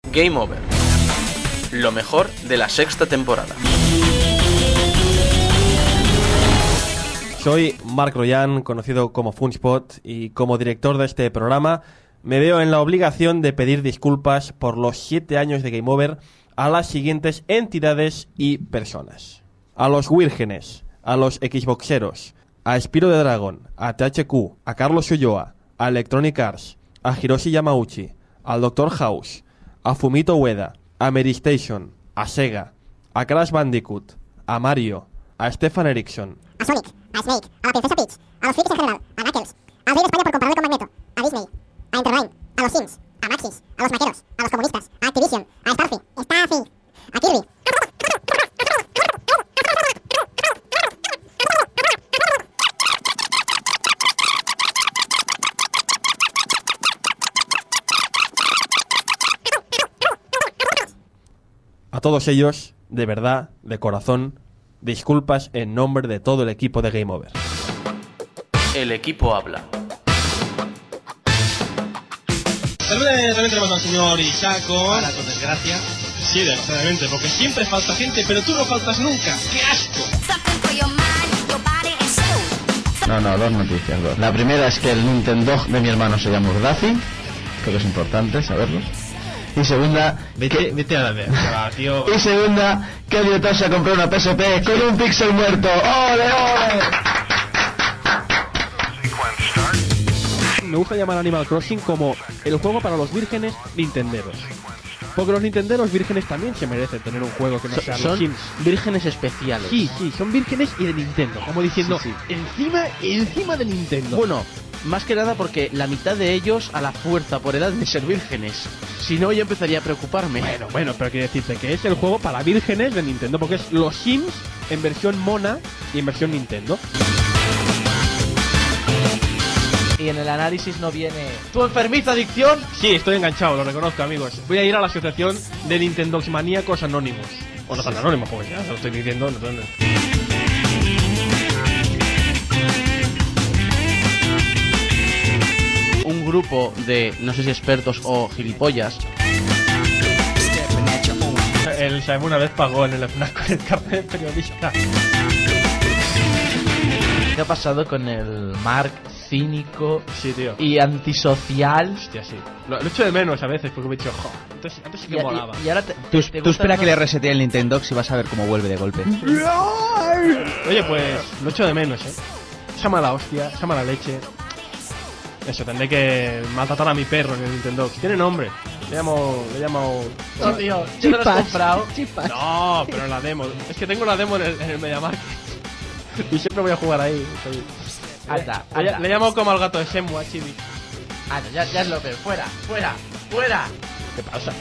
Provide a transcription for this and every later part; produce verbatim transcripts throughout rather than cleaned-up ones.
Game Over. Lo mejor de la sexta temporada. Soy Marc Royan, conocido como Funspot, y como director de este programa me veo en la obligación de pedir disculpas por los siete años de Game Over a las siguientes entidades y personas: a los vírgenes, a los Xboxeros, a Spiro de Dragon, a T H Q, a Carlos Ulloa, a Electronic Arts, a Hiroshi Yamauchi, al doctor House, a Fumito Ueda, a Medistation, a Sega, a Crash Bandicoot, a Mario, a Stefan Eriksson, a Sonic, a Snake, a la Princesa Peach, a los frikis en general, a Knuckles, al rey de España por compararle con Magneto, a Disney, a Interline, a los Sims, a Maxis, a los maqueros, a los comunistas, a Activision, a Starfield, Starfield, a Kirby. A todos ellos, de verdad, de corazón, disculpas en nombre de todo el equipo de Game Over. El equipo habla. También tenemos al señor Isaco. Ahora, con desgracia. Sí, desgraciadamente, porque siempre falta gente, pero tú no faltas nunca. ¡Qué asco! No, no, dos noticias, dos. La primera es que el Nintendo de mi hermano se llama Urdaci. Creo que es importante saberlo. Y segunda, vete, que... vete a la vez, tío. Y segunda, que Dieter se compró una P S P con un pixel muerto. ¡Ole, ole! Me gusta llamar Animal Crossing como el juego para los vírgenes nintenderos. Porque los nintenderos vírgenes también se merecen tener un juego que no sea son los Sims. Vírgenes especiales. Sí, sí, son vírgenes y de Nintendo. Como diciendo, Sí, sí. encima, encima de Nintendo. Bueno, más que nada porque la mitad de ellos a la fuerza por edad de ser vírgenes. Si no, yo empezaría a preocuparme. Bueno, bueno, pero quiero decirte que es el juego para vírgenes de Nintendo, porque es los Sims en versión mona y en versión Nintendo. Y en el análisis no viene... ¿Tu enfermiza adicción? Sí, estoy enganchado, lo reconozco, amigos. Voy a ir a la asociación de Nintendox Maníacos Anónimos. O no tan anónimos, porque ya se lo estoy diciendo. No, no, no. Un grupo de, no sé si expertos o gilipollas. El Saem una vez pagó en el FNAC con el carnet de periodista. ¿Qué ha pasado con el Mark cínico Sí, tío. y antisocial? Hostia, sí. Lo, lo echo de menos a veces porque me he dicho, jo, antes, antes sí que Y, molaba. y, y ahora te, Tú, te tú espera gustan que le los- resete el Nintendo y vas a ver cómo vuelve de golpe. Oye, pues lo echo de menos, eh. Esa mala hostia, esa mala leche. Eso, tendré que maltratar a mi perro en el Nintendo. Tiene nombre. Le llamo. Le llamo. No, tío, ¿ya te lo has comprado? No, pero la demo. Es que tengo la demo en el, en el MediaMarkt. Y siempre voy a jugar ahí. Estoy... Anda, Le, anda. le llamo como al gato de Shenmue, a Chibi. Anda, ya, ya es lo que... Fuera, fuera, fuera. ¿Qué pasa?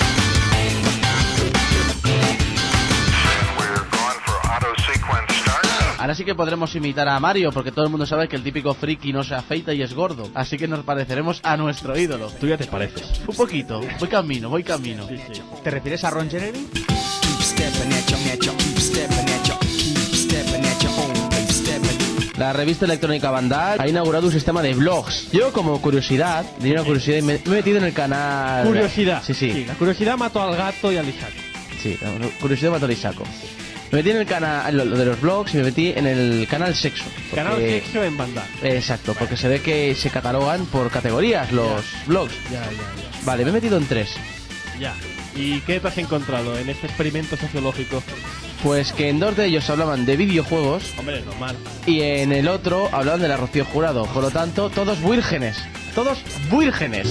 Ahora sí que podremos imitar a Mario, porque todo el mundo sabe que el típico friki no se afeita y es gordo. Así que nos pareceremos a nuestro ídolo. Tú ya te pareces. Un poquito, voy camino, voy camino. Sí, sí. ¿Te refieres a Ron Jeremy? La revista electrónica Vandal ha inaugurado un sistema de blogs. Yo, como curiosidad, tenía una curiosidad y me me he metido en el canal. Curiosidad. Sí, sí. La curiosidad mató al gato y al Isaac. Sí, la curiosidad mató al saco. Me metí en el canal, lo, lo de los blogs, y me metí en el canal sexo. porque- Canal Sexo en Bandar. Exacto, porque se ve que se catalogan por categorías los blogs. Ya, ya, ya. Vale, me he metido en tres. Ya. ¿Y qué te has encontrado en este experimento sociológico? Pues que en dos de ellos hablaban de videojuegos Hombre, normal. y en el otro hablaban de la Rocío Jurado. Por lo tanto, todos vírgenes. Todos vírgenes.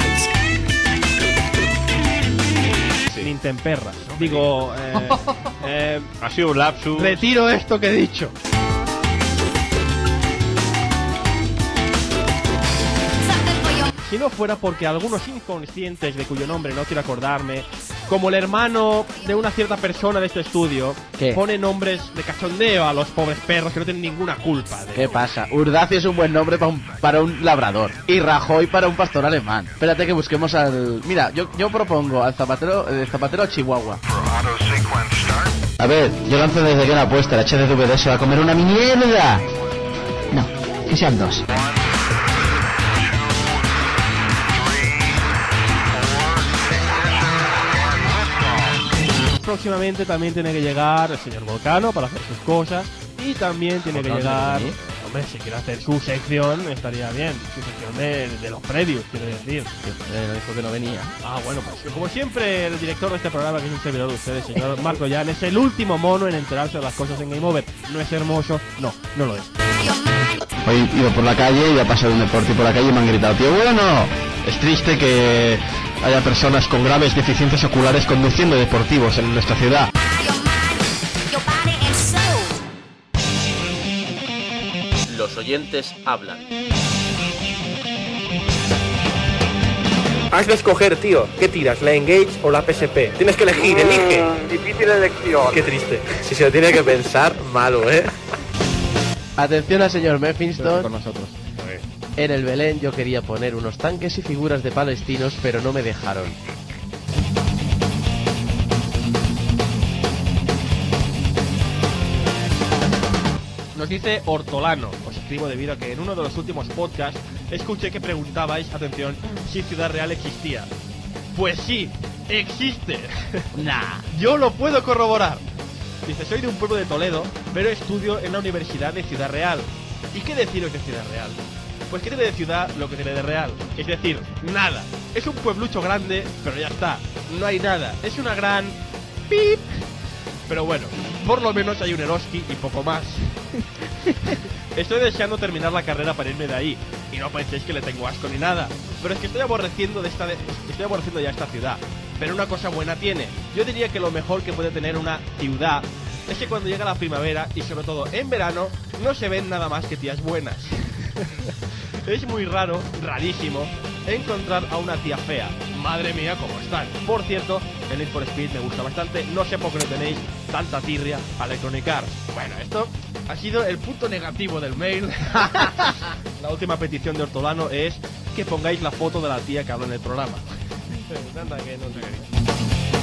Nintemperras. Digo, eh, eh, Ha sido un lapsus. retiro esto que he dicho. Si no fuera porque algunos inconscientes de cuyo nombre no quiero acordarme, como el hermano de una cierta persona de este estudio, ¿Qué? pone nombres de cachondeo a los pobres perros que no tienen ninguna culpa. De... ¿Qué pasa? Urdaci es un buen nombre para un, para un labrador. Y Rajoy para un pastor alemán. Espérate que busquemos al... Mira, yo, yo propongo al zapatero, el zapatero Chihuahua. A ver, yo lanzo desde que una apuesta, la H D V D se va a comer una mierda. No, que sean dos. próximamente también tiene que llegar el señor Volcano para hacer sus cosas. Y también tiene que llegar... Hombre, si quiere hacer su sección, estaría bien. Su sección de, de los predios, quiero decir. Eh, no dijo que no venía. Ah, bueno, pues como siempre, el director de este programa, que es un servidor de ustedes, señor Marco Jan, es el último mono en enterarse de las cosas en Game Over. ¿No es hermoso? No, no lo es. Hoy iba por la calle, iba a pasar un deporte y por la calle me han gritado, tío, bueno, es triste que haya personas con graves deficiencias oculares conduciendo deportivos en nuestra ciudad. Los oyentes hablan. Has de escoger, tío. ¿Qué tiras? ¿La Engage o la P S P? Tienes que elegir, elige. Difícil elección. Qué triste. Si se lo tiene que pensar, malo, ¿eh? Atención al señor Mephiston. Con nosotros. En el Belén yo quería poner unos tanques y figuras de palestinos, pero no me dejaron. Nos dice Hortolano. Os escribo debido a que en uno de los últimos podcasts escuché que preguntabais, atención, si Ciudad Real existía. Pues sí, existe. Nah. Yo lo puedo corroborar. Dice, soy de un pueblo de Toledo, pero estudio en la Universidad de Ciudad Real. ¿Y qué deciros de Ciudad Real? Pues que tiene de ciudad lo que tiene de real. Es decir, nada. Es un pueblucho grande, pero ya está. No hay nada. Es una gran... pip. Pero bueno, por lo menos hay un Eroski y poco más. Estoy deseando terminar la carrera para irme de ahí. Y no penséis que le tengo asco ni nada. Pero es que estoy aborreciendo de esta de... estoy aborreciendo ya esta ciudad. Pero una cosa buena tiene. Yo diría que lo mejor que puede tener una ciudad es que cuando llega la primavera, y sobre todo en verano, no se ven nada más que tías buenas. Es muy raro, rarísimo, encontrar a una tía fea. Madre mía, cómo están. Por cierto, el Need for Speed me gusta bastante. No sé por qué no tenéis tanta tirria a Electronic Arts. Bueno, esto ha sido el punto negativo del mail. La última petición de Hortolano es que pongáis la foto de la tía que habla en el programa. Anda, que no te quería.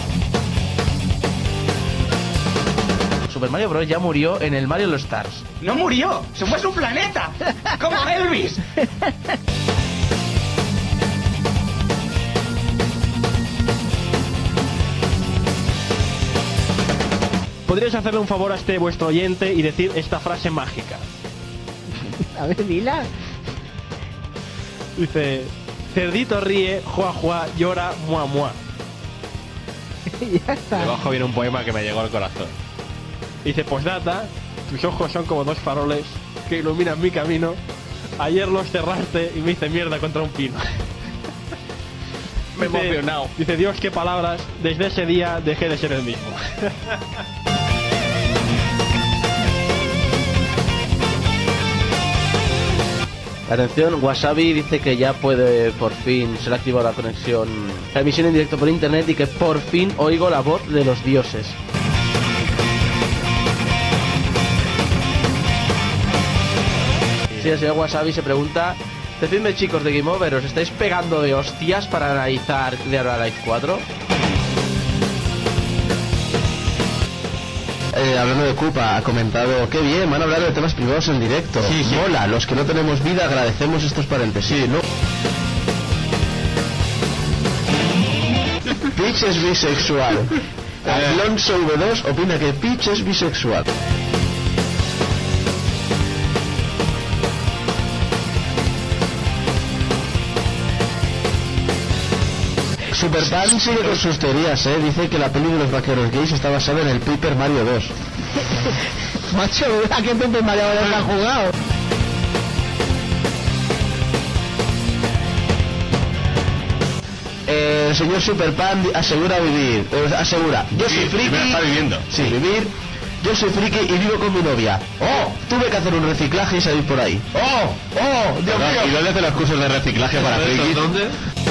Super Mario Bros. Ya murió en el Mario All Stars. ¡No murió! ¡Se fue a su planeta! ¡Como Elvis! ¿Podríais hacerle un favor a este vuestro oyente y decir esta frase mágica? A ver, dila. Dice... Cerdito ríe, juá juá, llora, muá muá. Ya está. Debajo viene un poema que me llegó al corazón. Dice, postdata, tus ojos son como dos faroles que iluminan mi camino. Ayer los cerraste y me hice mierda contra un pino. Me he emocionado. Dice, Dios, qué palabras, desde ese día dejé de ser el mismo. Atención, Wasabi dice que ya puede por fin ser activada la conexión, la emisión en directo por internet y que por fin oigo la voz de los dioses. Sí, el señor Wasabi se pregunta, decidme chicos de Game Over, ¿os estáis pegando de hostias para analizar Dead or Alive cuatro? Eh, hablando de Cupa, ha comentado, qué bien, van a hablar de temas privados en directo. Sí, sí. Mola, los que no tenemos vida agradecemos estos paréntesis, ¿no? Peach es bisexual. Alonso V dos opina que Peach es bisexual. Superpan sigue con sus teorías, ¿eh? Dice que la peli de los vaqueros gays está basada en el Paper Mario dos. Macho, ¿a qué Paper Mario dos han jugado? Eh, el señor Superpan asegura vivir, eh, asegura, yo soy sí, friki, está viviendo. Sí, vivir, yo soy friki y vivo con mi novia. Oh, tuve que hacer un reciclaje y salir por ahí. Oh, oh, Dios mío. ¿Y dónde hacen los cursos de reciclaje para frikis? ¿Dónde?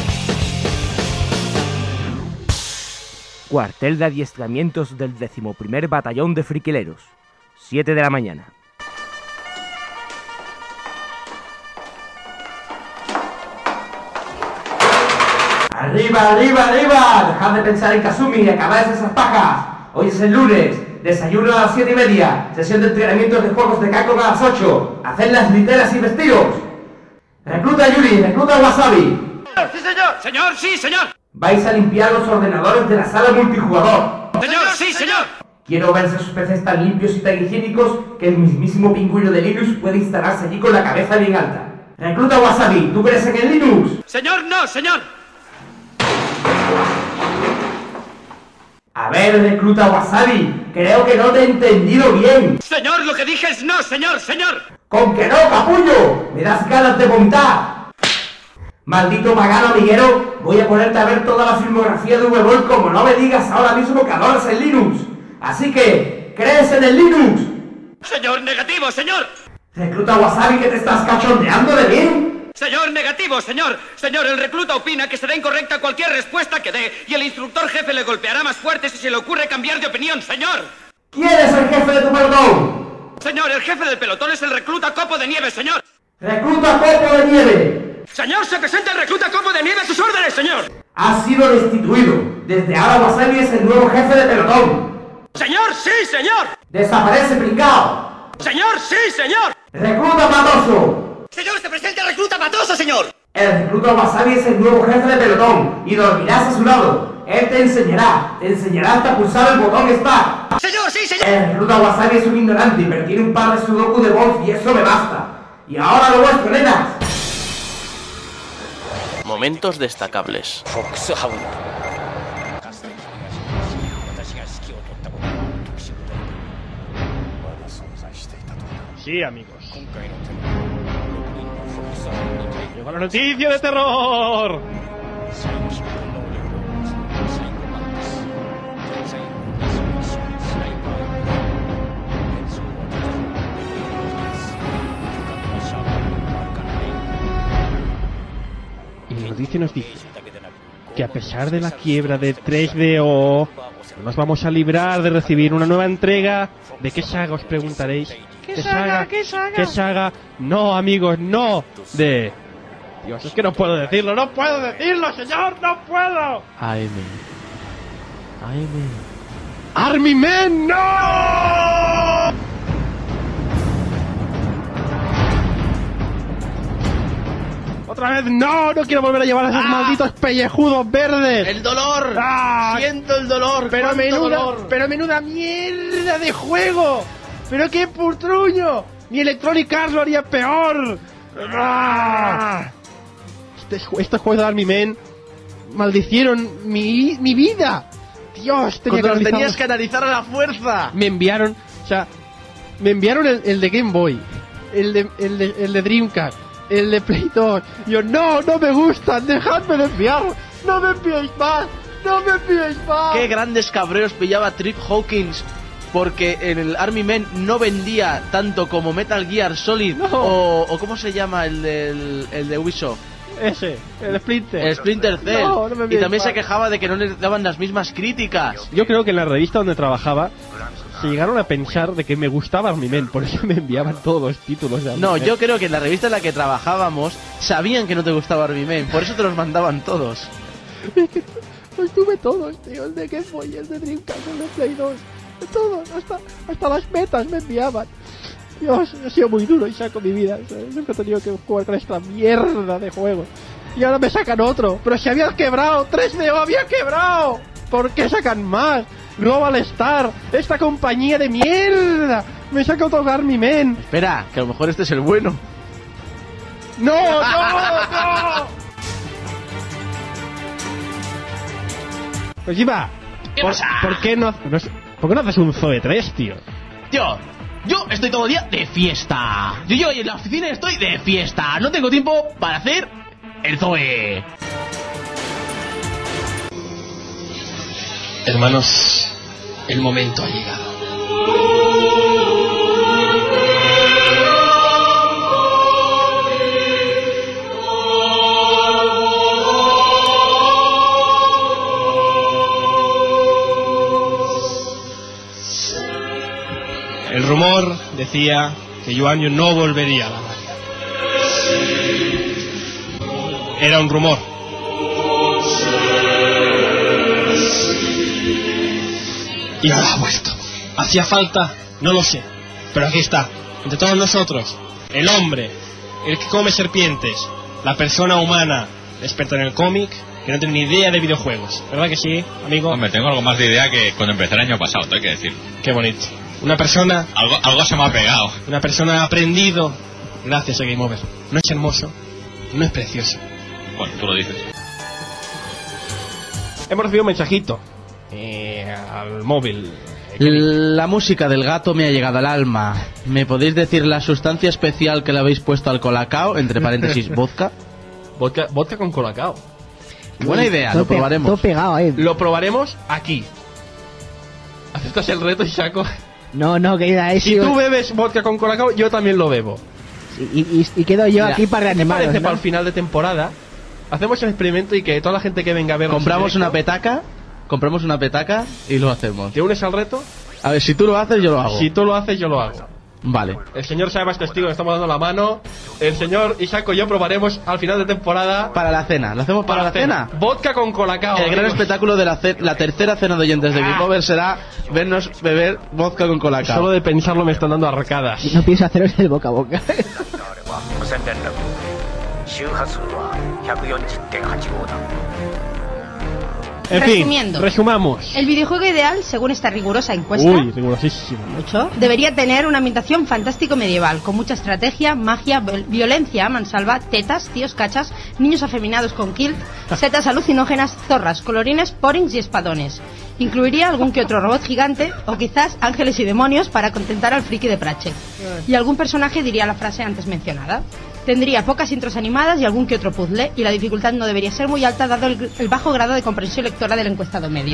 Cuartel de adiestramientos del decimoprimer Batallón de Friquileros. siete de la mañana. ¡Arriba, arriba, arriba! Dejad de pensar en Kazumi y acabáis esas pajas. Hoy es el lunes. Desayuno a las siete y media. Sesión de entrenamientos de juegos de Capcom a las ocho. Haced las literas y vestidos. Recluta a Yuri, recluta a Wasabi. ¡Sí, señor! ¡Señor, sí, señor! Vais a limpiar los ordenadores de la sala multijugador. ¡Señor, sí, señor! Quiero ver esos peces tan limpios y tan higiénicos que el mismísimo pingüino de Linux puede instalarse allí con la cabeza bien alta. Recluta Wasabi, ¿tú crees en el Linux? Señor, no, señor. A ver, recluta Wasabi, creo que no te he entendido bien. Señor, lo que dije es no, señor, señor. ¡Con que no, capullo! ¡Me das ganas de vomitar! Maldito pagano amiguero, voy a ponerte a ver toda la filmografía de V-Ball como no me digas ahora mismo que adoras el Linux. Así que, ¿crees en el Linux? Señor, negativo, señor. Recluta Wasabi, ¿que te estás cachondeando de mí? Señor, negativo, señor. Señor, el recluta opina que será incorrecta cualquier respuesta que dé y el instructor jefe le golpeará más fuerte si se le ocurre cambiar de opinión, señor. ¿Quién es el jefe de tu pelotón? Señor, el jefe del pelotón es el recluta Copo de Nieve, señor. ¡Recluta Copo de Nieve! Señor, se presenta el recluta Copo de Nieve a sus órdenes, señor. Ha sido destituido. Desde ahora Wasabi es el nuevo jefe de pelotón. Señor, sí, señor. ¡Desaparece, pringao! Señor, sí, señor. ¡Recluta Matoso! Señor, se presenta el recluta Matoso, señor. El recluta Wasabi es el nuevo jefe de pelotón y dormirás a su lado. Él te enseñará, te enseñará hasta pulsar el botón Start. Señor, sí, señor. El recluta Wasabi es un ignorante, pero tiene un par de sudoku de voz y eso me basta. Y ahora lo vuestro, nenas. Momentos destacables. Sí, amigos. Llegó la noticia de terror. Y la noticia nos dice que a pesar de la quiebra de tres D O, nos vamos a librar de recibir una nueva entrega. ¿De qué saga, os preguntaréis? ¿Qué, ¿Qué saga? saga? ¿Qué saga? ¿Qué saga? No, amigos, no. De... Dios, es que no puedo decirlo, no puedo decirlo, señor, no puedo. Ay, me... Ay, me... ¡Army Men, no! Otra vez, no, no quiero volver a llevar a esos ah, malditos pellejudos verdes. El dolor, ah, siento el dolor. Pero menuda, dolor. pero menuda mierda de juego. Pero qué putruño. Ni Electronic Arts lo haría peor. Ah. Este, estos juegos de Army Men maldicieron mi, mi vida. Dios, tenía Cuando que los tenías que analizar a la fuerza. Me enviaron, o sea, me enviaron el, el de Game Boy, el de, el de, el de Dreamcast, el de Play dos. Yo, no, no me gustan, dejadme de enviar. No me enviéis más, no me enviéis más. Qué grandes cabreos pillaba Trip Hawkins, porque el Army Men no vendía tanto como Metal Gear Solid, no. o, o ¿cómo se llama el, del, el de Ubisoft? Ese, el Splinter. El Splinter Cell. No, no me y también mal. se quejaba de que no le daban las mismas críticas. Yo creo que en la revista donde trabajaba se llegaron a pensar de que me gustaba Army Men, por eso me enviaban todos los títulos de Army No, Men. yo creo que en la revista en la que trabajábamos sabían que no te gustaba Army Men, por eso te los mandaban todos. Los tuve todos, tío, el de Game Boy, el de Dreamcast, el de Play dos, todos, hasta, hasta las metas me enviaban. Dios, ha sido muy duro y saco mi vida. Nunca he tenido que jugar con esta mierda de juego. Y ahora me sacan otro. Pero si había quebrado, tres D O había quebrado. ¿Por qué sacan más? Global Star, esta compañía de mierda. Me saca otro Army Men. Espera, que a lo mejor este es el bueno. ¡No, no, no! Pues Iba, ¿qué ¿por, pasa? ¿por qué no, no, ¿por qué no haces un Zoe tres, tío? Tío, yo estoy todo el día de fiesta. Yo, yo en la oficina estoy de fiesta. No tengo tiempo para hacer el Zoe. Hermanos, el momento ha llegado. El rumor decía que Yuanyu no volvería a la radio. Era un rumor. Y ahora ha vuelto. ¿Hacía falta? No lo sé. Pero aquí está, entre todos nosotros, el hombre, el que come serpientes, la persona humana, experta en el cómic, que no tiene ni idea de videojuegos. ¿Verdad que sí, amigo? Hombre, tengo algo más de idea que cuando empecé el año pasado, tengo que decir. Qué bonito. Una persona... Algo, algo se me ha pegado. Una persona ha aprendido gracias a Game Over. No es hermoso, no es precioso. Bueno, tú lo dices. Hemos recibido un mensajito eh, al móvil. La música del gato me ha llegado al alma. ¿Me podéis decir la sustancia especial que le habéis puesto al colacao? Entre paréntesis, vodka. Vodka, vodka con colacao. Buena idea, Todo lo pe- probaremos. Todo pegado, eh. Lo probaremos aquí. ¿Aceptas el reto, Isako? No, no, que ya es... Si tú bebes vodka con colacao, yo también lo bebo. Y, y, y quedo yo Mira, aquí para ¿qué te reanimaros, parece ¿no? para el final de temporada? Hacemos el experimento y que toda la gente que venga a ver... Compramos una petaca, compramos una petaca y lo hacemos. ¿Te unes al reto? A ver, si tú lo haces, yo lo hago. Si tú lo haces, yo lo hago. Vale. El señor Seba es testigo, le estamos dando la mano. El señor Isako y yo probaremos al final de temporada... Para la cena, ¿lo hacemos para, la cena? Vodka con colacao. El gran amigos. espectáculo de la, ce- la tercera cena de oyentes de Game Over será vernos beber vodka con colacao. Solo de pensarlo me están dando arcadas. No pienso haceros el boca a boca. En fin, Resumiendo. resumamos. El videojuego ideal, según esta rigurosa encuesta, Uy, rigurosísimo. mucho, debería tener una ambientación fantástico medieval, con mucha estrategia, magia, viol- violencia a mansalva, tetas, tíos cachas, niños afeminados con kilt, setas alucinógenas, zorras, colorines, porings y espadones. Incluiría algún que otro robot gigante, o quizás ángeles y demonios para contentar al friki de Pratchett. Y algún personaje diría la frase antes mencionada. Tendría pocas intros animadas y algún que otro puzzle, y la dificultad no debería ser muy alta dado el, el bajo grado de comprensión lectora del encuestado medio.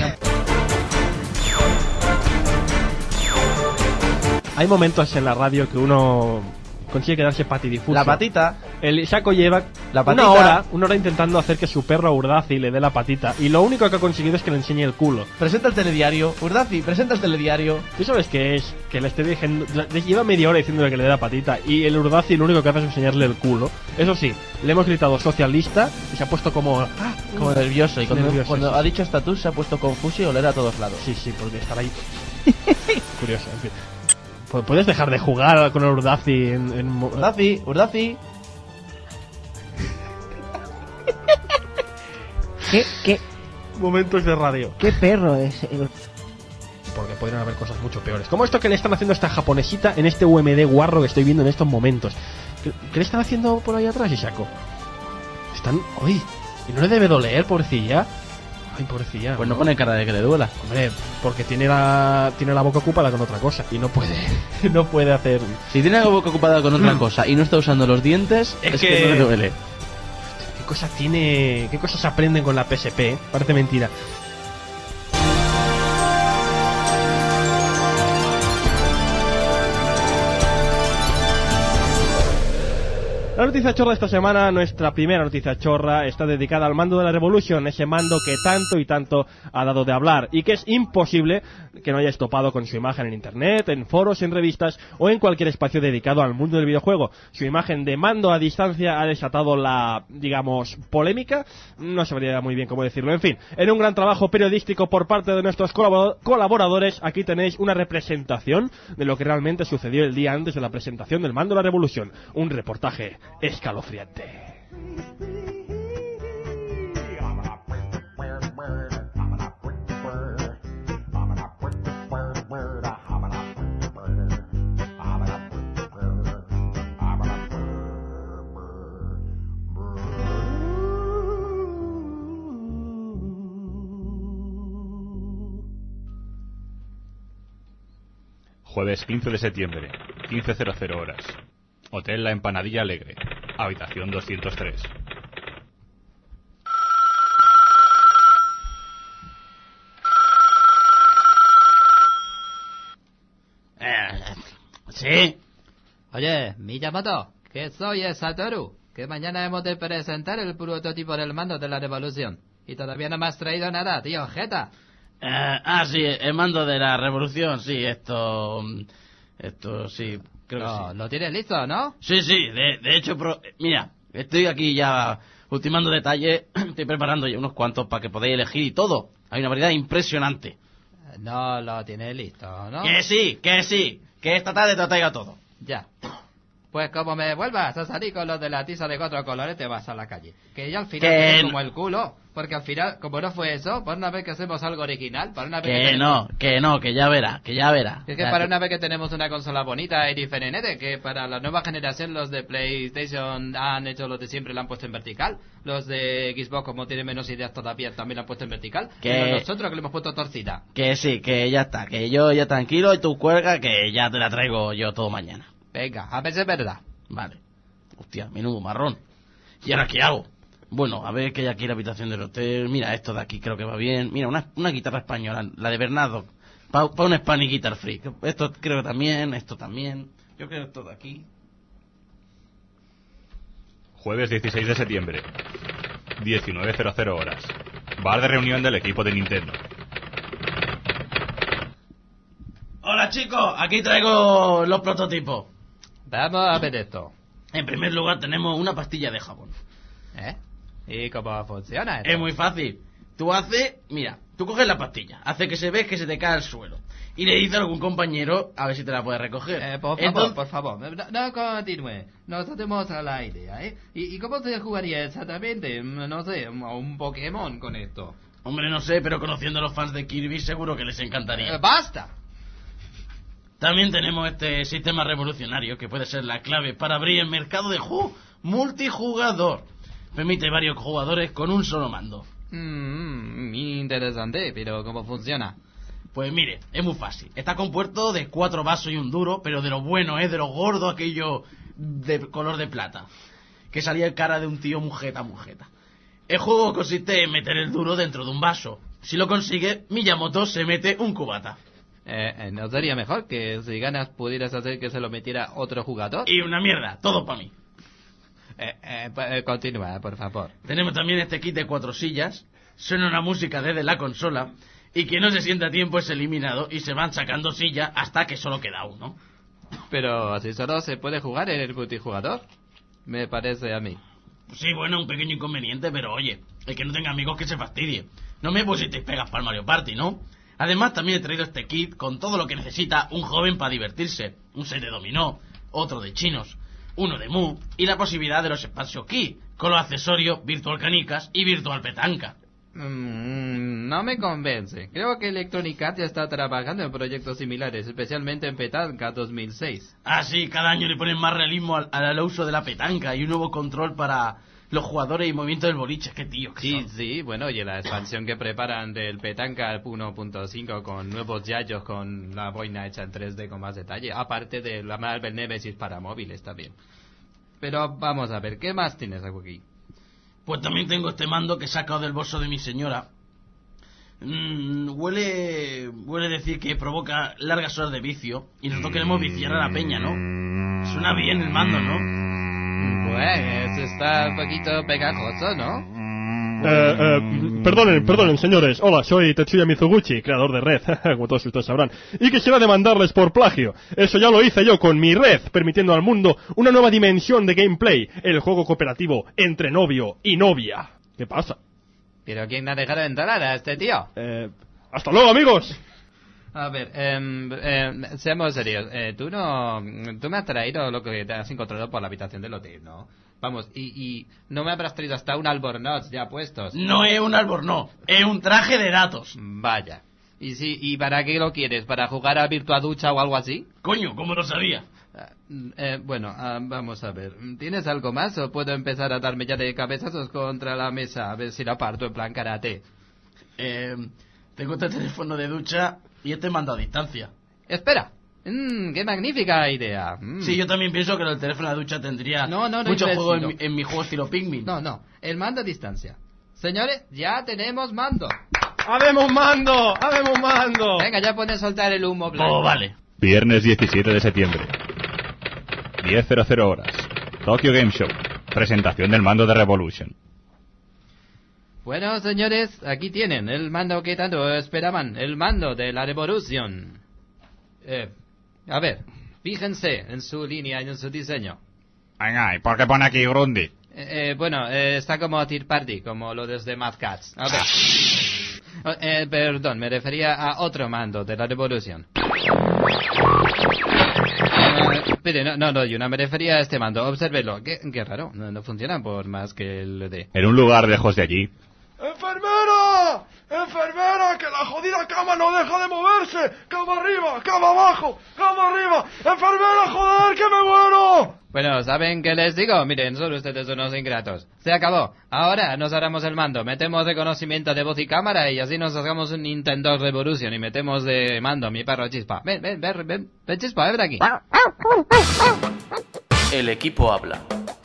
Hay momentos en la radio que uno consigue quedarse patidifuso. La patita. El Isako lleva La patita. una hora, una hora intentando hacer que su perro Urdazi le dé la patita, y lo único que ha conseguido es que le enseñe el culo. Presenta el telediario. Urdazi, presenta el telediario. ¿Tú sabes qué es? Que le esté diciendo... le- Lleva media hora diciéndole que le dé la patita, y el Urdazi lo único que hace es enseñarle el culo. Eso sí, le hemos gritado socialista y se ha puesto como... ¡ah! Como nervioso. Y cuando, Nervioso, cuando sí, ha sí. dicho estatus se ha puesto confuso y oler a todos lados. Sí, sí, porque estará ahí... Curioso, en fin. Pu- ¿Puedes dejar de jugar con el Urdazi en... en... mo- Urdazi, Urdazi. ¿Qué, qué, Momentos de radio. qué perro es el... Porque podrían haber cosas mucho peores. Como esto que le están haciendo a esta japonesita en este U M D guarro que estoy viendo en estos momentos. ¿Qué, qué le están haciendo por ahí atrás, Isako? Están... ¡Uy! ¿Y no le debe doler, pobrecilla? Ay, pobrecilla. Pues no pone cara de que le duela. Hombre, porque tiene la tiene la boca ocupada con otra cosa y no puede no puede hacer... Si tiene la boca ocupada con otra cosa y no está usando los dientes, Es es, que... que- no le duele. ¿Qué cosa tiene... qué cosas aprenden con la P S P? Parece mentira. La noticia chorra esta semana, nuestra primera noticia chorra, está dedicada al mando de la Revolution, ese mando que tanto y tanto ha dado de hablar y que es imposible que no haya estopado con su imagen en internet, en foros, en revistas o en cualquier espacio dedicado al mundo del videojuego. Su imagen de mando a distancia ha desatado la, digamos, polémica, no sabría muy bien cómo decirlo. En fin, en un gran trabajo periodístico por parte de nuestros colabor- colaboradores, aquí tenéis una representación de lo que realmente sucedió el día antes de la presentación del mando de la Revolution. Un reportaje escalofriante. Jueves quince de septiembre, quince cero horas. Hotel La Empanadilla Alegre, habitación doscientos tres. Eh, sí. Oye, Miyamoto, que soy el Satoru, que mañana hemos de presentar el prototipo del mando de la revolución. Y todavía no me has traído nada, tío, jeta. Eh, ah, sí, el mando de la revolución, sí, esto... Esto, sí, creo No, que sí. lo tienes listo, ¿no? Sí, sí, de, de hecho, pro- mira, estoy aquí ya ultimando detalles, estoy preparando ya unos cuantos para que podáis elegir y todo. Hay una variedad impresionante. No lo tienes listo, ¿no? Que sí, que sí, que esta tarde te lo traiga todo. Ya. Pues como me vuelvas a salir con los de la tiza de cuatro colores, te vas a la calle. Que ya al final Que te no. como el culo. Porque al final, como no fue eso, para una vez que hacemos algo original, para una vez Que tenemos- no, que no, que ya verá, que ya verá. Es que Ya para te- una vez que tenemos una consola bonita y diferente, que para la nueva generación los de PlayStation han hecho lo de siempre, la han puesto en vertical. Los de Xbox, como tienen menos ideas todavía, también la han puesto en vertical. Que- Pero nosotros que le hemos puesto torcida. Que sí, que ya está, que yo ya tranquilo y tú cuelga, que ya te la traigo yo todo mañana. Venga, a ver si es verdad. Vale. Hostia, menudo marrón. ¿Y ahora qué hago? Bueno, a ver que hay aquí la habitación del hotel. Mira, esto de aquí creo que va bien. Mira, una, una guitarra española, la de Bernardo. Para pa un Spanish Guitar Freak. Esto creo que también, esto también. Yo creo esto de aquí. Jueves dieciséis de septiembre, diecinueve cero cero horas. Bar de reunión del equipo de Nintendo. Hola chicos, aquí traigo los prototipos. Vamos a ver esto. En primer lugar tenemos una pastilla de jabón. ¿Eh? ¿Y cómo funciona esto? Es muy fácil. Tú haces, mira, tú coges la pastilla, hace que se ve que se te cae al suelo. Y le dices a algún compañero a ver si te la puede recoger. Eh, por favor, Entonces- por favor, no, no continúe. Nos hacemos a la idea, ¿eh? ¿Y, y cómo se jugaría exactamente? Mm, No sé, un un Pokémon con esto. Hombre, no sé, pero conociendo a los fans de Kirby seguro que les encantaría. Eh, ¡Basta! También tenemos este sistema revolucionario que puede ser la clave para abrir el mercado de juego multijugador. Permite varios jugadores con un solo mando. Mm, interesante, pero ¿cómo funciona? Pues mire, es muy fácil. Está compuesto de cuatro vasos y un duro, pero de lo bueno, ¿eh? De lo gordo, aquello de color de plata. Que salía en cara de un tío mujeta, mujeta. El juego consiste en meter el duro dentro de un vaso. Si lo consigue, Miyamoto se mete un cubata. Eh, eh, ¿No sería mejor que si ganas pudieras hacer que se lo metiera otro jugador? Y una mierda, todo para mí. Eh, eh, pues, eh, continúa, por favor. Tenemos también este kit de cuatro sillas. Suena una música desde la consola. Y quien no se sienta a tiempo es eliminado y se van sacando sillas hasta que solo queda uno. Pero así solo se puede jugar en el multijugador. Me parece a mí. Sí, bueno, un pequeño inconveniente, pero oye, el que no tenga amigos que se fastidie. No me pusisteis pegas para el Mario Party, ¿no? Además, también he traído este kit con todo lo que necesita un joven para divertirse. Un set de dominó, otro de chinos, uno de Mu y la posibilidad de los Expansion Key, con los accesorios Virtual Canicas y Virtual Petanca. Mm, no me convence. Creo que Electronic Arts ya está trabajando en proyectos similares, especialmente en Petanca dos mil seis. Ah, sí, cada año le ponen más realismo al, al uso de la petanca y un nuevo control para los jugadores y movimiento del boliche. Qué tío que Sí, son. sí, bueno, y la expansión que preparan del Petanca uno punto cinco con nuevos yayos con la boina hecha en tres D con más detalle, aparte de la Marvel Nemesis para móviles también. Pero vamos a ver, ¿qué más tienes aquí? Pues también tengo este mando que he sacado del bolso de mi señora. Mm, huele huele decir que provoca largas horas de vicio y nosotros queremos viciar a la peña, ¿no? Suena bien el mando, ¿no? Pues está un poquito pegajoso, ¿no? Eh, eh, perdonen, perdonen, señores. Hola, soy Tetsuya Mizuguchi, creador de Red, como todos ustedes sabrán. Y quisiera demandarles por plagio. Eso ya lo hice yo con mi Red, permitiendo al mundo una nueva dimensión de gameplay. El juego cooperativo entre novio y novia. ¿Qué pasa? ¿Pero quién ha dejado entrar a este tío? Eh, ¡Hasta luego, amigos! A ver, eh, eh, seamos serios. Eh, tú no... Tú me has traído lo que te has encontrado por la habitación del hotel, ¿no? Vamos, y, y no me habrás traído hasta un albornoz ya puestos. No es un albornoz, es un traje de datos. Vaya. ¿Y sí, y para qué lo quieres? ¿Para jugar a Virtua Ducha o algo así? Coño, ¿cómo lo sabía? Eh, bueno, ah, vamos a ver. ¿Tienes algo más o puedo empezar a darme ya de cabezazos contra la mesa a ver si la parto en plan karate? Eh, tengo este teléfono de ducha y este mando a distancia. Espera. Mm, ¡Qué magnífica idea! Mm. Sí, yo también pienso que el teléfono de ducha tendría no, no, no, mucho imbécil, juego en, no. mi- en mi juego estilo Pikmin. No, no. El mando a distancia. Señores, ya tenemos mando. ¡Habemos mando! ¡Habemos mando! Venga, ya pueden soltar el humo blanco. Oh, vale. Viernes diecisiete de septiembre, diez cero horas. Tokyo Game Show. Presentación del mando de Revolution. Bueno, señores, aquí tienen el mando que tanto esperaban. El mando de la Revolution. Eh, a ver, fíjense en su línea y en su diseño. Venga, ¿y por qué pone aquí Grundy? Eh, eh, bueno, eh, está como Tea Party, como lo desde Mad Cats. A ver. Oh, eh, perdón, me refería a otro mando de la Revolución. Eh, Pide, no, no, no, Yuna, me refería a este mando. Obsérvelo. Qué, qué raro. No, no funciona por más que el de... En un lugar lejos de allí. ¡Enfermera! ¡Enfermera! ¡Que la jodida cama no deja de moverse! ¡Cama arriba! ¡Cama abajo! ¡Cama arriba! ¡Enfermera, joder, que me muero! Bueno, ¿saben qué les digo? Miren, son ustedes unos ingratos. Se acabó. Ahora nos haremos el mando. Metemos reconocimiento de voz y cámara y así nos hagamos un Nintendo Revolution y metemos de mando a mi perro Chispa. Ven, ven, ven, ven, ven Chispa, ven aquí. El equipo habla.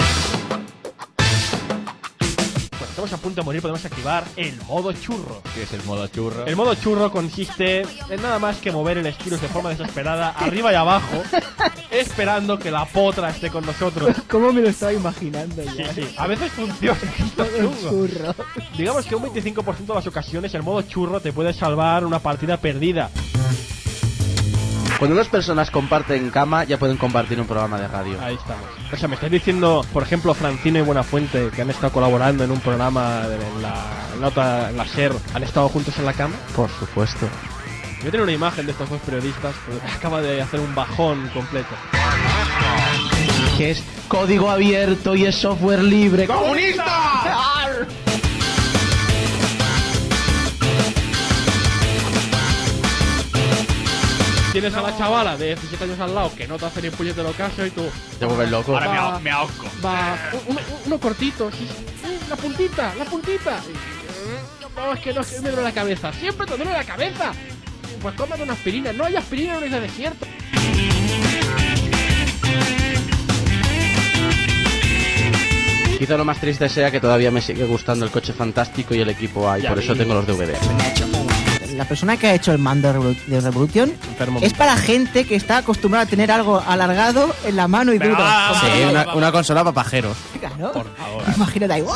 Cuando estamos a punto de morir podemos activar el modo churro. ¿Qué es el modo churro? El modo churro consiste en nada más que mover el Stylus de forma desesperada arriba y abajo, esperando que la potra esté con nosotros. ¿Cómo me lo estaba imaginando ya? Sí, sí. A veces funciona. Churro. Digamos que un veinticinco por ciento de las ocasiones el modo churro te puede salvar una partida perdida. Cuando dos personas comparten cama, ya pueden compartir un programa de radio. Ahí estamos. O sea, me estáis diciendo, por ejemplo, Francino y Buenafuente, que han estado colaborando en un programa de en la, en la, otra, en la SER, ¿han estado juntos en la cama? Por supuesto. Yo tengo una imagen de estos dos periodistas, porque acaba de hacer un bajón completo. Que es código abierto y es software libre. ¡Comunista! Tienes a la chavala de diecisiete años al lado que no te hace ni un puñetero caso y tú... Te vuelves loco. Ahora me, Va, ahogo, me ahogo. Va, uno, uno cortito, sí, sí, la puntita, la puntita. Y, no, es que no, es que me duele la cabeza. Siempre te duele la cabeza. Pues cómate una aspirina. No hay aspirina en una isla desierta. Quizá lo más triste sea que todavía me sigue gustando el coche fantástico y el equipo A y Ya por vi. eso tengo los D V D. La persona que ha hecho el mando de, Revolu- de Revolution Enfermo es mental. para gente que está acostumbrada a tener algo alargado en la mano y duro. Ah, Sí, va, una, va, una consola para pajeros. Claro. Por favor. Imagínate ahí. ¡Ué!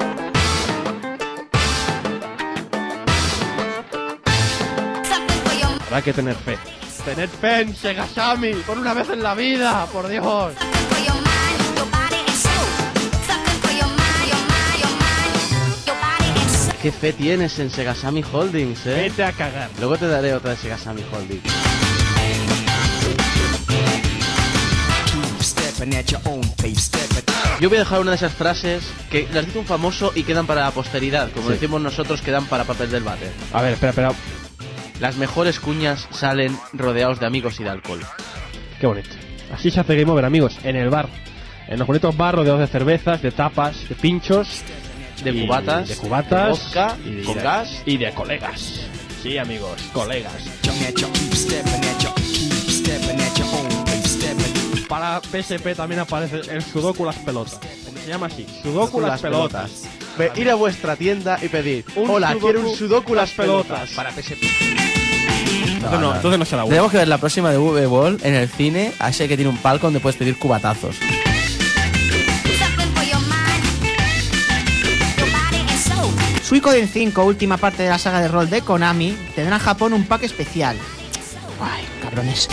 Habrá que tener fe. Tener fe en Segasami, por una vez en la vida, por Dios. ¿Qué fe tienes en Segasami Holdings, eh? Vete a cagar. Luego te daré otra de Segasami Holdings. Yo voy a dejar una de esas frases que las dice un famoso y quedan para la posteridad. Como Sí. decimos nosotros, quedan para papel del váter. A ver, espera, espera. Las mejores cuñas salen rodeados de amigos y de alcohol. Qué bonito. Así se hace Game Over, amigos, en el bar. En los bonitos bar rodeados de cervezas, de tapas, de pinchos, De y- cubatas, de cubatas, de vodka, y de, con gas. y de colegas. Sí, amigos, colegas. Para P S P también aparece el Sudoku las pelotas. Se llama así, Sudoku las, las pelotas. Ve, ir a vuestra tienda y pedir: Un hola, Sudoku quiero un Sudoku las las pelotas. pelotas. Para P S P. Entonces no, entonces no será bueno. Tenemos que ver la próxima de V-Ball en el cine, a ese que tiene un palco donde puedes pedir cubatazos. Suicoden cinco, última parte de la saga de rol de Konami, tendrá en Japón un pack especial. Ay, cabrones.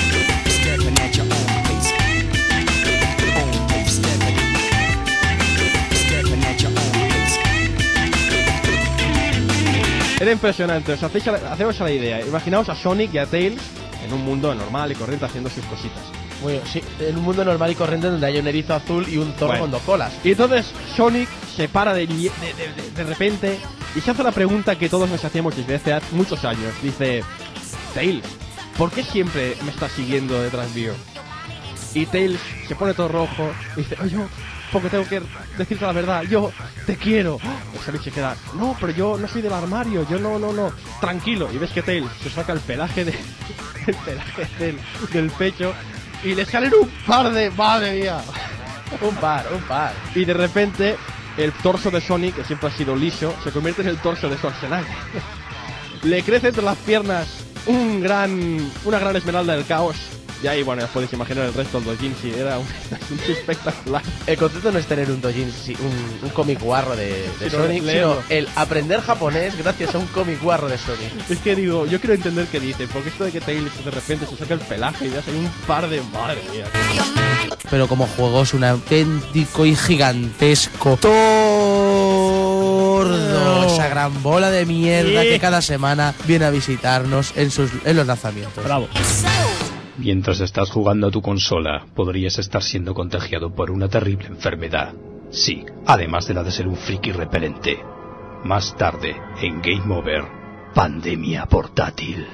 Era impresionante, os hacéis a la, hacemos a la idea. Imaginaos a Sonic y a Tails en un mundo normal y corriente haciendo sus cositas. Bueno, sí, en un mundo normal y corriente donde hay un erizo azul y un zorro Bueno. con dos colas. Y entonces Sonic se para de, de, de, de, de repente y se hace la pregunta que todos nos hacíamos desde hace muchos años. Dice: Tails, ¿por qué siempre me estás siguiendo detrás mío? Y Tails se pone todo rojo y dice: oye, porque tengo que decirte la verdad, yo te quiero. Y Sonic se queda: no, pero yo no soy del armario, yo no, no, no. Tranquilo. Y ves que Tails se saca el pelaje de el pelaje del, del pecho y le salen un par de... ¡Madre mía! Un par, un par. Y de repente el torso de Sonic, que siempre ha sido liso, se convierte en el torso de Schwarzenegger. Le crece entre las piernas un gran, una gran esmeralda del caos. Y ahí, bueno, ya podéis imaginar el resto del doujinshi. Era un, un espectacular. El concepto no es tener un doujinshi, un, un cómic guarro de, de Sino Sonic, leerlo. sino el aprender japonés gracias a un cómic guarro de Sonic. Es que digo, yo quiero entender qué dice, porque esto de que Tails de repente se saca el pelaje y ya hay un par de... Madre mía. Pero como juego es un auténtico y gigantesco tordo, No. esa gran bola de mierda Sí. que cada semana viene a visitarnos en sus en los lanzamientos. Bravo. Mientras estás jugando a tu consola, podrías estar siendo contagiado por una terrible enfermedad. Sí, además de la de ser un friki repelente. Más tarde, en Game Over, pandemia portátil.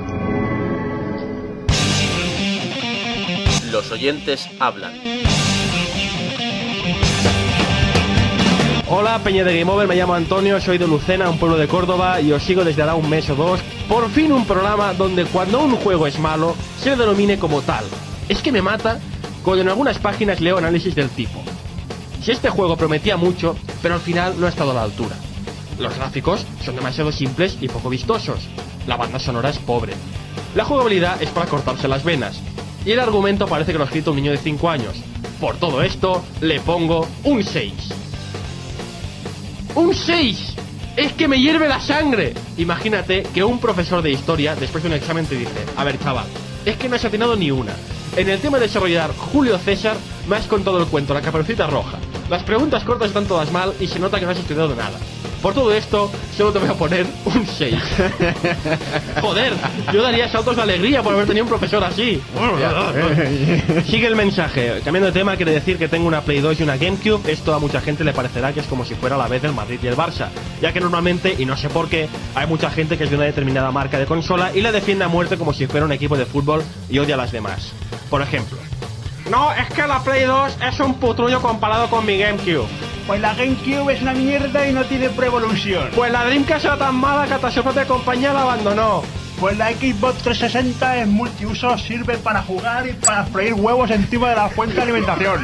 Los oyentes hablan. Hola, peña de Game Over, me llamo Antonio, soy de Lucena, un pueblo de Córdoba, y os sigo desde ahora un mes o dos. Por fin un programa donde cuando un juego es malo, se le denomine como tal. Es que me mata cuando en algunas páginas leo análisis del tipo: si este juego prometía mucho, pero al final no ha estado a la altura. Los gráficos son demasiado simples y poco vistosos. La banda sonora es pobre. La jugabilidad es para cortarse las venas. Y el argumento parece que lo ha escrito un niño de cinco años. Por todo esto, le pongo un seis. ¡Un seis! ¡Es que me hierve la sangre! Imagínate que un profesor de historia, después de un examen, te dice: a ver, chaval, es que no has atinado ni una. En el tema de desarrollar Julio César, me has contado el cuento La Caperucita Roja. Las preguntas cortas están todas mal y se nota que no has estudiado nada. Por todo esto, solo te voy a poner un seis. Joder, yo daría saltos de alegría por haber tenido un profesor así. Sigue el mensaje. Cambiando de tema, quiere decir que tengo una Play dos y una GameCube. Esto a mucha gente le parecerá que es como si fuera a la vez el Madrid y el Barça, ya que normalmente, y no sé por qué, hay mucha gente que es de una determinada marca de consola y la defiende a muerte como si fuera un equipo de fútbol y odia a las demás. Por ejemplo: no, es que la Play dos es un putrullo comparado con mi GameCube. Pues la GameCube es una mierda y no tiene Pro Evolution. Pues la Dreamcast era tan mala que hasta su propia compañía la abandonó. Pues la Xbox trescientos sesenta es multiuso, sirve para jugar y para freír huevos encima de la fuente de alimentación.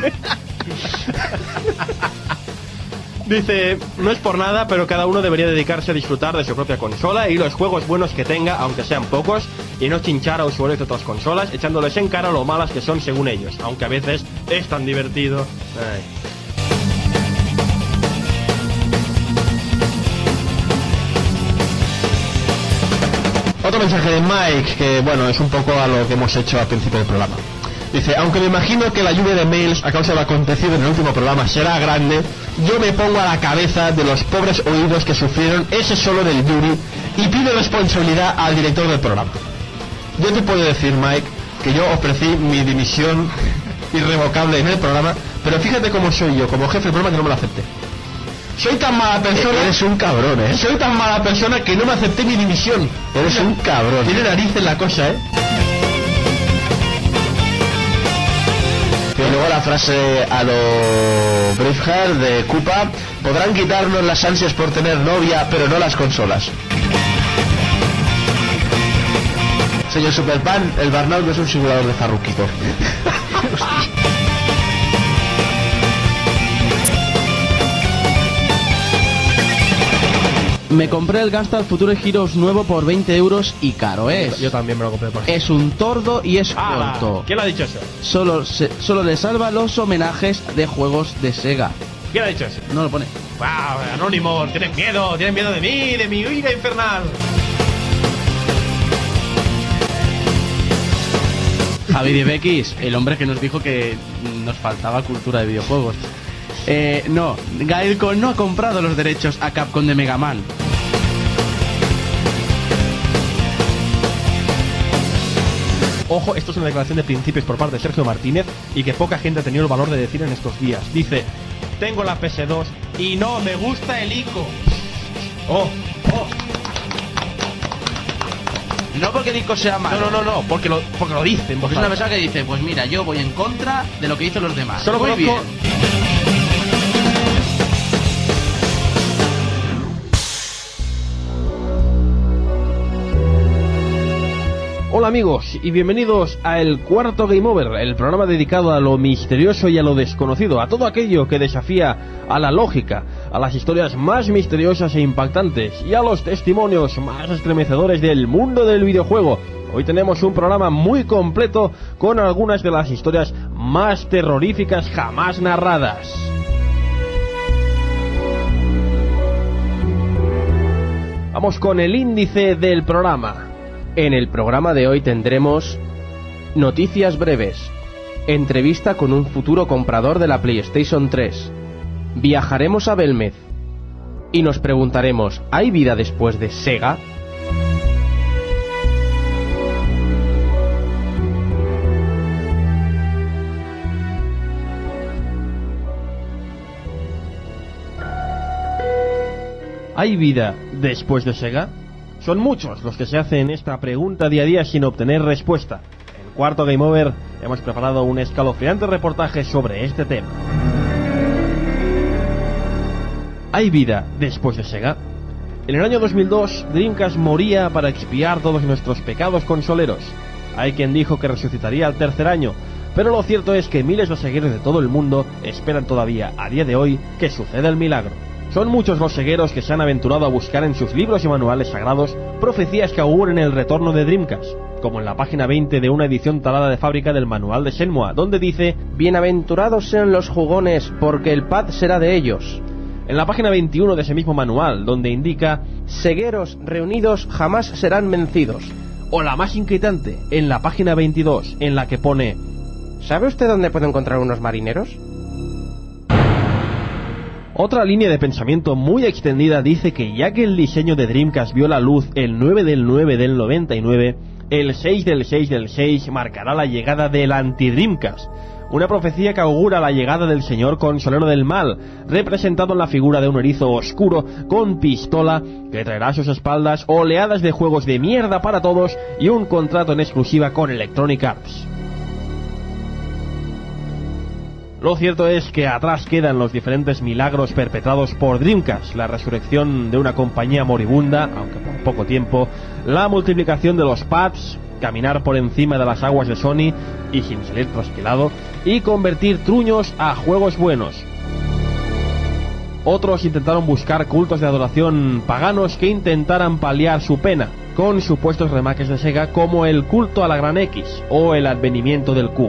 Dice: no es por nada, pero cada uno debería dedicarse a disfrutar de su propia consola y los juegos buenos que tenga, aunque sean pocos, y no chinchar a usuarios de otras consolas echándoles en cara lo malas que son según ellos, aunque a veces es tan divertido. Ay. Otro mensaje de Mike, que bueno, es un poco a lo que hemos hecho al principio del programa. Dice: aunque me imagino que la lluvia de mails a causa de lo acontecido en el último programa será grande, yo me pongo a la cabeza de los pobres oídos que sufrieron ese solo del Yuri y pido responsabilidad al director del programa. Yo te puedo decir, Mike, que yo ofrecí mi dimisión irrevocable en el programa, pero fíjate cómo soy yo, como jefe del programa, que no me lo acepté. Soy tan mala persona. Eres un cabrón, ¿eh? Soy tan mala persona que no me acepté mi dimisión. Eres un cabrón. Tiene narices la cosa, ¿eh? Y luego la frase a lo Braveheart de Koopa: podrán quitarnos las ansias por tener novia, pero no las consolas. Señor Superpan, el Burnout no es un simulador de farruquito. Me compré el Gunstar Future Heroes nuevo por veinte euros y caro es. Yo también me lo compré por eso. Es un tordo y es ah, corto. ¿Quién lo ha dicho eso? Solo, se, solo le salva los homenajes de juegos de Sega. ¿Quién ha dicho eso? No lo pone. ¡Wow! Anónimo, tienes miedo, tienes miedo de mí, de mi ira infernal. Javi de Bequis, el hombre que nos dijo que nos faltaba cultura de videojuegos. Eh, no, Gaelco no ha comprado los derechos a Capcom de Mega Man. Ojo, esto es una declaración de principios por parte de Sergio Martínez y que poca gente ha tenido el valor de decir en estos días. Dice: tengo la P S dos y no me gusta el ICO. Oh, oh. No porque el ICO sea malo. No, no, no, no, porque lo, porque lo dicen. Porque es una persona que dice: pues mira, yo voy en contra de lo que dicen los demás. Solo Muy conozco... bien. Hola amigos y bienvenidos a el cuarto Game Over, el programa dedicado a lo misterioso y a lo desconocido, a todo aquello que desafía a la lógica, a las historias más misteriosas e impactantes y a los testimonios más estremecedores del mundo del videojuego. Hoy tenemos un programa muy completo con algunas de las historias más terroríficas jamás narradas. Vamos con el índice del programa. En el programa de hoy tendremos noticias breves, entrevista con un futuro comprador de la PlayStation tres, viajaremos a Belmez y nos preguntaremos: ¿hay vida después de Sega? ¿Hay vida después de Sega? Son muchos los que se hacen esta pregunta día a día sin obtener respuesta. En Cuarto Game Over hemos preparado un escalofriante reportaje sobre este tema. ¿Hay vida después de Sega? En el año dos mil dos, Dreamcast moría para expiar todos nuestros pecados consoleros. Hay quien dijo que resucitaría al tercer año, pero lo cierto es que miles de seguidores de todo el mundo esperan todavía, a día de hoy, que suceda el milagro. Son muchos los segueros que se han aventurado a buscar en sus libros y manuales sagrados profecías que auguren el retorno de Dreamcast, como en la página veinte de una edición talada de fábrica del manual de Shenmue, donde dice: bienaventurados sean los jugones, porque el pad será de ellos. En la página veintiuno de ese mismo manual, donde indica: segueros reunidos jamás serán vencidos. O la más inquietante, en la página veintidós, en la que pone: ¿sabe usted dónde puede encontrar unos marineros? Otra línea de pensamiento muy extendida dice que ya que el diseño de Dreamcast vio la luz el nueve del nueve del noventa y nueve, el seis del seis del seis marcará la llegada del anti-Dreamcast, una profecía que augura la llegada del señor consolero del mal, representado en la figura de un erizo oscuro con pistola que traerá a sus espaldas oleadas de juegos de mierda para todos y un contrato en exclusiva con Electronic Arts. Lo cierto es que atrás quedan los diferentes milagros perpetrados por Dreamcast, la resurrección de una compañía moribunda, aunque por poco tiempo, la multiplicación de los pads, caminar por encima de las aguas de Sony y sin salir trasquilado, y convertir truños a juegos buenos. Otros intentaron buscar cultos de adoración paganos que intentaran paliar su pena, con supuestos remakes de Sega como el culto a la Gran X o el advenimiento del Q.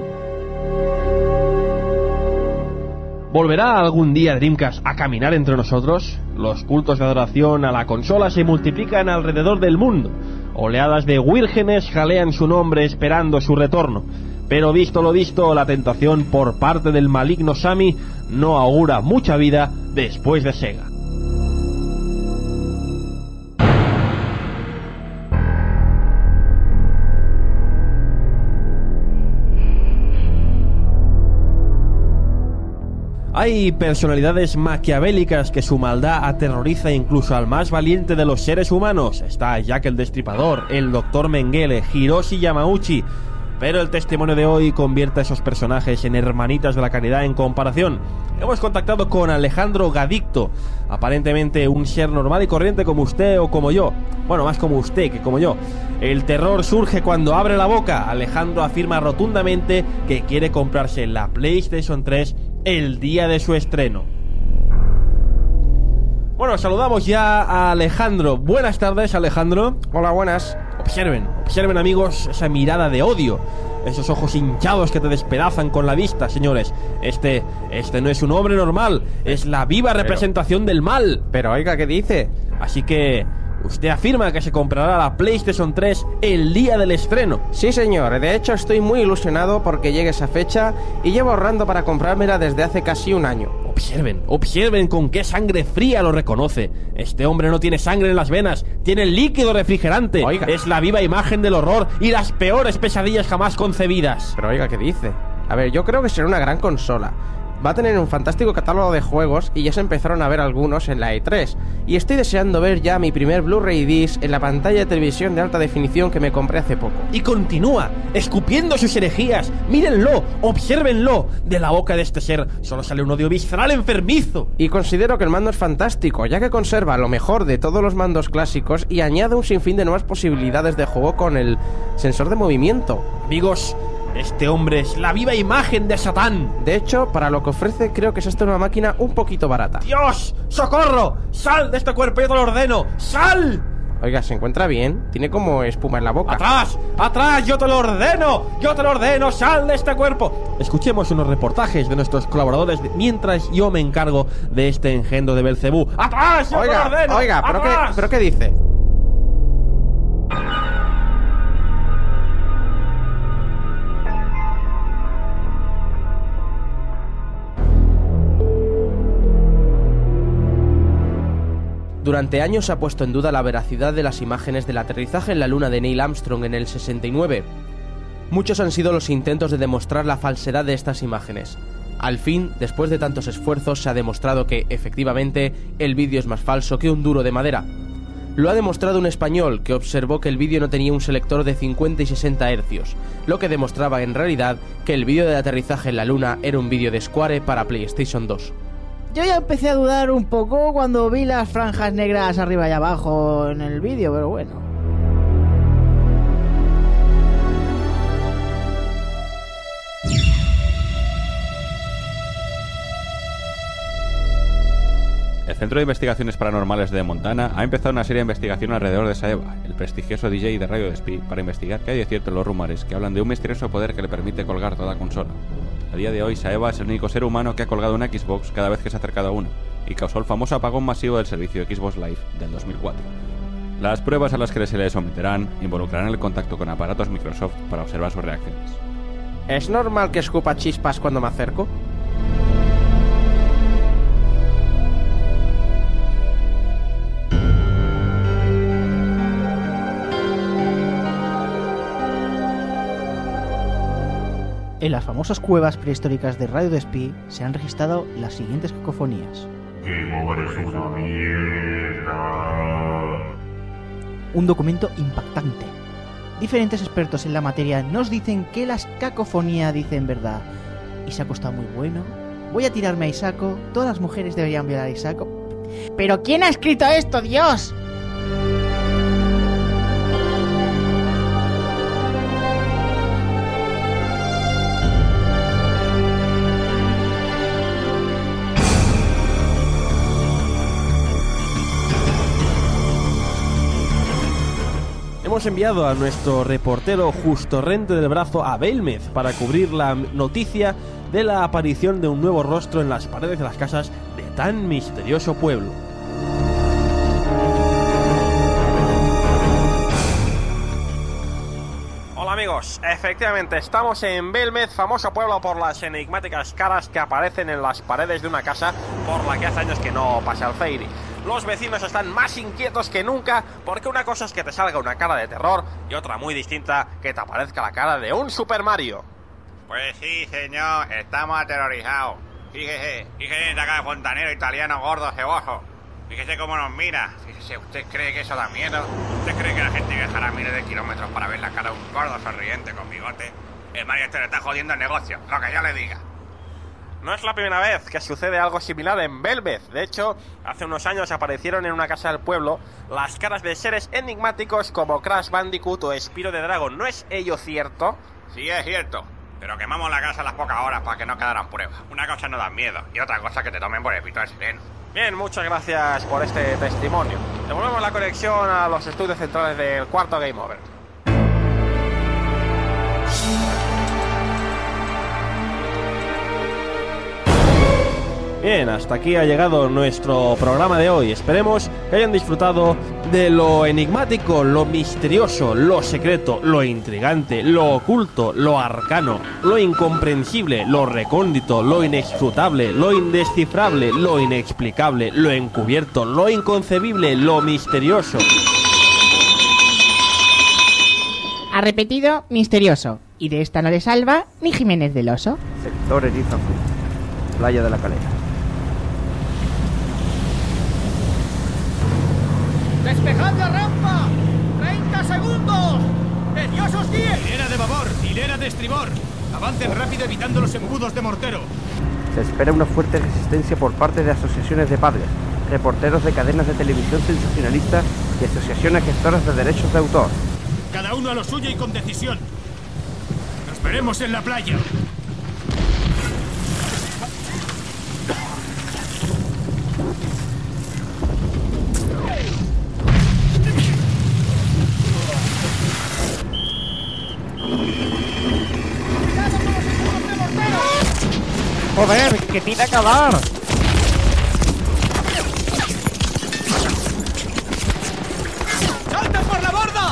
¿Volverá algún día Dreamcast a caminar entre nosotros? Los cultos de adoración a la consola se multiplican alrededor del mundo. Oleadas de vírgenes jalean su nombre esperando su retorno. Pero visto lo visto, la tentación por parte del maligno Sammy no augura mucha vida después de Sega. Hay personalidades maquiavélicas que su maldad aterroriza incluso al más valiente de los seres humanos. Está Jack el Destripador, el Doctor Mengele, Hiroshi Yamauchi. Pero el testimonio de hoy convierte a esos personajes en hermanitas de la caridad en comparación. Hemos contactado con Alejandro Gadicto, aparentemente un ser normal y corriente como usted o como yo. Bueno, más como usted que como yo. El terror surge cuando abre la boca. Alejandro afirma rotundamente que quiere comprarse la PlayStation tres el día de su estreno. Bueno, saludamos ya a Alejandro. Buenas tardes, Alejandro. Hola, buenas. Observen, observen amigos, esa mirada de odio, esos ojos hinchados que te despedazan con la vista, señores. Este, este no es un hombre normal, es la viva pero, representación del mal. Pero oiga, ¿qué dice? Así que usted afirma que se comprará la PlayStation tres el día del estreno. Sí, señor. De hecho, estoy muy ilusionado porque llegue esa fecha y llevo ahorrando para comprármela desde hace casi un año. Observen, observen con qué sangre fría lo reconoce. Este hombre no tiene sangre en las venas, tiene líquido refrigerante. Oiga. Es la viva imagen del horror y las peores pesadillas jamás concebidas. Pero oiga, ¿qué dice? A ver, yo creo que será una gran consola. Va a tener un fantástico catálogo de juegos y ya se empezaron a ver algunos en la E tres. Y estoy deseando ver ya mi primer Blu-ray disc en la pantalla de televisión de alta definición que me compré hace poco. Y continúa, escupiendo sus herejías. Mírenlo, obsérvenlo. De la boca de este ser solo sale un odio visceral enfermizo. Y considero que el mando es fantástico, ya que conserva lo mejor de todos los mandos clásicos y añade un sinfín de nuevas posibilidades de juego con el sensor de movimiento. Amigos, este hombre es la viva imagen de Satán. De hecho, para lo que ofrece, creo que es esta una máquina un poquito barata. ¡Dios! ¡Socorro! ¡Sal de este cuerpo! ¡Yo te lo ordeno! ¡Sal! Oiga, ¿se encuentra bien? Tiene como espuma en la boca. ¡Atrás! ¡Atrás! ¡Yo te lo ordeno! ¡Yo te lo ordeno! ¡Sal de este cuerpo! Escuchemos unos reportajes de nuestros colaboradores de... mientras yo me encargo de este engendro de Belcebú. ¡Atrás! ¡Yo oiga, te lo ordeno! Oiga, ¿pero qué, ¿pero qué dice? Durante años se ha puesto en duda la veracidad de las imágenes del aterrizaje en la luna de Neil Armstrong en el sesenta y nueve. Muchos han sido los intentos de demostrar la falsedad de estas imágenes. Al fin, después de tantos esfuerzos, se ha demostrado que, efectivamente, el vídeo es más falso que un duro de madera. Lo ha demostrado un español que observó que el vídeo no tenía un selector de cincuenta y sesenta hercios, lo que demostraba en realidad que el vídeo del aterrizaje en la luna era un vídeo de Square para PlayStation dos. Yo ya empecé a dudar un poco cuando vi las franjas negras arriba y abajo en el vídeo, pero bueno. El Centro de Investigaciones Paranormales de Montana ha empezado una serie de investigación alrededor de Saeva, el prestigioso D J de Radio Despí, para investigar qué hay de cierto en los rumores que hablan de un misterioso poder que le permite colgar toda consola. A día de hoy, Saeva es el único ser humano que ha colgado una Xbox cada vez que se ha acercado a una, y causó el famoso apagón masivo del servicio Xbox Live del dos mil cuatro. Las pruebas a las que se le someterán involucrarán el contacto con aparatos Microsoft para observar sus reacciones. ¿Es normal que escupa chispas cuando me acerco? En las famosas cuevas prehistóricas de Radio Despí se han registrado las siguientes cacofonías. Un documento impactante. Diferentes expertos en la materia nos dicen que las cacofonías dicen verdad. Isako está muy bueno. Voy a tirarme a Isako. Todas las mujeres deberían violar a Isako. ¿Pero quién ha escrito esto, Dios? Hemos enviado a nuestro reportero Justo Rente del Brazo a Belmez para cubrir la noticia de la aparición de un nuevo rostro en las paredes de las casas de tan misterioso pueblo. Hola amigos, efectivamente estamos en Belmez, famoso pueblo por las enigmáticas caras que aparecen en las paredes de una casa por la que hace años que no pasa el Fairy. Los vecinos están más inquietos que nunca porque una cosa es que te salga una cara de terror y otra muy distinta que te aparezca la cara de un Super Mario. Pues sí, señor, estamos aterrorizados. Fíjese, fíjese en acá de fontanero italiano gordo ceboso. Fíjese cómo nos mira. Fíjese, ¿usted cree que eso da miedo? ¿Usted cree que la gente viajará miles de kilómetros para ver la cara de un gordo sonriente con bigote? El Mario este le está jodiendo el negocio, lo que yo le diga. No es la primera vez que sucede algo similar en Belmez. De hecho, hace unos años aparecieron en una casa del pueblo las caras de seres enigmáticos como Crash Bandicoot o Spyro the Dragon. ¿No es ello cierto? Sí, es cierto. Pero quemamos la casa a las pocas horas para que no quedaran pruebas. Una cosa no da miedo y otra cosa que te tomen por el pito del sereno. Bien, muchas gracias por este testimonio. Devolvemos la conexión a los estudios centrales del cuarto Game Over. Bien, hasta aquí ha llegado nuestro programa de hoy. Esperemos que hayan disfrutado de lo enigmático, lo misterioso, lo secreto, lo intrigante, lo oculto, lo arcano, lo incomprensible, lo recóndito, lo inescrutable, lo indescifrable, lo inexplicable, lo encubierto, lo inconcebible, lo misterioso. Ha repetido misterioso. Y de esta no le salva ni Jiménez del Oso. Sector Erizafú, Playa de la Calera. ¡Despejad la rampa! ¡treinta segundos! ¡Que Dios os guíe! Hilera de babor, hilera de estribor. Avancen rápido evitando los embudos de mortero. Se espera una fuerte resistencia por parte de asociaciones de padres, reporteros de cadenas de televisión sensacionalistas y asociaciones gestoras de derechos de autor. Cada uno a lo suyo y con decisión. Nos veremos en la playa. ¡Joder, que tiene que acabar! ¡Salten por la borda!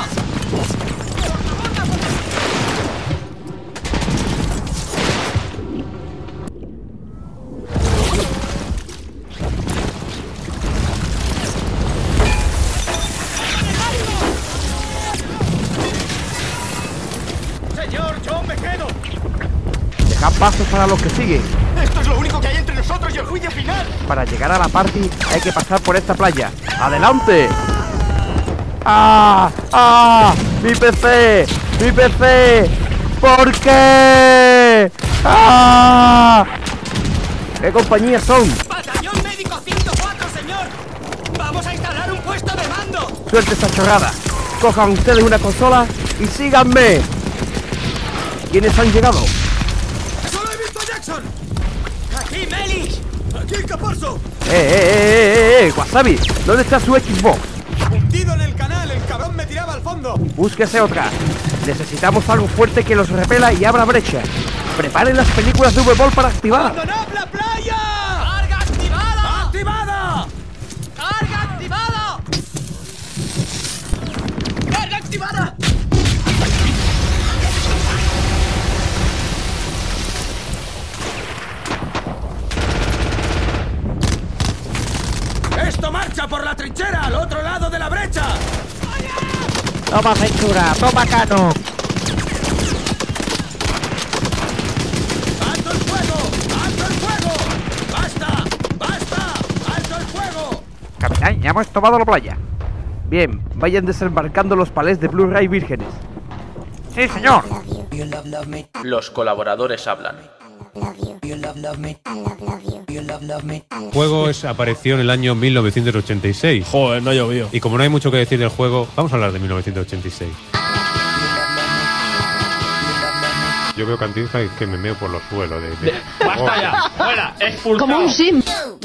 Señor, yo me quedo. Dejad pasos para los que siguen. Esto es lo único que hay entre nosotros y el juicio final. Para llegar a la party hay que pasar por esta playa. ¡Adelante! ¡Ah! ¡Ah! ¡Mi P C! ¡Mi P C! ¿Por qué? ¡Ah! ¿Qué compañías son? Batallón médico ciento cuatro, señor. Vamos a instalar un puesto de mando. Suelte esta chorrada. Cojan ustedes una consola y síganme. ¿Quiénes han llegado? ¡Solo he visto a Jackson! ¡Aquí Melis! ¡Aquí el Caporzo! ¡Eh, eh, eh, eh, eh! ¡Wasabi! ¿Dónde está su Xbox? Hundido en el canal, el cabrón me tiraba al fondo. Búsquese otra. Necesitamos algo fuerte que los repela y abra brecha. Preparen las películas de V-Ball para activar. ¡Abandonad la playa! ¡Carga activada! ¡Activada! ¡Carga activada! ¡Carga activada! ¡Esto marcha por la trinchera al otro lado de la brecha! Toma censura, toma cano. ¡Alto el fuego! ¡Alto el fuego! ¡Basta! ¡Basta! ¡Alto el fuego! Capitán, ya hemos tomado la playa. Bien, vayan desembarcando los palés de Blu-ray vírgenes. ¡Sí, señor! Los colaboradores hablan. El juego es, apareció en el año mil novecientos ochenta y seis. Joder, no ha llovido. Y como no hay mucho que decir del juego, vamos a hablar de mil novecientos ochenta y seis. Yo veo Cantinflas y que me meo por los suelos. De, de... ¡Basta ya! ¡Fuera! ¡Expulsado! Como un sim.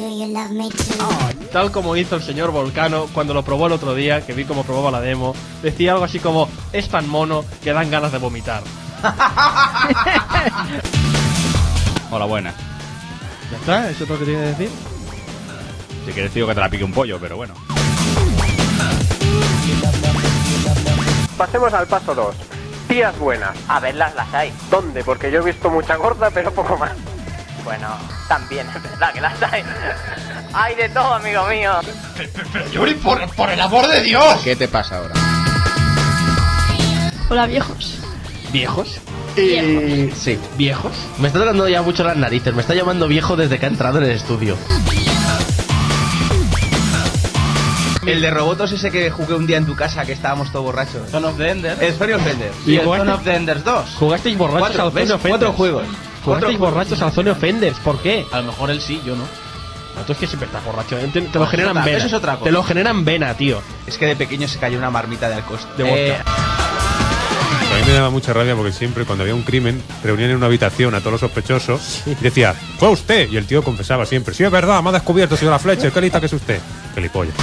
Tal como hizo el señor Volcano cuando lo probó el otro día, que vi cómo probaba la demo, decía algo así como: es tan mono que dan ganas de vomitar. Hola, buena. ¿Ya está? ¿Eso es lo que tiene que decir? Si quieres digo que te la pique un pollo, pero bueno. Pasemos al paso dos. Tías buenas. A verlas las hay. ¿Dónde? Porque yo he visto mucha gorda, pero poco más. Bueno, también es verdad que las hay. Hay de todo, amigo mío. Pero Yuri, por, por el amor de Dios. ¿Qué te pasa ahora? Hola, viejos. ¿Viejos? Eh, sí, ¿viejos? Me está tocando ya mucho las narices. Me está llamando viejo desde que ha entrado en el estudio. El de robots ese que jugué un día en tu casa, que estábamos todos borrachos. Son of the Enders. Es Son of the Enders. Y el Son of the Enders dos. ¿Jugasteis borrachos Cuatro, al Zone ¿ves? of Enders? Cuatro juegos. ¿Jugasteis borrachos al Zone of Enders? ¿Por qué? A lo mejor él sí, yo no. No, tú es que siempre estás borracho. Te, te lo Ah, generan otra- vena. eso es otra cosa. Te lo generan vena, tío. Es que de pequeño se cayó una marmita de alcohol. De vodka. Eh, A mí me daba mucha rabia porque siempre cuando había un crimen reunían en una habitación a todos los sospechosos y decía, fue usted, y el tío confesaba siempre, sí es verdad, me ha descubierto, señora Fletcher, qué lista que es usted. Gilipollas.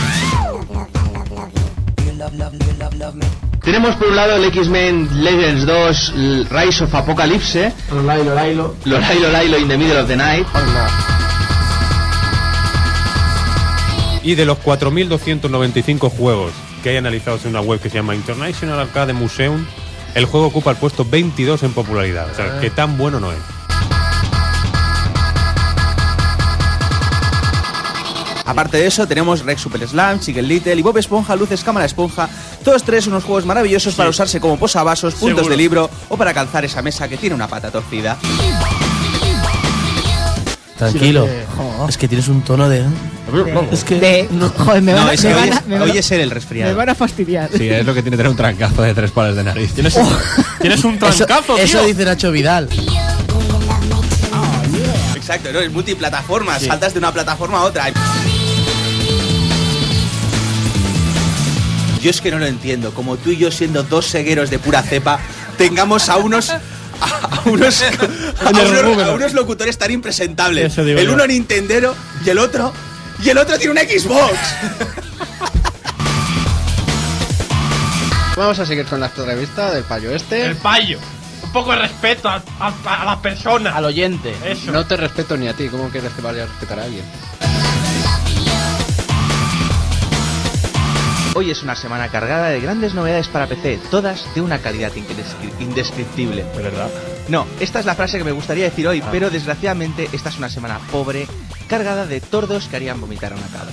Tenemos por un lado el X-Men Legends dos l- Rise of Apocalypse. Lolailo, Lailo. Lolailo, Lailo in the middle of the night. Y de los cuatro mil doscientos noventa y cinco juegos que hay analizados en una web que se llama International Arcade Museum, el juego ocupa el puesto veintidós en popularidad. O sea, que tan bueno no es. Aparte de eso, tenemos Rex Super Slam, Chicken Little y Bob Esponja, Luces Cámara Esponja. Todos tres unos juegos maravillosos para usarse como posavasos, puntos Seguro. de libro o para calzar esa mesa que tiene una pata torcida. Tranquilo. Sí, jo. Es que tienes un tono de... Es que... De... No, joder, me No, van a... es me que van hoy a- es- me van a- hoy es él el resfriado. Me van a fastidiar. Sí, es lo que tiene tener un trancazo de tres pares de nariz. Tienes un, tienes un trancazo, tío. Eso dice Nacho Vidal. Exacto, ¿no? Es multiplataforma, saltas de una plataforma a otra. Yo es que no lo entiendo, como tú y yo siendo dos cegueros de pura cepa, tengamos a unos... A, a unos, a, unos, a unos locutores tan impresentables. Eso digo El yo. uno Nintendero y el otro... Y el otro tiene un Xbox. Vamos a seguir con la revista del payo este. El payo. Un poco de respeto a, a, a la persona. Al oyente. Eso. No te respeto ni a ti. ¿Cómo quieres que vaya a respetar a alguien? Hoy es una semana cargada de grandes novedades para P C, todas de una calidad indescri- indescriptible. De verdad. No, esta es la frase que me gustaría decir hoy, pero desgraciadamente esta es una semana pobre, cargada de tordos que harían vomitar a una cabra.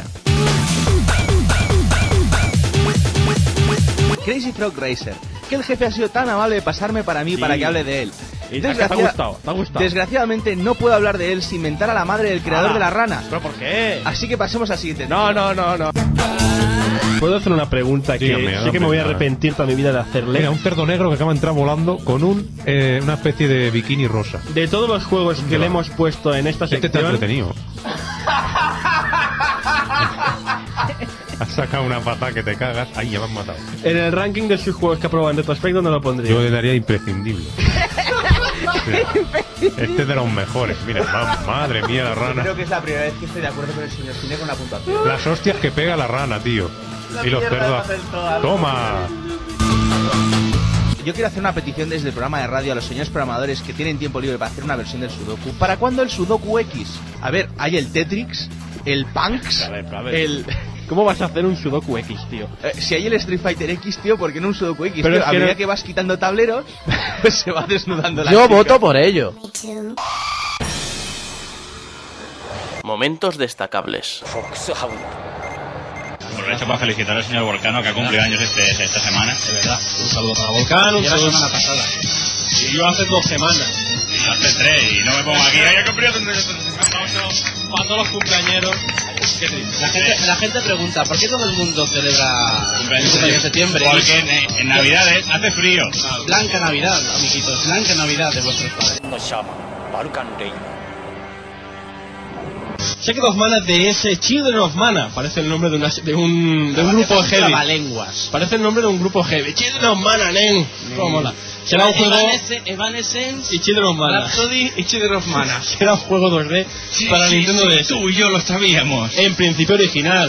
Crazy Frog Racer, que el jefe ha sido tan amable de pasarme para mí Sí. para que hable de él. Y te ha gustado, te ha gustado. Desgraciadamente no puedo hablar de él sin mentar a la madre del creador Ah, de la rana. ¿Pero por qué? Así que pasemos al siguiente. No, no, no, no. ¿Puedo hacer una pregunta que Dígame, sé que me voy a dígame. arrepentir toda mi vida de hacerle? Mira, un cerdo negro que acaba de entrar volando con un eh, una especie de bikini rosa. De todos los juegos que le hemos puesto en esta Este está sección... entretenido. Has sacado una patada que te cagas. Ahí ya me han matado. En el ranking de sus juegos que ha probado en retrospecto no lo pondría. Yo le daría imprescindible. Este es de los mejores. Mira, ma- madre mía, la rana. Creo que es la primera vez que estoy de acuerdo con el señor Cine con la puntuación. Las hostias que pega la rana, tío. La Y los mierda cerdos. de papel toda. Toma. Yo quiero hacer una petición desde el programa de radio a los señores programadores que tienen tiempo libre para hacer una versión del Sudoku. ¿Para cuándo el Sudoku X? A ver, hay el Tetrix, el Punks, A ver, a ver. el... ¿Cómo vas a hacer un Sudoku X, tío? Eh, si hay el Street Fighter X, tío, ¿por qué no un Sudoku X? Pero Tío, es a que medida no- que vas quitando tableros, pues se va desnudando la Yo chica. voto por ello. Momentos destacables. Aprovecho para felicitar al señor Volcano que ha cumplido años este, esta semana. De verdad. Un saludo para Volcán, un Y la saludo semana pasada. Y yo hace dos semanas. Y hace tres y no me pongo aquí. ¡Ay, he cumplido! Para todos los cumpleañeros. Qué triste. La gente, la gente pregunta, ¿por qué todo el mundo celebra Cumpleaños el cumpleaños en septiembre? Porque en, en Navidades hace frío. Blanca Navidad, amiguitos, Blanca Navidad de vuestros padres. Secret of Mana D S Children of Mana. Parece el nombre de, una, de un, de un grupo heavy. Trabalenguas. Parece el nombre de un grupo heavy. Children of Mana, nen. Cómo mola. Será un juego... Evanescence, Evanescence Y Children of Mana. Rhapsody y Children of Mana. Será un juego dos D Sí, para sí, Nintendo sí, D S. tú y yo lo sabíamos. En principio original.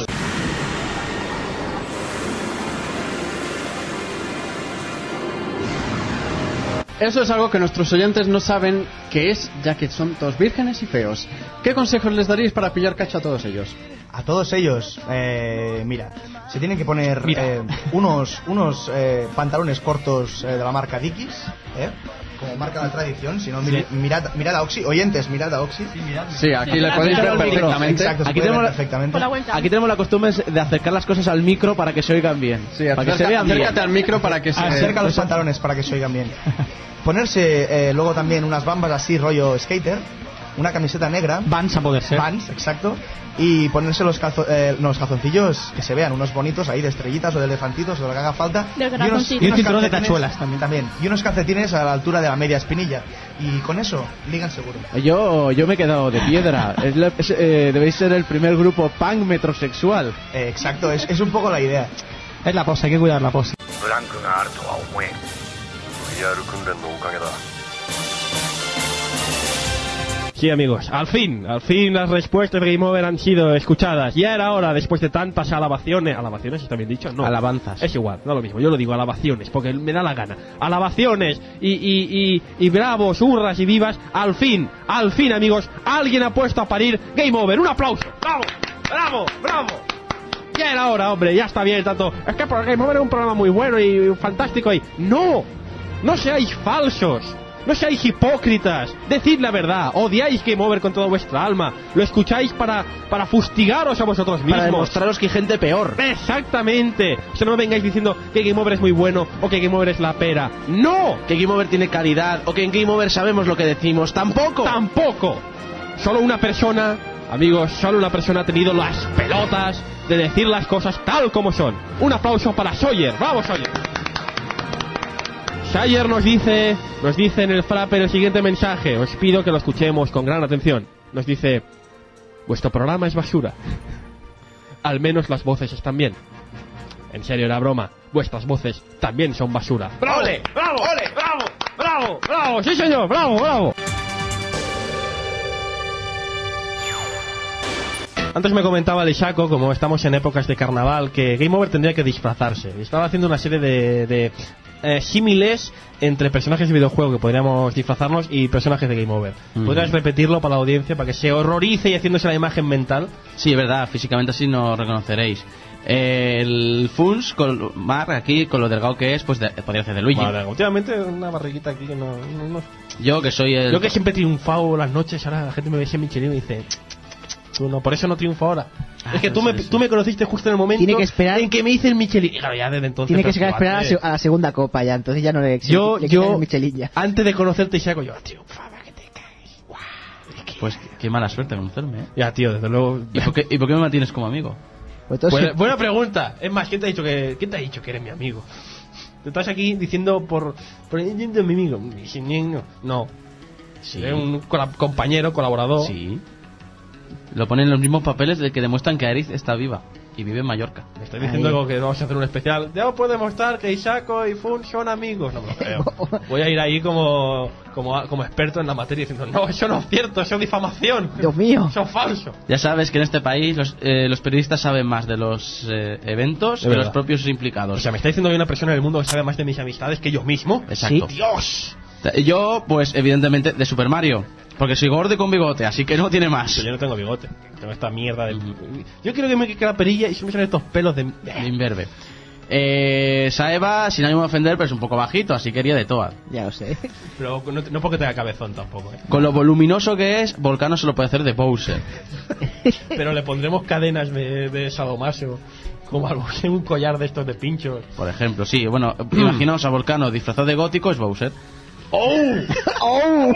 Eso es algo que nuestros oyentes no saben que es, ya que son todos vírgenes y feos. ¿Qué consejos les daríais para pillar cacho a todos ellos? A todos ellos, eh, mira, se tienen que poner Mira. eh, unos unos eh, pantalones cortos eh, de la marca Dickies, ¿eh? Como marca la tradición, si no, mi- Sí. mirad, mirad a Oxy, oyentes, mirad a Oxy. Sí, aquí le podéis ver perfectamente. Exacto, se Aquí puede ver tenemos, la, perfectamente. aquí tenemos la costumbre de acercar las cosas al micro para que se oigan bien. para que se vean bien. Acércate al micro para que se... Acerca los pantalones para que se oigan bien. Ponerse eh, luego también unas bambas así rollo skater, una camiseta negra. Vans a poder ser. Vans, exacto. Y ponerse los, calzo, eh, los calzoncillos que se vean, unos bonitos ahí de estrellitas o de elefantitos o de lo que haga falta. De y unos, corazoncitos. y Y un unos cinturón de calcetines- tachuelas también. también. Y unos calcetines a la altura de la media espinilla. Y con eso, ligan seguro. Yo, yo me he quedado de piedra. Es la- es, eh, debéis ser el primer grupo punk metrosexual. Eh, exacto, es, es un poco la idea. Es la pose, hay que cuidar la pose. Sí, amigos, al fin, al fin las respuestas de Game Over han sido escuchadas. Ya era hora, después de tantas alabaciones. ¿Alabaciones está bien dicho? No. Alabanzas. Es igual, no lo mismo. Yo lo digo alabaciones, porque me da la gana. Alabaciones y, y, y, y bravos, hurras y vivas. Al fin, al fin, amigos, alguien ha puesto a parir Game Over. ¡Un aplauso! ¡Bravo! ¡Bravo! ¡Bravo! Ya era hora, hombre, ya está bien tanto. Es que Game Over es un programa muy bueno y fantástico y... ¡No! ¡No seáis falsos! ¡No seáis hipócritas! ¡Decid la verdad! ¡Odiáis Game Over con toda vuestra alma! ¡Lo escucháis para, para fustigaros a vosotros mismos! Para demostraros que hay gente peor. ¡Exactamente! O sea, no me vengáis diciendo que Game Over es muy bueno o que Game Over es la pera. ¡No! Que Game Over tiene calidad o que en Game Over sabemos lo que decimos. ¡Tampoco! ¡Tampoco! Solo una persona, amigos, solo una persona ha tenido las pelotas de decir las cosas tal como son. Un aplauso para Sawyer. ¡Vamos, Sawyer! Sawyer nos dice, nos dice en el Frapper el siguiente mensaje. Os pido que lo escuchemos con gran atención. Nos dice: vuestro programa es basura. Al menos las voces están bien. En serio, era broma. Vuestras voces también son basura. ¡Bravo! ¡Bravo! ¡Bravo! ¡Bravo! ¡Bravo! ¡Sí, señor! ¡Bravo! ¡Bravo! Antes me comentaba Leishaco, como estamos en épocas de carnaval, que Game Over tendría que disfrazarse. Y estaba haciendo una serie de, de eh, símiles entre personajes de videojuego que podríamos disfrazarnos y personajes de Game Over. Mm. ¿Podrías repetirlo para la audiencia para que se horrorice y haciéndose la imagen mental? Sí, es verdad, físicamente así no reconoceréis. Eh, el Funs, con Mar, aquí, con lo delgado que es, pues de, podría ser de Luigi. Vale, últimamente una barriguita aquí que no, no, no- Yo que soy el... Yo que siempre he triunfado las noches, ahora la gente me ve ese Michelin y dice... Tú no, por eso no triunfo ahora. Es que tú me, tú me conociste justo en el momento Tiene que esperar- en que me hice el Michelin. Y claro, ya desde entonces... Tiene que pero esperar a la, antes- se- a la segunda copa ya, entonces ya no le exige. Yo, le quitan yo el Michelin ya. antes de conocerte, Isaac, yo, tío, Pues qué mala suerte conocerme, ¿eh? ya, tío, desde luego... ¿Y por qué, y por qué me mantienes como amigo? Pues entonces- Buena, buena pregunta. Es más, ¿quién te ha dicho que, ¿quién te ha dicho que eres mi amigo? Te estás aquí diciendo por... por mi amigo. No. Sí. Es un cola- compañero, colaborador. Sí. Lo ponen en los mismos papeles de que demuestran que Aerith está viva y vive en Mallorca. Me estoy diciendo algo que vamos a hacer un especial. Ya os puedo demostrar que Isako y Fun son amigos. No me lo creo. Voy a ir ahí como, como, como experto en la materia diciendo, no, eso no es cierto, eso es difamación. Dios mío. Eso es falso. Ya sabes que en este país los, eh, los periodistas saben más de los eh, eventos Es que verdad. los propios implicados. O sea, me está diciendo que hay una persona en el mundo que sabe más de mis amistades que yo mismo. Exacto. ¡Dios! Yo, pues, evidentemente, de Super Mario. Porque soy gordo y con bigote, así que no tiene más. Pero yo no tengo bigote. Tengo esta mierda de... Yo quiero que me quede la perilla y se me salen estos pelos de... De imberbe. Eh, Saeva, sin ánimo de ofender, pero es un poco bajito, así que haría de todas. Ya lo sé. Pero no, no porque tenga cabezón tampoco, ¿eh? Con lo voluminoso que es, Volcano se lo puede hacer de Bowser. Pero le pondremos cadenas de, de sadomaso, como algo, un collar de estos de pinchos. Por ejemplo, sí, bueno, imaginaos a Volcano disfrazado de gótico, es Bowser. ¡Oh! ¡Oh!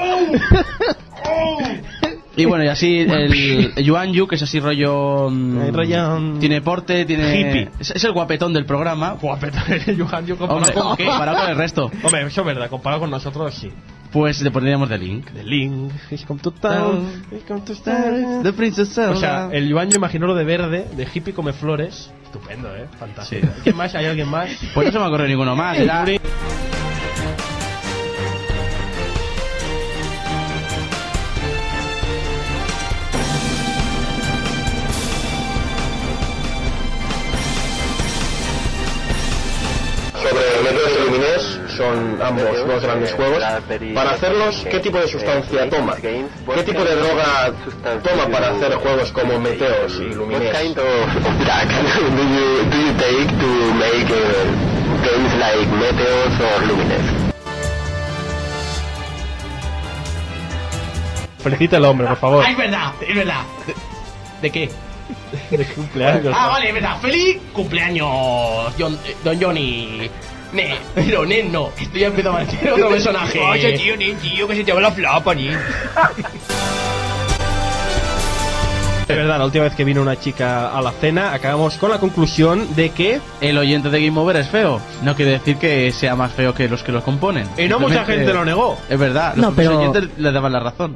Y bueno, y así el Yuan Yu, que es así rollo... mm, El rollo, mm, tiene porte, tiene... hippie. Es, es el guapetón del programa. Guapetón, el Yuan Yu comparado Hombre, con qué? comparado con el resto. Hombre, eso es verdad, comparado con nosotros sí. Pues le pondríamos de Link. The Link, He's come to town, He's come to town. The Princess Zelda. O sea, el Yuan Yu imagino lo de verde, de hippie come flores. Estupendo, ¿eh? Fantástico. Sí. ¿Quién más? ¿Hay alguien más? Pues no se me ocurre ninguno más. Era... Sobre Meteos y Lumines, son ambos dos grandes juegos. Para hacerlos, ¿qué tipo de sustancia toma? ¿Qué tipo de droga toma para hacer juegos como Meteos y Lumines? What kind of drug do you, do you take to make uh, games like Meteos or Lumines? Felicita al hombre, por favor. Ah, es verdad, es verdad. ¿De qué? De cumpleaños. Ah, vale, es verdad. ¡Feliz cumpleaños, John- eh, don Johnny! Ne, pero Nen no, esto ya empezó a parecer otro personaje. Oye, tío, Nen, tío, que se te va la flapa, Nen. Es verdad, la última vez que vino una chica a la cena, acabamos con la conclusión de que el oyente de Game Over es feo. No quiere decir que sea más feo que los que los componen. Y no mucha Simplemente- gente lo negó. Es verdad, los No, pero- oyentes le daban la razón.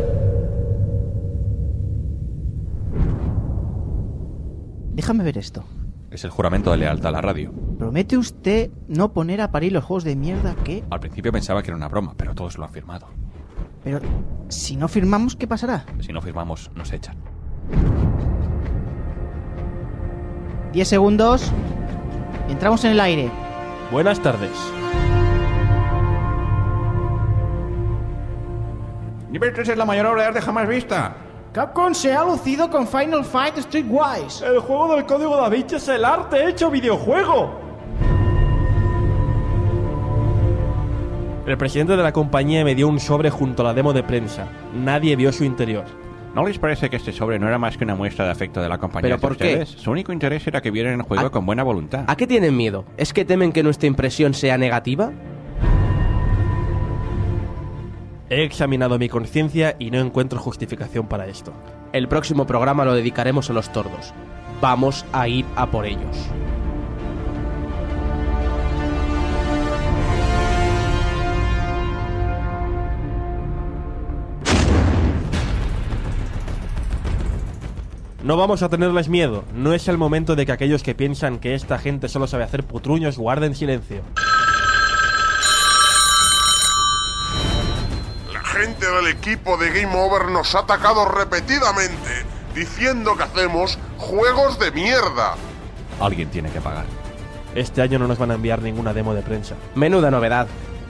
Déjame ver esto. Es el juramento de lealtad a la radio. ¿Promete usted no poner a parir los juegos de mierda que...? Al principio pensaba que era una broma, pero todos lo han firmado. Pero, si no firmamos, ¿qué pasará? Si no firmamos, nos echan. Diez segundos. Entramos en el aire. Buenas tardes. Nivel tres es la mayor obra de arte jamás vista. Capcom se ha lucido con Final Fight Streetwise. El juego del código Da Vinci es el arte hecho videojuego. El presidente de la compañía me dio un sobre junto a la demo de prensa. Nadie vio su interior. ¿No les parece que este sobre no era más que una muestra de afecto de la compañía? ¿Pero por hacia qué? ustedes? Su único interés era que vieran el juego ¿A- con buena voluntad. ¿A qué tienen miedo? ¿Es que temen que nuestra impresión sea negativa? He examinado mi conciencia y no encuentro justificación para esto. El próximo programa lo dedicaremos a los tordos. Vamos a ir a por ellos. No vamos a tenerles miedo. No es el momento de que aquellos que piensan que esta gente solo sabe hacer putruños guarden silencio. La gente del equipo de Game Over nos ha atacado repetidamente, diciendo que hacemos juegos de mierda. Alguien tiene que pagar. Este año no nos van a enviar ninguna demo de prensa. Menuda novedad.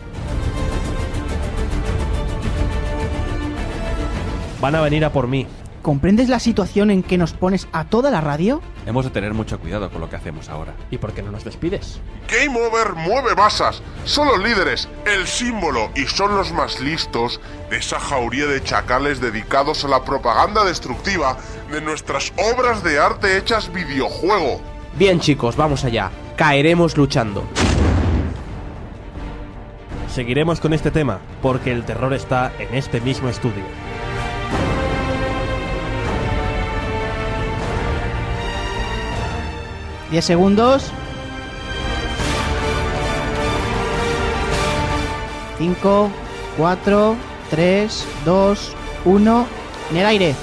Van a venir a por mí. ¿Comprendes la situación en que nos pones a toda la radio? Hemos de tener mucho cuidado con lo que hacemos ahora. ¿Y por qué no nos despides? Game Over mueve masas, son los líderes, el símbolo y son los más listos de esa jauría de chacales dedicados a la propaganda destructiva de nuestras obras de arte hechas videojuego. Bien, chicos, vamos allá. Caeremos luchando. Seguiremos con este tema, porque el terror está en este mismo estudio. Diez segundos. Cinco, cuatro, tres, dos, uno. En el aire.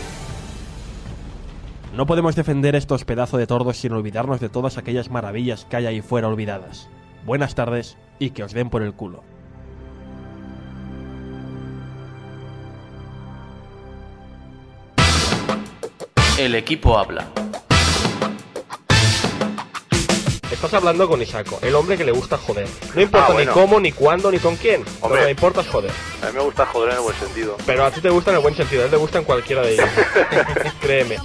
No podemos defender estos pedazos de tordos sin olvidarnos de todas aquellas maravillas que hay ahí fuera olvidadas. Buenas tardes y que os den por el culo. El equipo habla. Estás hablando con Isako, el hombre que le gusta joder. No importa Ah, bueno. ni cómo, ni cuándo, ni con quién. Lo Hombre. que le importa es joder. A mí me gusta joder en el buen sentido. Pero a ti te gusta en el buen sentido, a él te gusta en cualquiera de ellos. Créeme.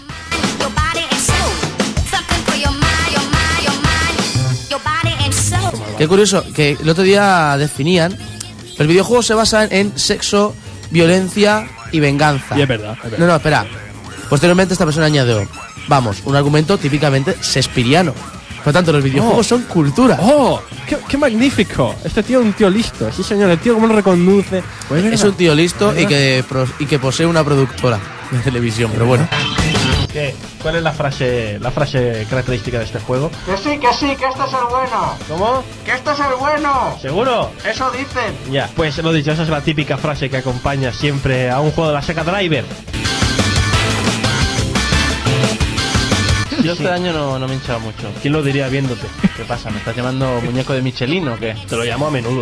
Qué curioso, que el otro día definían, el videojuego se basa en sexo, violencia y venganza. Y es verdad, es verdad. No, no, espera. Posteriormente esta persona añadió, vamos, un argumento típicamente shakespeariano. Por lo tanto, los videojuegos Oh. son cultura. ¡Oh! ¡Qué, qué magnífico! Este tío es un tío listo. Sí, señor, el tío cómo lo reconduce. Pues Es un tío listo y que, pro- y que posee una productora de televisión, pero bueno. ¿Qué? ¿Cuál es la frase, la frase característica de este juego? Que sí, que sí, que este es el bueno. ¿Cómo? Que este es el bueno. ¿Seguro? Eso dicen. Ya, pues lo dicho, esa es la típica frase que acompaña siempre a un juego de la Sega Driver. Yo este año no, no me he hinchado mucho. ¿Quién lo diría viéndote? ¿Qué pasa? ¿Me estás llamando muñeco de Michelin o qué? Te lo llamo a menudo.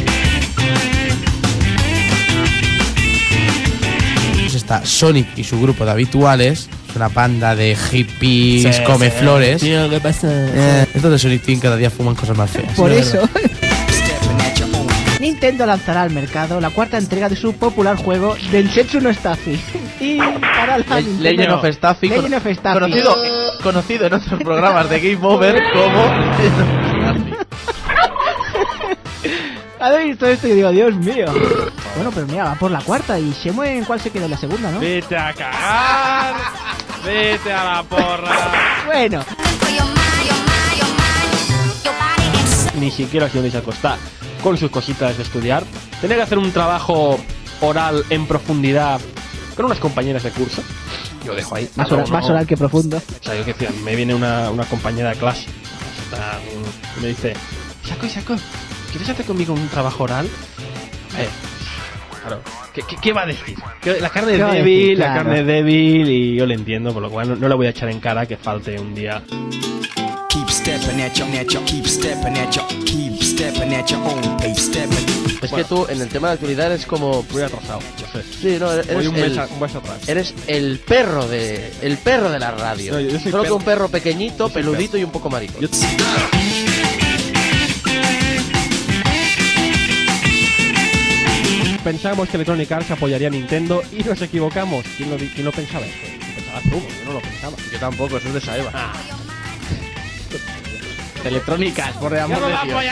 Pues está Sonic y su grupo de habituales, una banda de hippies, Sí, come sí. flores. Tío, ¿qué pasa? Eh, estos de Sonic Team cada día fuman cosas más feas. Por Sí, eso. es verdad. Nintendo lanzará al mercado la cuarta entrega de su popular juego Densetsu no Staffy. Y para la Le- Nintendo- Legend of Staffy, Legend of Staffy. conocido, conocido en otros programas de Game Over como ¿Has visto esto? Y digo, Dios mío. Bueno, pero mira, va por la cuarta. ¿Y Shemue en cuál se quedó en la segunda, no? Vete a cagar. Vete a la porra. Bueno. Ni siquiera os ibais a acostar con sus cositas de estudiar. Tenía que hacer un trabajo oral en profundidad con unas compañeras de curso. Yo dejo ahí. Más, No, oral, no. más oral que profundo. O sea, yo que decía, me viene una, una compañera de clase está, y me dice, Saco, Saco, ¿quieres hacer conmigo un trabajo oral? Eh, claro, ¿qué, qué, qué va a decir? Que la carne es ¿Qué va a débil, decir? la Claro. carne es débil y yo le entiendo, por lo cual no, no le voy a echar en cara que falte un día. Keep stepping at your, at your, keep stepping at your, keep stepping at your own pace, stepping. Es que tú en el tema de actualidad eres como muy atrasado, yo sé. Sí, no, eres Voy un el, mes a- un mes atrás. eres el perro de el perro de la radio. No, yo soy Solo perro. que un perro pequeñito, soy peludito perro. y un poco marico. Pensábamos que Electronic Arts apoyaría a Nintendo y nos equivocamos. ¿Quién lo, di- quién lo pensaba esto? Lo pensabas tú, yo no lo pensaba. Yo tampoco, eso es de Saeva. Ah. Electrónicas, por el amor de Dios.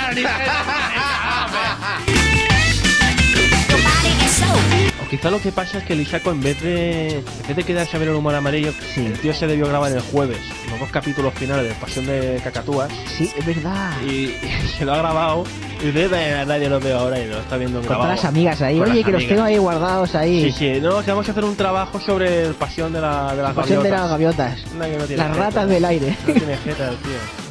O quizá lo que pasa es que el Isako, en vez de en vez de quedarse a ver el humor amarillo, el tío se debió grabar el jueves los dos capítulos finales de Pasión de Cacatúas. Sí, es verdad. Y, y se lo ha grabado y de verdad nadie lo ve ahora y lo está viendo Con grabado. todas las amigas ahí. Con Oye, las que los amigas. tengo ahí guardados ahí. Sí, sí, no, que vamos a hacer un trabajo sobre el Pasión de, la, de las Pasión de las gaviotas. gaviotas. Una que no tiene Las jeta. ratas del aire. No tiene jeta el tío.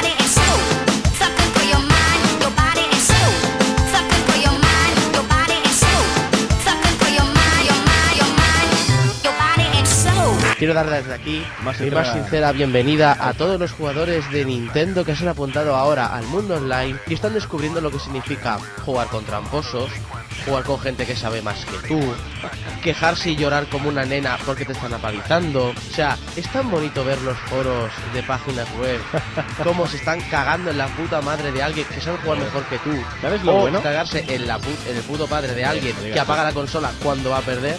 Quiero dar desde aquí Más mi sincera- más sincera bienvenida a todos los jugadores de Nintendo que se han apuntado ahora al mundo online y están descubriendo lo que significa jugar con tramposos, jugar con gente que sabe más que tú, quejarse y llorar como una nena porque te están apalizando. O sea, es tan bonito ver los foros de páginas web, cómo se están cagando en la puta madre de alguien que sabe jugar mejor que tú. ¿Sabes lo o bueno? cagarse en, la pu- en el puto padre de alguien no digas que apaga eso. la consola cuando va a perder.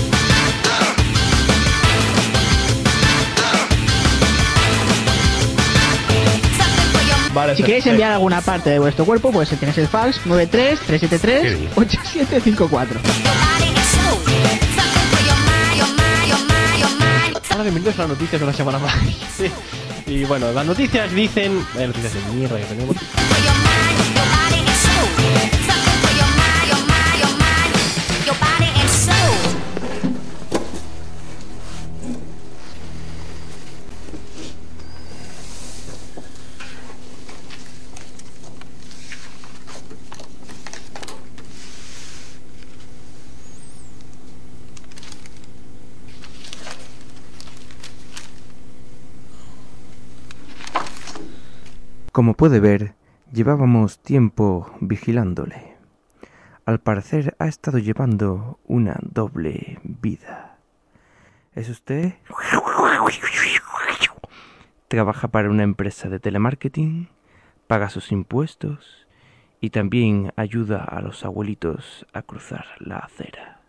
Vale, Si queréis enviar alguna parte de vuestro cuerpo, pues tenéis el fax nueve tres tres siete tres ocho siete cinco cuatro. Hola, bienvenidos a las noticias de una semana más. Sí. Y bueno, las noticias dicen... Hay noticias de mierda que tenemos. Como puede ver, llevábamos tiempo vigilándole. Al parecer ha estado llevando una doble vida. ¿Es usted? Trabaja para una empresa de telemarketing, paga sus impuestos y también ayuda a los abuelitos a cruzar la acera.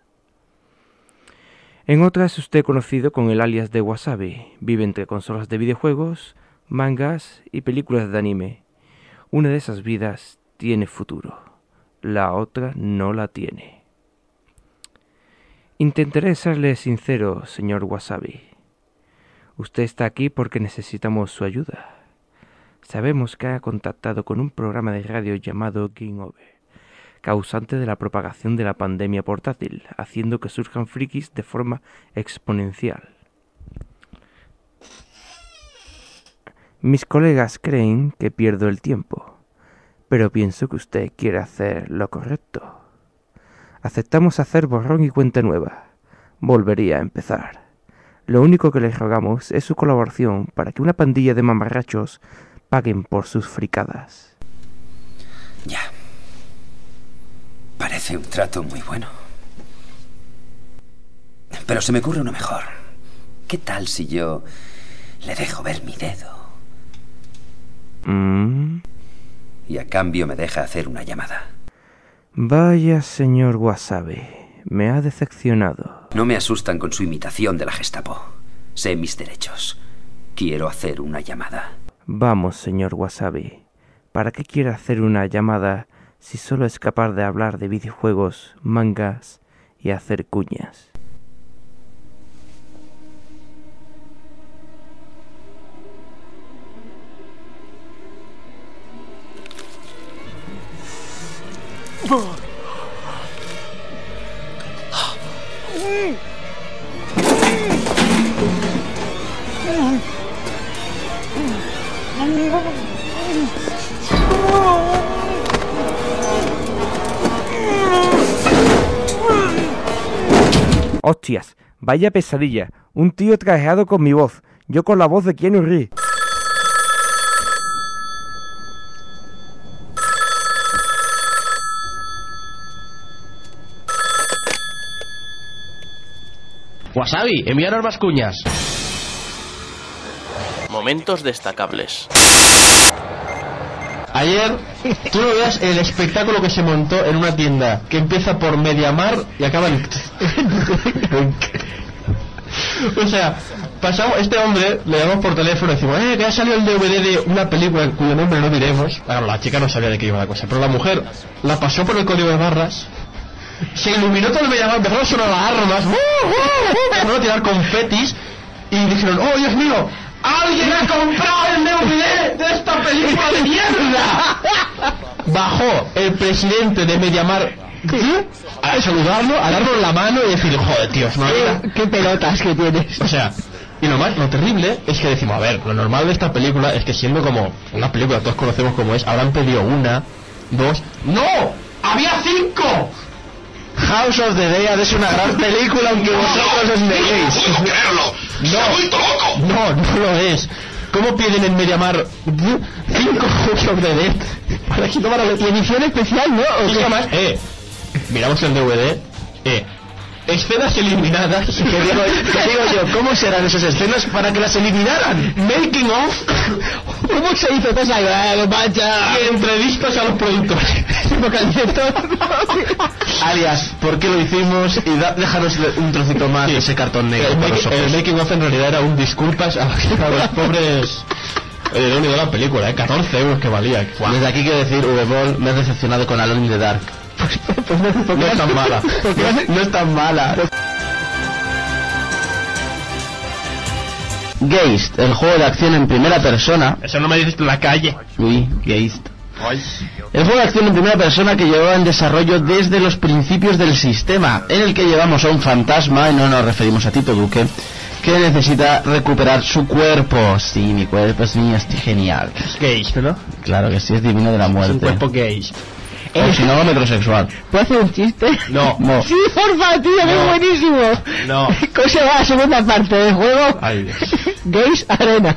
En otras es usted conocido con el alias de Wasabi. Vive entre consolas de videojuegos, mangas y películas de anime. Una de esas vidas tiene futuro, la otra no la tiene. Intentaré serle sincero, señor Wasabi. Usted está aquí porque necesitamos su ayuda. Sabemos que ha contactado con un programa de radio llamado Game Over, causante de la propagación de la pandemia portátil, haciendo que surjan frikis de forma exponencial. Mis colegas creen que pierdo el tiempo, pero pienso que usted quiere hacer lo correcto. Aceptamos hacer borrón y cuenta nueva. Volvería a empezar. Lo único que le rogamos es su colaboración para que una pandilla de mamarrachos paguen por sus fricadas. Ya. Parece un trato muy bueno. Pero se me ocurre uno mejor. ¿Qué tal si yo le dejo ver mi dedo? Mm. Y a cambio me deja hacer una llamada. Vaya, señor Wasabi, me ha decepcionado. No me asustan con su imitación de la Gestapo. Sé mis derechos. Quiero hacer una llamada. Vamos, señor Wasabi, ¿para qué quiere hacer una llamada si solo es capaz de hablar de videojuegos, mangas y hacer cuñas? Hostias, vaya pesadilla. Un tío trajeado con mi voz. Yo con la voz de Keanu Reeves. Wasabi, enviaros más cuñas. Momentos destacables. Ayer, tú no veas el espectáculo que se montó en una tienda que empieza por Mediamar y acaba en... O sea, pasamos, este hombre, le llamamos por teléfono y decimos, eh, que ha salido el D V D de una película cuyo nombre no diremos. Claro, la chica no sabía de qué iba la cosa, pero la mujer la pasó por el código de barras, se iluminó todo el Mediamar, empezaron a sonar las armas, ¡uh, uh, uh! empezaron a tirar confetis y dijeron, oh, Dios mío, ¡alguien ha comprado el D V D de esta película de mierda! Bajó el presidente de Mediamar a saludarlo, a darnos la mano y decir, joder, tío, ¿Qué, qué pelotas que tienes. O sea, y lo más, lo terrible es que decimos, a ver, lo normal de esta película es que siendo como una película que todos conocemos como es, habrán pedido una, dos... ¡No! ¡Había cinco! House of the Dead es una gran película aunque vosotros os neguéis. ¡No puedo creerlo! No, no, no lo es. ¿Cómo piden en Mediamar cinco House of the Dead? Para que tomara la edición especial, ¿no? ¿O qué más? Eh, miramos el D V D. Eh, escenas eliminadas. ¿Qué digo, qué digo yo? ¿Cómo serán esas escenas para que las eliminaran? Making of. ¿Cómo se hizo toda esa pacha? Y entrevistas a los productores. Alias, ¿por qué lo hicimos? Y da, déjanos un trocito más sí. de ese cartón negro. El, make, el making of en realidad era un disculpas a, a los pobres. Oye, no he unido la película, ¿eh? catorce euros que valía. Wow. Desde aquí quiero decir, V-Ball, me he decepcionado con Alone in the Dark. Pues, pues no, no es tan mala. No, no es tan mala. Geist, el juego de acción en primera persona. Eso no me dices tú en la calle. Uy, Geist. Ay. El juego de acción en primera persona que llevaba en desarrollo desde los principios del sistema, en el que llevamos a un fantasma, y no nos referimos a Tito Duque, que necesita recuperar su cuerpo. Sí, mi cuerpo es mío, estoy genial. Es Geist, ¿no? Claro que sí, es divino de la muerte. Es un cuerpo Geist. O si no, metrosexual. ¿Puedo hacer un chiste? No. No. Sí, porfa, tío, que es buenísimo. No. ¿Cómo se llama la segunda parte del juego? Ay, Dios. Gays Arena.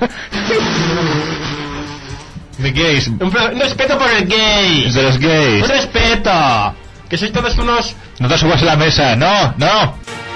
De gays. Un, un respeto por el gay. De los gays. Un respeto. Que sois todos unos... No te subas a la mesa. No, no.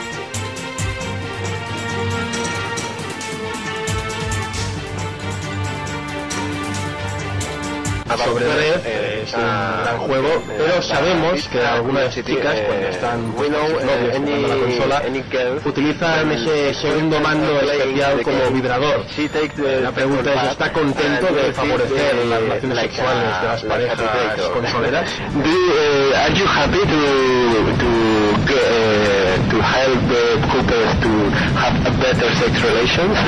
Sobre Red eh, es un gran juego, pero sabemos que algunas de las chicas cuando están novios jugando la consola utilizan ese segundo mando especial como vibrador. La pregunta es, ¿está contento de favorecer las relaciones sexuales de las parejas consoleras? Are you happy to to uh, to help the couples to have a better sex relations?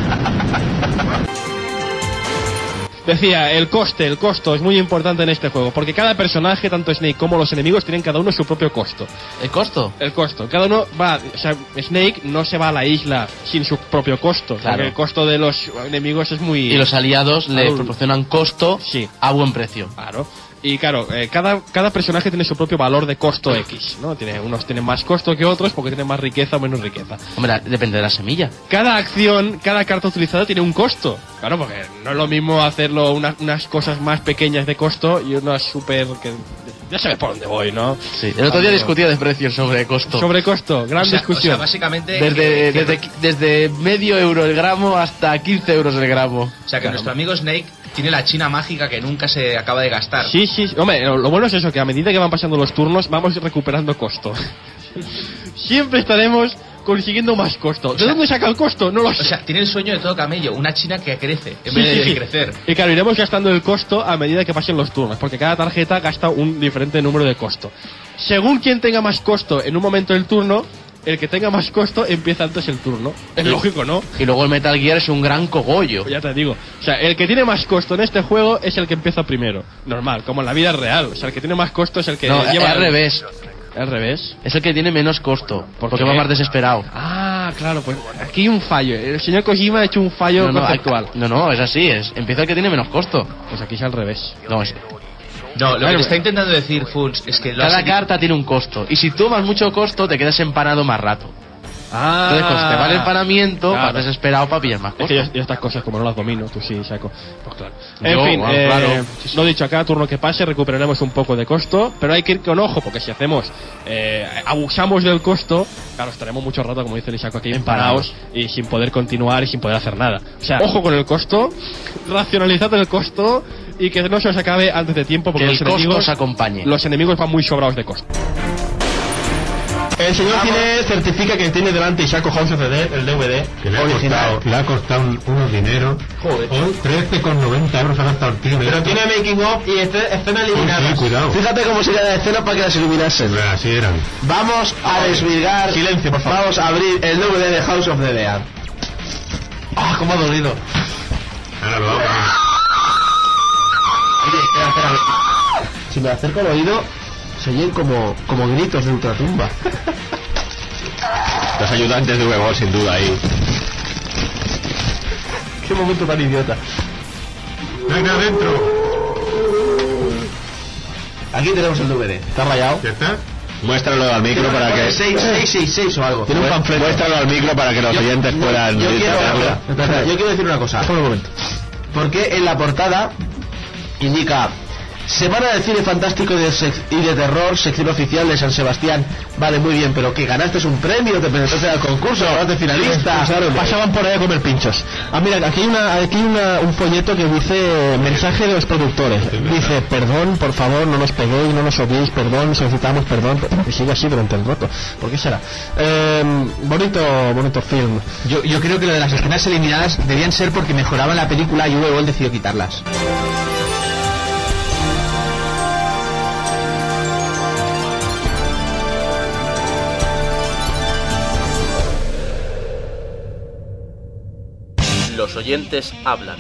Decía, el coste, el costo es muy importante en este juego, porque cada personaje, tanto Snake como los enemigos, tienen cada uno su propio costo. ¿El costo? El costo. Cada uno va, o sea, Snake no se va a la isla sin su propio costo. Claro. Porque el costo de los enemigos es muy... Y los aliados le Adul- proporcionan costo Sí. a buen precio. Claro. Y claro, eh, cada, cada personaje tiene su propio valor de costo X, ¿no? Tiene, unos tienen más costo que otros porque tienen más riqueza o menos riqueza. Hombre, depende de la semilla. Cada acción, cada carta utilizada tiene un costo. Claro, porque no es lo mismo hacerlo una- unas cosas más pequeñas de costo y unas super... que ya sabes por dónde voy, ¿no? Sí. El otro día discutía de precios sobre costo. Sobre costo, gran O sea, discusión. o sea, básicamente... Desde, que- que- desde, desde medio euro el gramo hasta quince euros el gramo. O sea, que nuestro amigo Snake tiene la china mágica que nunca se acaba de gastar. Sí, sí, sí. Hombre, lo, lo bueno es eso, que a medida que van pasando los turnos vamos recuperando costo. Siempre estaremos consiguiendo más costo. ¿De O sea, dónde saca el costo? No lo sé. O sea, tiene el sueño de todo camello, una china que crece en Sí, vez de, sí, de sí. crecer. Y claro, iremos gastando el costo a medida que pasen los turnos, porque cada tarjeta gasta un diferente número de costo. Según quien tenga más costo en un momento del turno, el que tenga más costo empieza antes el turno. Es Sí. lógico, ¿no? Y luego el Metal Gear es un gran cogollo. Ya te digo. O sea, el que tiene más costo en este juego es el que empieza primero. Normal, como en la vida real. O sea, el que tiene más costo es el que No, lleva... es al revés. ¿Al revés? Es el que tiene menos costo, porque qué? va más desesperado. Ah, claro, pues aquí hay un fallo. El señor Kojima ha hecho un fallo No, no, conceptual. no, no, es así, es. Empieza el que tiene menos costo. Pues aquí es al revés. No, es... No, lo Claro, que te está intentando decir Funs es que lo Cada has- carta tiene un costo. Y si tomas mucho costo, te quedas empanado más rato. Ah, Entonces, cuando te va el empanamiento, claro. vas desesperado para pillar más Es costo. que yo, yo estas cosas como no las domino, tú sí, saco. Pues claro. En Yo, fin, bueno, eh, claro. lo dicho, a cada turno que pase recuperaremos un poco de costo, pero hay que ir con ojo, porque si hacemos, eh, abusamos del costo, claro, estaremos mucho rato, como dice el Isaac, aquí empanados y sin poder continuar y sin poder hacer nada. O sea, ojo con el costo, racionalizad el costo y que no se os acabe antes de tiempo, porque Que los el costo enemigos, os acompañe. los enemigos van muy sobrados de costo. El señor Cine certifica que tiene delante Ishaco House of the Dead, el D V D Que le ha original. costado, le ha costado un- unos dineros. Joder. Hoy trece con noventa euros ha gastado el tío. en Pero esto. tiene making of y este- escenas Sí, eliminadas. sí, cuidado. Fíjate cómo sería la escena para que las iluminasen. Hombre, así eran. Vamos a desvirgar. Silencio, por favor. Vamos a abrir el D V D de House of the Dead. Ah, cómo ha dolido. Ahora lo vamos a ver. Oye, espera, espera. Si me acerco al oído, se oyen como, como gritos de ultratumba. Los ayudantes de huevo, sin duda, ahí. Qué momento tan idiota. Venga, adentro. Aquí tenemos el D V D. ¿Está rayado? ¿Ya está? Muéstralo al micro para que... seis seis seis seis o algo. Tiene un panfleto. Muéstralo al micro para que los Yo- oyentes no, puedan... Yo quiero, disfrutarlo. espera, espera, yo quiero decir una cosa. Un momento. Porque en la portada indica Semana de Cine Fantástico y de, sec- y de Terror, sección oficial de San Sebastián. Vale, muy bien, pero que ganaste un premio, te presentaste al concurso, ganaste finalista. Pasaban por ahí a comer pinchos. Ah, mira, aquí hay, una, aquí hay una, un folleto que dice mensaje de los productores. Dice, perdón, por favor, no nos peguéis, no nos odiéis, perdón, solicitamos perdón. Y sigue así durante el rato. ¿Por qué será? Eh, bonito, bonito film. Yo, yo creo que lo de las escenas eliminadas debían ser porque mejoraban la película y luego él decidió quitarlas. los oyentes hablan.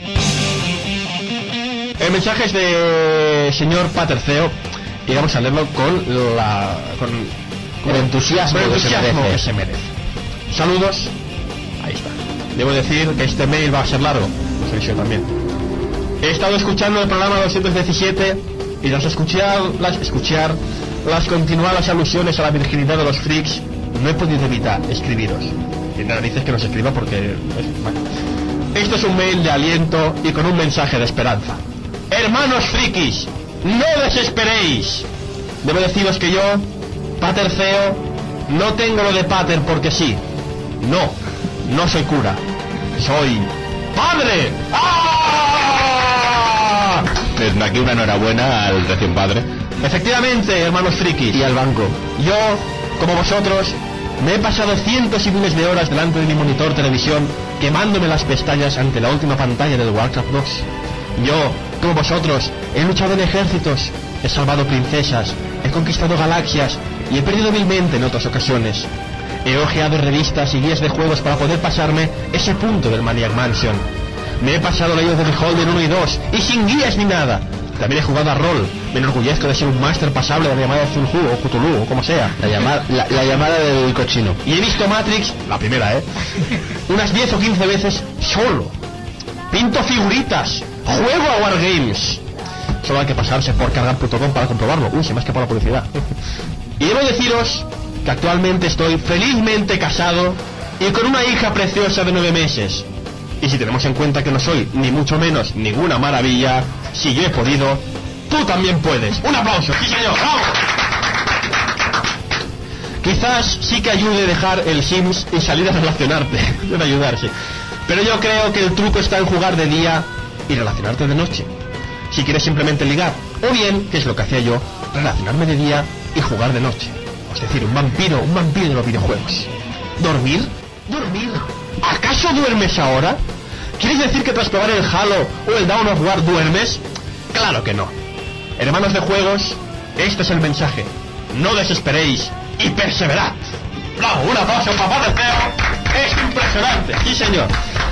El mensaje es de señor Paterceo y vamos a leerlo con la con, con el entusiasmo, con el entusiasmo que se merece. Saludos. Ahí está. Debo decir que este mail va a ser largo, lo soy yo también. He estado escuchando el programa doscientos diecisiete y tras escuchar las escuchar las continuadas alusiones a la virginidad de los freaks, no he podido evitar escribiros. Y narices que nos escriba porque es, bueno. Esto es un mail de aliento y con un mensaje de esperanza. Hermanos frikis, no desesperéis. Debo deciros que yo, Paterceo, no tengo lo de pater porque sí. No, no soy cura. Soy padre. ¡Ah! Desde aquí una enhorabuena al recién padre. Efectivamente, hermanos frikis. Y al banco. Yo, como vosotros, me he pasado cientos y miles de horas delante de mi monitor televisión quemándome las pestañas ante la última pantalla del Warcraft dos. Yo, como vosotros, he luchado en ejércitos, he salvado princesas, he conquistado galaxias y he perdido vilmente en otras ocasiones. He hojeado revistas y guías de juegos para poder pasarme ese punto del Maniac Mansion. Me he pasado la Eye of the Beholder uno y dos y sin guías ni nada. También he jugado a rol. Me enorgullezco de ser un máster pasable de la llamada de Zulhu o Cthulhu o como sea. La llamada, la, la llamada del cochino. Y he visto Matrix, la primera, ¿eh? unas diez o quince veces solo. Pinto figuritas. Juego a Wargames. Solo hay que pasarse por cargar punto com para comprobarlo. Uy, se me ha escapado la publicidad. Y debo deciros que actualmente estoy felizmente casado y con una hija preciosa de nueve meses. Y si tenemos en cuenta que no soy ni mucho menos ninguna maravilla, si yo he podido, tú también puedes. Un aplauso, sí señor, ¡bravo! Quizás sí que ayude dejar el Sims y salir a relacionarte. Debe ayudar, sí. Pero yo creo que el truco está en jugar de día y relacionarte de noche. Si quieres simplemente ligar, o bien, que es lo que hacía yo, relacionarme de día y jugar de noche. Es decir, un vampiro, un vampiro de los videojuegos. ¿Dormir? ¿Dormir? ¿Acaso duermes ahora? ¿Quieres decir que tras probar el Halo o el Dawn of War duermes? Claro que no. Hermanos de juegos, este es el mensaje. No desesperéis y perseverad. ¡Bravo! Un aplauso, papá de feo. Es impresionante. Sí, señor.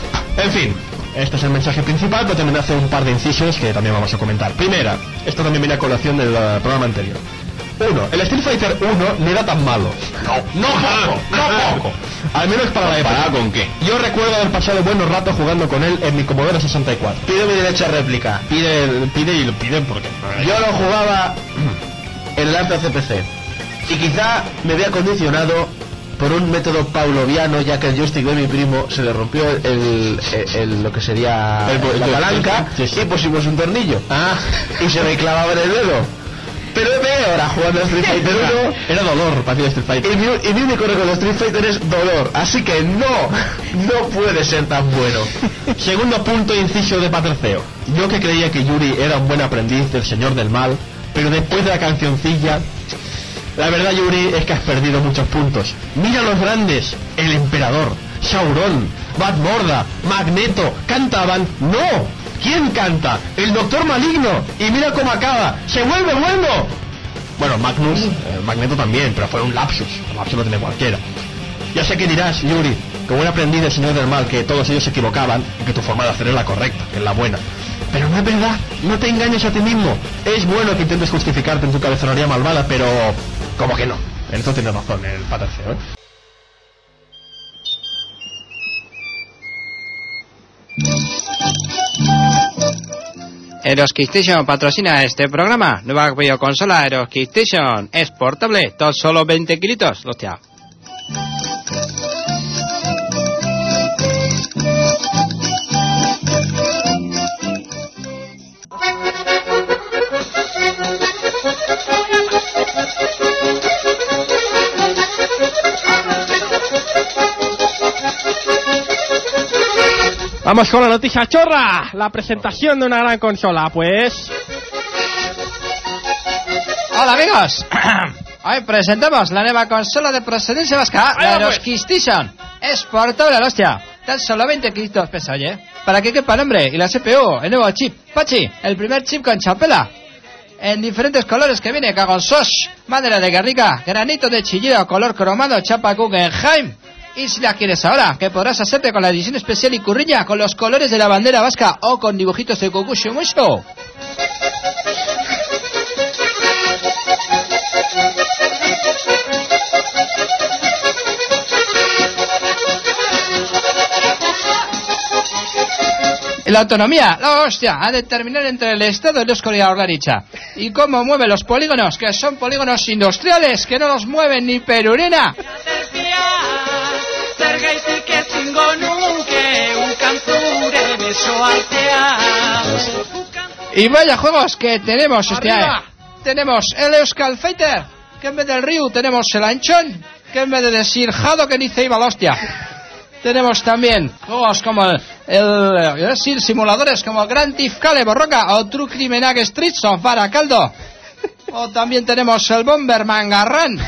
En fin, este es el mensaje principal, pero también hace un par de incisos que también vamos a comentar. Primera, esto también viene a colación del uh, programa anterior. Uno, el Street Fighter uno no era tan malo. No, no poco, no poco. Al menos para la época. ¿Para con qué? Yo recuerdo haber pasado buenos ratos jugando con él en mi Commodore sesenta y cuatro. Pide mi derecho a réplica. Pide, pide y lo piden porque... Yo lo jugaba en el Arte C P C. Y quizá me había condicionado por un método pavloviano, ya que el joystick de mi primo se le rompió el, el, el, el lo que sería el, la palanca, sí, sí. Y pusimos un tornillo. Ah. Y se me clavaba en el dedo. Pero ve ahora jugando a Street Fighter uno. Era dolor para el Street Fighter. Y mi, y mi único récord de Street Fighter es dolor. Así que no, no puede ser tan bueno. Segundo punto, inciso de Paterceo. Yo que creía que Yuri era un buen aprendiz del señor del mal, pero después de la cancioncilla, la verdad, Yuri, es que has perdido muchos puntos. Mira los grandes, el emperador, Sauron, Bad Morda, Magneto, cantaban. ¡No! ¿Quién canta? El Doctor Maligno. Y mira cómo acaba. ¡Se vuelve bueno! Bueno, Magnus, eh, Magneto también, pero fue un lapsus. Un lapsus lo tiene cualquiera. Ya sé que dirás, Yuri, como un aprendiz del Señor del Mal, que todos ellos se equivocaban y que tu forma de hacer es la correcta, que es la buena. Pero no es verdad. No te engañes a ti mismo. Es bueno que intentes justificarte en tu cabezonería malvada, pero... ¿cómo que no? En eso tienes razón, el Paterceo, ¿eh? Aeroskistation patrocina este programa. Nueva videoconsola Aeroskistation. Es portable, todo solo veinte kilitos. Hostia. Vamos con la noticia chorra, la presentación de una gran consola, pues... Hola amigos, hoy presentamos la nueva consola de procedencia vasca, la Aeroskistation. Es portable, hostia, tan solo veinte kilitos pesa, oye. Para que quepa el nombre y la C P U, el nuevo chip, Pachi, el primer chip con chapela. En diferentes colores que viene, cagonsos, madera de Guernica, granito de chillido, color cromado, chapa Guggenheim. Y si la quieres ahora, que podrás hacerte con la edición especial y curriña, con los colores de la bandera vasca o con dibujitos de Kokusho Musho. La autonomía, la hostia, a determinar entre el Estado y Eusko Jaurlaritza. Y cómo mueve los polígonos, que son polígonos industriales, que no los mueven ni perurena. Y vaya juegos que tenemos, hostia. Eh. Tenemos el Euskal Fighter, que en vez del Ryu tenemos el Anchón, que en vez de decir Hadoken dice iba la hostia. Tenemos también juegos como el, el, el decir, simuladores como Grand Theft Cale Borroca o True Criminal Streets of Barakaldo. O también tenemos el Bomberman Garran.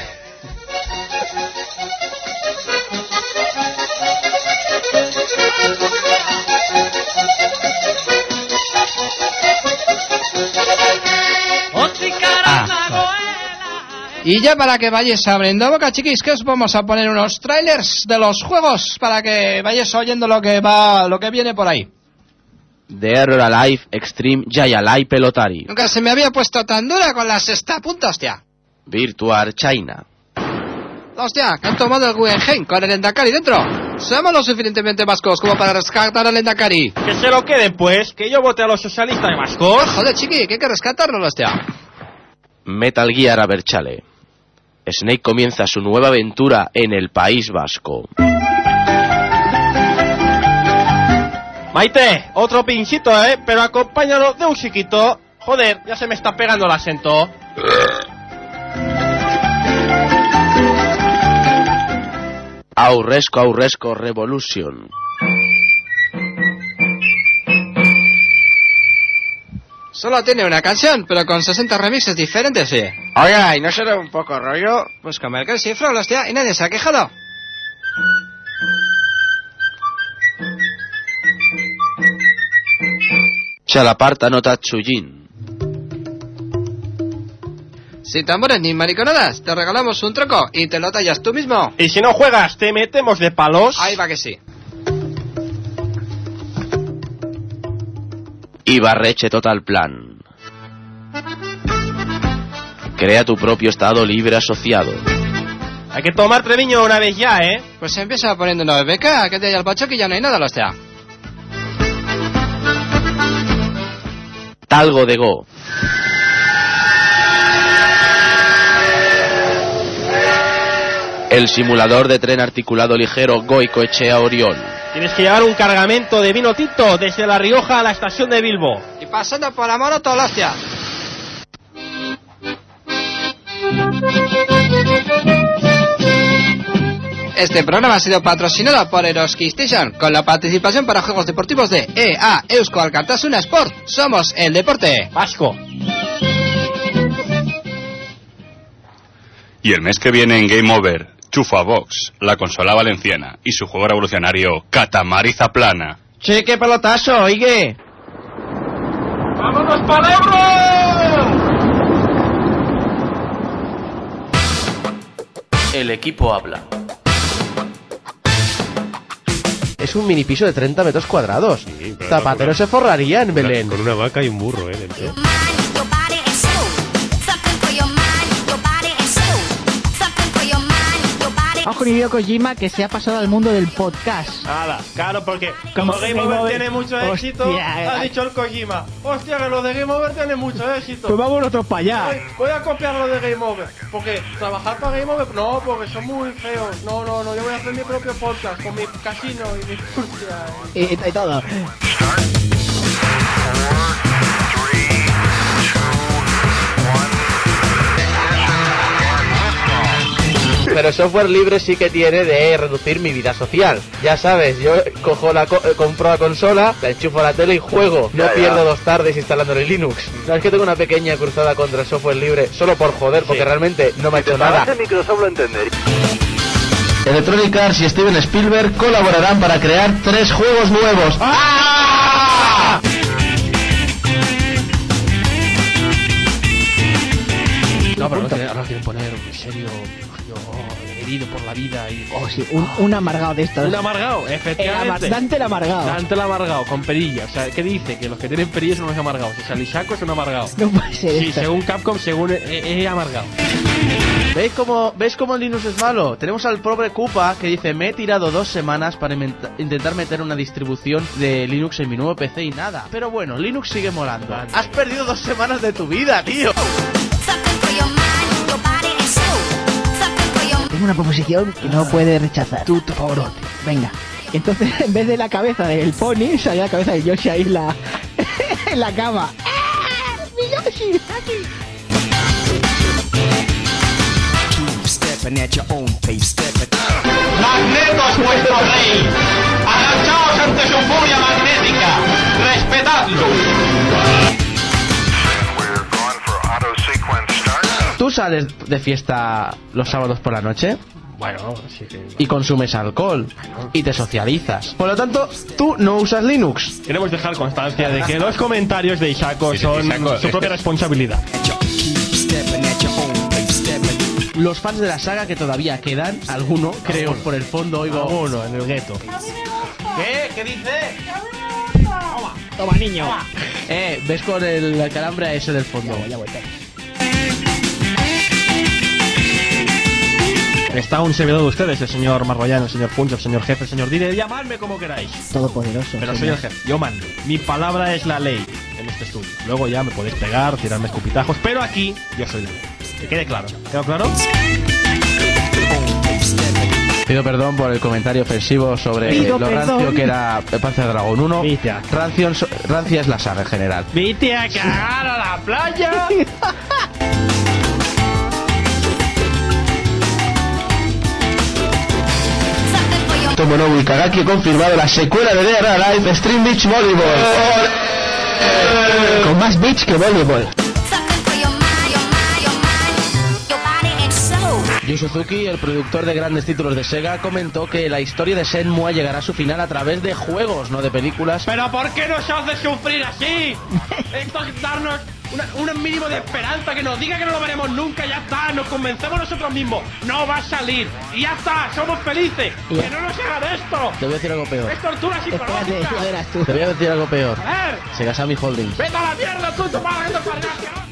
Y ya para que vayáis abriendo boca, chiquis, que os vamos a poner unos trailers de los juegos para que vayáis oyendo lo que va, lo que viene por ahí. The Error Alive Extreme Jayalai Pelotari. Nunca se me había puesto tan dura con la sexta punta, hostia. Virtual China. Hostia, que han tomado el Guggenheim con el Endacari dentro. Somos lo suficientemente vascos como para rescatar al Endacari. Que se lo queden, pues, que yo vote a los socialistas vascos. Joder, chiqui, que hay que rescatarlo, hostia. Metal Gear Aberchale. Snake comienza su nueva aventura en el País Vasco. Maite, otro pinchito, ¿eh? Pero acompáñalo de un chiquito. Joder, ya se me está pegando el acento. Aurresco Aurresco Revolution. Solo tiene una canción, pero con sesenta remixes diferentes, sí. Oiga, ¿y no será un poco rollo? Pues como el que sí, Frog, hostia, y nadie se ha quejado. Chalaparta no Tatsujin. Sin tambores ni mariconadas, te regalamos un troco y te lo tallas tú mismo. Y si no juegas, te metemos de palos. Ahí va que sí. Ibarreche Total Plan. Crea tu propio estado libre asociado. Hay que tomar Treviño una vez ya, ¿eh? Pues se empieza poniendo una beca, que te haya el pacho que ya no hay nada, hostia. Talgo de Go. El simulador de tren articulado ligero Goicoechea Orión. Tienes que llevar un cargamento de vino tinto desde La Rioja a la estación de Bilbo. Y pasando por la Monoto, hostia. Este programa ha sido patrocinado por Eroski Station, con la participación para juegos deportivos de E A Eusko Alkartasuna Sport. Somos el deporte vasco. Y el mes que viene en Game Over, Chufa Box, la consola valenciana, y su juego revolucionario Catamariza Plana. Che, qué pelotazo, oye. ¡Vámonos para el Ebro! El equipo habla. Es un mini piso de treinta metros cuadrados. Sí, Zapatero se forraría en Belén. Con una vaca y un burro, ¿eh? Dentro. Ojo, Hideo Kojima, que se ha pasado al mundo del podcast. Nada, claro, porque como Game Over tiene mucho éxito, Hostia, ha dicho el Kojima. Hostia, que lo de Game Over tiene mucho éxito. Pues vamos nosotros para allá. Voy, voy a copiar lo de Game Over. Porque trabajar para Game Over, no, porque son muy feos. No, no, no, yo voy a hacer mi propio podcast con mi casino y mi industria. Y, y, y todo. Pero software libre sí que tiene de reducir mi vida social. Ya sabes, yo cojo la co compro la consola, la enchufo a la tele y juego. No ya, pierdo ya. dos tardes instalando el Linux. Sabes que tengo una pequeña cruzada contra el software libre solo por joder, porque sí. realmente no me ha hecho nada. Microsoft lo entendería. Electronic Arts y Steven Spielberg colaborarán para crear tres juegos nuevos. ¡Ah! No, pero no tiene, ahora quieren poner un serio... querido por la vida y... Oh, sí, un, un amargado de estos. Un amargado, efectivamente. El amar- Dante el amargado. Dante el amargado, con perilla. O sea, ¿qué dice? Que los que tienen perilla son los amargados. O sea, el Ishaku es un amargado. No puede ser Sí, esto. según Capcom, según es, es amargado. ¿Veis cómo, ¿Veis cómo el Linux es malo? Tenemos al pobre Koopa que dice: me he tirado dos semanas para inventa- intentar meter una distribución de Linux en mi nuevo P C y nada. Pero bueno, Linux sigue molando. Has perdido dos semanas de tu vida, tío. Tengo una proposición que no puede rechazar. Tu, tu favorote. Venga. Entonces, en vez de la cabeza del pony, sale la cabeza de Yoshi ahí en la, en la cama. ¡Ah! ¡Mi Yoshi! ¡Aquí! ¡Magneto es vuestro rey! ¡Agachaos ante su furia magnética! ¡Respetadlo! ¿Tú sales de fiesta los sábados por la noche? Bueno, sí que... Y consumes alcohol. Y te socializas. Por lo tanto, tú no usas Linux. Queremos dejar constancia de que los comentarios de Ishaku son Ishaku, su propia responsabilidad. Los fans de la saga que todavía quedan, alguno, creo, por el fondo oigo... Alguno, en el gueto. ¿Qué? ¿Qué dice? Toma, toma niño. Toma. Eh, ¿ves con el calambre ese del fondo? Ya voy, ya voy. Está un servidor de ustedes, el señor Marroyano, el señor Punch, el señor Jefe, el señor Dire, llamadme como queráis. Todopoderoso. Pero señor. soy el jefe, yo mando. Mi palabra es la ley en este estudio. Luego ya me podéis pegar, tirarme escupitajos, pero aquí yo soy la ley. Que quede claro. ¿Quedó claro? Pido perdón por el comentario ofensivo sobre Pido lo perdón. rancio que era Panzer Dragon uno. Rancio, rancia es la saga en general. ¡Vete a cagar a la playa! Tomonobu Ikagaki ha confirmado la secuela de Dead or Alive Extreme Beach Volleyball. Con más beach que voleibol. Yu Suzuki, el productor de grandes títulos de Sega, comentó que la historia de Shenmue llegará a su final a través de juegos, no de películas. ¿Pero por qué nos hace sufrir así? Esto es darnos una, un mínimo de esperanza, que nos diga que no lo veremos nunca, ya está, nos convencemos nosotros mismos. No va a salir, y ya está, somos felices. Que no nos hagan esto. Te voy a decir algo peor. Es tortura psicológica. Espérate, ya verás tú. Te voy a decir algo peor. A ver, Segasami Holding. vete a la mierda tú, tu madre, que te pargas.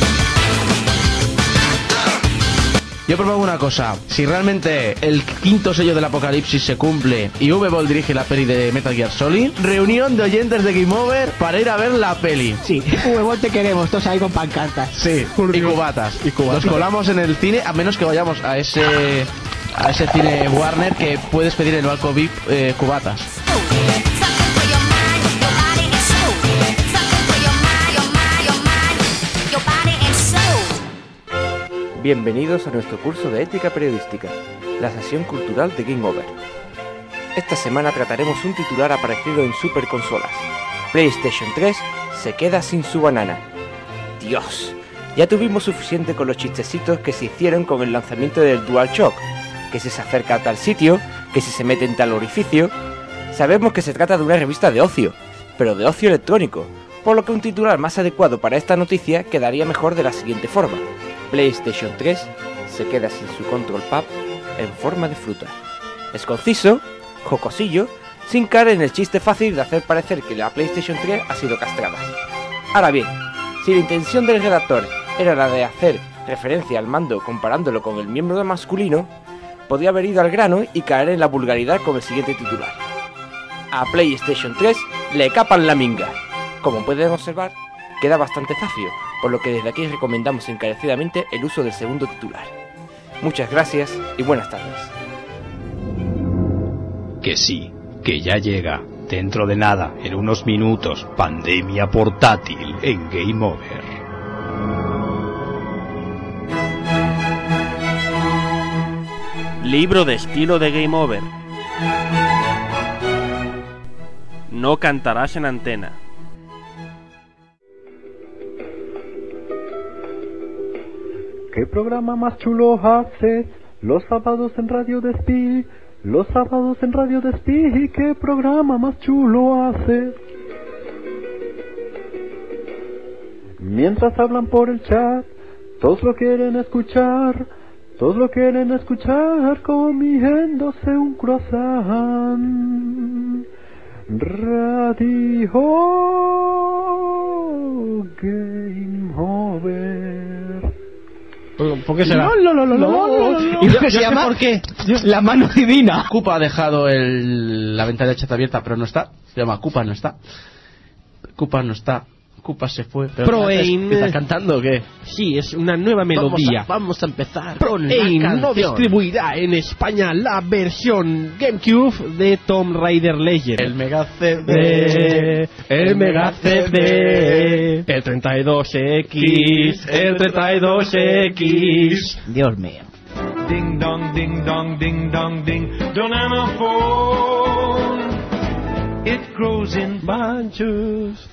Yo propongo una cosa: si realmente el quinto sello del apocalipsis se cumple y V-Ball dirige la peli de Metal Gear Solid, reunión de oyentes de Game Over para ir a ver la peli. Sí, huevón te queremos, todos ahí con pancartas. Sí, y cubatas. y cubatas. Nos colamos en el cine, a menos que vayamos a ese a ese cine Warner que puedes pedir en el balcón V I P eh, cubatas. Bienvenidos a nuestro curso de ética periodística, la sesión cultural de Game Over. Esta semana trataremos un titular aparecido en Super Consolas. PlayStation tres se queda sin su banana. Dios, ya tuvimos suficiente con los chistecitos que se hicieron con el lanzamiento del DualShock, que si se acerca a tal sitio, que si se mete en tal orificio. Sabemos que se trata de una revista de ocio, pero de ocio electrónico, por lo que un titular más adecuado para esta noticia quedaría mejor de la siguiente forma: PlayStation tres se queda sin su control pad en forma de fruta. Es conciso, jocosillo, sin caer en el chiste fácil de hacer parecer que la PlayStation tres ha sido castrada. Ahora bien, si la intención del redactor era la de hacer referencia al mando comparándolo con el miembro masculino, podía haber ido al grano y caer en la vulgaridad con el siguiente titular: a PlayStation tres le capan la minga. Como pueden observar, queda bastante zafio, por lo que desde aquí recomendamos encarecidamente el uso del segundo titular. Muchas gracias y buenas tardes. Que sí, que ya llega, dentro de nada, en unos minutos, Pandemia Portátil en Game Over. Libro de estilo de Game Over. No cantarás en antena. ¿Qué programa más chulo haces? Los sábados en Radio Despí. Los sábados en Radio Despí. ¿Qué programa más chulo haces? Mientras hablan por el chat, todos lo quieren escuchar. Todos lo quieren escuchar comiéndose un croissant. Radio Game Over. ¿Por qué será? No, no, no, no, no, no. ¿Y lo que se llama? ¿Por qué? La mano divina. Cupa ha dejado el, la ventana de chat abierta, pero no está. Se llama Cupa no está. Cupa no está. Cupa se fue. Pero Pro Aim. ¿Estás cantando o qué? Sí, es una nueva melodía. Vamos a, vamos a empezar. Pro con la Aim no canción. distribuirá en España la versión GameCube de Tomb Raider Legend. El Mega C D. Eh, el Mega C D. El treinta y dos equis. El treinta y dos equis. Dios mío. Ding dong, ding dong, ding dong, ding. Don't have a phone. It grows in bunches.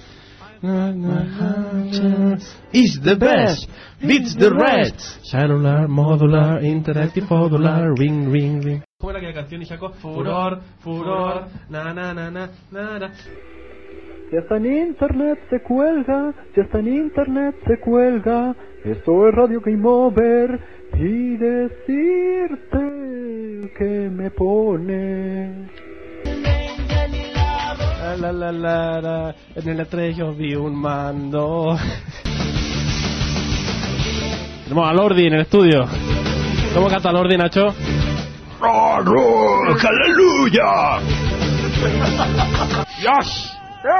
Is the best, beats the rest. Cellular, modular, interactive, modular, ring, ring, ring. ¿Cómo era aquella canción, Ishaco? Furor, furor, na na na na na na. Ya está en internet, se cuelga. Ya está en internet, se cuelga. Esto es Radio Game Over. Y decirte que me pone. La, la, la, la, en el E tres yo vi un mando. Tenemos a Lordi en el estudio. ¿Cómo canta Lordi, Nacho? ¡Aleluya! ¡Dios!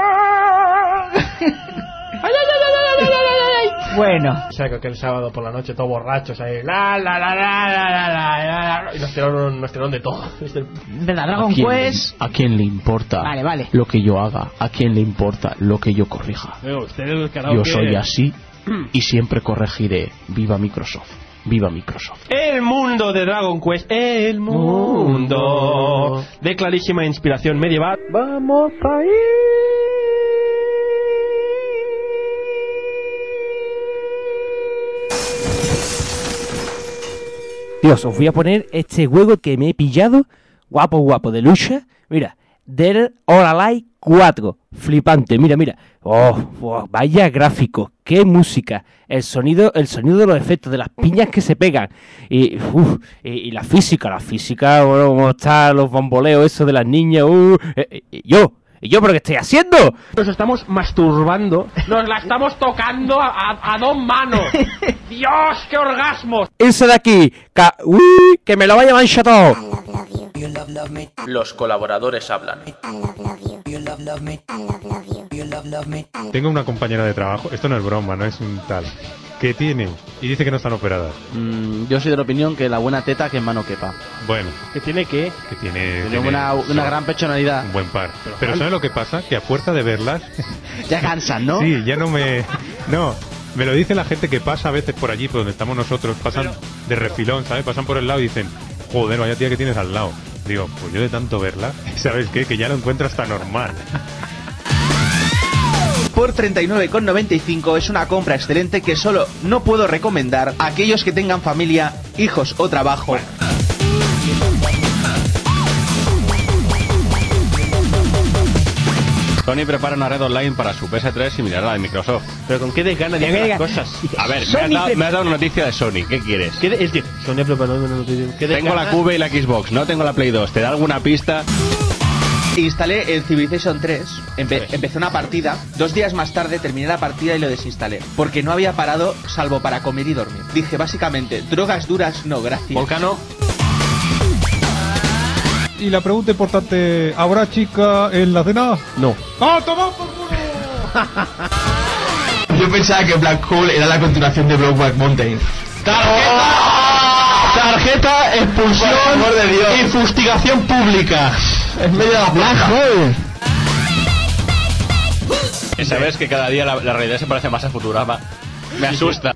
Bueno. O sea, que el sábado por la noche todos borrachos ahí. La, la, la, la, la, la, la, la, y nos tiraron, nos tiraron de todo. De la Dragon Quest. ¿A quién le importa Vale, vale. lo que yo haga? ¿A quién le importa lo que yo corrija? Yo, el karaoke... Yo soy así y siempre corregiré. Viva Microsoft. Viva Microsoft. El mundo de Dragon Quest. El mundo de clarísima inspiración medieval. Vamos a ir. Dios, os voy a poner este juego que me he pillado, guapo, guapo, de lucha. Mira, Dead or Alive cuatro, flipante, mira, mira. Oh, oh, vaya gráfico, qué música, el sonido, el sonido de los efectos, de las piñas que se pegan. Y, uf, y, y la física, la física, bueno, cómo están los bamboleos, eso de las niñas. Uh, eh, eh, yo, ¿y yo pero qué estoy haciendo? Nos estamos masturbando, nos la estamos tocando a, a, a dos manos. ¡Dios, qué orgasmos! Irse de aquí, ca uy, que me lo vaya a manchar todo. Los colaboradores hablan. Tengo una compañera de trabajo, esto no es broma, no es un tal, que tiene, y dice que no están operadas. Mm, yo soy de la opinión que la buena teta que en mano quepa. Bueno. ¿Que tiene qué? Que tiene... Tiene, tiene una, una gran pechonalidad. Un buen par. Pero, Pero ¿sabes lo que pasa? Que a fuerza de verlas... ya cansan, ¿no? Sí, ya no me... No, me lo dice la gente que pasa a veces por allí, por donde estamos nosotros, pasan Pero... de refilón, ¿sabes? Pasan por el lado y dicen, joder, vaya tía que tienes al lado. Digo, pues yo de tanto verla, ¿sabes qué? Que ya lo encuentro hasta normal. Por treinta y nueve con noventa y cinco es una compra excelente que solo no puedo recomendar a aquellos que tengan familia, hijos o trabajo. Bueno. Sony prepara una red online para su P S tres similar a la de Microsoft. Pero con qué desgana de hacer las cosas. A ver, me has, dado, me has dado una noticia de Sony, ¿qué quieres? ¿Qué de, es que Sony preparó una noticia. ¿Qué tengo la Cube y la Xbox, no tengo la Play dos. ¿Te da alguna pista? Instalé el Civilization tres, empe sí. empecé una partida, dos días más tarde terminé la partida y lo desinstalé, porque no había parado salvo para comer y dormir. Dije básicamente, drogas duras no, gracias. Volcano. Y la pregunta importante, ¿habrá chica en la cena? No. ¡Ah, toma por culo! Yo pensaba que Black Hole era la continuación de Brokeback Mountain. ¡Tarjeta! Tarjeta, expulsión de Dios. Y fustigación pública. En medio de la Black Hole. ¿Sabes que cada día la, la realidad se parece más a Futurama? Me asusta.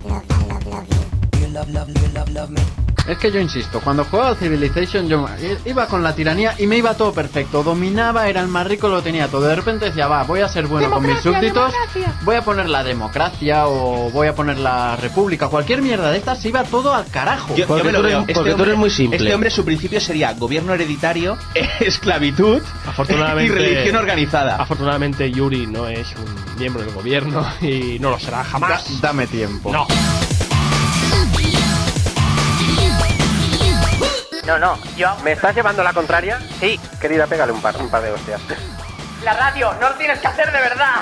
Es que yo insisto, cuando jugaba al Civilization yo iba con la tiranía y me iba todo perfecto. Dominaba, era el más rico, lo tenía todo. De repente decía, va, voy a ser bueno con mis súbditos, democracia. Voy a poner la democracia o voy a poner la república. Cualquier mierda de estas, se iba todo al carajo. Yo, yo me lo veo. Este porque hombre, tú eres muy simple. Este hombre, su principio sería gobierno hereditario, esclavitud afortunadamente, y religión organizada. Afortunadamente Yuri no es un miembro del gobierno y no lo será jamás. Da, dame tiempo. No. No, no, yo... ¿Me estás llevando la contraria? Sí. Querida, pégale un par, un par de hostias. La radio, no lo tienes que hacer de verdad.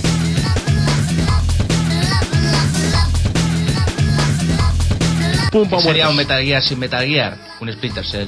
Pum, pum, sería un Metal Gear sin Metal Gear, un Splinter Cell.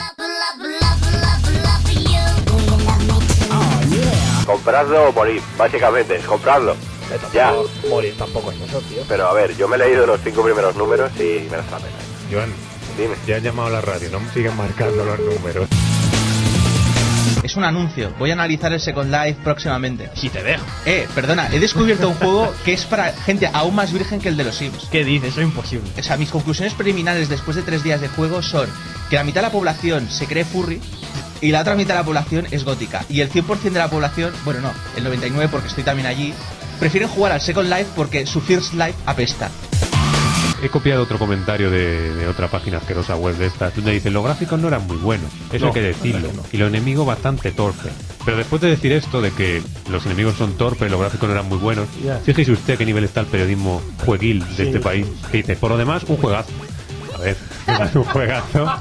Compradlo o morir, básicamente, compradlo. Ya. Morir tampoco es eso, tío. Pero a ver, yo me he leído los cinco primeros números y merece la pena. Joan, dime. Ya han llamado a la radio, no me siguen marcando los números. Es un anuncio, voy a analizar el Second Life próximamente. Si te dejo. Eh, perdona, he descubierto un juego que es para gente aún más virgen que el de los Sims. ¿Qué dices? Eso es imposible. O sea, mis conclusiones preliminares después de tres días de juego son que la mitad de la población se cree furry y la otra mitad de la población es gótica. Y el cien por ciento de la población, bueno no, el noventa y nueve por ciento porque estoy también allí, prefieren jugar al Second Life porque su First Life apesta. He copiado otro comentario de, de otra página asquerosa web de esta, donde dice: los gráficos no eran muy buenos, eso No, hay que decirlo, no. y los enemigos bastante torpes. Pero después de decir esto, de que los enemigos son torpes, los gráficos no eran muy buenos, Ya. fíjese usted qué nivel está el periodismo jueguil de Sí. este país. Que dice, por lo demás, un juegazo. A ver, es un juegazo.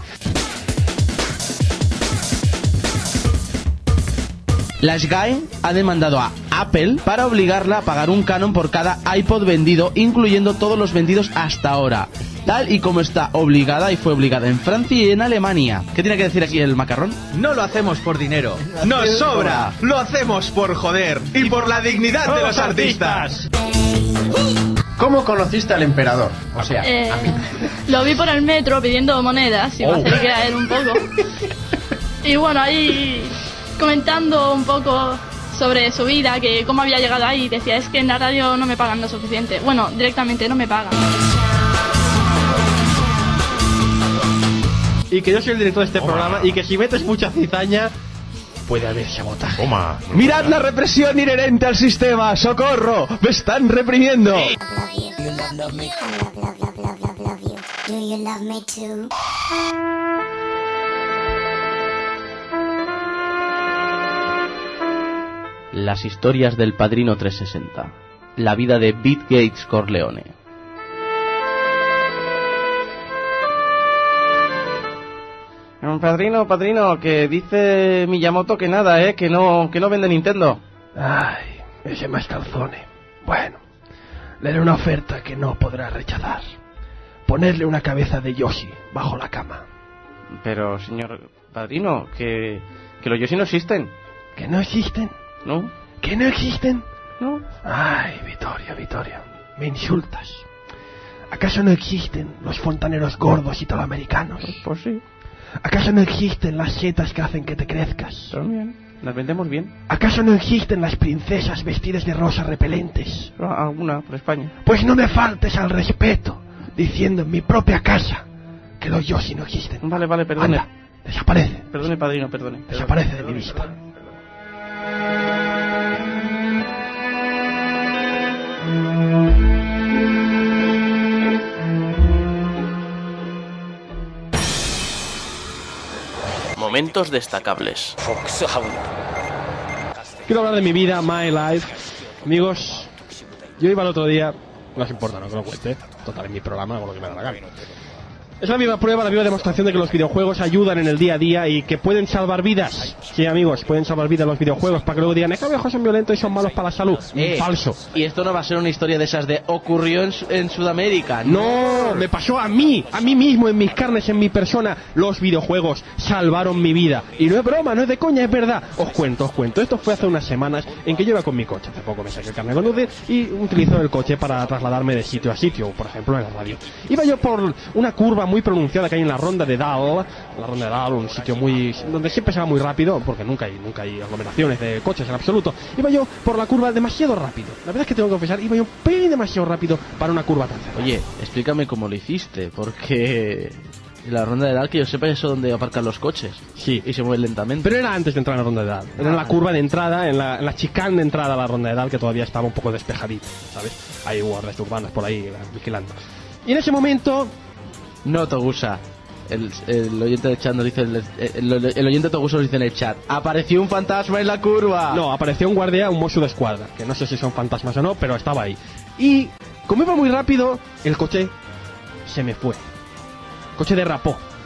La Sky ha demandado a Apple para obligarla a pagar un canon por cada iPod vendido, incluyendo todos los vendidos hasta ahora, tal y como está obligada y fue obligada en Francia y en Alemania. ¿Qué tiene que decir aquí el macarrón? No lo hacemos por dinero, nos sobra, lo hacemos por joder y por la dignidad de los artistas. ¿Cómo conociste al emperador? O sea, Eh, a mí. Lo vi por el metro pidiendo monedas y me Oh. acerqué a él un poco. Y bueno, ahí comentando un poco sobre su vida, que cómo había llegado ahí, decía, es que en la radio no me pagan lo suficiente. Bueno, directamente no me pagan. Y que yo soy el director de este programa y que si metes mucha cizaña puede haber sabotaje. Toma. ¡Mirad la represión inherente al sistema! ¡Socorro! ¡Me están reprimiendo! Las historias del Padrino trescientos sesenta. La vida de Pete Gates Corleone. Padrino, padrino, que dice Miyamoto que nada, eh, que no, que no vende Nintendo. Ay, ese mascalzone. Bueno, le haré una oferta que no podrá rechazar. Ponerle una cabeza de Yoshi bajo la cama. Pero, señor padrino, que, que los Yoshi no existen. ¿Que no existen? ¿No? ¿Que no existen? No. Ay, Vittorio, Vittorio, me insultas. ¿Acaso no existen los fontaneros gordos italoamericanos? Pues sí. ¿Acaso no existen las setas que hacen que te crezcas? También. Las vendemos bien. ¿Acaso no existen las princesas vestidas de rosa repelentes? Alguna, por España. Pues no me faltes al respeto, diciendo en mi propia casa que los Yoshi no existen. Vale, vale, perdone. Anda, desaparece. Perdone, padrino, perdone. Desaparece de mi vista. Momentos destacables. Quiero hablar de mi vida, my life. Amigos, yo iba el otro día, no os importa, no que lo cuente, total, en mi programa hago lo que me da la gana. Es la viva prueba, la viva demostración de que los videojuegos ayudan en el día a día y que pueden salvar vidas. Sí, amigos, pueden salvar vidas los videojuegos, para que luego digan, es que los videojuegos son violentos y son malos para la salud. Eh, Falso. Y esto no va a ser una historia de esas de ocurrió en, en Sudamérica. No, me pasó a mí, a mí mismo, en mis carnes, en mi persona. Los videojuegos salvaron mi vida. Y no es broma, no es de coña, es verdad. Os cuento, os cuento. Esto fue hace unas semanas en que yo iba con mi coche. Hace poco me saqué el carnet de conducir y utilizo el coche para trasladarme de sitio a sitio, por ejemplo en la radio. Iba yo por una curva muy pronunciada que hay en la Ronda de Dal, la Ronda de Dal, un sitio muy donde siempre se va muy rápido, porque nunca hay nunca hay aglomeraciones de coches en absoluto. Iba yo por la curva demasiado rápido. La verdad es que tengo que confesar, iba yo un pelín demasiado rápido para una curva tan cerrada. Oye, explícame cómo lo hiciste, porque en la Ronda de Dal, que yo sepa, es eso donde aparcan los coches. Sí. Y se mueven lentamente. Pero era antes de entrar en la Ronda de Dal. Era en la curva de entrada, en la, en la chicane de entrada a la Ronda de Dal, que todavía estaba un poco despejadita, ¿sabes? Hay guardias urbanos por ahí vigilando. Y en ese momento... No, Togusa. El, el oyente del chat nos dice, el, el, el oyente Togusa nos dice en el chat, apareció un fantasma en la curva. No, apareció un guardia, un mozo de escuadra, que no sé si son fantasmas o no, pero estaba ahí. Y como iba muy rápido, el coche se me fue. El coche derrapó.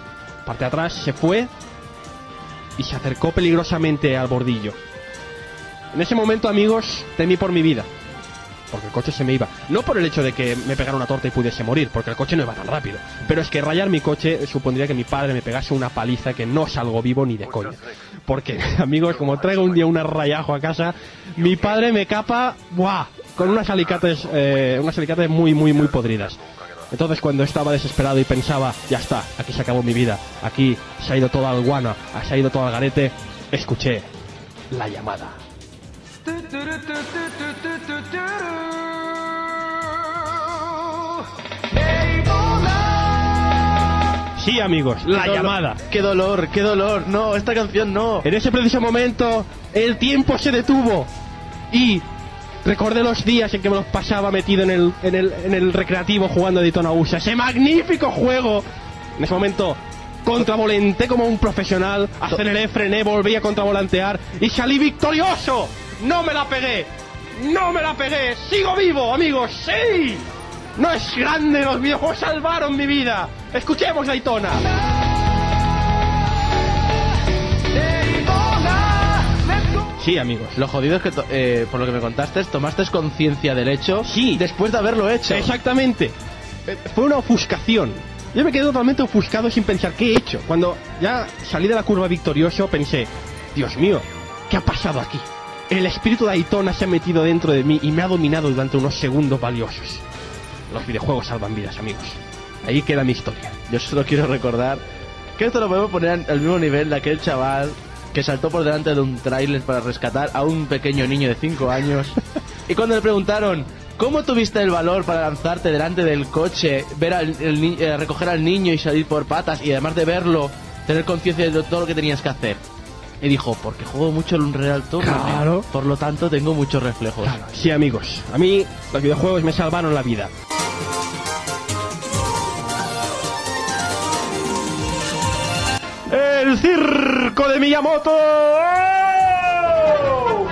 parte de atrás, se fue y se acercó peligrosamente al bordillo. En ese momento, amigos, temí por mi vida, porque el coche se me iba. No por el hecho de que me pegara una torta y pudiese morir, porque el coche no iba tan rápido, pero es que rayar mi coche supondría que mi padre me pegase una paliza que no salgo vivo ni de coña. Porque, amigos, como traigo un día un rayajo a casa, mi padre me capa, ¡buah!, con unas alicates, eh, unas alicates muy, muy, muy podridas. Entonces, cuando estaba desesperado y pensaba, ya está, aquí se acabó mi vida, aquí se ha ido todo al guano, se ha ido todo al garete, escuché la llamada. Sí, amigos, la Qué llamada. dolor, qué dolor, qué dolor. No, esta canción no. En ese preciso momento, el tiempo se detuvo y recordé los días en que me los pasaba metido en el, en el, en el recreativo jugando a Daytona U S A, ese magnífico juego. En ese momento contravolenté como un profesional, aceleré, frené, volví a contravolantear y salí victorioso. No me la pegué, no me la pegué, sigo vivo, amigos, sí. No es grande, los videojuegos salvaron mi vida. Escuchemos Daytona. Sí, amigos. Lo jodido es que, to- eh, por lo que me contaste, tomaste conciencia del hecho sí. después de haberlo hecho. Exactamente. Eh, Fue una ofuscación. Yo me quedé totalmente ofuscado sin pensar qué he hecho. Cuando ya salí de la curva victorioso, pensé, Dios mío, ¿qué ha pasado aquí? El espíritu de Daytona se ha metido dentro de mí y me ha dominado durante unos segundos valiosos. Los videojuegos salvan vidas, amigos. Ahí queda mi historia. Yo solo quiero recordar que esto lo podemos poner al mismo nivel de aquel chaval que saltó por delante de un tráiler para rescatar a un pequeño niño de cinco años. Y cuando le preguntaron, ¿cómo tuviste el valor para lanzarte delante del coche, ver al, el ni- eh, recoger al niño y salir por patas, y además de verlo, tener conciencia de todo lo que tenías que hacer? Y dijo, porque juego mucho el Unreal Tournament. Claro. Por lo tanto, tengo muchos reflejos. Claro, sí, amigos. A mí los videojuegos me salvaron la vida. ¡El circo de Miyamoto! ¡Oh!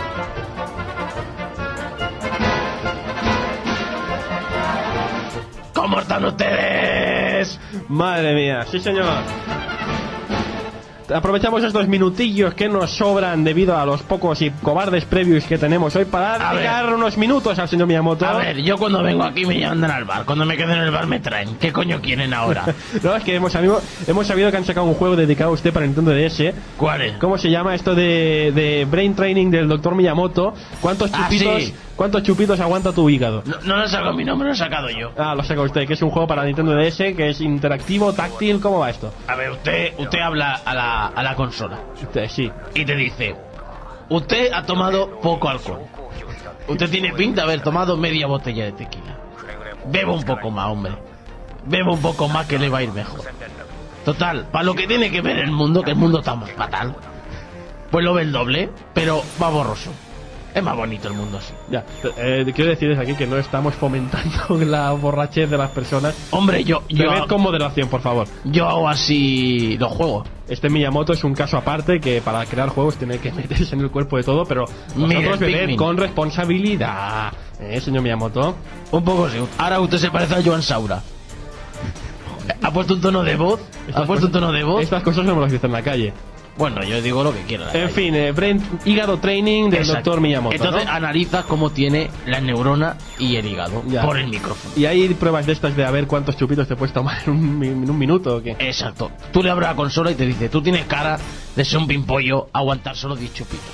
¿Cómo están ustedes? Madre mía, sí señor. Aprovechamos estos minutillos que nos sobran debido a los pocos y cobardes previews que tenemos hoy para A dedicar ver. unos minutos al señor Miyamoto. A ver, yo cuando vengo aquí me mandan al bar. Cuando me quedo en el bar me traen. ¿Qué coño quieren ahora? No, es que hemos, amigo, hemos sabido que han sacado un juego dedicado a usted para Nintendo D S. ¿Cuál es? ¿Cómo se llama esto de, de Brain Training del doctor Miyamoto? ¿Cuántos Ah, chupitos, sí. ¿cuántos chupitos aguanta tu hígado? No, no lo he sacado mi nombre, lo he sacado yo. Ah, lo saca usted, que es un juego para Nintendo D S, que es interactivo, táctil, ¿cómo va esto? A ver, usted, usted habla a la, a la consola. Usted, sí. Y te dice, usted ha tomado poco alcohol. Usted tiene pinta de haber tomado media botella de tequila. Beba un poco más, hombre. Beba un poco más que le va a ir mejor. Total, para lo que tiene que ver el mundo, que el mundo está más fatal, pues lo ve el doble, pero más borroso. Es más bonito el mundo así. Ya, eh, quiero decirles aquí que no estamos fomentando la borrachez de las personas. Hombre, yo... yo Bebed con moderación, por favor. Yo hago así los juegos. Este Miyamoto es un caso aparte que para crear juegos tiene que meterse en el cuerpo de todo, pero Mire, vosotros bebed Pikmin. con responsabilidad. ¿Eh, señor Miyamoto? Un poco sí. Ahora usted se parece a Joan Saura. ¿Ha puesto un tono de voz? ¿Ha puesto un tono de voz? Estas cosas no me las dicen en la calle. Bueno, yo digo lo que quiera. En fin, eh, brain, hígado training del Exacto. doctor Miyamoto. Entonces ¿no? analiza cómo tiene la neurona y el hígado Ya. por el micrófono. Y hay pruebas de estas de a ver cuántos chupitos te puedes tomar en un, mi- en un minuto o qué. Exacto. Tú le abres la consola y te dice, tú tienes cara de ser un pimpollo, aguantar solo diez chupitos.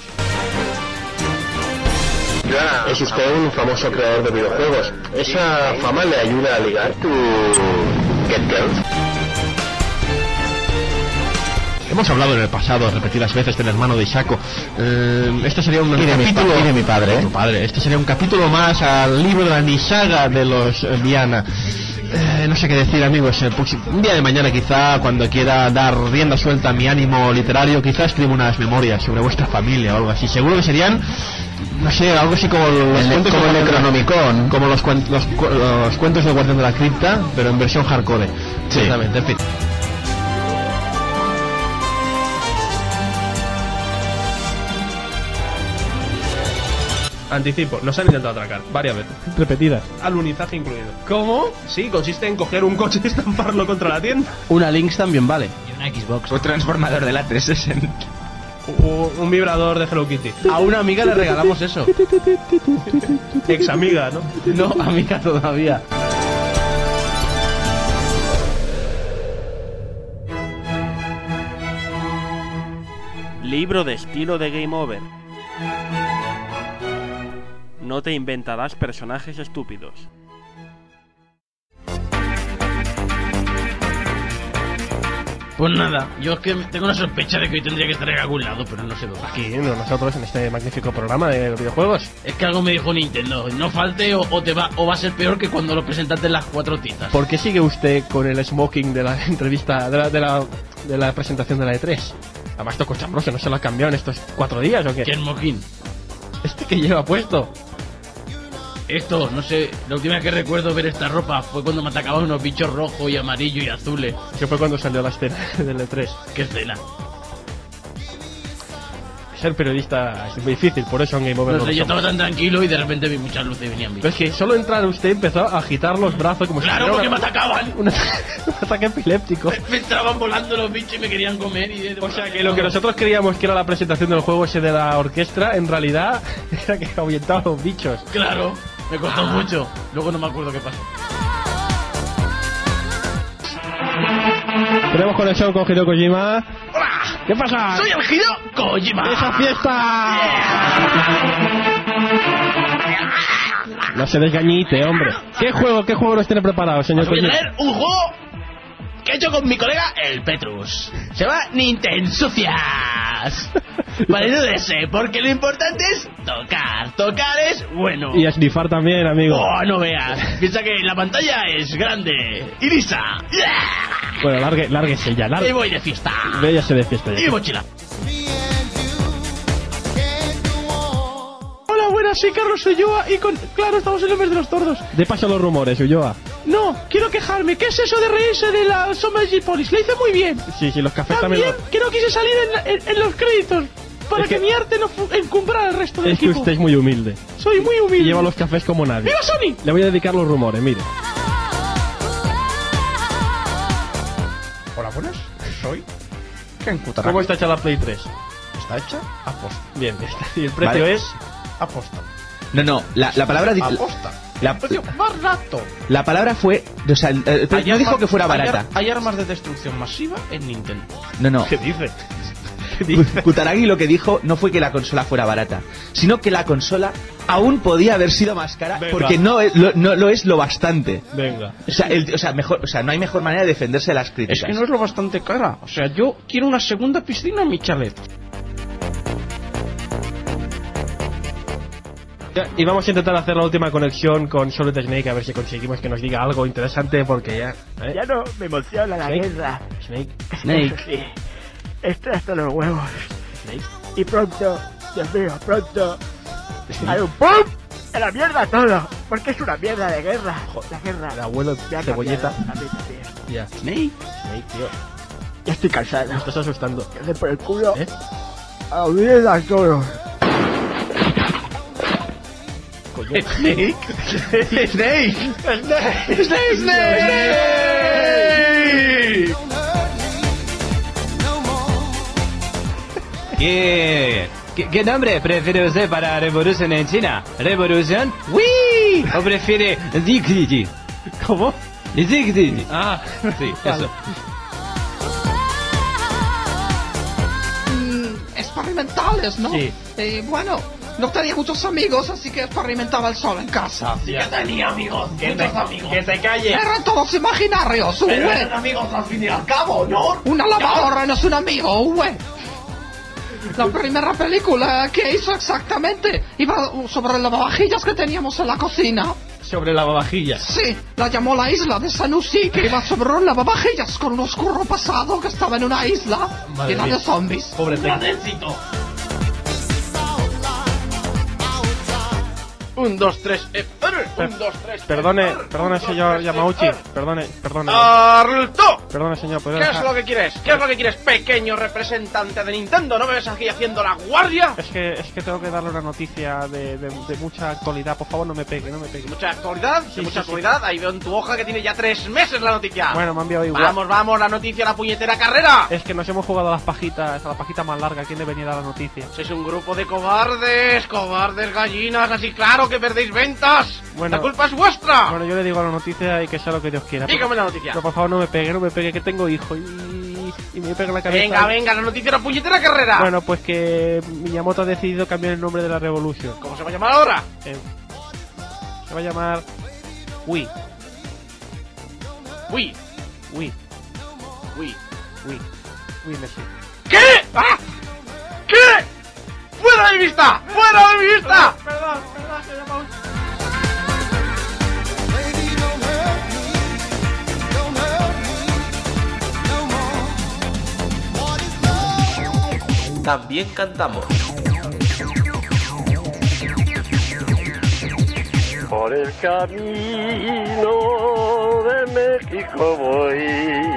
Es usted un famoso creador de videojuegos. ¿Esa fama le ayuda a ligar? To get girls. Hemos hablado en el pasado repetidas veces del hermano de Isako. Eh, este sería un Y de mi capítulo... pa- y de mi padre, ¿eh? Tu padre. Este sería un capítulo más al libro de la Nisaga de los eh, Diana. Eh, no sé qué decir, amigos. El próximo- un día de mañana, quizá, cuando quiera dar rienda suelta a mi ánimo literario, quizá escriba unas memorias sobre vuestra familia o algo así. Seguro que serían, no sé, algo así como los El- cuentos como del el Guardián- Necronomicon. como los, cuen- los, cu- los cuentos del Guardián de la Cripta, pero en versión hardcore. Sí. Exactamente, en fin. Anticipo, nos han intentado atracar varias veces. Repetidas. Alunizaje incluido. ¿Cómo? Sí, consiste en coger un coche y estamparlo contra la tienda. Una Lynx también vale. Una Xbox. Un transformador de la trescientos sesenta. Un, un vibrador de Hello Kitty. A una amiga le regalamos eso. Ex amiga, ¿no? No, amiga todavía. Libro de estilo de Game Over. No te inventarás personajes estúpidos. Pues nada, yo es que tengo una sospecha de que hoy tendría que estar en algún lado, pero no sé dónde. Aquí, ¿no? Nosotros en este magnífico programa de videojuegos. Es que algo me dijo Nintendo, no falte o, o te va o va a ser peor que cuando lo presentaste en las cuatro titas. ¿Por qué sigue usted con el smoking de la entrevista, de la, de la, de la presentación de la E tres? Además, esto cochambroso, ¿no se lo ha cambiado en estos cuatro días o qué? ¿Qué smoking? Este que lleva puesto. Esto, no sé, la última vez que recuerdo ver esta ropa fue cuando me atacaban unos bichos rojos y amarillos y azules. Que fue cuando salió la escena del E tres. ¿Qué escena? Ser periodista es muy difícil, por eso en Game Over No no sé, lo yo somos. estaba tan tranquilo y de repente vi muchas luces y venían bichos. Pero es que solo entrar usted empezó a agitar los brazos como ¡Claro, si porque fuera me atacaban! Un, un ataque epiléptico. Me, me entraban volando los bichos y me querían comer y... De... O sea que lo que nosotros creíamos que era la presentación del juego ese de la orquesta, en realidad era que ahuyentaba los bichos. Claro, me costó ah. mucho. Luego no me acuerdo qué pasó. Tenemos conexión con Hideo Kojima. ¡Hola! ¿Qué pasa? ¡Soy el Hideo Kojima! ¡Esa fiesta! Yeah. No se desgañite, hombre. ¿Qué juego, qué juego nos tiene preparado, señor Os voy a Kojima? traer un juego que he hecho con mi colega el Petrus. Se llama Nintendo Sucias. Para no de ese, porque lo importante es tocar. Tocar es bueno. Y a snifar también, amigo. Oh, no veas. Piensa que la pantalla es grande y lisa. Yeah. Bueno, largue, lárguese ya, lárguese. Y voy de fiesta. Véyase de fiesta ya. Y mochila. Hola, buenas, soy Carlos Ulloa y con... Claro, estamos en el mes de los tordos. De paso los rumores, Ulloa. No, quiero quejarme. ¿Qué es eso de reírse de la sombra de G-Police? Lo hice muy bien. Sí, sí, los cafés también. también lo... que no quise salir en, en, en los créditos. Para es que, que mi arte no encumbrara el resto del es equipo. Es que usted es muy humilde. Soy muy humilde. Y lleva los cafés como nadie. ¡Viva Sony! Le voy a dedicar los rumores, mire. Hola, buenas. Soy Ken Kutaragi. ¿Cómo está hecha la Play tres? Está hecha a posta. Bien, está. Y el precio Vale. es... A posta. No, no, la, la palabra... di- Aposta. La, Precio más barato. la palabra fue... O sea, el- el- Hay no dijo armas- que fuera hay ar- barata. Hay armas de destrucción masiva en Nintendo. No, no. ¿Qué dice? Kutaragi lo que dijo no fue que la consola fuera barata, sino que la consola aún podía haber sido más cara. Venga. Porque no, es- lo, no lo es lo bastante. Venga. O sea, el- o sea, mejor, o sea, no hay mejor manera de defenderse de las críticas. Es que no es lo bastante cara. O sea, yo quiero una segunda piscina en mi chalet. Ya, y vamos a intentar hacer la última conexión con Solid Snake a ver si conseguimos que nos diga algo interesante porque ya... ¿eh? Ya no me emociona la Snake. guerra. Snake. Snake. Sí. Estoy hasta los huevos. Snake. Y pronto, Dios mío, pronto hay un ¡pum! ¡A la mierda todo! Porque es una mierda de guerra. La guerra. El abuelo me ha cebolleta. cambiado la vida, tío. Ya. Snake. Snake, tío. Ya estoy cansado. Me estás asustando. Que por el culo. ¿Eh? A la mierda todo. Coño. Snake. Snake. Snake. Snake. Snake. ¿Qué, qué, ¿Qué nombre prefiere usted para revolución en China? ¿Revolución? ¡Wii! ¿O prefiere Zigzigi? ¿Cómo? Zigzigi. Ah, sí, vale. eso. Mm, experimentales, ¿no? Sí. Eh, bueno, no tenía muchos amigos, así que experimentaba el solo en casa. Sí que tenía amigos, Que muchos te, amigos. que te calles. Eran todos imaginarios, Pero güey. eran amigos al fin y al cabo, ¿no? Una lavadora no es un amigo, güey. La primera película que hizo exactamente iba sobre lavavajillas que teníamos en la cocina. Sobre lavavajillas. Sí, la llamó La Isla de Sanusi, que iba sobre un lavavajillas con un oscuro pasado que estaba en una isla Madre llena mía. de zombies. Pobre ¡Gran Tec. éxito! Un, dos, tres, eh, un, dos, tres. Perdone, perdone, señor Yamauchi. Perdone, perdone. ¡Alto! Perdona, señor, pero... ¿Qué es lo que quieres? ¿Qué es lo que quieres, pequeño representante de Nintendo? ¿No me ves aquí haciendo la guardia? Es que, es que tengo que darle una noticia de, de, de mucha actualidad. Por favor, no me pegue, no me pegue. ¿Mucha actualidad? Sí, ¿De mucha sí, actualidad? sí. Ahí veo en tu hoja que tiene ya tres meses la noticia. Bueno, me han enviado igual. Vamos, vamos, la noticia, la puñetera carrera. Es que nos hemos jugado a las pajitas, a la pajita más larga. ¿Quién le venía a dar la noticia? Sois un grupo de cobardes, cobardes gallinas, así claro que perdéis ventas. Bueno, la culpa es vuestra. Bueno, yo le digo la noticia y que sea lo que Dios quiera. Dígame la noticia. Pero por favor, no me pegue, no me pegue, que tengo hijo y, y me pega en la cabeza. Venga, venga, la noticia, la puñetera carrera. Bueno, pues que Miyamoto ha decidido cambiar el nombre de la Revolution. ¿Cómo se va a llamar ahora? Eh, se va a llamar Wii. Wii. Wii. Wii. Wii. Wii Messi. ¿Qué? ¡Ah! ¿Qué? ¡Fuera de mi vista! ¡Fuera de mi vista! Perdón, perdón, señor Paul. También cantamos. Por el camino de México voy,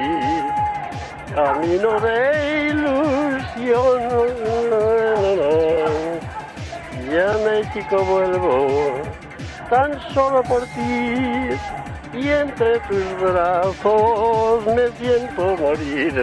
camino de ilusión. Y a México vuelvo tan solo por ti, y entre tus brazos me siento morir.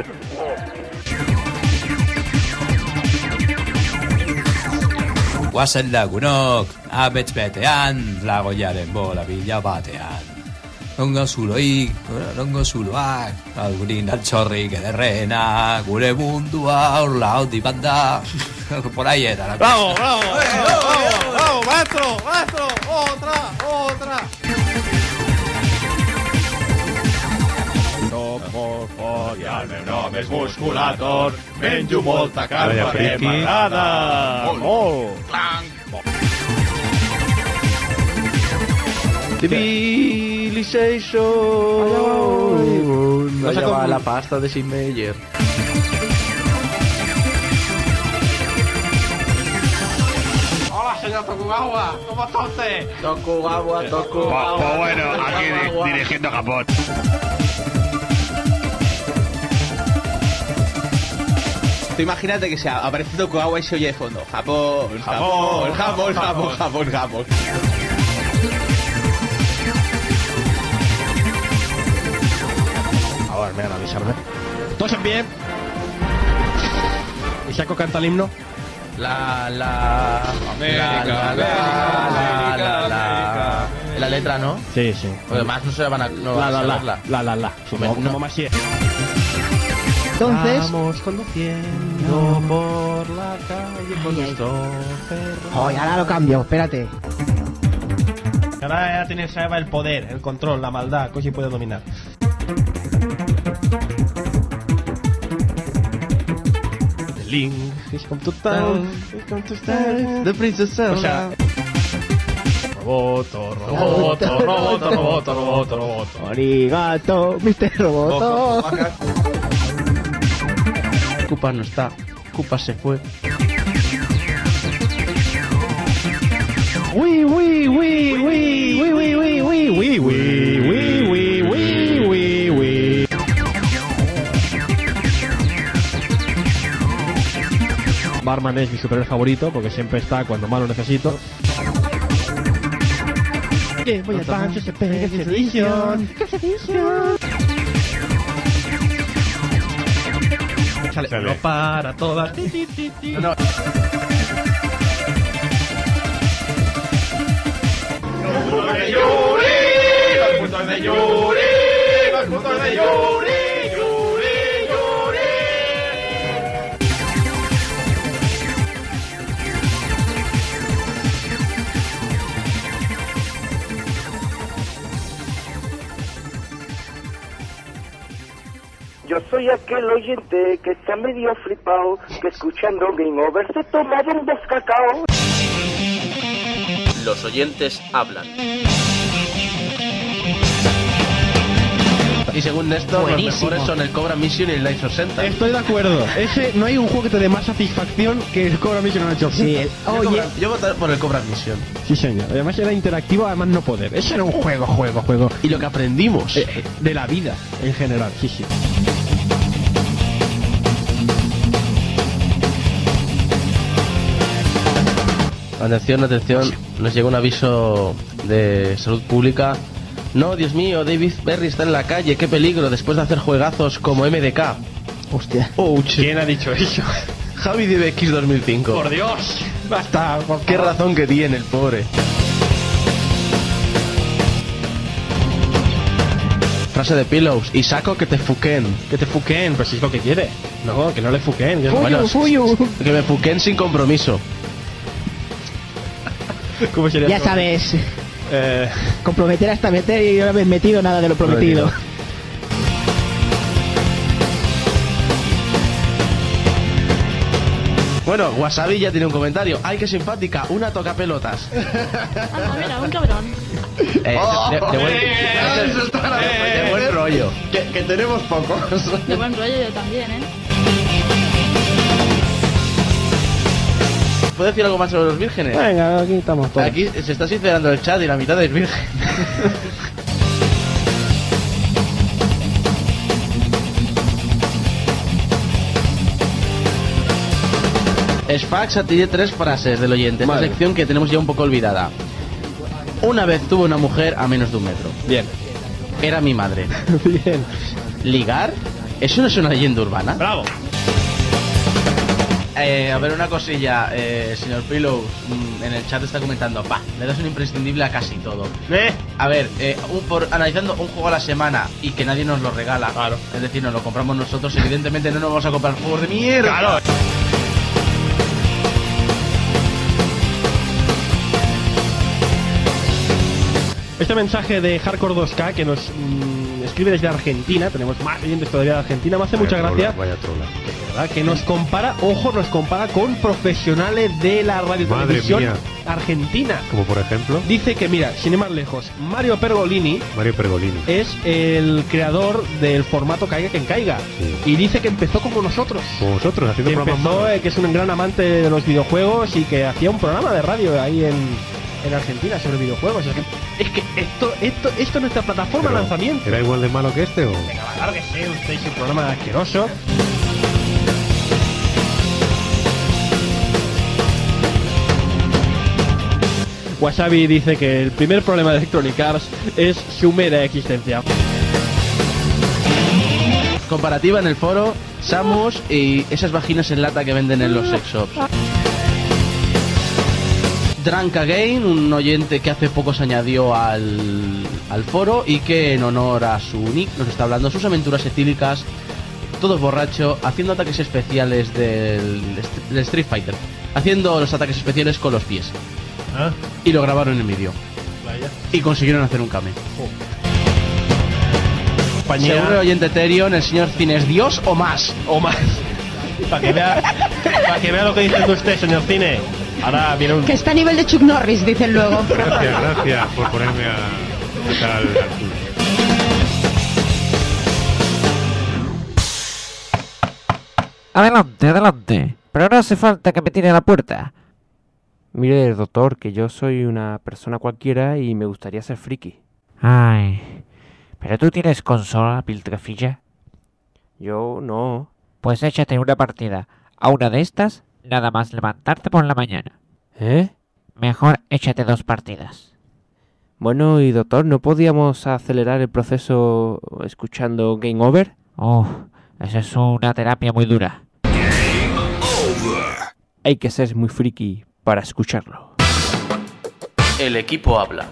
Guasen lagunok, abets betean, lagoiaren bola bila batean. Nongo zuloik, nongo zuloak, algurin altxorrik ederrena, gure mundua orla handi banda. Por ahí era la ¡Bravo, bravo, bravo, bravo, bravo, maestro, maestro! ¡Otra, otra! No por follar, el meu nom és Musculator, menjo molta carn perquè m'agrada molt. Civilization. No No se lleva con- la pasta de Sid Meier. Hola, señor Tokugawa. ¿Cómo está usted? Tokugawa, Tokugawa. Pues bueno, aquí di- Tokugawa. dirigiendo Japón. Tú imagínate que se aparece Tokugawa y se oye de fondo. Japón, Japón, Japón, Japón, Japón, Japón. A ver, me van a avisarme. Todos en pie. ¿Y Shaco canta el himno? La, la... América, la, la, la, la, la, la letra, ¿no? Sí, sí. Porque además no se van a, no La, van a la, la, saberla. la, la, la. Hombre, Como, no. como Masier. Entonces... Vamos conduciendo por la calle con nuestro perro. Joder, ahora lo cambio, espérate. Ahora ya tiene Saeva el poder, el control, la maldad, Koji puede dominar. The Link is come to town, is come to town. The Princess Zelda. O sea, Roboto, roboto, roboto, roboto, roboto, roboto. Arigato, mister Roboto. Koopa no está. Koopa se fue. Uy, uy, uy, uy, uy, uy, uy, uy, uy, uy, uy, uy, uy, uy, uy. Barman es mi superhéroe favorito porque siempre está cuando más lo necesito. Que voy a Pancho, se pega esa edición. Sale, no para todas. Ti, ti, ti, ti. No. Los putos de Yuri, los putos de Yuri, los putos de Yuri, Yuri, Yuri. Yo soy aquel oyente que está medio flipado, que escuchando Game Over se toma un descacao. Los oyentes hablan. Y según Néstor, Buenísimo. los mejores son el Cobra Mission y el Knights of Senta. Estoy de acuerdo. Ese, no hay un juego que te dé más satisfacción que el Cobra Mission en el Sí, Oye, yo, Cobra- yo votaré por el Cobra Mission. sí señor. Además era interactivo, además no poder. Ese era un juego, juego, juego. Y lo que aprendimos. Eh, eh, de la vida, en general, sí, sí. Atención, atención, nos llega un aviso de salud pública. No, Dios mío, David Berry está en la calle, qué peligro, después de hacer juegazos como M D K. Hostia. Ouch. ¿Quién ha dicho eso? Javi de B X dos mil cinco. Por Dios. Basta, por Qué favor. razón que tiene el pobre. Frase de Pillows. Y saco que te fuquen. Que te fuquen, pues si es lo que quiere. No, que no le fuquen. que- Fuyu, bueno, fuyu. Que me fuquen sin compromiso. ¿Cómo sería Ya esto? sabes, Eh, comprometer hasta meter y no habéis metido nada de lo prometido. Bueno, Wasabi ya tiene un comentario. ¡Ay, qué simpática! Una toca pelotas. Ah, mira, un cabrón. Eh, de, de- de buen, de buen rollo. Que, que tenemos pocos. De buen rollo yo también, ¿eh? ¿Puedo decir algo más sobre los vírgenes? venga, aquí estamos todos. Aquí se está sincerando el chat y la mitad es virgen. Spax tiene tres frases del oyente. Esta Vale. sección que tenemos ya un poco olvidada. Una vez tuve una mujer a menos de un metro. Bien. Era mi madre. Bien. ¿Ligar? ¿Eso no es una leyenda urbana? Bravo. Eh, a ver, una cosilla, eh, señor Pillows, mm, en el chat está comentando, pa, le das un imprescindible a casi todo. ¿Eh? A ver, eh, un- por, analizando un juego a la semana y que nadie nos lo regala, Claro. es decir, nos lo compramos nosotros, evidentemente no nos vamos a comprar juegos de mierda. Claro. Este mensaje de Hardcore dos K que nos mm, escribe desde Argentina, tenemos más oyentes todavía de Argentina, me hace mucha gracia. Vaya trola. ¿Verdad? Que nos compara, ojo, nos compara con profesionales de la radio Madre televisión mía. argentina. Como por ejemplo, Dice que, mira, sin ir más lejos, Mario Pergolini Mario Pergolini. es el creador del formato Caiga quien caiga. Sí. Y dice que empezó como nosotros. Como vosotros, haciendo Que programas empezó, malos. eh, que es un gran amante de los videojuegos y que hacía un programa de radio ahí en, en Argentina sobre videojuegos. Es que, es que esto, esto, esto es nuestra plataforma de Pero, lanzamiento. ¿era igual de malo que este o...? Venga, va, claro que sí, usted es un programa asqueroso. Wasabi dice que el primer problema de Electronic Arts es su mera existencia. Comparativa en el foro, Samus y esas vaginas en lata que venden en los sex shops. Drunk Again, un oyente que hace poco se añadió al, al foro y que en honor a su nick nos está hablando de sus aventuras etílicas, todo borracho, haciendo ataques especiales del, del Street Fighter, haciendo los ataques especiales con los pies. ¿Ah? Y lo grabaron en vídeo. Vaya. Y consiguieron hacer un came. Compañía- Según el oyente Terion, el señor Cine es Dios o más. O más. Para que vea, para que vea lo que dice usted, señor Cine. Ahora viene un... Que está a nivel de Chuck Norris, dicen luego. Gracias, gracias por ponerme a... estar al- al- Adelante, adelante. Pero no hace falta que me tire a la puerta. Mire, doctor, que yo soy una persona cualquiera y me gustaría ser friki. Ay, ¿pero tú tienes consola, piltrafilla? Yo no. Pues échate una partida. A una de estas, nada más levantarte por la mañana. ¿Eh? Mejor échate dos partidas. Bueno, y doctor, ¿no podíamos acelerar el proceso escuchando Game Over? Oh, esa es una terapia muy dura. Hay que ser muy friki para escucharlo. El equipo habla.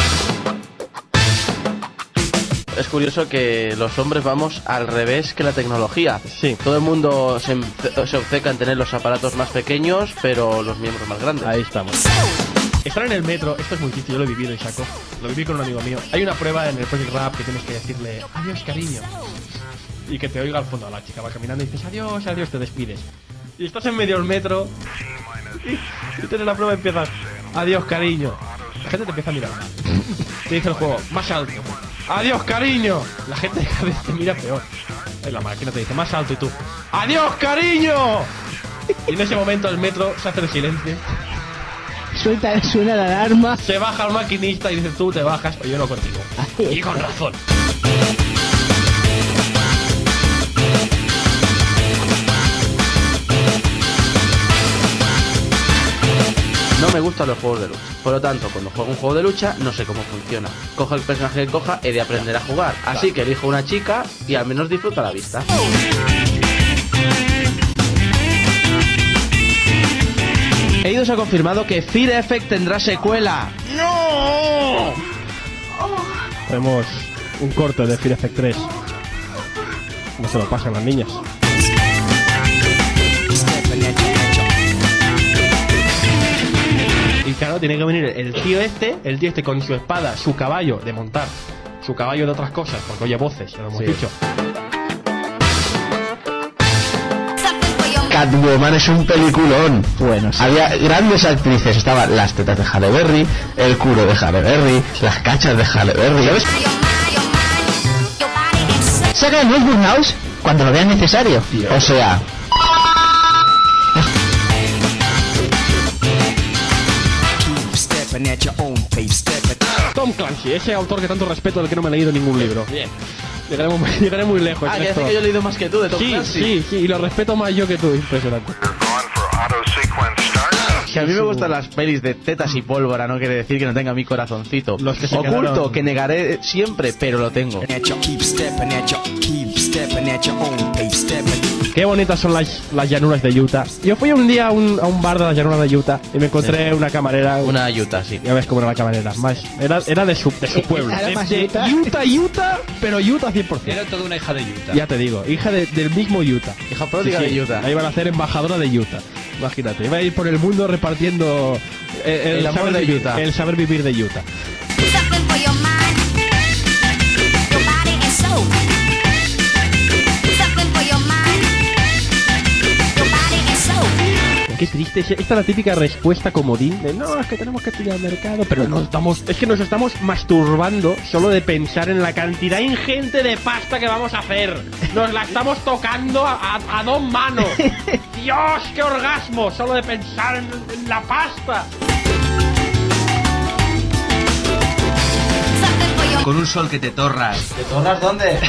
Es curioso que los hombres vamos al revés que la tecnología. Sí. Todo el mundo se, se obceca en tener los aparatos más pequeños, pero los miembros más grandes. Ahí estamos. Estar en el metro, esto es muy difícil, yo lo he vivido y saco. Lo viví con un amigo mío. Hay una prueba en el Project Rap que tienes que decirle adiós, cariño. Y que te oiga al fondo. La chica va caminando y dices adiós, adiós, te despides. Y estás en medio del metro y, y tienes la prueba y empiezas adiós, cariño. La gente te empieza a mirar. Te dice el juego, más alto. ¡Adiós, cariño! La gente cada vez te mira peor. Y la máquina te dice más alto y tú, ¡adiós, cariño! Y en ese momento el metro se hace el silencio. Suelta, suena la alarma. Se baja el maquinista y dice, tú te bajas, pero yo no continúo. Y con razón. No me gustan los juegos de lucha. Por lo tanto, cuando juego un juego de lucha, no sé cómo funciona. Cojo el personaje que coja, he de aprender a jugar. Así que elijo una chica y al menos disfruto a la vista. Eidos ha confirmado que Fear Effect tendrá secuela. ¡No! Tenemos un corte de Fear Effect tres. No se lo pasan las niñas. Y claro, tiene que venir el tío este, el tío este con su espada, su caballo de montar, su caballo de otras cosas, porque oye voces, ya lo hemos Sí. dicho. Catwoman es un peliculón. Bueno, sí. Había grandes actrices. Estaban las tetas de Halle Berry, el culo de Halle Berry, las cachas de Halle Berry. ¿Sabes? Saca el Westwood House cuando lo vean necesario. Tío. O sea... Tom Clancy, ese autor que tanto respeto, del que no me he leído ningún libro. Bien. Llegaré muy, llegaré muy lejos. Ah, que hace que yo he leído más que tú de Tom sí, Clancy. Sí, sí, y lo respeto más yo que tú, impresionante. Que a mí me gustan las pelis de tetas y pólvora, no quiere decir que no tenga mi corazoncito. Los que se oculto, quedaron... que negaré siempre, pero lo tengo. Qué bonitas son las, las llanuras de Utah. Yo fui un día a un, a un bar de las llanuras de Utah y me encontré Sí. una camarera. Una Utah, sí. Ya ves cómo era la camarera. Más, era, era de su, de su pueblo. Era De, más de Utah. Utah, Utah, pero Utah cien por ciento. Era toda una hija de Utah. Ya te digo, hija de- del mismo Utah. Hija pródiga de Utah. La iban a hacer embajadora de Utah. Imagínate, iba a ir por el mundo repartiendo eh, el, El amor saber de vivir, Utah. el saber vivir de Utah. Qué triste, esta es la típica respuesta comodín de no, es que tenemos que estudiar el mercado, pero no estamos, es que nos estamos masturbando solo de pensar en la cantidad ingente de pasta que vamos a hacer. Nos la estamos tocando a, a- a dos manos. Dios, qué orgasmo, solo de pensar en, en la pasta. Con un sol que te torras. ¿Te torras dónde?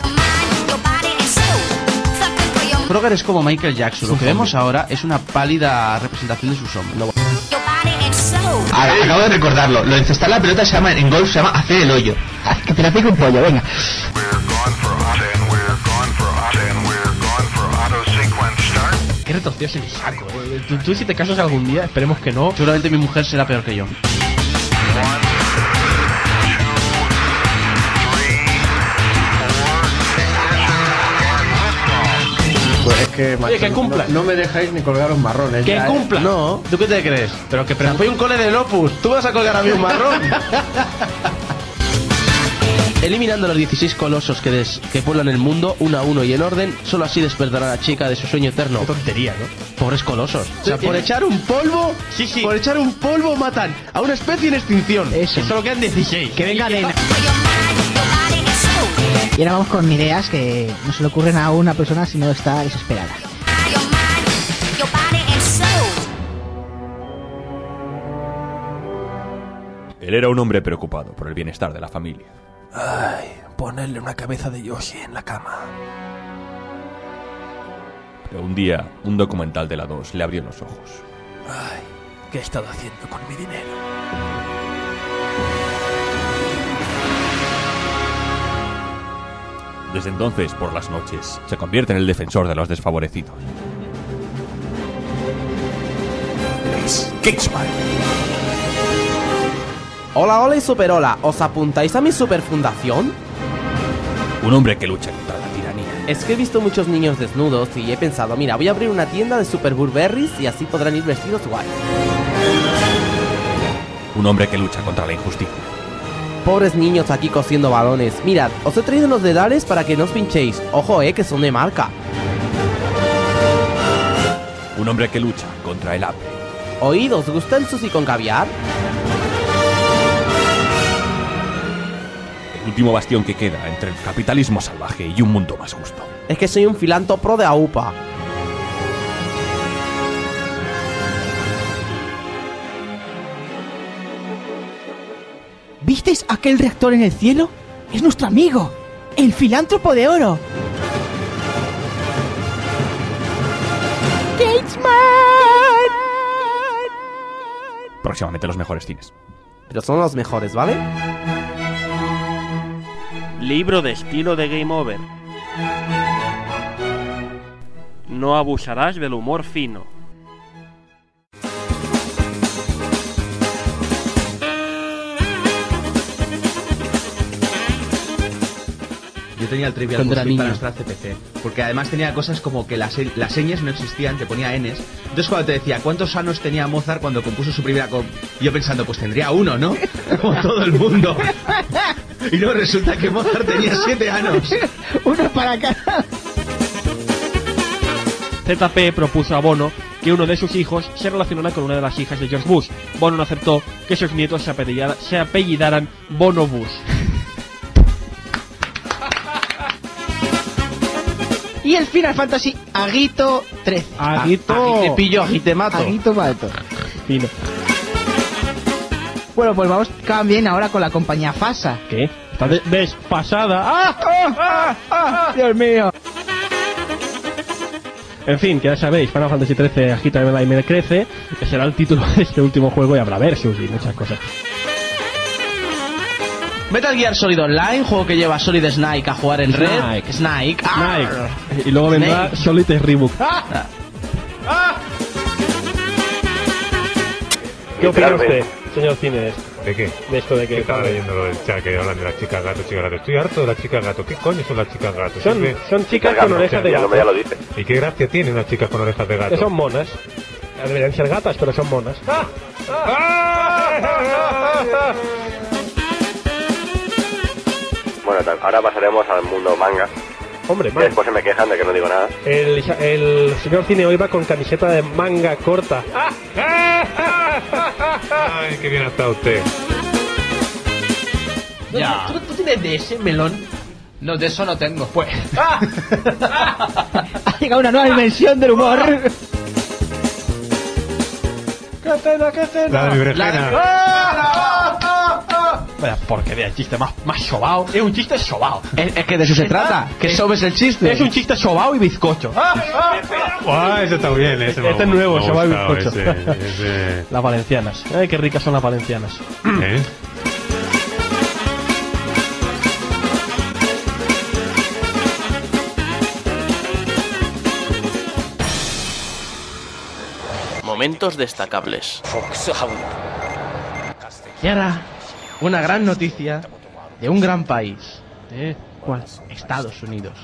Kroger es como Michael Jackson. Lo que vemos ahora es una pálida representación de su sombra. Ahora, acabo de recordarlo. Lo de encestar la pelota se llama, en golf se llama hacer el hoyo. Que te la pique un pollo, venga. Qué retorcido es el saco. eh. Tú, tú si te casas algún día, esperemos que no. Seguramente mi mujer será peor que yo. Pues es que, Oye, que cumpla. No, no me dejáis ni colgar los marrones. Que ya, ¿eh? cumpla. No, ¿tú qué te crees? Pero que O sea, fui un cole del Opus. ¿Tú vas a colgar a mí un marrón? Eliminando los dieciséis colosos que, des- que pueblan el mundo, uno a uno y en orden, solo así despertará a la chica de su sueño eterno. Qué tontería, ¿no? Pobres colosos. O sea, por echar un polvo, Sí, sí. por echar un polvo matan a una especie en extinción. Eso. Que solo quedan dieciséis. Que venga de... Y ahora vamos con ideas que no se le ocurren a una persona si no está desesperada. Él era un hombre preocupado por el bienestar de la familia. Ay, ponerle una cabeza de Yoshi en la cama. Pero un día, un documental de la dos le abrió los ojos. Ay, ¿qué he estado haciendo con mi dinero? Desde entonces, por las noches, se convierte en el defensor de los desfavorecidos. Es Kingsman. Hola, hola y superhola, ¿os apuntáis a mi superfundación? Un hombre que lucha contra la tiranía. Es que he visto muchos niños desnudos y he pensado, mira, voy a abrir una tienda de Super Burberrys y así podrán ir vestidos guay. Un hombre que lucha contra la injusticia. Pobres niños aquí cosiendo balones. Mirad, os he traído unos dedales para que no os pinchéis. Ojo, eh, que son de marca. Un hombre que lucha contra el hambre. Oíd, ¿os gusta el sushi con caviar? el último bastión que queda entre el capitalismo salvaje y un mundo más justo. Es que soy un filántropo de A U P A. ¿Visteis aquel reactor en el cielo? Es nuestro amigo, el filántropo de oro. Próximamente los mejores cines. Pero son los mejores, ¿vale? Libro de estilo de Game Over. No abusarás del humor fino. Yo tenía el Trivial Cuando era Pursuit para niño. nuestra C P C, porque además tenía cosas como que las, las señas no existían, te ponía Ns. Entonces cuando te decía cuántos años tenía Mozart cuando compuso su primera comp, yo pensando, pues tendría uno, ¿no? Como todo el mundo. Y luego resulta que Mozart tenía siete años. Uno para cada. Z P propuso a Bono que uno de sus hijos se relacionara con una de las hijas de George Bush. Bono no aceptó que sus nietos se apellidara- se apellidaran Bono Bush. Y el Final Fantasy Aguito trece. Aguito. Agite pillo, agite mato. Aguito mato. Fino. Bueno, pues vamos también ahora con la compañía FASA. ¿Qué? Está de- desfasada. ¡Ah! ¡Ah! ¡Ah! ¡Ah! ¡Dios mío! En fin, que ya sabéis, Final Fantasy trece agita y me crece, que será el título de este último juego y habrá versus y muchas cosas. Metal Gear Solid Online, juego que lleva Solid Snake a jugar en red. Snake. Snake. Snake. Y luego vendrá Snake. Solid Reboot. Ah. ¿Qué opina usted, señor Cines? ¿De qué? De esto de que... Yo estaba leyendo lo del chat que hablan de las chicas gato, chicas gato. Estoy harto de las chicas gato. ¿Qué coño son las chicas gato? Son, Siempre- son chicas con orejas de gato. ¿Y qué gracia tiene unas chicas con orejas de gato? Que son monas. Deberían ser gatas, pero son monas. Bueno, tal, ahora pasaremos al mundo manga. Hombre, Que man. después se me quejan de que no digo nada. El, el señor Cine hoy va con camiseta de manga corta. Ay, qué bien ha estado usted. Ya. ¿Tú, ¿Tú tienes de ese melón? No, de eso no tengo. Pues. Ha llegado una nueva dimensión del humor. ¡Qué pena, qué pena! La de mi berenjena. Vaya porquería, el chiste más, más sobao. Es un chiste sobao. Es, es que de eso se trata. Que sobes el chiste. Es un chiste sobao y bizcocho. Ah, ese está bien, ese me ha Este es nuevo, me ha sobao y gustado, bizcocho. ese, ese. Las valencianas. Ay, qué ricas son las valencianas. ¿Eh? Momentos destacables. Y ahora, una gran noticia de un gran país. ¿Eh? ¿Cuál? Estados Unidos.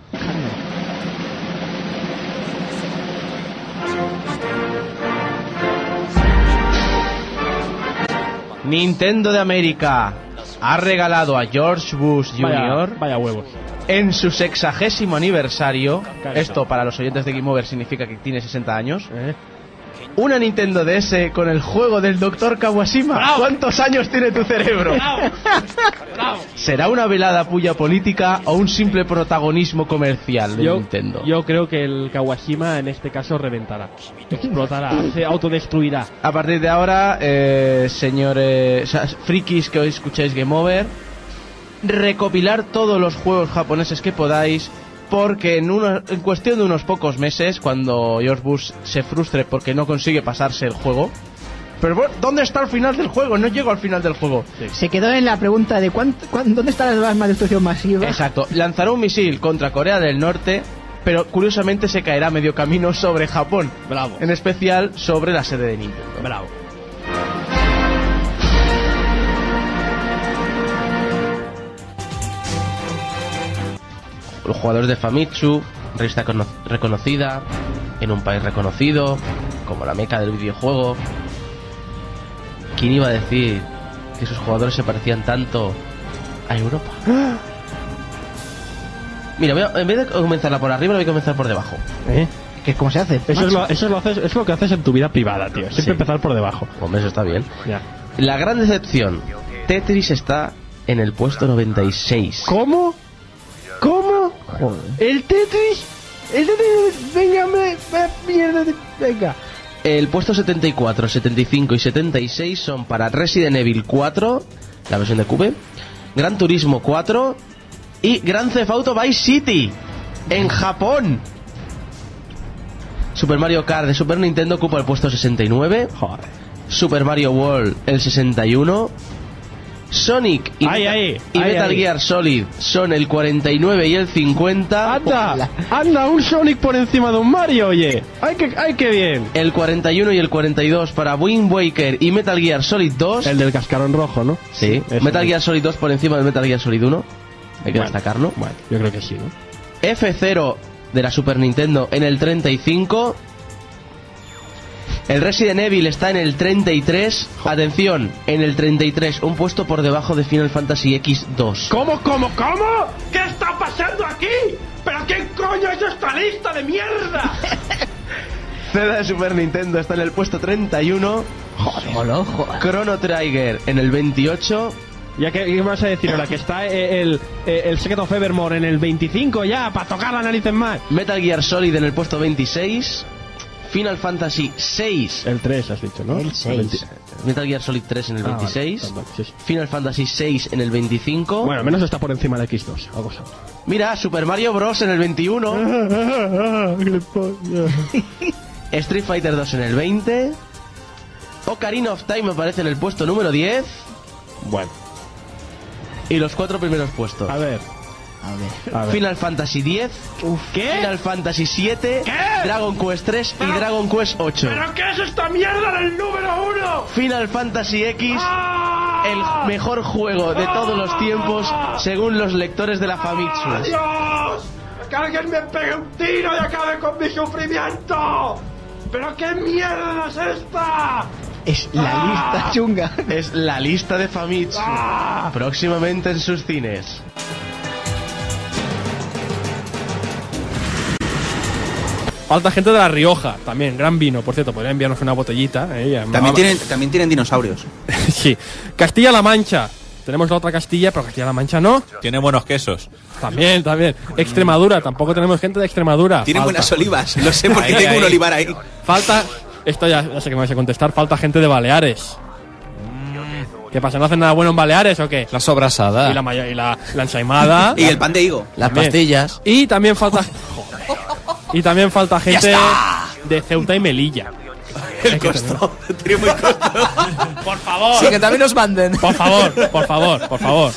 Nintendo de América ha regalado a George Bush junior Vaya, vaya huevos. en su sexagésimo aniversario. Claro. Esto para los oyentes de Game Over significa que tiene sesenta años. ¿Eh? Una Nintendo D S con el juego del doctor Kawashima. ¡Bravo! ¿Cuántos años tiene tu cerebro? ¿Será una velada puya política o un simple protagonismo comercial de Yo, Nintendo? yo creo que el Kawashima en este caso reventará. Explotará, se autodestruirá. A partir de ahora, eh, señores, o sea, frikis que hoy escucháis Game Over, recopilar todos los juegos japoneses que podáis, porque en, una, en cuestión de unos pocos meses, cuando George Bush se frustre porque no consigue pasarse el juego, pero bueno, ¿dónde está el final del juego? No llego al final del juego. Se quedó en la pregunta de cuánto, cuán- ¿dónde están las armas de destrucción masiva? Exacto, lanzará un misil contra Corea del Norte, pero curiosamente se caerá a medio camino sobre Japón. Bravo. En especial sobre la sede de Nintendo. Bravo. Los jugadores de Famitsu, revista cono- reconocida, en un país reconocido, como la meca del videojuego. ¿Quién iba a decir que sus jugadores se parecían tanto a Europa? Mira, voy a- en vez de comenzarla por arriba, la voy a comenzar por debajo. ¿Eh? ¿Qué, ¿Cómo se hace? Eso, es lo, eso es lo, haces, es lo que haces en tu vida privada, tío. Siempre Sí. empezar por debajo. Hombre, eso está bien. Ya. La gran decepción, Tetris está en el puesto noventa y seis. ¿Cómo? ¿Cómo? Joder. ¿El Tetris? ¿El Tetris? Venga, me, me- mierda, de- venga. El puesto setenta y cuatro, setenta y cinco y setenta y seis son para Resident Evil cuatro, la versión de Cube, Gran Turismo cuatro y Grand Theft Auto Vice City, en Japón. Super Mario Kart de Super Nintendo ocupa el puesto sesenta y nueve. Joder. Super Mario World el sesenta y uno. Sonic y, Ay, Meta- ay, y ay, Metal ay. Gear Solid son el cuarenta y nueve y el cincuenta. ¡Anda! ¡Anda! Un Sonic por encima de un Mario, oye. ¡Ay, que, ay, qué bien! El cuarenta y uno y el cuarenta y dos para Wind Waker y Metal Gear Solid dos. El del cascarón rojo, ¿no? Sí, Eso Metal es. Gear Solid dos por encima del Metal Gear Solid uno. Hay que Bueno, destacarlo. Bueno, yo creo que sí, ¿no? F cero de la Super Nintendo en el treinta y cinco. El Resident Evil está en el treinta y tres. Atención, en el treinta y tres, un puesto por debajo de Final Fantasy equis dos. ¿Cómo, cómo, cómo? ¿Qué está pasando aquí? ¿Pero qué coño es esta lista de mierda? Zelda de Super Nintendo está en el puesto treinta y uno. Joder, joder. Chrono Trigger en el veintiocho. Ya que, ¿qué vas a decir ahora? Que está eh, el, eh, el Secret of Evermore en el veinticinco ya, para tocar la nariz en más. Metal Gear Solid en el puesto veintiséis. Final Fantasy seis. El tres has dicho, ¿no? El seis. Metal Gear Solid tres en el Ah, vale, veintiséis. vale, sí, sí. Final Fantasy seis en el veinticinco. Bueno, al menos está por encima de equis dos. Algo sabe. Mira, Super Mario Bros. En el veintiuno. Street Fighter dos en el veinte. Ocarina of Time aparece en el puesto número diez. Bueno. Y los cuatro primeros puestos. A ver. A ver. Final Fantasy diez. ¿Qué? Final Fantasy siete. ¿Qué? Dragon Quest tres y Dragon Quest ocho. ¿Pero qué es esta mierda del número uno? Final Fantasy X, el mejor juego de todos los tiempos según los lectores de la Famitsu. ¡Dios! ¡Que alguien me pegue un tiro y acabe con mi sufrimiento! ¿Pero qué mierda es esta? Es la lista chunga. Es la lista de Famitsu. Próximamente en sus cines. Falta gente de La Rioja, también, gran vino, por cierto, podría enviarnos una botellita. eh, ya- También tienen, también tienen dinosaurios. Sí. Castilla-La Mancha. Tenemos la otra Castilla, pero Castilla-La Mancha no. Tiene buenos quesos. También, también. Extremadura, tampoco tenemos gente de Extremadura. Tienen Falta. buenas olivas. Lo sé porque Ahí, tengo ahí. un olivar ahí. Falta, esto ya, ya sé que me vais a contestar, falta gente de Baleares. ¿Qué pasa? ¿No hacen nada bueno en Baleares o qué? La sobrasada. Y la, maya- y la, la ensaimada. Y el pan de higo. Las También. pastillas. Y también falta... Y también falta gente de Ceuta y Melilla. El costo. Tiene muy costo. Por favor. Sí, que también nos manden. Por favor, por favor, por favor.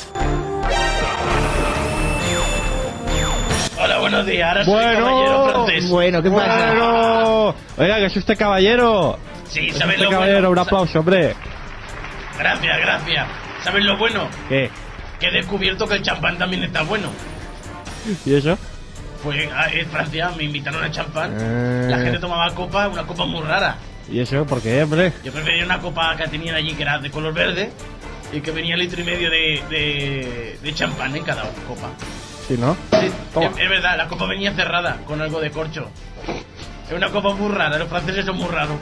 Hola, buenos días. Ahora soy caballero Bueno, francés. Bueno, ¿qué pasa? bueno. Oiga, que es usted caballero. Sí, Es ¿sabes usted lo caballero, bueno? un aplauso, hombre. Gracias, gracias. ¿Sabes lo bueno? ¿Qué? Que he descubierto que el champán también está bueno. ¿Y eso? Fue a en Francia, me invitaron a champán. Eh. La gente tomaba copa, una copa muy rara. ¿Y eso? ¿Por qué, hombre? Yo prefería una copa que tenían allí que era de color verde y que venía litro y medio de, de, de champán en cada copa. Sí, ¿no? Sí, es, es verdad, la copa venía cerrada con algo de corcho. Es una copa muy rara, los franceses son muy raros.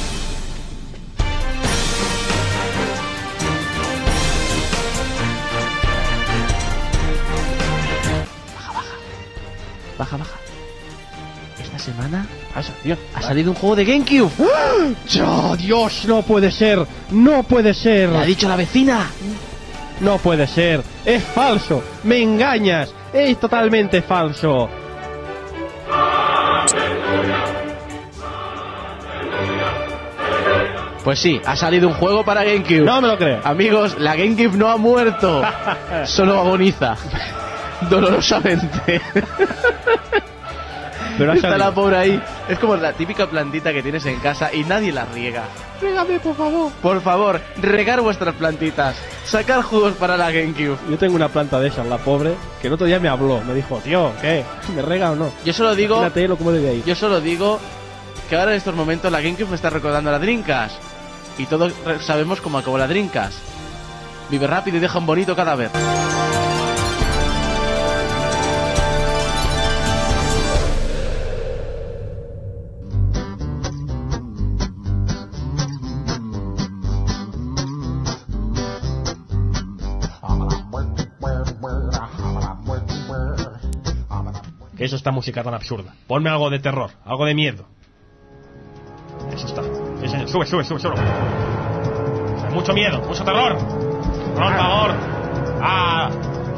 Baja, baja. Esta semana Pasa, tío. ha salido un juego de GameCube. ¡Oh, Dios! No puede ser. No puede ser. ¿Le ha dicho la vecina? No puede ser. Es falso. Me engañas. Es totalmente falso. Pues sí, ha salido un juego para GameCube. No me lo creo. Amigos, la GameCube no ha muerto. Solo agoniza. Dolorosamente. Pero ha Está salido. la pobre ahí. Es como la típica plantita que tienes en casa y nadie la riega. Régame, por favor. Por favor, regar vuestras plantitas. Sacar jugos para la GameCube. Yo tengo una planta de esas, la pobre, que el otro día me habló. Me dijo, tío, ¿qué? ¿Me rega o no? Yo solo digo, Imagínate lo como debe ir. yo solo digo que ahora en estos momentos la GameCube me está recordando a la Dreamcast. Y todos re- sabemos cómo acabó la Dreamcast. Vive rápido y deja un bonito cadáver. ¿Qué es esta música tan absurda? Ponme algo de terror, algo de miedo. Eso está. Sí, señor. Sube, sube, sube, sube. O sea, mucho miedo, mucho terror. Por favor. Ah.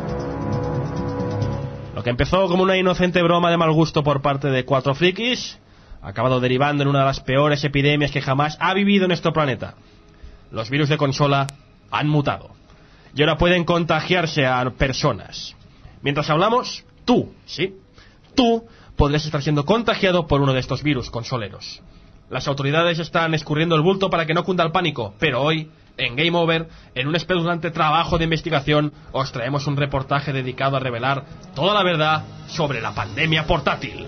Lo que empezó como una inocente broma de mal gusto por parte de cuatro frikis ha acabado derivando en una de las peores epidemias que jamás ha vivido en nuestro planeta. Los virus de consola han mutado y ahora pueden contagiarse a personas. Mientras hablamos, tú, sí, tú podrías estar siendo contagiado por uno de estos virus consoleros. Las autoridades están escurriendo el bulto para que no cunda el pánico, pero hoy, en Game Over, en un espeluznante trabajo de investigación, os traemos un reportaje dedicado a revelar toda la verdad sobre la pandemia portátil.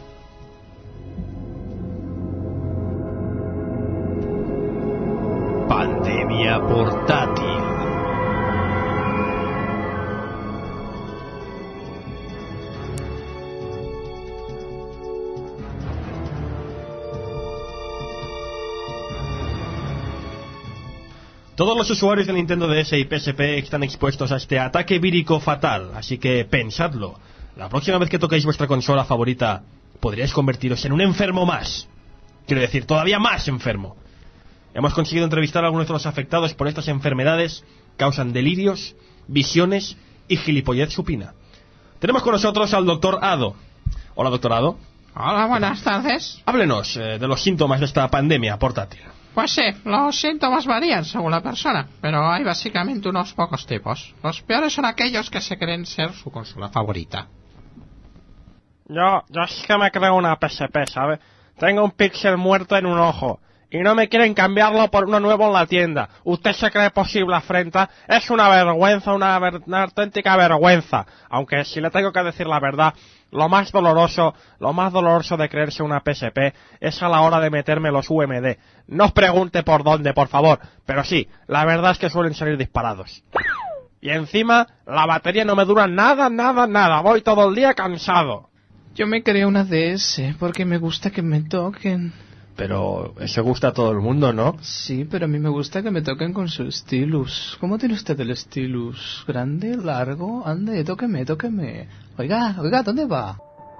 Pandemia portátil. Todos los usuarios de Nintendo D S y P S P están expuestos a este ataque vírico fatal, así que pensadlo. La próxima vez que toquéis vuestra consola favorita, podríais convertiros en un enfermo más. Quiero decir, todavía más enfermo. Hemos conseguido entrevistar a algunos de los afectados por estas enfermedades, causan delirios, visiones y gilipollez supina. Tenemos con nosotros al doctor Ado. Hola, doctor Ado. Hola, buenas tardes. Háblenos eh, de los síntomas de esta pandemia portátil. Pues sí, los síntomas varían según la persona, pero hay básicamente unos pocos tipos. Los peores son aquellos que se creen ser su consola favorita. Yo, yo es que me creo una P S P, ¿sabe? Tengo un píxel muerto en un ojo y no me quieren cambiarlo por uno nuevo en la tienda. ¿Usted se cree posible afrenta? Es una vergüenza, una, ver, una auténtica vergüenza. Aunque si le tengo que decir la verdad, lo más doloroso, lo más doloroso de creerse una P S P es a la hora de meterme los U M D. No os pregunte por dónde, por favor, pero sí, la verdad es que suelen salir disparados. Y encima, la batería no me dura nada, nada, nada. Voy todo el día cansado. Yo me creo una D S porque me gusta que me toquen. Pero eso gusta a todo el mundo, ¿no? Sí, pero a mí me gusta que me toquen con su stylus. ¿Cómo tiene usted el stylus? ¿Grande? ¿Largo? Ande, tóqueme, tóqueme. Oiga, oiga, ¿dónde va?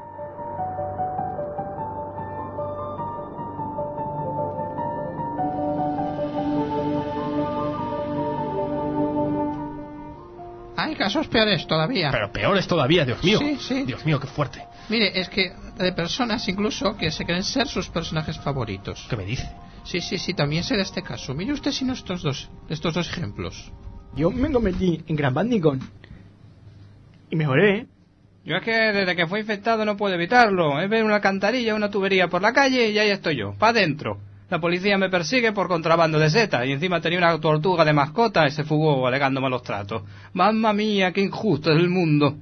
Hay casos peores todavía. Pero peores todavía, Dios mío. Sí, sí. Dios mío, qué fuerte. Mire, es que de personas incluso que se creen ser sus personajes favoritos. ¿Qué me dice? Sí, sí, sí, también será este caso. Mire usted si no estos dos, estos dos ejemplos. Yo me convertí en Gran Bandicoot y mejoré, ¿eh? Yo es que desde que fui infectado no puedo evitarlo. Es ver una alcantarilla, una tubería por la calle y ahí estoy yo, pa' adentro. La policía me persigue por contrabando de setas y encima tenía una tortuga de mascota y se fugó alegándome los tratos. Mamma mía, qué injusto es el mundo.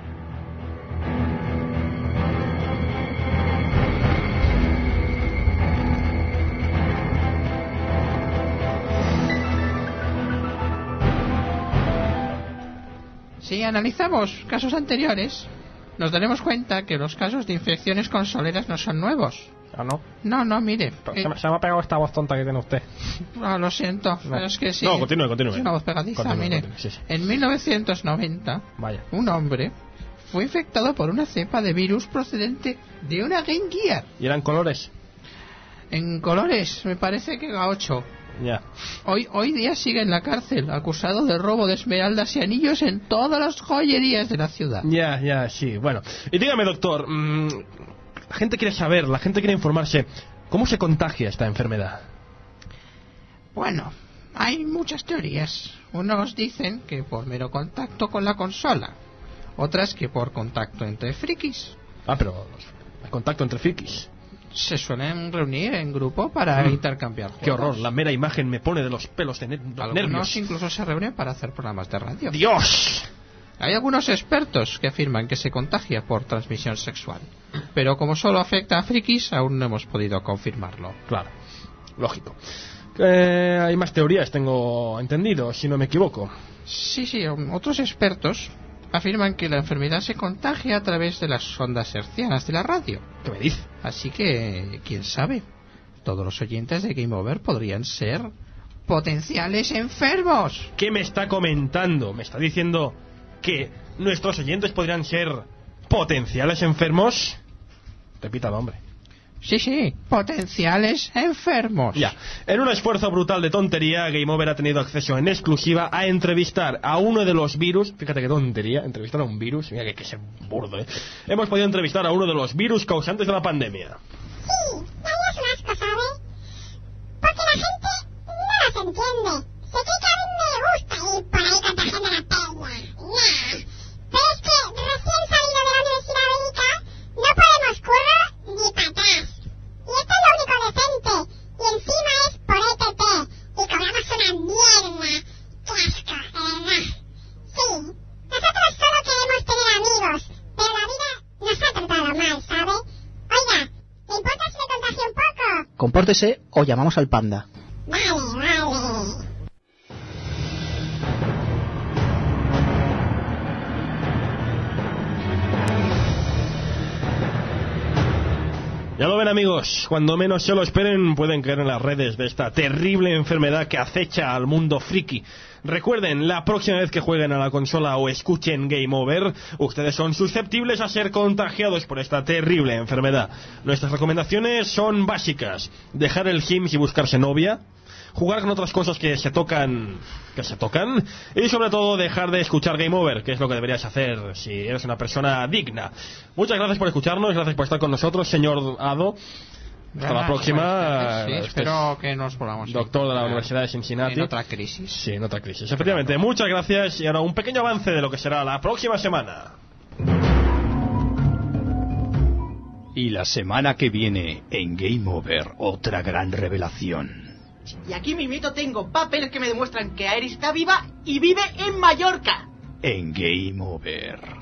Si analizamos casos anteriores, nos daremos cuenta que los casos de infecciones consoleras no son nuevos. ¿Ah, no? No, no, mire. Eh, se, me, se me ha pegado esta voz tonta que tiene usted. No, lo siento, no. Pero es que sí. No, continúe, continúe. Es una voz pegadiza, continúe, mire. Continúe, sí, sí. En mil novecientos noventa, Vaya. un hombre fue infectado por una cepa de virus procedente de una Game Gear. ¿Y eran colores? En colores, me parece que a ocho. Ya. Hoy, hoy día sigue en la cárcel, acusado de robo de esmeraldas y anillos en todas las joyerías de la ciudad. Ya, ya, sí, bueno. Y dígame, doctor, mmm, la gente quiere saber, la gente quiere informarse, ¿cómo se contagia esta enfermedad? Bueno, hay muchas teorías. Unos dicen que por mero contacto con la consola, otras que por contacto entre frikis. Ah, pero el contacto entre frikis. Se suelen reunir en grupo para mm. intercambiar juegos. Qué horror, la mera imagen me pone de los pelos de, ne de Algunos nervios. Incluso se reúnen para hacer programas de radio. ¡Dios! Hay algunos expertos que afirman que se contagia por transmisión sexual, pero como solo afecta a frikis, aún no hemos podido confirmarlo. Claro, lógico. Eh, hay más teorías, tengo entendido, si no me equivoco. Sí, sí, otros expertos afirman que la enfermedad se contagia a través de las ondas hertzianas de la radio. ¿Qué me dice? Así que, quién sabe, todos los oyentes de Game Over podrían ser potenciales enfermos. ¿Qué me está comentando? ¿Me está diciendo que nuestros oyentes podrían ser potenciales enfermos. Repita el nombre. Sí, sí, potenciales enfermos. Ya. En un esfuerzo brutal de tontería, Game Over ha tenido acceso en exclusiva a entrevistar a uno de los virus. Fíjate qué tontería, entrevistar a un virus. Mira que hay que ser burdo, ¿eh? Hemos podido entrevistar a uno de los virus causantes de la pandemia. Sí, dañas un asco, ¿sabes? Porque la gente no las entiende. Sé que a mí me gusta ir por ahí contagiando a la peña. Nah. Pero es que recién salido de la Universidad Bélica no podemos curro ni para atrás. Y esto es lo único decente. Y encima es por E T T. Y cobramos una mierda. ¡Qué asco, de verdad! Sí, nosotros solo queremos tener amigos, pero la vida nos ha tratado mal, ¿sabe? Oiga, ¿le importa si me contagio un poco? Compórtese o llamamos al panda. Vale, vale. Ya lo ven, amigos, cuando menos se lo esperen pueden caer en las redes de esta terrible enfermedad que acecha al mundo friki. Recuerden, la próxima vez que jueguen a la consola o escuchen Game Over, ustedes son susceptibles a ser contagiados por esta terrible enfermedad. Nuestras recomendaciones son básicas: dejar el gym y buscarse novia, jugar con otras cosas que se tocan, que se tocan, y sobre todo dejar de escuchar Game Over, que es lo que deberías hacer si eres una persona digna. Muchas gracias por escucharnos, gracias por estar con nosotros, señor Ado. Hasta la próxima. Sí, Este espero es que nos volvamos. Doctor de la en- Universidad de Cincinnati. En otra crisis. Sí, en otra crisis. Efectivamente, muchas gracias y ahora un pequeño avance de lo que será la próxima semana. Y la semana que viene, en Game Over, otra gran revelación. Y aquí mismito tengo papeles que me demuestran que Aerys está viva y vive en Mallorca. En Game Over.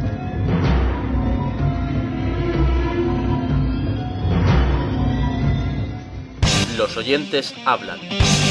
Los oyentes hablan.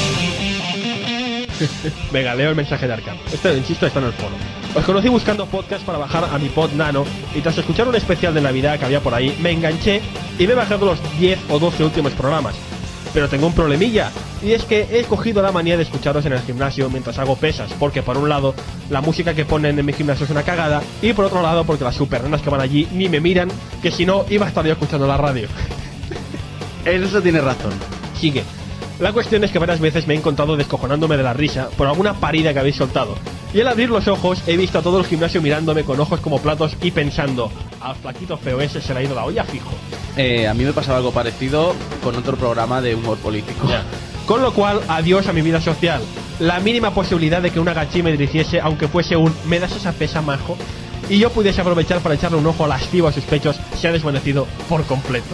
Venga, leo el mensaje de Arkham. Este, insisto, está en el foro. Os conocí buscando podcast para bajar a mi pod nano y tras escuchar un especial de Navidad que había por ahí, me enganché y me he bajado los diez o doce últimos programas. Pero tengo un problemilla, y es que he cogido la manía de escucharos en el gimnasio mientras hago pesas, porque por un lado, la música que ponen en mi gimnasio es una cagada, y por otro lado, porque las supernenas que van allí ni me miran, que si no, iba a estar yo escuchando la radio. En eso tienes razón. Sigue. La cuestión es que varias veces me he encontrado descojonándome de la risa por alguna parida que habéis soltado. Y al abrir los ojos he visto a todo el gimnasio mirándome con ojos como platos y pensando: al flaquito feo ese se le ha ido la olla fijo. Eh, a mí me pasaba algo parecido con otro programa de humor político. Ya. Con lo cual, adiós a mi vida social. La mínima posibilidad de que una gachí me dirigiese, aunque fuese un "me das esa pesa, majo", y yo pudiese aprovechar para echarle un ojo lascivo a sus pechos, se ha desvanecido por completo.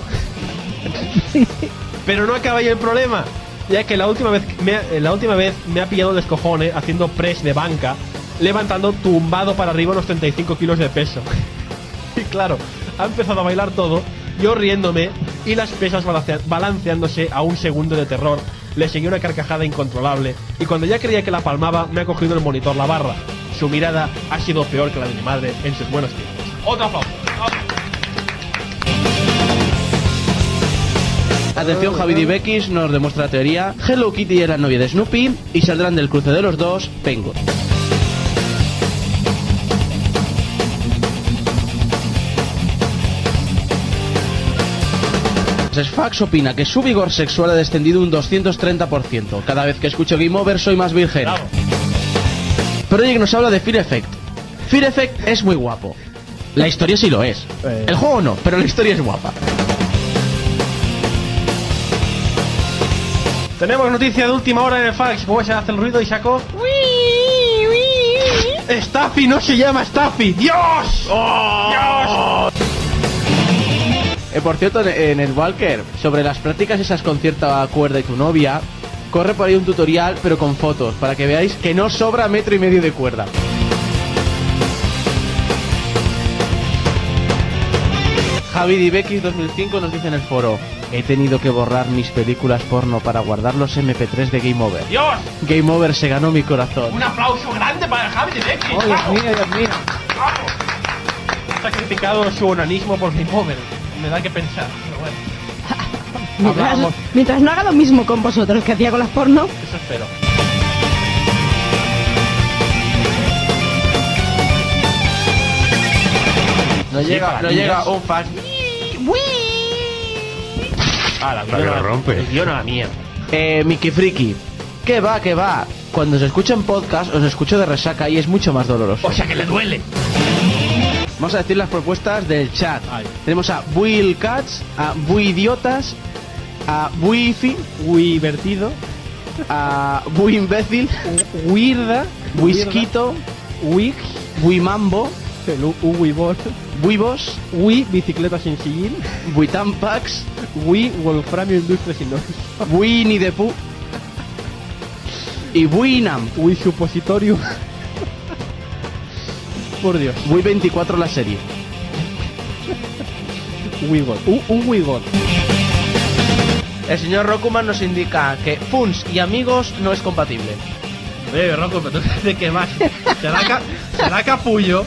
Pero no acaba ahí el problema, ya que la última vez me ha, la última vez me ha pillado el descojone haciendo press de banca, levantando tumbado para arriba unos treinta y cinco kilos de peso. Y claro, ha empezado a bailar todo, yo riéndome y las pesas balancea- balanceándose a un segundo de terror. Le seguí una carcajada incontrolable y cuando ya creía que la palmaba me ha cogido el monitor la barra. Su mirada ha sido peor que la de mi madre en sus buenos tiempos. ¡Otro aplauso! Atención, Javi Di Beckis nos demuestra la teoría. Hello Kitty es la novia de Snoopy y saldrán del cruce de los dos Penguin. Sfax opina que su vigor sexual ha descendido un doscientos treinta por ciento. Cada vez que escucho Game Over soy más virgen. Project nos habla de Fear Effect. Fear Effect es muy guapo. La historia sí lo es. Eh. El juego no, pero la historia es guapa. Tenemos noticia de última hora en el fax. ¿Cómo se hace el ruido, Isako? Staffy no se llama Staffy. ¡Dios! ¡Dios! Eh, por cierto, en, en el Walker, sobre las prácticas esas con cierta cuerda y tu novia, corre por ahí un tutorial, pero con fotos, para que veáis que no sobra metro y medio de cuerda. Javi Di Beckis dos mil cinco nos dice en el foro: he tenido que borrar mis películas porno para guardar los eme pe tres de Game Over. ¡Dios! Game Over se ganó mi corazón. Un aplauso grande para Javi de Becky. Oh, Dios mío, Dios mío. Ha sacrificado su onanismo por Game Over. Me da que pensar, pero bueno. Mientras, Hablábamos- mientras no haga lo mismo con vosotros que hacía con las porno. Eso espero. No Sí, llega, para no niños. llega un fax. Ah, la Para que lo rompe. El guión a la mierda. Eh, Mickey Friki. ¿Qué va, qué va? Cuando se escucha en podcast, os escucho de resaca y es mucho más doloroso. O sea que le duele. Vamos a decir las propuestas del chat. Tenemos a Will Cats, a Bui Idiotas, a Buifi, Muy divertido. a Bui Imbécil, Weirda. Whisquito, Wix. Bui Mambo, El Uwibor. Buibos, Wii Bicicleta sin sillín. Bui Tampax, Wii Wolframio Industria sin normas. Bui Ni de Pu y Bui Nam. Wii Supositorio. Por Dios. Bui veinticuatro la serie. Wigot. Uh, un Wigot. El señor Rokuman nos indica que Funs y amigos no es compatible. Eh, Rocco, pero tú de qué más. Será, ca será capullo.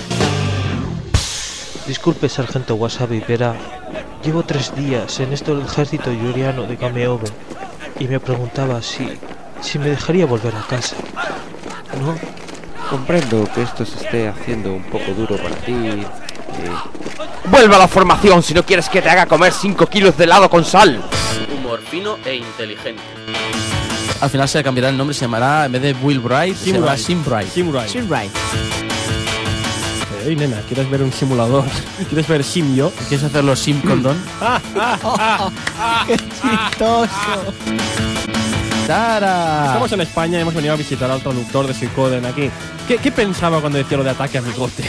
Disculpe, sargento Wasabi, verá. Llevo tres días en esto del ejército yuriano de Game Over y me preguntaba si, si me dejaría volver a casa. ¿No? Comprendo que esto se esté haciendo un poco duro para ti. Eh... ¡Vuelve a la formación si no quieres que te haga comer cinco kilos de helado con sal! Humor fino e inteligente. Al final se cambiará el nombre, se llamará, en vez de Will Bright, se llamará Sim Bright. Sim Bright. Sim Bright. Ey, nena, ¿quieres ver un simulador? ¿Quieres ver Simio? ¿Quieres hacerlo Sim Condón? ¡Qué chistoso! ¡Tara! Estamos en España y hemos venido a visitar al traductor de Suicoden aquí. ¿Qué, ¿Qué pensaba cuando decía lo de ataque a bigote?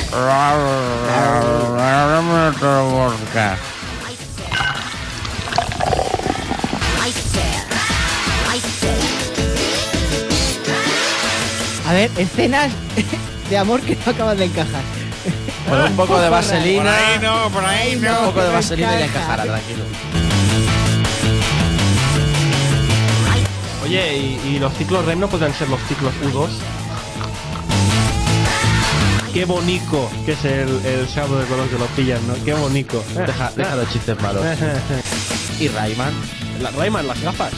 A ver, escenas de amor que no acaban de encajar. Bueno, un poco de vaselina. Por ahí no, por ahí no. Un poco de que vaselina y ya encaja. encajará, tranquilo. Oye, ¿y, y los ciclos R E M no podrían ser los ciclos U dos? Qué bonito que es el, el sábado de color que lo pillan, ¿no? Qué bonito. Deja, deja los chistes malos. ¿Y Rayman? La, Rayman, las gafas.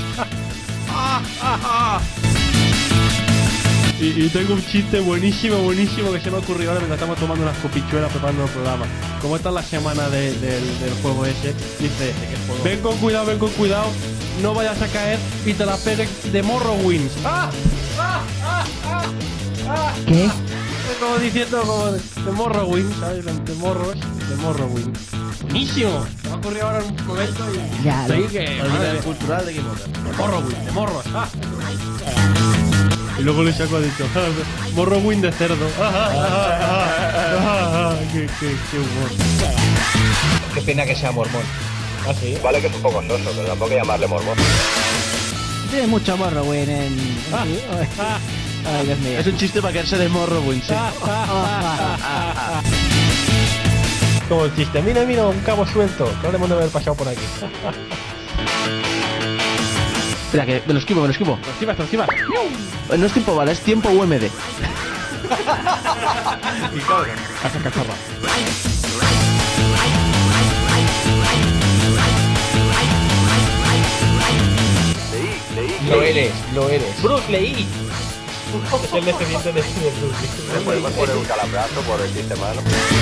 Y, y tengo un chiste buenísimo, buenísimo que se me ha ocurrido ahora mientras estamos tomando unas copichuelas preparando el programa. Como está la semana de, del, del juego ese, dice, ven con cuidado, ven con cuidado, no vayas a caer y te la pegues de Morrowind. ¡Ah! ¡Ah! ¡Ah! ¡Ah! ¡Ah! ¿Qué? Como diciendo como de, de Morrowind, ¿sabes? De morros, de Morrowind. Buenísimo. Se me ha ocurrido ahora en un momento y... Ya, sí, lo- que... El madre, nivel cultural de Game Over. de Morrowind, de morros. ¡Ah! Y luego le saco, ha dicho, ah, Morrowind de cerdo. Ah, ah, ah, ah, ah, ah, qué, qué, qué humor. Qué pena que sea mormón. ¿Ah, sí? Vale que es un poco soso, pero tampoco hay que llamarle mormón. Tiene mucho Morrowind en... Ay, Dios mío. Es un chiste para caerse de Morrowind, sí. Como el chiste, mira, mira, un cabo suelto. Que habremos de haber pasado por aquí. Espera, que me lo esquivo, me lo esquivo. Lo esquivas, lo esquivas. No es tiempo bala, es tiempo U M D. Y cabrón. Hace cachorra. Lo eres, lo eres. Bruce Lee. Es el descendiente de, de Bruce Lee. Le podemos poner un calabrazo por el chiste malo.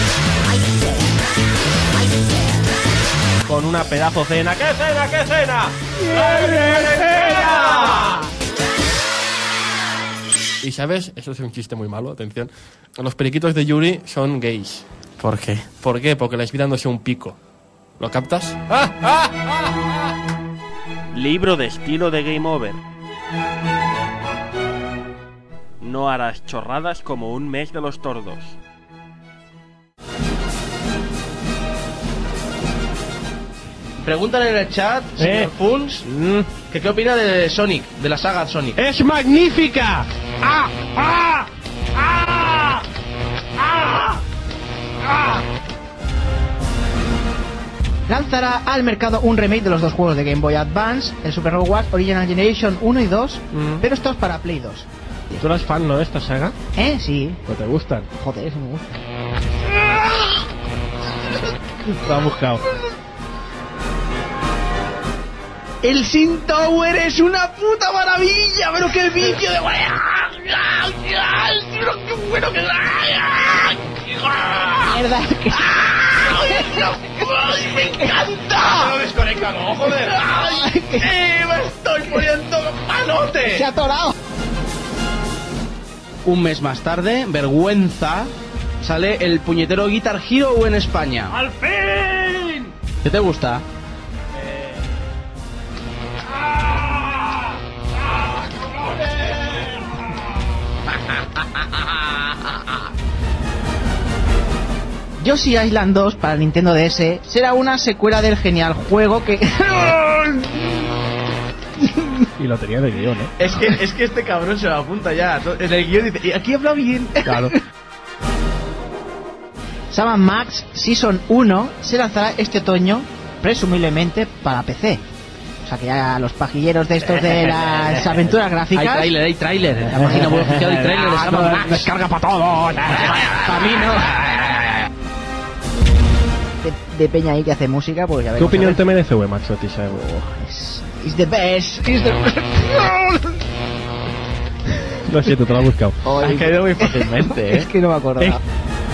Con una pedazo cena. ¿Qué cena? ¿Qué cena? ¡Qué cena! Y sabes, eso es un chiste muy malo, atención. Los periquitos de Yuri son gays. ¿Por qué? ¿Por qué? Porque les vi dándose un pico. ¿Lo captas? ¡Ah, ah, ah, ah! Libro de estilo de Game Over. No harás chorradas como un mes de los tordos. Preguntan en el chat, señor Eh. Funs, que qué opina de Sonic, de la saga Sonic. ¡Es magnífica! ¡Ah! ¡Ah! ¡Ah! ¡Ah! ¡Ah! Lanzará al mercado un remake de los dos juegos de Game Boy Advance, el Super Robot Wars Original Generation uno y dos, Mm. pero esto es para Play dos. ¿Tú eres fan, no, de esta saga? ¿Eh? Sí. ¿O te gustan? Joder, eso me gusta. Lo ha buscado. El Sin Tower es una puta maravilla, pero qué vicio de... Pero qué bueno que... Mierda. ¡Me encanta! ¡No desconecta, no, joder! ¡Ay! ¡Eh, me estoy poniendo palote! Se ha atorado. Un mes más tarde, vergüenza, sale el puñetero Guitar Hero en España. ¡Al fin! ¿Qué te gusta? Yoshi Island dos para Nintendo D S será una secuela del genial juego que... Y lo tenía de guión, ¿eh? Es que, es que este cabrón se lo apunta ya. En el guión dice, y aquí habla bien. Claro. Sam and Max Season uno se lanzará este otoño, presumiblemente para P C. O sea que ya los pajilleros de estos de las aventuras gráficas... Hay tráiler, hay tráiler. En la página web oficial hay tráiler de Sam and Max. Descarga para todo. Para mí no. De, de peña ahí que hace música, pues ya ¿Qué opinión te merece W Max Otis? Es it's the best. It's the... Lo siento, te lo he buscado. Has caído muy fácilmente, ¿eh? Es que no me acuerdo. Eh.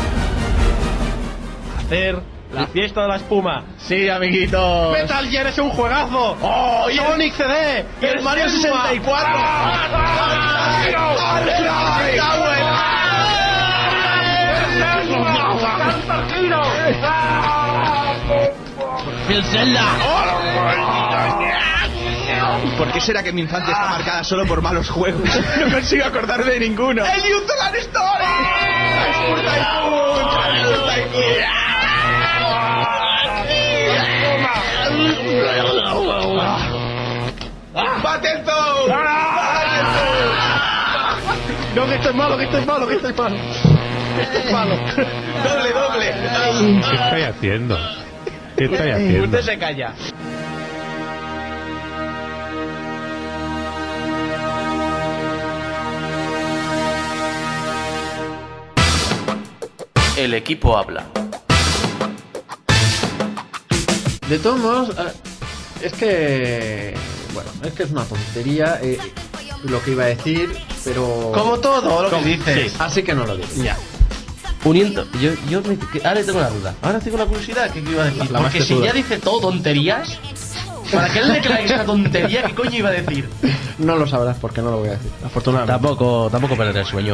Hacer la fiesta de la espuma. Sí, amiguitos. Metal Gear es un juegazo. ¡Oh! Y Sonic C D. Y el Mario sesenta y cuatro. ¡El Zelda! ¿Por qué será que mi infancia está marcada solo por malos juegos? No consigo acordarme de ninguno. ¡El Yuzulan Story! ¡Tycoon, Tycoon! ¡Tycoon! ¡Battletoad! No, que esto es malo, que esto es malo, que esto es malo. Esto es malo. ¡Doble, doble! ¿Qué estoy haciendo? ¿Qué estoy haciendo? Usted se calla. El equipo habla. De todos modos, eh, es que... Bueno, es que es una tontería eh, lo que iba a decir, pero... Como todo lo que Como- dices. sí, así que no lo digo. Ya. Uniendo, yo, yo me- que- ahora tengo la duda. Ahora tengo la curiosidad, ¿qué iba a decir? La más Porque si tetuda. ya dice todo tonterías, para que él declare esa tontería, ¿qué coño iba a decir? No lo sabrás porque no lo voy a decir. Afortunadamente. Tampoco, tampoco perderé el sueño.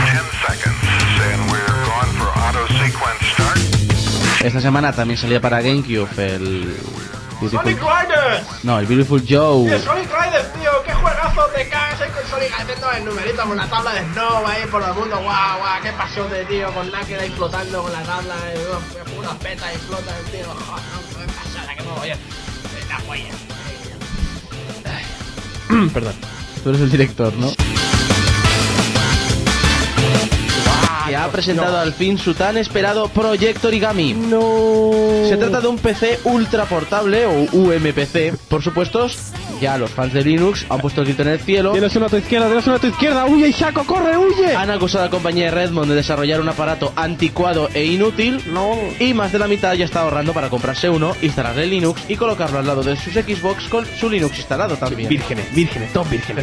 Esta semana también salía para GameCube el... Beautiful... Riders! No, el Beautiful Joe. Tío, Sonic Riders, tío, qué juegazo te cagas ahí con Sonic haciendo el numerito con la tabla de Snow ahí por el mundo, guau, guau, qué pasote, tío, con Knuckles ahí flotando con la tabla, y, uh, unas petas y flotan, tío, joder, no, qué pasada, qué mogollón, es la polla. Perdón. Tú eres el director, ¿no? Que ha presentado no. al fin su tan esperado Proyecto Origami. No. Se trata de un P C ultra portable, o U M P C, por supuesto. Ya los fans de Linux han puesto el grito en el cielo. Tienes uno a tu izquierda, tienes uno a tu izquierda. ¡Huye, Ishaco, corre, huye! Han acusado a la compañía de Redmond de desarrollar un aparato anticuado e inútil. No. Y más de la mitad ya está ahorrando para comprarse uno, instalarle Linux y colocarlo al lado de sus Xbox con su Linux instalado también. Vírgenes, vírgenes, dos vírgenes.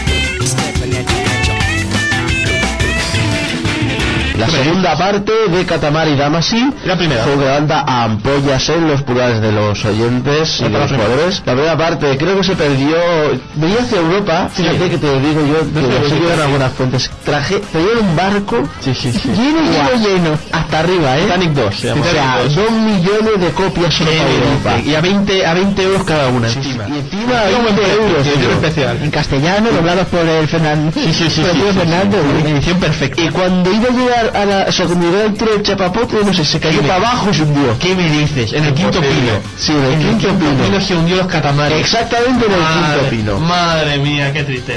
La segunda parte de Katamari Damacy, La primera. juego que levanta a ampollas en los pulgares de los oyentes y de los jugadores. La primera parte creo que se perdió, venía hacia Europa, fíjate que te digo yo, que lo sé que en algunas fuentes, traje, traía un barco Sí, sí, sí. lleno, lleno, lleno, hasta arriba, ¿eh? Titanic dos, se llama. O sea, dos millones de copias solo para Europa. Y a veinte, a veinte euros cada una Sí, encima. sí. Y encima Qué buen veinte precio, euros. edición tío. especial. En castellano, doblados por el Fernando. Sí, sí, sí. por el sí, tío sí, Fernando. sí. güey. Edición perfecta. Y cuando iba a llegar a la, o sea, cuando llegó dentro del chapapote, no sé, se cayó ¿Qué para me- abajo y se hundió. ¿Qué me dices? En el quinto pino. Sí, en el quinto pino. se hundió los catamares. Exactamente en el Madre, quinto pino. Madre mía, qué tristeza.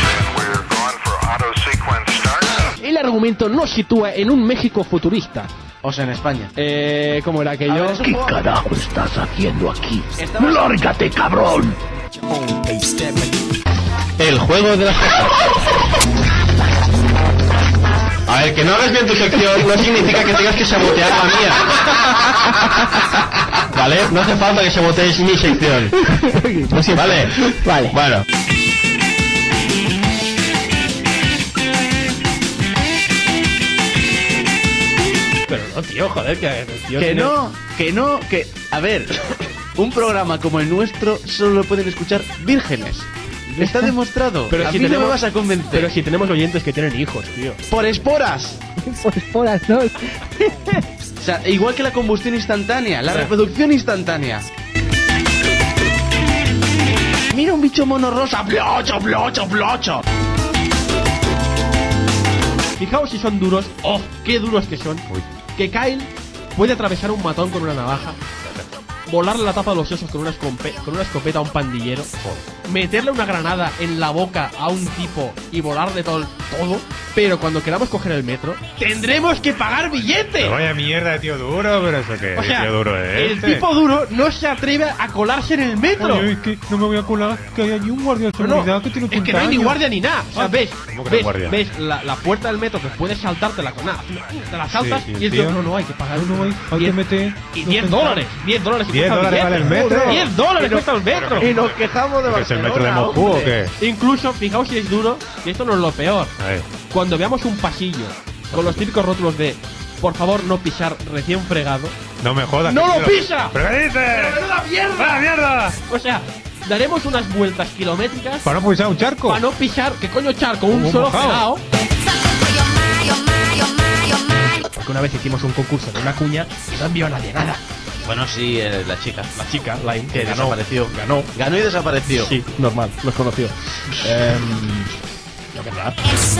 El argumento nos sitúa en un México futurista. O sea, en España. Eh, ¿cómo era aquello? ¿Qué carajo estás haciendo aquí? Estamos- ¡Lárgate, cabrón! El juego de las cosas. A ver, que no hagas bien tu sección no significa que tengas que sabotear la mía. ¿Vale? No hace falta que sabotees mi sección. ¿Vale? Vale. Bueno. no, tío, joder, que... Tío que tiene... no, que no, que... A ver, un programa como el nuestro solo lo pueden escuchar vírgenes. Está demostrado. Pero a si mí tenemos, no me vas a convencer. Pero si tenemos oyentes que tienen hijos, tío. ¡Por esporas! Por esporas, ¿no? O sea, igual que la combustión instantánea, la reproducción instantánea. Mira un bicho mono rosa. ¡Blocho, blocho, blocho! Fijaos si son duros. ¡Oh, qué duros que son! Uy. Que Kyle puede atravesar un matón con una navaja, volarle la tapa de los sesos con una, escompe con una escopeta a un pandillero, meterle una granada en la boca a un tipo y volarle todo, todo, pero cuando queramos coger el metro, tendremos que pagar billete. Pero vaya mierda de tío duro, pero eso que O sea, tío duro es el este. tipo duro no se atreve a colarse en el metro. Oye, es que no me voy a colar, que hay allí un guardia de seguridad No, no, que tiene es que ochenta no hay ni años. guardia ni nada. O sea, Ah, ves, ¿cómo que no hay ves, guardia? ves la, la puerta del metro que puedes saltártela con nada. Te la saltas Sí, y y el tío, tío, no, no, hay que pagar. no, no, hay- hay que meter Y los diez centavos. dólares, diez dólares. diez dólares vale el metro. diez dólares cuesta el metro. Y nos quejamos de ¿Qué es el metro de Barcelona, Moscú o hombre. qué? Incluso, fijaos si es duro, y esto no es lo peor. A ver. Cuando veamos un pasillo con los típicos rótulos de por favor no pisar recién fregado, No me jodas. ¡no que lo quiero- pisa! ¿Pero qué dices? ¡Pero menuda mierda! ¡Vaya mierda! O sea, daremos unas vueltas kilométricas Para no pisar un charco. para no pisar, ¿qué coño charco? Un Un solo mojado. fregado. Porque una vez hicimos un concurso de una cuña y no envió a nadie nada. Bueno, sí, eh, la chica. La chica, la Que ganó, desapareció. ganó. Ganó y desapareció. Sí, normal, nos conoció. eh, la verdad.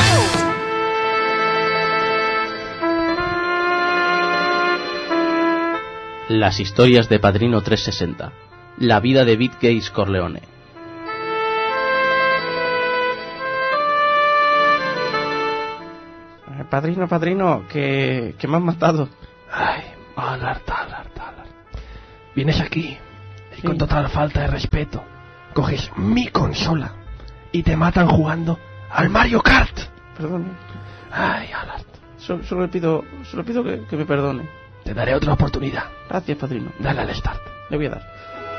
Las historias de Padrino trescientos sesenta. La vida de Beat Gates Corleone. Eh, Padrino, padrino, que, que me han matado. Ay, Allard, Allard, Allard. Vienes aquí y con total falta de respeto coges mi consola y te matan jugando al Mario Kart. Perdón. Ay, Allard. Solo, solo le pido, solo pido que, que me perdone. Te daré otra oportunidad. Gracias, padrino. Dale al start. Le voy a dar.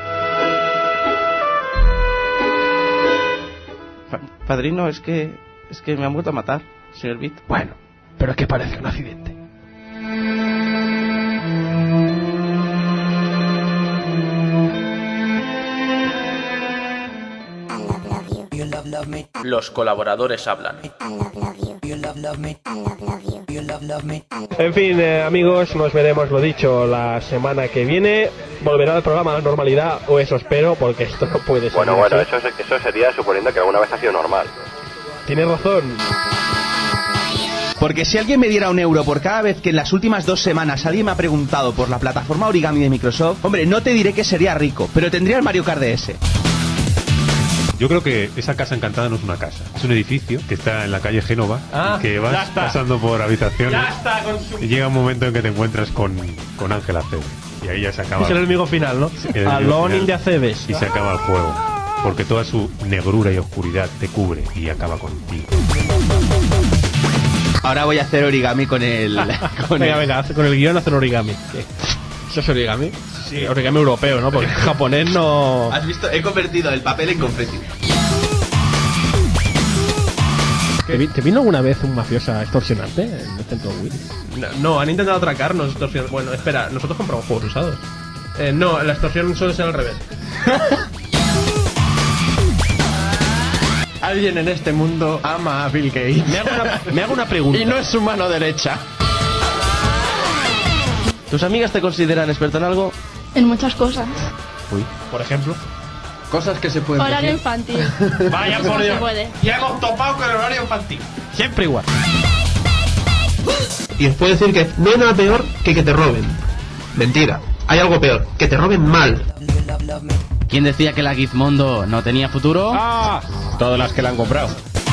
Pa- padrino, es que es que me han vuelto a matar, señor Beat. Bueno, pero que parece un accidente. Los colaboradores hablan. En fin, eh, amigos, nos veremos, lo dicho, la semana que viene. Volverá el programa a la normalidad, o eso espero, porque esto no puede ser. Bueno, bueno, eso, eso sería suponiendo que alguna vez ha sido normal. Tienes razón. Porque si alguien me diera un euro por cada vez que en las últimas dos semanas alguien me ha preguntado por la plataforma Origami de Microsoft, hombre, no te diré que sería rico, pero tendría el Mario Kart D S. Yo creo que esa casa encantada no es una casa, es un edificio que está en la calle Génova, Ah, que ya vas está. pasando por habitaciones Ya está con su... y llega un momento en que te encuentras con, con Ángel Acebes y ahí ya se acaba Es el enemigo final, ¿no? el enemigo Alone final. in the Acebes. Y se acaba el juego, porque toda su negrura y oscuridad te cubre y acaba contigo. Ahora voy a hacer origami con el... Con venga, el... venga, haz- con el guión hacer origami. ¿Qué? ¿Eso es origami? Sí. Origami europeo, ¿no? Porque japonés no... ¿Has visto? He convertido el papel en confeti. ¿Te, vi- te vino alguna vez un mafioso a extorsionarte en el centro Willy? No, no, han intentado atracarnos. extorsionar- Bueno, espera, nosotros compramos juegos usados. Eh, no, la extorsión suele ser al revés. Alguien en este mundo ama a Bill Gates. Me hago una, me hago una pregunta. Y no es su mano derecha. ¿Tus amigas te consideran experto en algo? En muchas cosas. Uy. Por ejemplo. Cosas que se pueden Horario decir. infantil. Vaya Eso por no Dios. se puede. Ya hemos topado con el horario infantil. Siempre igual. Y os puedo decir que no hay nada peor que que te roben. Mentira. Hay algo peor, que te roben mal. ¿Quién decía que la Gizmondo no tenía futuro? ¡Ah! Todas las que la han comprado.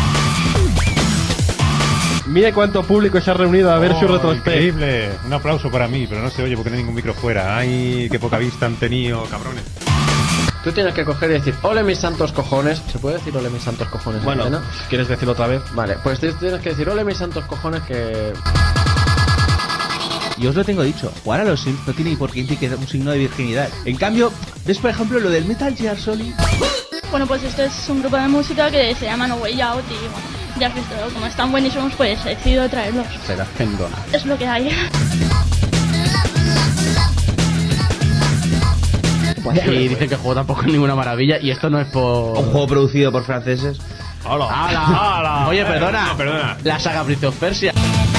Mire cuánto público se ha reunido a ver Oh, su retrospect. Increíble. Un aplauso para mí, pero no se oye porque no hay ningún micro fuera. Ay, qué poca vista han tenido, cabrones. Tú tienes que coger y decir, ole mis santos cojones. ¿Se puede decir ole mis santos cojones? Bueno, Elena? si quieres decirlo otra vez. Vale, pues tú tienes que decir, ole mis santos cojones que... Y os lo tengo dicho, jugar a los Sims no tiene por qué indicar un signo de virginidad. En cambio, ves por ejemplo lo del Metal Gear Solid. Bueno, pues este es un grupo de música que se llama No Way Out y bueno, ya has visto, como están buenísimos, pues he decidido traerlos. Será pendona. Es lo que hay. Y dicen que el juego tampoco es ninguna maravilla. Y esto no es por... Un juego producido por franceses. ¡Hala! ¡Hala! ¡Hala! Oye, perdona. No, perdona. La saga Prince of Persia.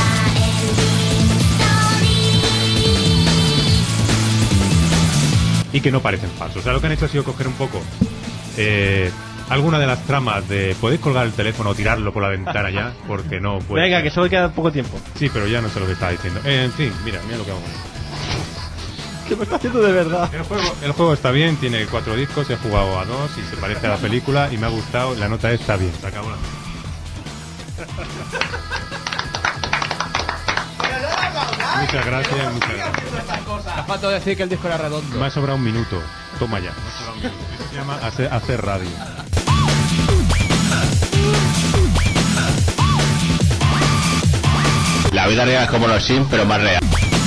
Y que no parecen falsos. O sea, lo que han hecho ha sido coger un poco eh, alguna de las tramas de podéis colgar el teléfono o tirarlo por la ventana ya, porque no puede. Venga, que solo queda poco tiempo. Sí, pero ya no sé lo que estaba diciendo. Eh, en fin, mira, mira lo que hago con esto. ¿Qué me está haciendo de verdad? El juego, el juego está bien, tiene cuatro discos, he jugado a dos y se parece a la película y me ha gustado. La nota está bien, se acabó la Muchas gracias, muchas gracias. Ha faltado decir que el disco era redondo. Me ha sobrado un minuto. Toma ya. Me ha sobrado un minuto. Eso se llama hacer, hacer radio. La vida real es como los Sims, pero más real.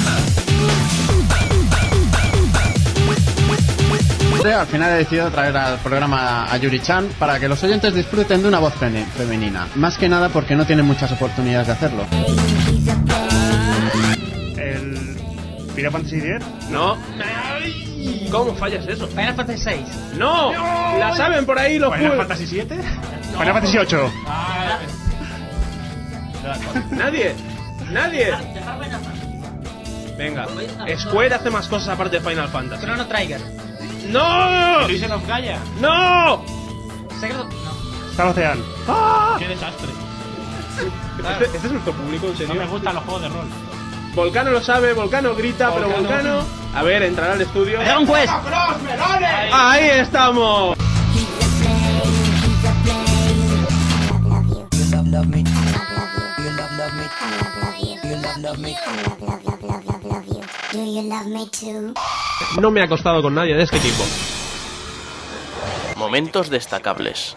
Al final he decidido traer al programa a Yuri-chan para que los oyentes disfruten de una voz femenina. Más que nada porque no tienen muchas oportunidades de hacerlo. ¿El Final Fantasy diez? No. ¿Cómo fallas eso? Final Fantasy seis. ¡No! ¡No! La saben por ahí los ¿Final juegos. Fantasy siete? No. Final Fantasy ocho. Ah, ¿Nadie? ¿Nadie? Venga. Square hace más cosas aparte de Final Fantasy. Chrono Trigger. ¡No! Luis of Gaia. ¡No! Secreto. No. Star Ocean. ¡Ah! ¡Qué desastre! ¿Este, este es nuestro público, en serio? No me gustan los juegos de rol. Volcano lo sabe, Volcano grita, Volcano. pero Volcano... A ver, entrará al estudio. ¡Dragon Quest! ¡Ahí estamos! No me ha acostado con nadie de este tipo. Momentos destacables.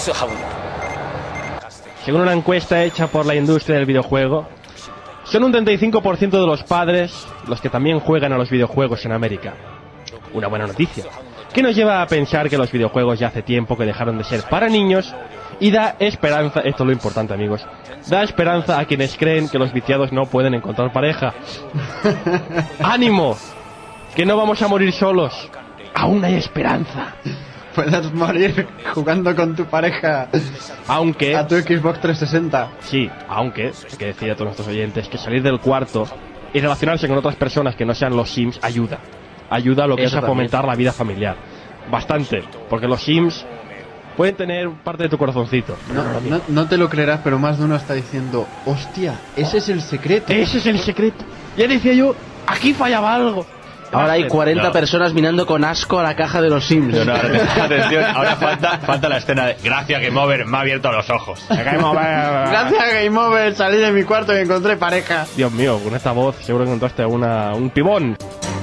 Según una encuesta hecha por la industria del videojuego, son un treinta y cinco por ciento de los padres los que también juegan a los videojuegos en América. Una buena noticia, que nos lleva a pensar que los videojuegos ya hace tiempo que dejaron de ser para niños y da esperanza, esto es lo importante amigos, da esperanza a quienes creen que los viciados no pueden encontrar pareja. ¡Ánimo! Que no vamos a morir solos. Aún hay esperanza. Puedes morir jugando con tu pareja. Aunque... A tu Xbox trescientos sesenta. Sí, aunque, hay que decir a todos nuestros oyentes que salir del cuarto y relacionarse con otras personas que no sean los Sims ayuda. Ayuda a lo que Eso es a también. fomentar la vida familiar. Bastante, porque los Sims pueden tener parte de tu corazoncito. No, no, no te lo creerás, pero más de uno está diciendo, hostia, ese es el secreto. Ese es el secreto. Ya decía yo, aquí fallaba algo. Ahora hay cuarenta No. personas mirando con asco a la caja de los Sims. No, no, atención, ahora falta, falta la escena de gracias Game Over, me ha abierto los ojos. Game Over. Gracias Game Over, salí de mi cuarto y encontré pareja. Dios mío, con esta voz seguro que encontraste una, un pibón.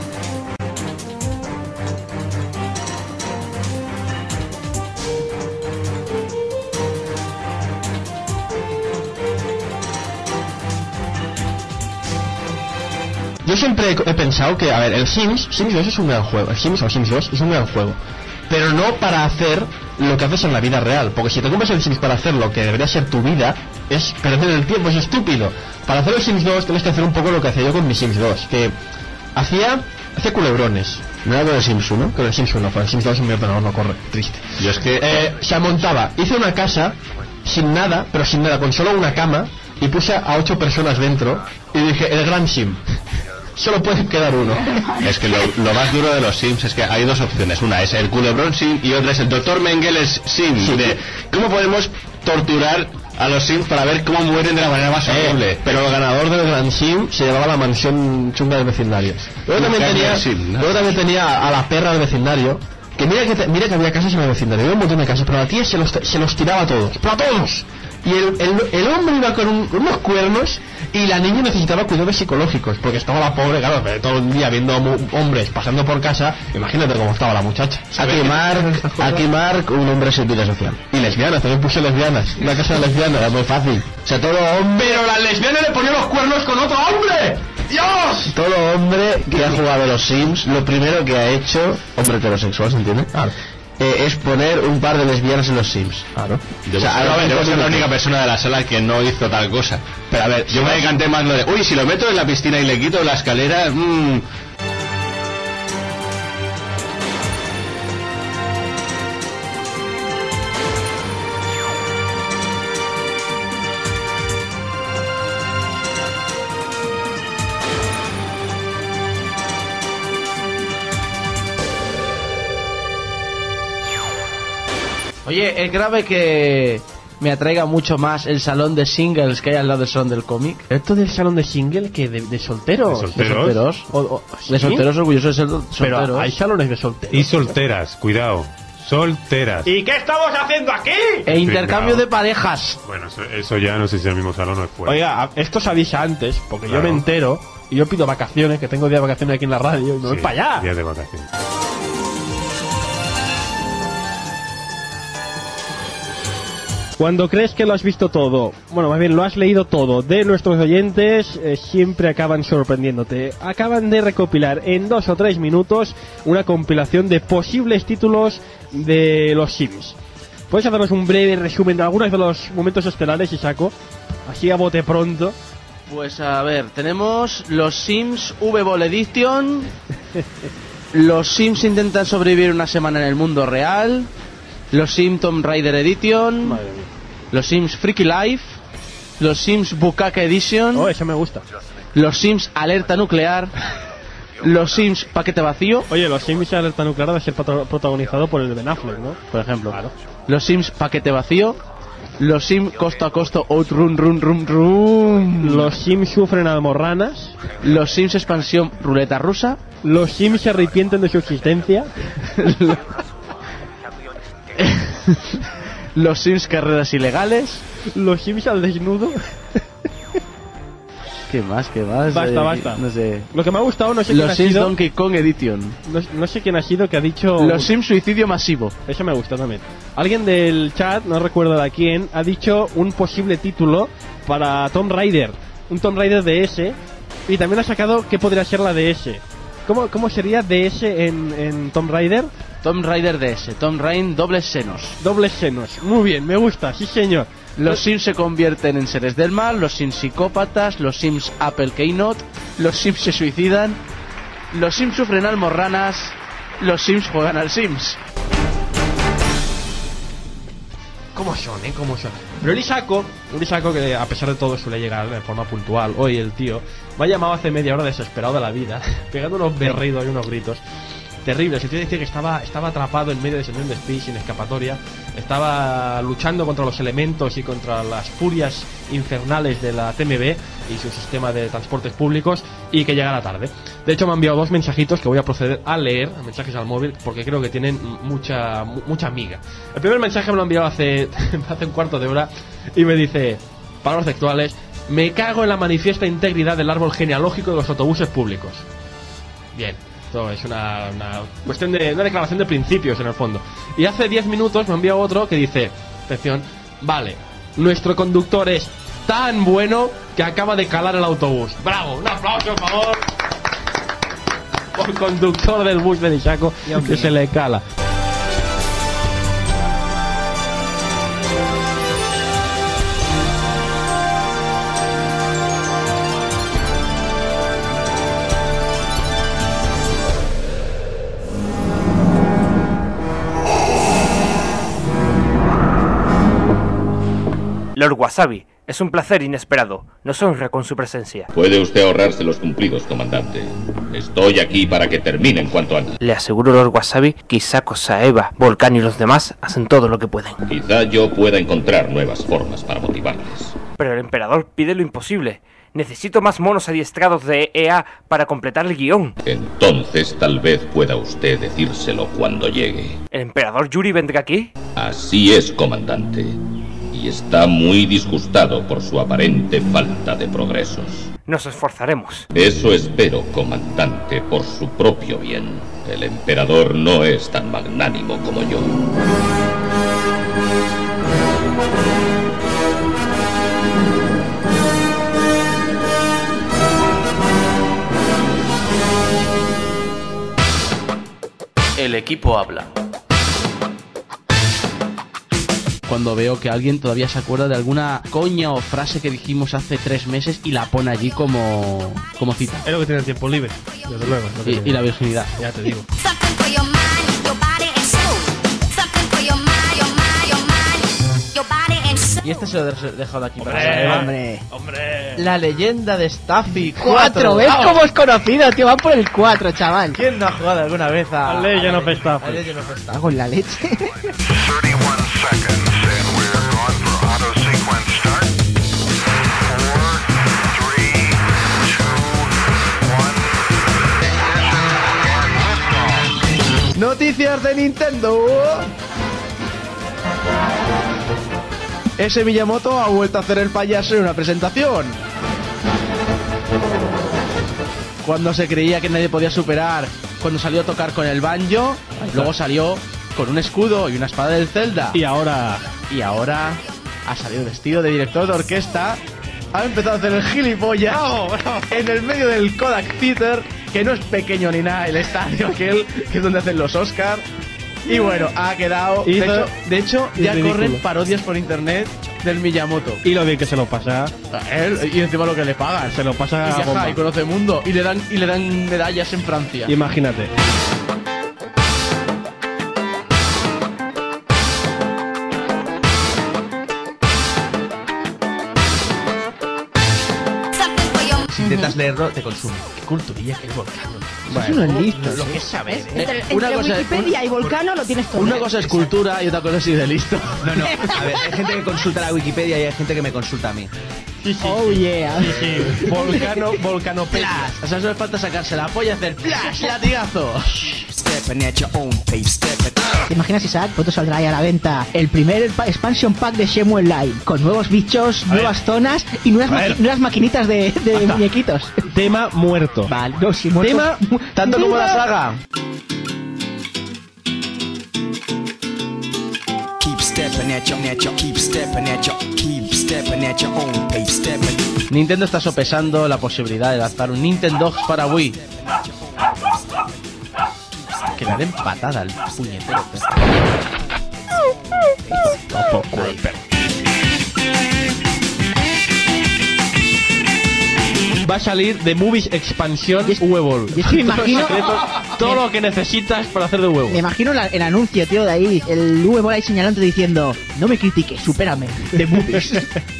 Yo siempre he pensado que, a ver, el Sims, Sims dos es un gran juego, el Sims o Sims dos es un gran juego, pero no para hacer lo que haces en la vida real, porque si te compras el Sims para hacer lo que debería ser tu vida, es perder el tiempo, es estúpido. Para hacer el Sims dos tienes que hacer un poco lo que hacía yo con mi Sims dos, que hacía, hacía culebrones. ¿No era con el Sims uno? Con el Sims uno, con el Sims dos un no, no corre, triste. Yo es que... Eh, se montaba, hice una casa sin nada, pero sin nada, con solo una cama, y puse a ocho personas dentro, y dije, el gran Sim. Solo puede quedar uno. Es que lo, lo más duro de los Sims es que hay dos opciones. Una es el culebrón Sim y otra es el doctor Mengeles Sim. Sí. De cómo podemos torturar a los Sims para ver cómo mueren de la manera más horrible. Eh, pero el ganador del Gran Sim se llevaba la mansión chunga del vecindario. Luego también, Un tenía, gran Sim, ¿no? luego también tenía a la perra del vecindario. Que mira que, te- mira que había casas en el vecindario, había un montón de casas, pero la tía se los, se los tiraba a todos, pero a todos. Y el, el, el hombre iba con un- unos cuernos y la niña necesitaba cuidados psicológicos, porque estaba la pobre, claro, todo el día viendo mu- hombres pasando por casa, imagínate cómo estaba la muchacha. Aquí Mark, aquí Mark, un hombre sin vida social. Y lesbianas, también puse lesbianas, una casa de lesbianas, era muy fácil. O sea, todo hombre... Pero la lesbiana le ponía los cuernos con otro hombre. ¡Dios! Todo hombre que ha jugado a los Sims, lo primero que ha hecho, hombre heterosexual, ¿se entiende? Claro. Eh, es poner un par de lesbianas en los Sims. Claro. Debo, ser, a ver, debo ser la única persona de la sala que no hizo tal cosa. Pero a ver, yo me decanté más lo de, uy, si lo meto en la piscina y le quito la escalera, mmm... Oye, es grave que me atraiga mucho más el salón de singles que hay al lado del salón del cómic. ¿Esto del salón de single que de, de solteros? ¿De solteros? De solteros. O- o- De ¿sí? solteros orgullosos de ser solteros. Pero hay salones de solteros. Y solteras, cuidado. Solteras. ¿Y qué estamos haciendo aquí? E intercambio Pringao. de parejas. Bueno, eso, eso ya no sé si es el mismo salón o es fuera. Oiga, a- esto se avisa antes, porque Claro. yo me entero y yo pido vacaciones, que tengo día de vacaciones aquí en la radio y me voy Sí, para allá. días de vacaciones. Cuando crees que lo has visto todo, bueno, más bien lo has leído todo, de nuestros oyentes, eh, siempre acaban sorprendiéndote. Acaban de recopilar en dos o tres minutos una compilación de posibles títulos de los Sims. ¿Puedes hacernos un breve resumen de algunos de los momentos estelares, Isako? Así a bote pronto. Pues a ver, tenemos los Sims V-Ball Edition. Los Sims intentan sobrevivir una semana en el mundo real. Los Sims Tomb Raider Edition. Los Sims Freaky Life. Los Sims Bukake Edition. Oh, eso me gusta. Los Sims Alerta Nuclear. Los Sims Paquete Vacío. Oye, los Sims Alerta Nuclear debe ser patro- protagonizado por el Ben Affleck, ¿no? Por ejemplo. Los Sims Paquete Vacío. Los Sims Costo a Costo Outrun Run Run Run. Los Sims sufren almorranas. Los Sims Expansión Ruleta Rusa. Los Sims se arrepienten de su existencia. Los Sims Carreras Ilegales. Los Sims al desnudo. ¿Qué más? ¿Qué más? Basta, Eh, basta. No sé. Lo que me ha gustado, no sé quién ha Los Sims sido. Donkey Kong Edition. No, no sé quién ha sido que ha dicho. Los Sims Suicidio Masivo. Eso me gusta también. Alguien del chat, no recuerdo de quién, ha dicho un posible título para Tomb Raider. Un Tomb Raider D S. Y también ha sacado qué podría ser la D S. ¿Cómo, cómo sería D S en, en Tomb Raider? Tomb Raider D S. Tomb Raider Dobles Senos. Dobles senos. Muy bien, me gusta, sí señor. Los Sims se convierten en seres del mal. Los Sims psicópatas. Los Sims Apple Keynote. Los Sims se suicidan. Los Sims sufren almorranas. Los Sims juegan al Sims. ¿Cómo son, eh? ¿Cómo son? Pero el Isako, un Isako que a pesar de todo suele llegar de forma puntual. Hoy el tío me ha llamado hace media hora desesperado de la vida, pegando unos berridos y unos gritos terribles. El tío decía que estaba, estaba atrapado en medio de Sendero de Speed sin escapatoria. Estaba luchando contra los elementos y contra las furias infernales de la T M B y su sistema de transportes públicos, y que llegara tarde. De hecho me ha enviado dos mensajitos que voy a proceder a leer, mensajes al móvil, porque creo que tienen mucha mu- mucha amiga. El primer mensaje me lo ha enviado hace, hace un cuarto de hora y me dice, palabras textuales: me cago en la manifiesta integridad del árbol genealógico de los autobuses públicos. Bien, esto es una, una cuestión de una declaración de principios en el fondo. Y hace diez minutos me ha enviado otro que dice, atención, vale, nuestro conductor es tan bueno que acaba de calar el autobús. ¡Bravo! ¡Un aplauso, por favor! Por conductor del bus de Isako, que se le cala. Lord Wasabi, es un placer inesperado. Nos honra con su presencia. Puede usted ahorrarse los cumplidos, comandante. Estoy aquí para que terminen cuanto antes. Le aseguro, Lord Wasabi, que Isako, Saeva, Volcán y los demás hacen todo lo que pueden. Quizá yo pueda encontrar nuevas formas para motivarles. Pero el emperador pide lo imposible. Necesito más monos adiestrados de E A para completar el guión. Entonces tal vez pueda usted decírselo cuando llegue. ¿El emperador Yuri vendrá aquí? Así es, comandante. Y está muy disgustado por su aparente falta de progresos. Nos esforzaremos. Eso espero, comandante, por su propio bien. El emperador no es tan magnánimo como yo. El equipo habla. Cuando veo que alguien todavía se acuerda de alguna coña o frase que dijimos hace tres meses y la pone allí como, como cita. Es lo que tiene el tiempo libre, desde luego. es lo que Y, tiene. y la virginidad. Ya te digo. Y este se lo he dejado aquí para Hombre, Saeva. Hombre. Hombre. La leyenda de Staffy Cuatro, ¿ves ¡Vamos! cómo es conocido, tío? Van por el cuatro, chaval. ¿Quién no ha jugado alguna vez a... A Legend of Staffy? a Legend of Staffy? Hago en la leche. Noticias de Nintendo. Ese Miyamoto ha vuelto a hacer el payaso en una presentación. Cuando se creía que nadie podía superar, cuando salió a tocar con el banjo, luego salió con un escudo y una espada del Zelda. Y ahora... Y ahora ha salido vestido de director de orquesta. Ha empezado a hacer el gilipollas bravo, bravo. en el medio del Kodak Theater, que no es pequeño ni nada, el estadio aquel, que es donde hacen los Oscars. Y bueno, ha quedado... De hecho, de hecho ya ridículo. Corren parodias por internet del Miyamoto. Y lo bien que se lo pasa a él, y encima lo que le pagan. Se lo pasa y a viaja y conoce el mundo. Y le dan, y le dan medallas en Francia. Imagínate. Si intentas leerlo, te consume. Qué culturilla que es Volcano. Bueno, no es listo. Lo que es saber. ¿eh? Entre, Una entre cosa, Wikipedia y Volcano lo tienes todo. Una cosa es cultura y otra cosa es ir de listo. No, no. A ver, hay gente que consulta la Wikipedia y hay gente que me consulta a mí. Sí, sí. Oh, yeah. Sí, sí. Volcano, Volcano Plas. O sea, solo falta sacarse la polla y hacer ¡plash! ¡Latigazo! ¿Te imaginas, Isaac? Pronto saldrá ahí a la venta el primer expansion pack de Shenmue Online, con nuevos bichos, a nuevas ver. zonas y nuevas, maqui nuevas maquinitas de, de muñequitos. Tema muerto. Vale, no, si muerto. Tema tanto como la saga. Nintendo está sopesando la posibilidad de lanzar un Nintendo para Wii. Que le den patada al puñetero. Va a salir de Movies Expansión Huevo. Y es que me imagino todo lo que necesitas para hacer de huevo. Me imagino la, el anuncio, tío, de ahí, el Huevo ahí señalante diciendo: no me critiques, supérame. De Movies.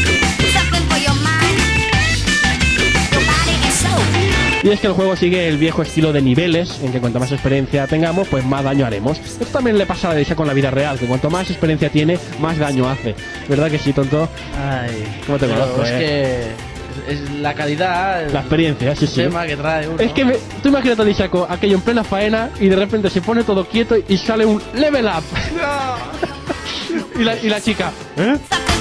Y es que el juego sigue el viejo estilo de niveles, en que cuanto más experiencia tengamos, pues más daño haremos. Esto también le pasa a la Deisa con la vida real, que cuanto más experiencia tiene, más daño hace. ¿Verdad que sí, tonto? Ay, ¿cómo te conozco, es eh? que es la calidad, el, la experiencia, sí, sí. El tema que trae uno. Es que me, tú imagínate a Deisa aquello en plena faena y de repente se pone todo quieto y sale un level up. No. y, la, y la chica, ¿eh?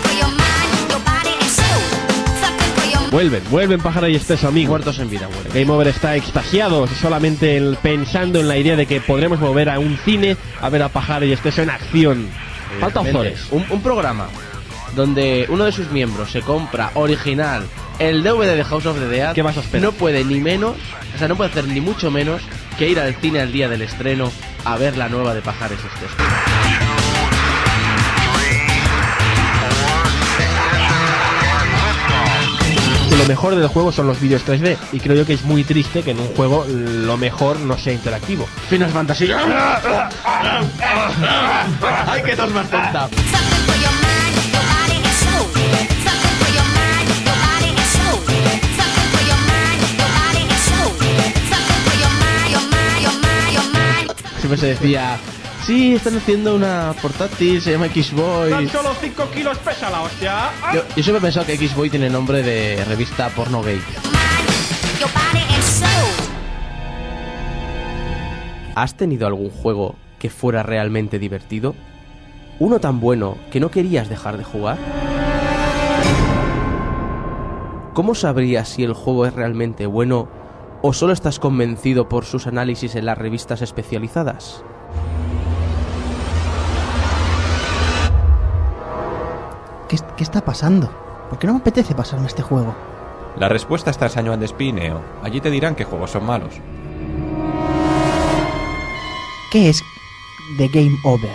Vuelven, vuelven Pájaro y Espeso, amigo. Muertos en vida, vuelven. Game Over está extasiado solamente el, pensando en la idea de que podremos volver a un cine a ver a Pájaro y Espeso en acción. Falta Ozores. Un, un programa donde uno de sus miembros se compra original el D V D de House of the Dead. ¿Qué vas a esperar? No puede ni menos, o sea, no puede hacer ni mucho menos que ir al cine al día del estreno a ver la nueva de Pájaro y Espeso. Lo mejor del juego son los vídeos tres D y creo yo que es muy triste que en un juego lo mejor no sea interactivo. Final Fantasy. ¡Ay, qué tos más tonta! Siempre se decía: sí, están haciendo una portátil, se llama X-Boy. Tan solo cinco kilos pesa la hostia. Yo, yo siempre he pensado que X-Boy tiene nombre de revista porno gay. ¿Has tenido algún juego que fuera realmente divertido? ¿Uno tan bueno que no querías dejar de jugar? ¿Cómo sabrías si el juego es realmente bueno o solo estás convencido por sus análisis en las revistas especializadas? ¿Qué, ¿Qué está pasando? ¿Por qué no me apetece pasarme este juego? La respuesta está en Sanyo and the Spy, Neo. Allí te dirán qué juegos son malos. ¿Qué es The Game Over?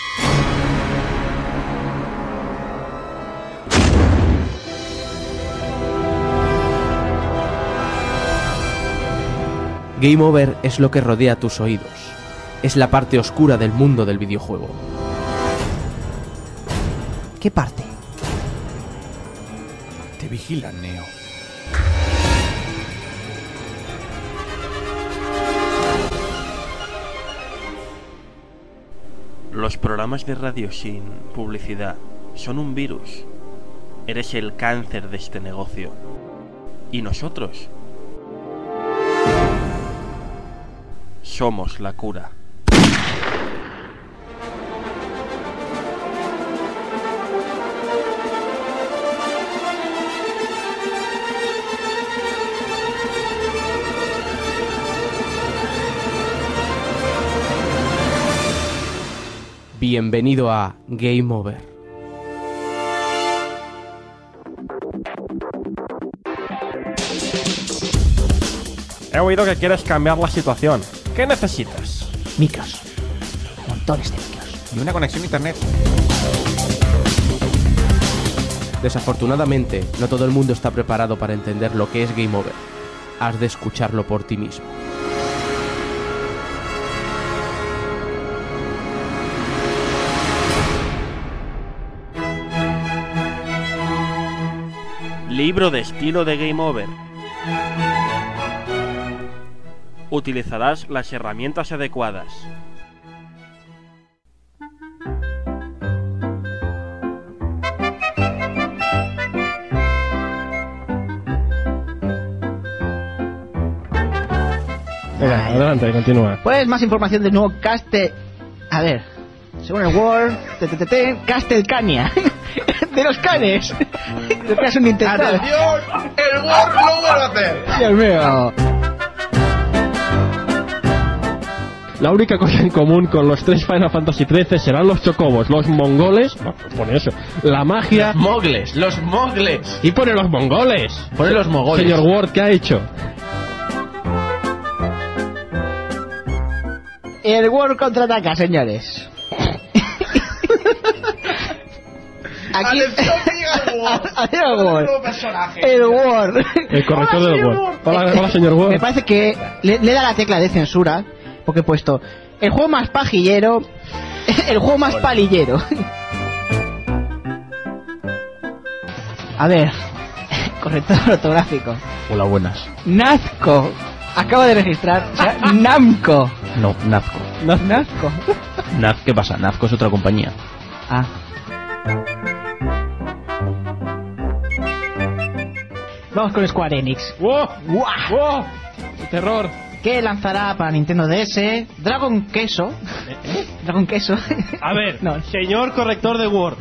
Game Over es lo que rodea tus oídos. Es la parte oscura del mundo del videojuego. ¿Qué parte? Te vigilan, Neo. Los programas de radio sin publicidad son un virus. Eres el cáncer de este negocio. ¿Y nosotros? Somos la cura. Bienvenido a Game Over. He oído que quieres cambiar la situación. ¿Qué necesitas? Micros. Montones de micros. Y una conexión a internet. Desafortunadamente, no todo el mundo está preparado para entender lo que es Game Over. Has de escucharlo por ti mismo. Libro de estilo de Game Over. Utilizarás las herramientas adecuadas. Venga, adelante, continúa. Pues más información del nuevo Castle... A ver, según el Word, te, te, te, te, Castlevania. De los canes. Lo que es un Nintendo. ¡Atención! ¡El Word lo vuelve a hacer! Dios mío. La única cosa en común con los tres Final Fantasy trece serán los chocobos, los mongoles, no, pone eso, la magia... Los mogles, los mogles. Y pone los mongoles. Pone los mongoles. Señor Ward, ¿qué ha hecho? El Word contraataca, señores. Aquí... El Word. El Word. El corrector del Word. Hola, hola, señor Word. Me parece que le, le da la tecla de censura, porque he puesto el juego más pajillero, el juego más palillero. A ver, corrector ortográfico. Hola, buenas. Nazco. Acabo de registrar. O sea, Namco. No, Nazco. Nazco. Naz, ¿qué pasa? Nazco es otra compañía. Ah. Vamos con Square Enix. ¡Wow! ¡Wow! ¡Terror! Que lanzará para Nintendo D S Dragon Queso. ¿Eh? Dragon Queso. A ver, no. Señor corrector de Word.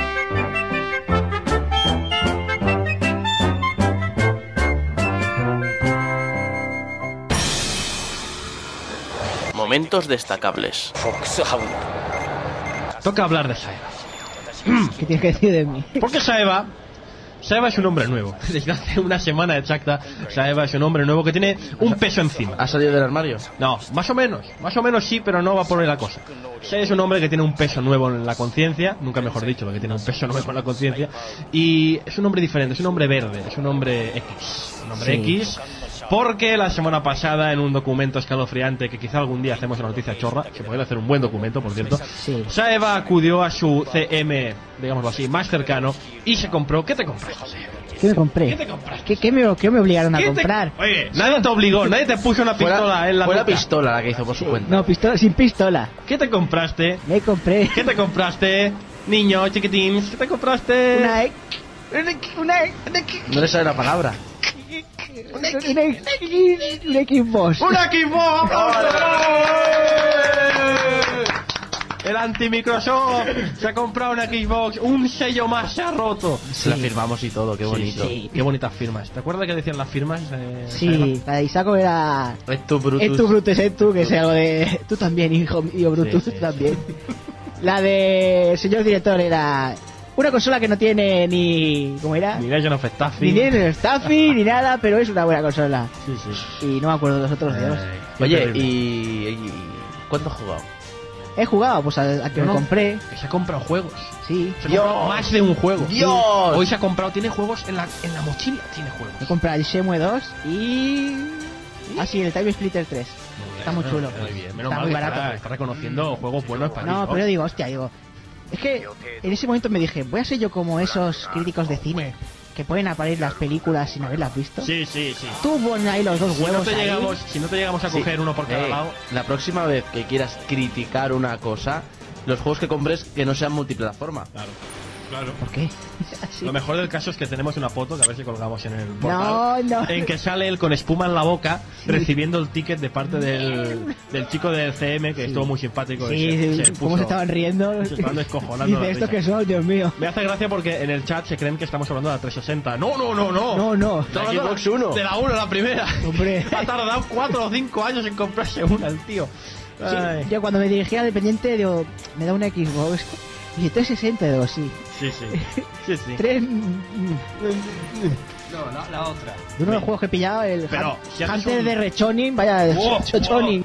Momentos destacables. Toca hablar de Saeva. ¿Qué tienes que decir de mí? Porque Saeva... Saeva es un hombre nuevo. Desde hace una semana exacta, Saeva es un hombre nuevo que tiene un peso encima. ¿Ha salido del armario? No, más o menos. Más o menos sí, pero no va por ahí la cosa. Saeva es un hombre que tiene un peso nuevo en la conciencia. Nunca mejor dicho, porque tiene un peso nuevo en la conciencia. Y es un hombre diferente, es un hombre verde, es un hombre X. Un hombre Sí. X. Porque la semana pasada, en un documento escalofriante, que quizá algún día hacemos una noticia chorra, se puede hacer un buen documento, por cierto, Sí. Saeva acudió a su C M, digámoslo así, más cercano, y se compró... ¿Qué te compraste, Saeva? ¿Qué me compré? ¿Qué te compraste? ¿Qué, qué me, qué me obligaron a ¿Qué te- comprar? Oye, nadie te obligó, nadie te puso una pistola Fue la, en la fue la nuca. pistola la que hizo por su cuenta. No, pistola, sin pistola. ¿Qué te compraste? Me compré ¿Qué te compraste? Niño, chiquitín, ¿qué te compraste? una X. Una X. Una X. No le sale la palabra. Una X. Una Xbox. ¡Una Xbox! El anti-Microsoft se ha comprado una Xbox, un sello más se ha roto. Se la firmamos y todo, qué bonito. Sí, sí, qué bonitas firmas. ¿Te acuerdas que decían las firmas? Eh, Sí, la de Isaco era... Es tu Brutus. Es tu Brutus, es tu, que es algo de... Tú también, hijo mío, Brutus, Sí, sí. también. La de señor director era... Una consola que no tiene ni... ¿Cómo era? Ni Legend of Staffing. Ni tiene Staffy ni nada, pero es una buena consola. Sí, sí. Y no me acuerdo de los otros días. Eh, qué Oye, terrible. y, y... ¿Cuánto has jugado? He jugado, pues a, a que No, me no, compré. Que se ha comprado juegos. Sí. Se ha comprado más de un juego. ¡Dios! Hoy se ha comprado, tiene juegos en la, en la mochila, tiene juegos. He comprado el Shenmue dos y... Ah, sí, el Time Splitter tres. Está muy chulo. Muy bien, menos Está mal muy que barato. está, está reconociendo juegos buenos para No, ti, pero yo digo, hostia, digo... Es que en ese momento me dije, voy a ser yo como esos críticos de cine que pueden aparecer las películas sin haberlas visto. Sí, sí, sí. Tú pon ahí los dos Si no huevos te ahí. llegamos, si no te llegamos a Sí. coger uno por cada Eh, lado... La próxima vez que quieras criticar una cosa, los juegos que compres que no sean multiplataforma. Claro. Claro. ¿Por qué? Lo mejor del caso es que tenemos una foto que a ver si colgamos en el portal. No, no. En que sale él con espuma en la boca recibiendo el ticket de parte del, del chico del C M que Sí. estuvo muy simpático. Sí, y se, sí, se cómo puso- se estaban riendo. Se estaban descojonando. Dice, la ¿esto risa. qué son, Dios mío? Me hace gracia porque en el chat se creen que estamos hablando de la trescientos sesenta. No, no, no, no. No, no. Estamos hablando Xbox One. De la uno, la primera. Hombre. Ha tardado cuatro o cinco años en comprarse una el tío. Sí, Ay. yo cuando me dirigía al dependiente, digo, me da una Xbox. Y trescientos sesenta, digo, sí. Sí, sí. Sí, sí. Tres. No, la, la otra. De uno de los juegos que he pillado, el Pero, Hun- si haces Hunter un- de Rechonin, vaya, Wow, Chochonin.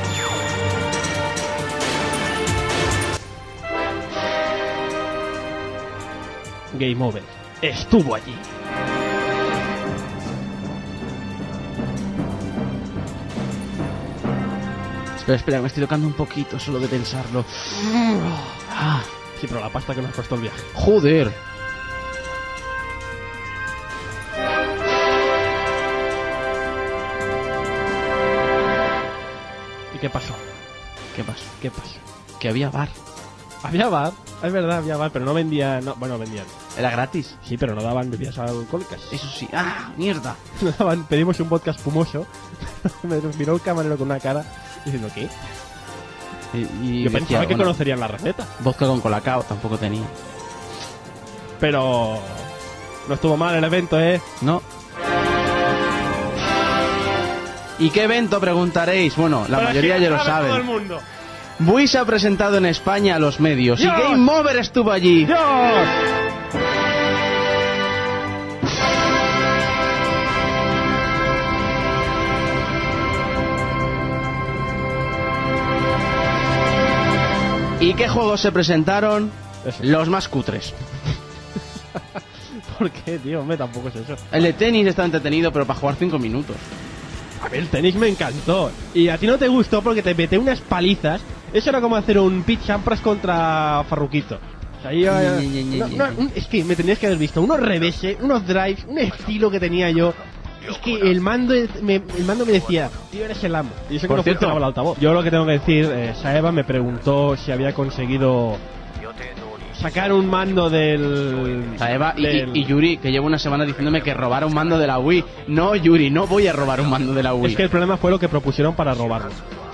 Game Over estuvo allí. Espera, espera, me estoy tocando un poquito solo de pensarlo. Ah, Sí, pero la pasta que nos costó el viaje. joder. ¿Y qué pasó? ¿Qué pasó? ¿Qué pasó? Que había bar. Había bar, es verdad, había bar, pero no vendían. No, bueno, vendían. Era gratis. Sí, pero no daban bebidas alcohólicas. Eso sí. ¡Ah, mierda! No daban- pedimos un vodka espumoso. Me miró el camarero con una cara diciendo, ¿qué? Y, y Yo decía, pensaba que bueno, conocerían la receta. vodka con colacao tampoco tenía. Pero no estuvo mal el evento, ¿eh? No. ¿Y qué evento, preguntaréis? Bueno, la Pero mayoría sí, ya lo sabe todo el saben. mundo. Wii se ha presentado en España a los medios ¡Dios! y Game Over estuvo allí. ¡Dios! ¿Y qué juegos se presentaron? Eso. Los más cutres. ¿Por qué, tío? Hombre, tampoco es eso. El de tenis está entretenido, pero para jugar cinco minutos. A mí el tenis me encantó. Y a ti no te gustó porque te metí unas palizas. Eso era como hacer un Pete Sampras contra Farruquito. O sea, yo, Ñe, Ñe, Ñe, no, Ñe, no, Ñe. un- es que me tenías que haber visto unos reveses, unos drives, un estilo que tenía yo. Es que el mando me, el mando me decía, tío, eres el amo. Y eso que Por no cierto, funcionaba el altavoz. Yo lo que tengo que decir, eh, Saeva me preguntó si había conseguido sacar un mando del... O sea, Eva y, del- y- y Yuri, que llevo una semana diciéndome que robara un mando de la Wii. No, Yuri, no voy a robar un mando de la Wii. Es que el problema fue lo que propusieron para robarlo.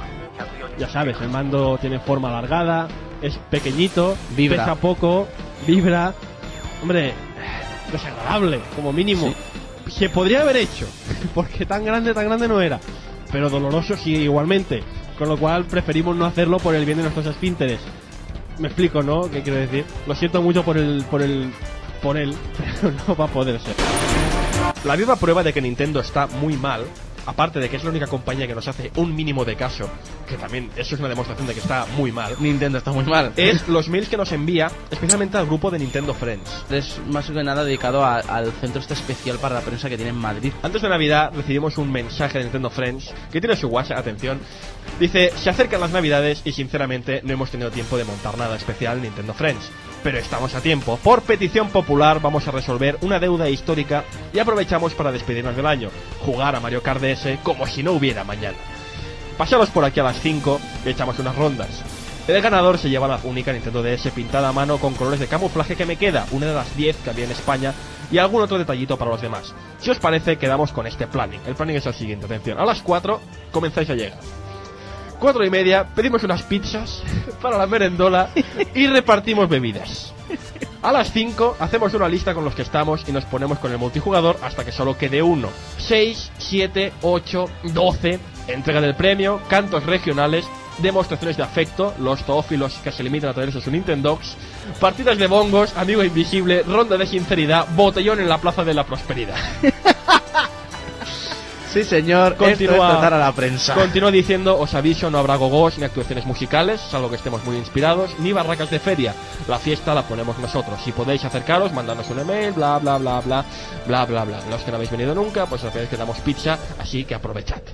Ya sabes, el mando tiene forma alargada, es pequeñito, Vibra. pesa poco, vibra. Hombre, desagradable, como mínimo. Sí. Se podría haber hecho, porque tan grande, tan grande no era. Pero doloroso sí, igualmente. Con lo cual preferimos no hacerlo por el bien de nuestros esfínteres. Me explico, ¿no? ¿Qué quiero decir? Lo siento mucho por el, por el, por él, pero no va a poder ser. La viva prueba de que Nintendo está muy mal, aparte de que es la única compañía que nos hace un mínimo de caso, que también eso es una demostración de que está muy mal, Nintendo está muy mal. es los mails que nos envía, especialmente al grupo de Nintendo Friends. Es más que nada dedicado a- al centro este especial para la prensa que tiene en Madrid. Antes de Navidad recibimos un mensaje de Nintendo Friends que tiene su WhatsApp, atención. Dice, se acercan las Navidades y sinceramente no hemos tenido tiempo de montar nada especial en Nintendo Friends. Pero estamos a tiempo. Por petición popular vamos a resolver una deuda histórica y aprovechamos para despedirnos del año. Jugar a Mario Kart D S como si no hubiera mañana. Pasaros por aquí a las cinco y echamos unas rondas. El ganador se lleva la única Nintendo D S pintada a mano con colores de camuflaje que me queda, una de las diez que había en España, y algún otro detallito para los demás. Si os parece, quedamos con este planning. El planning es el siguiente, atención. A las cuatro comenzáis a llegar. Cuatro y media pedimos unas pizzas para la merendola y repartimos bebidas. A las cinco hacemos una lista con los que estamos y nos ponemos con el multijugador hasta que solo quede uno. seis, siete, ocho, doce, entrega del premio, cantos regionales, demostraciones de afecto, los zoófilos que se limitan a traerse su Nintendogs, partidas de bongos, amigo invisible, ronda de sinceridad, botellón en la Plaza de la Prosperidad. Sí, señor, esto es tratar a la prensa. Continúa diciendo, os aviso, no habrá gogos ni actuaciones musicales, salvo que estemos muy inspirados, ni barracas de feria. La fiesta la ponemos nosotros. Si podéis acercaros, mandadnos un email, bla, bla, bla, bla, bla, bla, bla. Los que no habéis venido nunca, pues sabéis que damos pizza, así que aprovechad.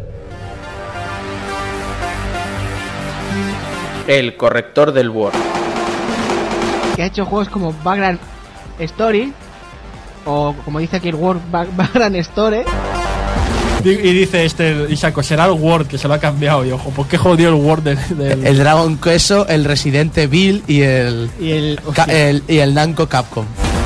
El corrector del Word. Que ha hecho juegos como Background Story, o como dice aquí el Word, Back- Background Story. Y dice este Isako, será el Word que se lo ha cambiado. Y ojo, ¿por qué jodió el Word del, del... El Dragon Queso, el Resident Evil y el... Y el... Ca el, y el Namco Capcom.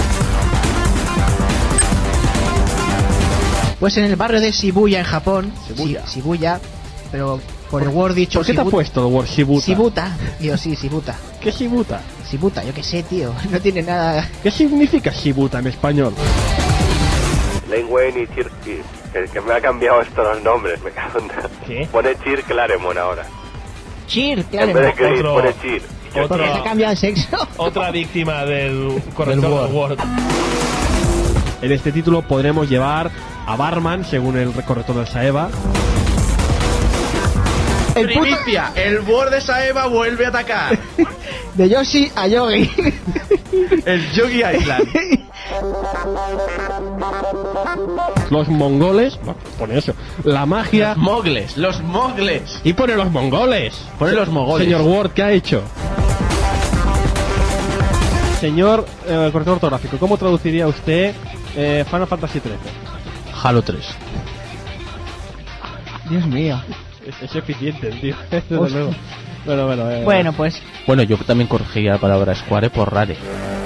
Pues en el barrio de Shibuya, en Japón. Shibuya. Shi Shibuya, pero por el Word dicho... ¿Por qué te ha puesto el Word Shibuta? Shibuta. Tío, sí, Shibuta. ¿Qué Shibuta? Shibuta, yo qué sé, tío. No tiene nada... ¿Qué significa Shibuta en español? Lane Wayne y Chir... El que me ha cambiado estos los nombres, me cago en... ¿Qué? Pone Chir Claremont ahora. Chir, En Claremont. vez de Chris, Otro- pone Chir. ¿Por qué se cambia el sexo? Otra víctima del corrector Del del Word. En este título podremos llevar a Barman, según el corrector del Saeva. El puto... Primicia, el Word de Saeva vuelve a atacar. De Yoshi a Yogi. El Yogi Island. Los mongoles, no, pone eso. La magia. Los mogles, los mogles. Y pone los mongoles. Pone los mongoles. Señor Word, ¿qué ha hecho? Señor eh, corrector ortográfico, ¿cómo traduciría usted eh, Final Fantasy trece? Halo tres. Dios mío. Es, es eficiente, el tío. Desde Hostia. luego. Bueno, bueno, eh, Bueno, pues... Bueno, yo también corregía la palabra Square por Rare.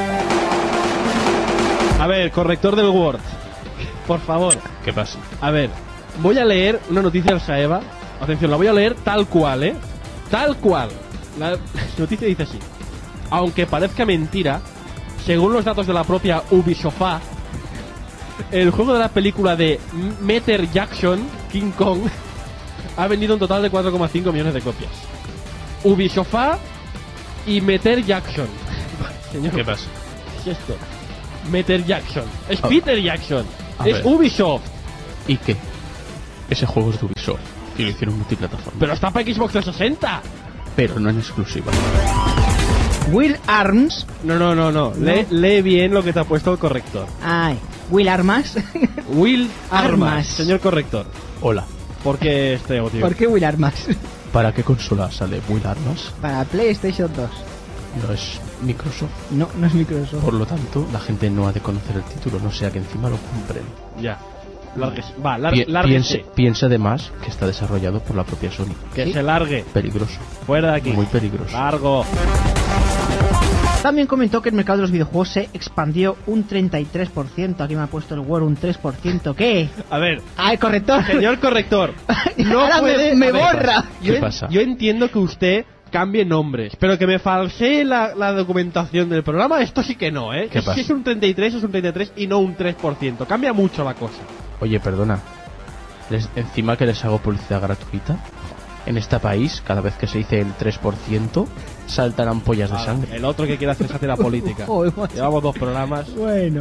A ver, corrector del Word. Por favor. ¿Qué pasa? A ver, voy a leer una noticia del Saeva. Atención, la voy a leer tal cual, ¿eh? Tal cual. La noticia dice así. Aunque parezca mentira, según los datos de la propia Ubisoft, el juego de la película de Meter Jackson, King Kong, ha vendido un total de cuatro coma cinco millones de copias. Ubisoft y Meter Jackson. Señor, ¿Qué pasa? ¿qué es esto? Meter Jackson. Es Oh. Peter Jackson. A Es ver. Ubisoft. ¿Y qué? Ese juego es de Ubisoft y lo hicieron multiplataforma. Pero está para Xbox trescientos sesenta. Pero no en exclusiva. Will Arms. No, no, no, no. Lee, lee bien lo que te ha puesto el corrector. Ay, Will Armas. Will Armas. Armas. Señor corrector. Hola. ¿Por qué este motivo? ¿Por qué Will Armas? ¿Para qué consola sale Will Armas? Para PlayStation dos. No es Microsoft. No, no es Microsoft. Por lo tanto, la gente no ha de conocer el título, no sea que encima lo compren. Ya. Lárguese. Va, lar Pi- lárguese. piense, piense además que está desarrollado por la propia Sony. Que ¿Sí? se largue. Peligroso. Fuera de aquí. Muy peligroso. Largo. También comentó que el mercado de los videojuegos se expandió un treinta y tres por ciento. Aquí me ha puesto el Word un tres por ciento. ¿Qué? A ver. Ah, el corrector. Señor corrector. No Ahora me- puede... me a ver, borra. Yo, ¿Qué en- pasa? yo entiendo que usted cambie nombres, pero que me falsee la, la documentación del programa, esto sí que no, ¿eh? ¿Qué Si pasa? es un treinta y tres, es un treinta y tres y no un tres por ciento. Cambia mucho la cosa. Oye, perdona. Les- encima que les hago publicidad gratuita. En este país, cada vez que se dice el tres por ciento, saltan ampollas de Ah, sangre. el otro que quiere hacer es la política. Joder, macho. Llevamos dos programas. Bueno.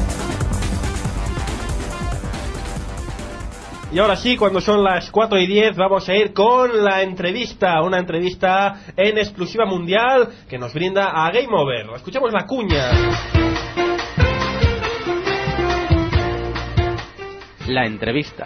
Y ahora sí, cuando son las cuatro y diez, vamos a ir con la entrevista. Una entrevista en exclusiva mundial que nos brinda a Game Over. Escuchemos la cuña. La entrevista.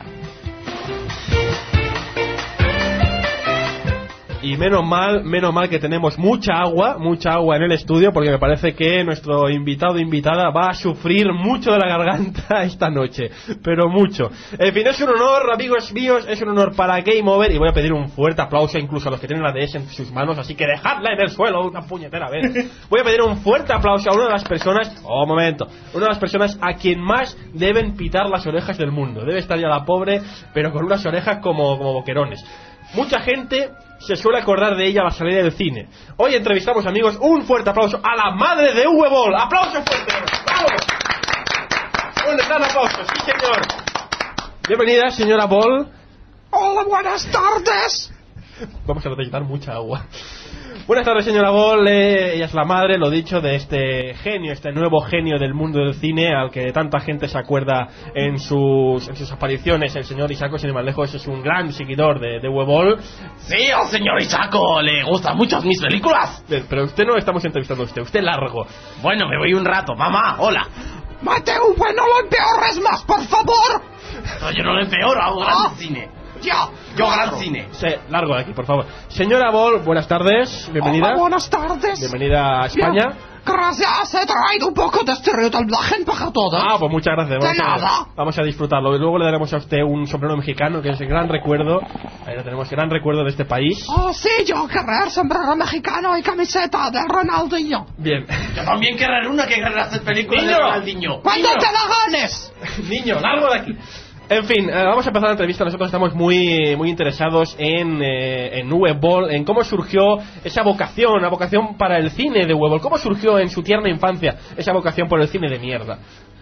Y menos mal, menos mal que tenemos mucha agua, mucha agua en el estudio, porque me parece que nuestro invitado o invitada va a sufrir mucho de la garganta esta noche, pero mucho. En fin, es un honor, amigos míos, es un honor para Game Over, y voy a pedir un fuerte aplauso incluso a los que tienen la D S en sus manos, así que dejadla en el suelo una puñetera vez. Voy a pedir un fuerte aplauso a una de las personas, oh, un momento, una de las personas a quien más deben pitar las orejas del mundo. Debe estar ya la pobre, pero con unas orejas como, como boquerones. Mucha gente se suele acordar de ella a la salida del cine. Hoy entrevistamos, amigos, un fuerte aplauso a la madre de V Ball. ¡Aplauso fuerte! ¡Vamos! Un gran aplauso, sí señor. Bienvenida, señora Ball. Hola, buenas tardes. Vamos a necesitar mucha agua. Buenas tardes, señora Ball. Eh, ella es la madre, lo dicho, de este genio, este nuevo genio del mundo del cine, al que tanta gente se acuerda en sus, en sus apariciones. El señor Isako, sin ir más lejos, es un gran seguidor de, de Ball. Sí, al señor Isako le gustan mucho mis películas. Bien, pero usted no estamos entrevistando a usted, usted largo. Bueno, me voy un rato. Mamá, hola. Mateo, bueno, lo empeores más, por favor. No, yo no lo empeoro, hago gran cine. Yo, yo gran cine. Sí, largo de aquí, por favor. Señora Ball, buenas tardes, bienvenida. Hola, buenas tardes. Bienvenida a España. Bien. Gracias, he traído un poco de estereotipaje para todos. Ah, pues muchas gracias. De Vamos a, nada. vamos a disfrutarlo. Y luego le daremos a usted un sombrero mexicano, que es el gran recuerdo. Ahí lo tenemos, gran recuerdo de este país. Oh, sí, yo querré sombrero mexicano y camiseta de Ronaldinho. Bien. Yo también querré una que querré hacer películas de Niño. Ronaldinho. ¡Cuando Niño. te la ganes! Niño, largo de aquí. En fin, eh, vamos a empezar la entrevista. Nosotros estamos muy muy interesados en, eh, en Uwe Boll, en cómo surgió esa vocación, la vocación para el cine de Uwe Boll. ¿Cómo surgió en su tierna infancia esa vocación por el cine de mierda?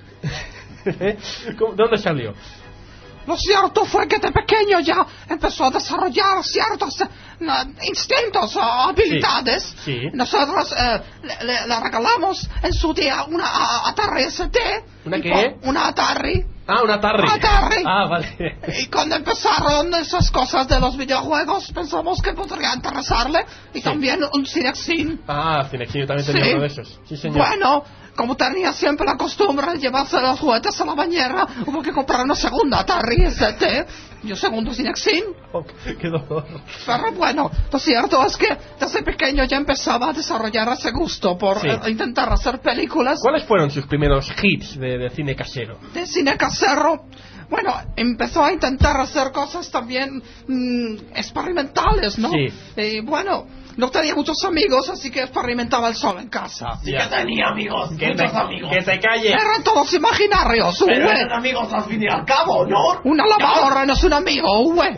¿De dónde salió? Lo cierto fue que de pequeño ya empezó a desarrollar ciertos eh, instintos o habilidades. Sí, sí. Nosotros eh, le, le- le regalamos en su día una a- Atari S T. ¿Una Y qué? po- Una Atari. Ah, una Atari. Atari. Ah, vale. Y cuando empezaron esas cosas de los videojuegos, pensamos que podría interesarle. Y también un Cinexin. Ah, Cinexin, yo también tenía Sí. uno de esos. Sí, señor. Bueno, como tenía siempre la costumbre de llevarse los juguetes a la bañera, hubo que comprar una segunda Atari S T y un segundo Cinexin. Oh, qué dolor. Pero bueno, lo cierto es que desde pequeño ya empezaba a desarrollar ese gusto por Sí. eh, intentar hacer películas ¿Cuáles fueron sus primeros hits de, de cine casero? de cine casero. Bueno, empezó a intentar hacer cosas también mm, experimentales, ¿no? Sí. Y bueno, no tenía muchos amigos, así que experimentaba el solo en casa. Sí que tenía amigos, Que muchos te- amigos. que te calles. Eran todos imaginarios, Pero Uwe. eran amigos al fin y al cabo, ¿no? Una lavadora no es un amigo, Uwe.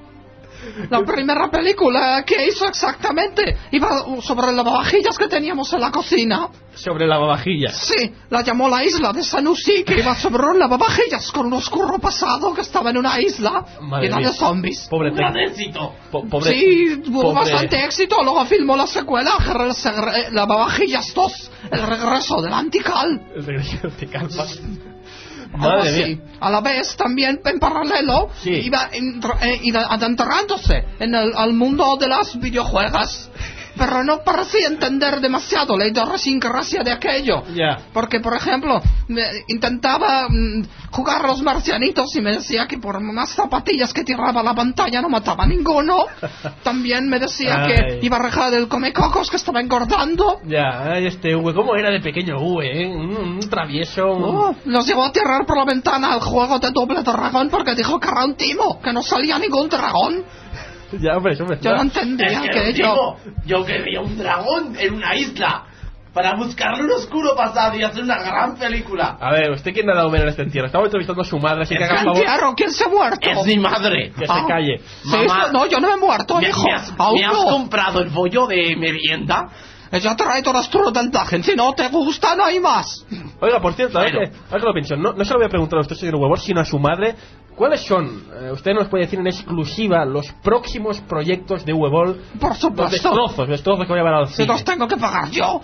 La primera película que hizo exactamente iba sobre lavavajillas que teníamos en la cocina. Sobre lavavajillas. Sí, la llamó La Isla de Sanusi, que iba sobre un lavavajillas con un oscuro pasado que estaba en una isla Madre llena mía. de zombies. Pobre Un te- gran éxito. po- pobre, Sí, tuvo pobre- bastante éxito. Luego filmó la secuela, Re- Se- Lavavajillas dos, El regreso del Antical. El regreso de calma. Algo Madre así. mía. A la vez, también en paralelo, Sí. iba, entr- eh, iba adentrándose en el al mundo de las videojuegos. Pero no parecía entender demasiado la idiosincrasia de aquello. Ya. Porque, por ejemplo, me- intentaba mm, jugar a los marcianitos y me decía que por más zapatillas que tiraba a la pantalla no mataba a ninguno. También me decía Ay. que iba a rejar el comecocos que estaba engordando. Ya, ay, este Uwe, ¿cómo era de pequeño Uwe, eh? Un, un travieso, un... Oh, los llevó a tirar por la ventana al juego de doble dragón porque dijo que era un timo, que no salía ningún dragón. Ya, hombre, hombre. Yo no entendía Es que que os yo... digo, yo quería un dragón en una isla para buscarle un oscuro pasado y hacer una gran película. A ver, ¿usted quién le ha dado veneno a este entierro? Estaba entrevistando a su madre, así que haga ¿Qué el favor entierro? ¿Quién se ha muerto? Es mi madre. que Ah. se calle. Sí, Mamá, eso- no, yo no me he muerto, ¿Me, hijo. me has, Aún me has no. comprado el bollo de merienda? Ella trae todas las trudeldagen. Si no te gusta, no hay más. Oiga, por cierto, ahora Bueno. que, ahora que lo pienso, no, no se lo voy a preguntar a usted, señor Huevor, sino a su madre. ¿Cuáles son, eh, usted nos puede decir en exclusiva, los próximos proyectos de Huevor? Por Los supuesto. destrozos, los destrozos que voy a llevar al Si cine. los tengo que pagar yo.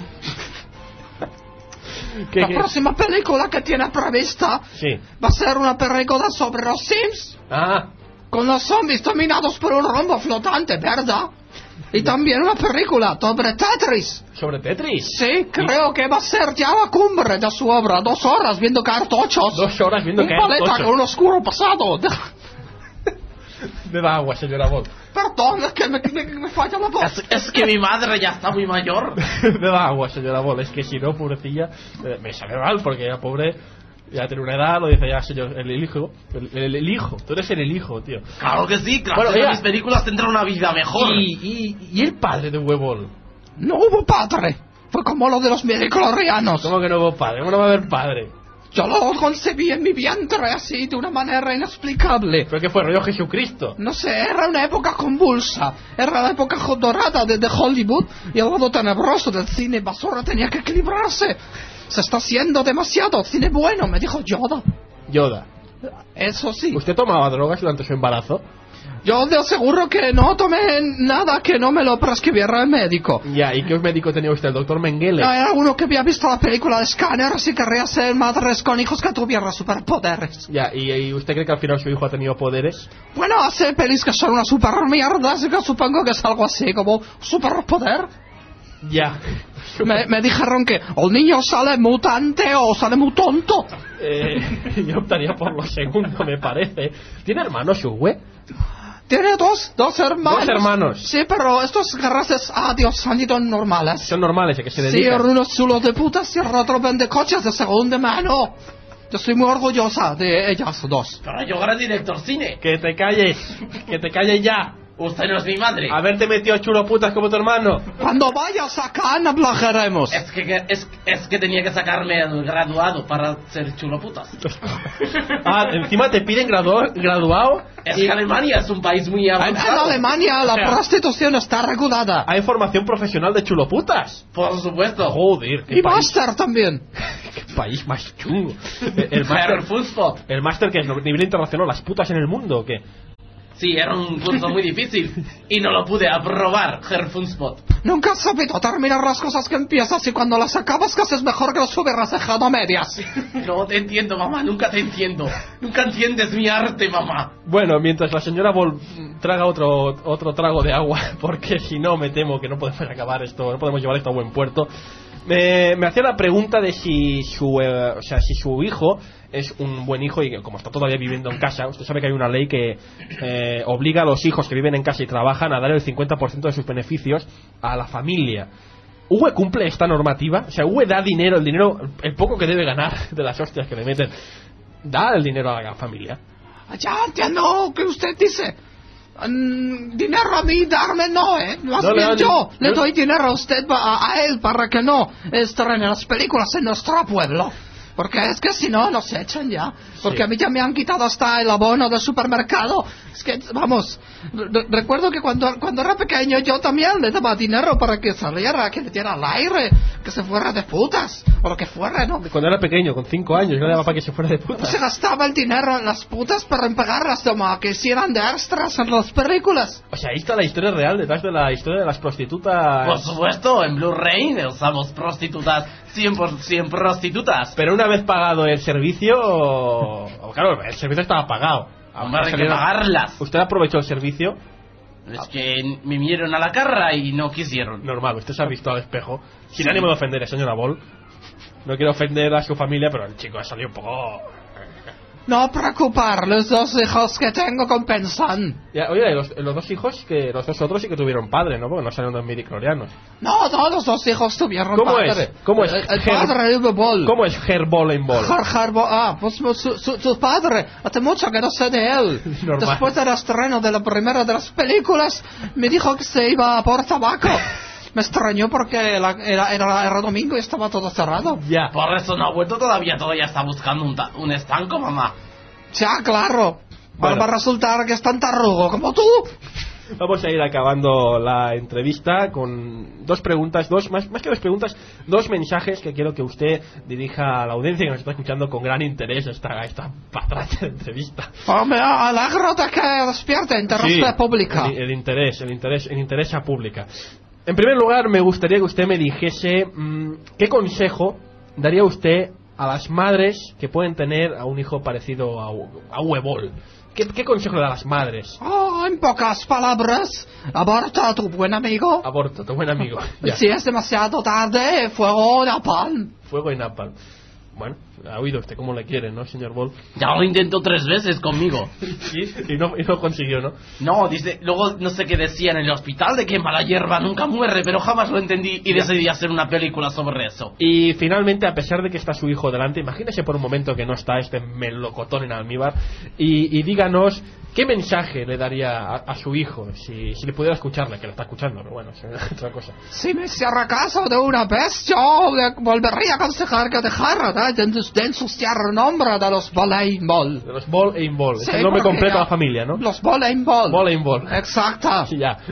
¿Qué- La qué? próxima película que tiene prevista Sí. va a ser una película sobre los Sims. Ah, Con los zombies dominados por un rombo flotante, ¿verdad? Y también una película sobre Tetris. sobre Tetris. Sí, creo que va a ser ya la cumbre de su obra. Dos horas viendo cartochos. Dos horas viendo un caer paleta tochos. con un oscuro pasado. Beba agua, señora Bol. Perdón, es que me, me- me falla la voz. Es, es que mi madre ya está muy mayor. Beba agua, señora Bol. Es que si no, pobrecilla, eh, me sabe mal porque ya pobre, ya tiene una edad, lo dice ya, señor, el, el hijo. El, el- el hijo, tú eres el hijo, tío. Claro que sí, gracias Bueno, a oiga. mis películas tendrá una vida mejor. Y, y, y el padre de Huevol. No hubo padre. Fue como lo de los midichlorianos. ¿Cómo que no hubo padre? ¿Cómo no va a haber padre? Yo lo concebí en mi vientre así, de una manera inexplicable. ¿Pero qué fue, rollo Jesucristo? No sé, era una época convulsa. Era la época jo- dorada de, de Hollywood y el lado tenebroso del cine basura tenía que equilibrarse. Se está haciendo demasiado cine bueno, me dijo Yoda. Yoda. Eso sí. ¿Usted tomaba drogas durante su embarazo? Yo le aseguro que no tomé nada que no me lo prescribiera el médico. Ya, ¿y qué médico tenía usted? ¿El doctor Mengele? No, era uno que había visto la película de Scanner y querría ser madres con hijos que tuvieran superpoderes. Ya, ¿y, ¿y usted cree que al final su hijo ha tenido poderes? Bueno, hace pelis que son una super mierda, así que supongo que es algo así como superpoder. Ya. Me, me dijeron que o el niño sale mutante o sale muy tonto. Eh, yo optaría por lo segundo, me parece. ¿Tiene hermanos, Uwe? Tiene dos, dos hermanos. Dos hermanos. Sí, pero estos gracias a Dios han ido normales. Son normales, ¿a qué se Sí, dedican? unos chulos de putas y el otro vende coches de segunda mano. Yo estoy muy orgullosa de ellas dos. Para llegar al director cine. Que te calles, que te calles ya. Usted no es mi madre. Haberte metido chulo putas como tu hermano. Cuando vayas acá hablaremos. Es que, que- es, es que tenía que sacarme el graduado para ser chulo putas. Ah, encima te piden gradu- graduado. Es que Alemania es un país muy En avanzado. Alemania la O sea, prostitución está regulada. Hay formación profesional de chulo putas. Por supuesto. Joder, qué Y país, máster también. qué país más chungo. El, el Herr máster, Fußball. el máster que es nivel internacional, las putas en el mundo, ¿o qué? Sí, era un curso muy difícil y no lo pude aprobar, Herr Fußball. Nunca has sabido terminar las cosas que empiezas y cuando las acabas casi es mejor que las hubieras dejado a medias. No te entiendo, mamá, nunca te entiendo. Nunca entiendes mi arte, mamá. Bueno, mientras la señora Vol traga otro otro trago de agua, porque si no me temo que no podemos acabar esto, no podemos llevar esto a buen puerto. Me, me hacía la pregunta de si su, eh, o sea, si su hijo es un buen hijo y que como está todavía viviendo en casa, usted sabe que hay una ley que eh, obliga a los hijos que viven en casa y trabajan a dar el cincuenta por ciento de sus beneficios a la familia. ¿U E cumple esta normativa? O sea, ¿U E da dinero, el dinero, el poco que debe ganar de las hostias que le meten, da el dinero a la familia? Ya entiendo que usted dice. Mm, dinero a mí darme no, eh. Más No le bien dan- yo le no- doy dinero a usted, a, a él, para que no estrene las películas en nuestro pueblo. Porque es que si no, nos echan ya. Porque Sí. a mí ya me han quitado hasta el abono del supermercado. Es que, vamos, re- recuerdo que cuando, cuando era pequeño yo también le daba dinero para que saliera, que le diera al aire, que se fuera de putas, o lo que fuera, ¿no? Cuando era pequeño, con cinco años, yo le daba para que se fuera de puta. Se gastaba el dinero en las putas para pagarlas como que hicieran de extras en las películas. O sea, ahí está la historia real detrás de la historia de las prostitutas. Por supuesto, en Blu-ray usamos prostitutas, cien por ciento prostitutas. Pero una vez pagado el servicio, o- claro, el servicio estaba pagado. Hombre, hay que Salieron- pagarlas. ¿Usted aprovechó el servicio? Es que me vieron a la cara y no quisieron. Normal, usted se ha visto al espejo. Sin ánimo de ofender, eh, señora Ball. No quiero ofender a su familia, pero el chico ha salido un poco... No preocupar, los dos hijos que tengo compensan. Ya, oye, los, los dos hijos, que los dos otros sí que tuvieron padre, ¿no? Porque no salieron dos midichlorianos. No, no, los dos hijos tuvieron ¿Cómo padre. es? ¿Cómo es? El, el Her- padre Uwe Boll. ¿Cómo es Herr Ball en Ball? Jar- Jar Bo- ah, pues su, su, su padre, hace mucho que no sé de él. Normal. Después del estreno de la primera de las películas, me dijo que se iba por tabaco. Me extrañó porque la- era, era, era domingo y estaba todo cerrado. Ya. Por eso no ha vuelto todavía, todavía está buscando un, ta- un estanco, mamá. Ya, claro. Bueno. Va a resultar que es tan tarugo como tú. Vamos a ir acabando la entrevista con dos preguntas, dos más, más que dos preguntas, dos mensajes que quiero que usted dirija a la audiencia que nos está escuchando con gran interés esta, esta patraña de entrevista. Oh, me alegro de que despierte interés Sí, pública. El, el interés, el interés, el interés a pública. En primer lugar, me gustaría que usted me dijese mmm, qué consejo daría usted a las madres que pueden tener a un hijo parecido a, a Uwe Boll. ¿Qué, ¿Qué consejo le da a las madres? Oh, en pocas palabras, aborta a tu buen amigo. Aborta, tu buen amigo. Ya. Si es demasiado tarde, fuego napalm. Fuego y napalm. Bueno, ha oído usted cómo le quiere, ¿no, señor Boll? Ya lo intentó tres veces conmigo. Sí, y no, y no consiguió, ¿no? No, dice, luego no sé qué decía en el hospital de que mala hierba nunca muere, pero jamás lo entendí y decidí hacer una película sobre eso. Y finalmente, a pesar de que está su hijo delante, imagínese por un momento que no está este melocotón en almíbar y, y díganos qué mensaje le daría a, a su hijo si, si le pudiera escucharle, que lo está escuchando, pero bueno, es otra cosa. Si me hiciera caso de una vez, yo le volvería a aconsejar que dejara de, de, de ensuciar el nombre de los voleibol. De los Ball e Ball, es Sí, el nombre porque completo ya- de la familia, ¿no? Los voleibol. Ball e Ball. Exacto. Sí, ya.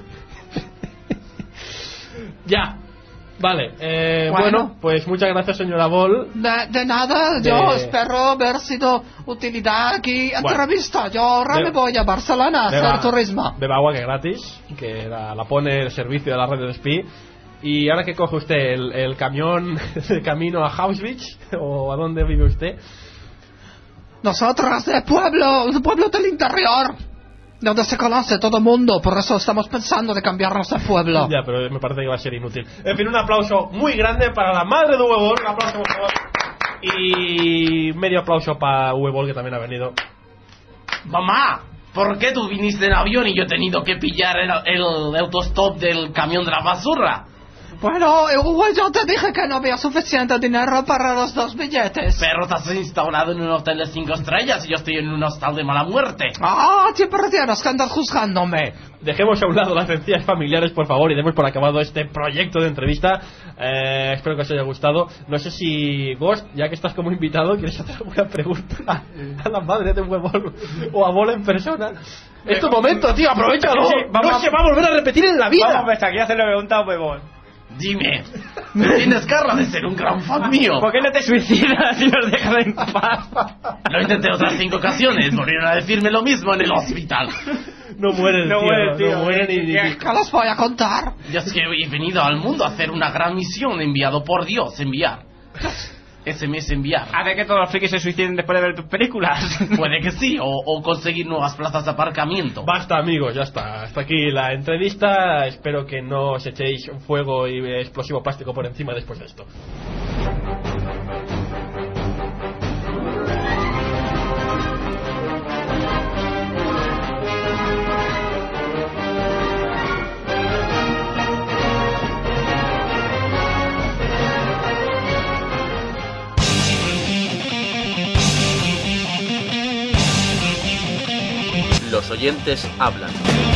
Ya. Vale, eh, Bueno. bueno. pues muchas gracias, señora Ball. De, de nada, De- yo espero haber sido utilidad aquí en Bueno. entrevista. Yo ahora De- me voy a Barcelona a Beba- hacer turismo. Beba agua que es gratis, que la, la pone el servicio de la red de Despí. Y ahora que coge usted el, el camión de camino a House Beach, o a dónde vive usted. Nosotros de pueblo, de pueblo del interior, donde se conoce todo el mundo, por eso estamos pensando de cambiarnos de pueblo. Ya, pero me parece que va a ser inútil. En fin, un aplauso muy grande para la madre de Uwe Boll. Un aplauso, por favor. Y medio aplauso para Uwe Boll, que también ha venido. ¡Mamá! ¿Por qué tú viniste en avión y yo he tenido que pillar el, el autostop del camión de la basura? Bueno, igual yo te dije que no había suficiente dinero para los dos billetes. Pero te has instalado en un hotel de cinco estrellas y yo estoy en un hostal de mala muerte. Ah, siempre tienes que andar juzgándome. Dejemos a un lado las rencillas familiares, por favor, y demos por acabado este proyecto de entrevista. Eh, espero que os haya gustado. No sé si, Ghost, ya que estás como invitado, ¿quieres hacer alguna pregunta a la madre de Huevón o a Bola en persona? Es tu momento, tío, aprovechalo. Sí, vamos no a... se va a volver a repetir en la vida. Vamos a ver, aquí hacerle pregunta a Huevón. Dime, me tienes cara de ser un gran fan mío. ¿Por qué no te suicidas y nos dejas en paz? Lo intenté otras cinco ocasiones, volvieron a decirme lo mismo en el hospital. No muere, no tío, muere, tío. No muere ni, ni... ¿Qué les voy a contar? Yo es que he venido al mundo a hacer una gran misión, enviado por Dios, enviar. Ese mes enviar. Hace que todos los frikis se suiciden después de ver tus películas. Puede que sí, o, o conseguir nuevas plazas de aparcamiento. Basta, amigos, ya está. Hasta aquí la entrevista. Espero que no os echéis fuego y explosivo plástico por encima después de esto. Los oyentes hablan.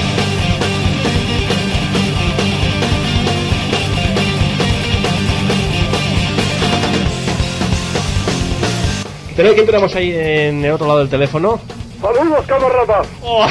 ¿Tenéis quién tenemos ahí en el otro lado del teléfono? ¡Saludos, camaradas! Oh.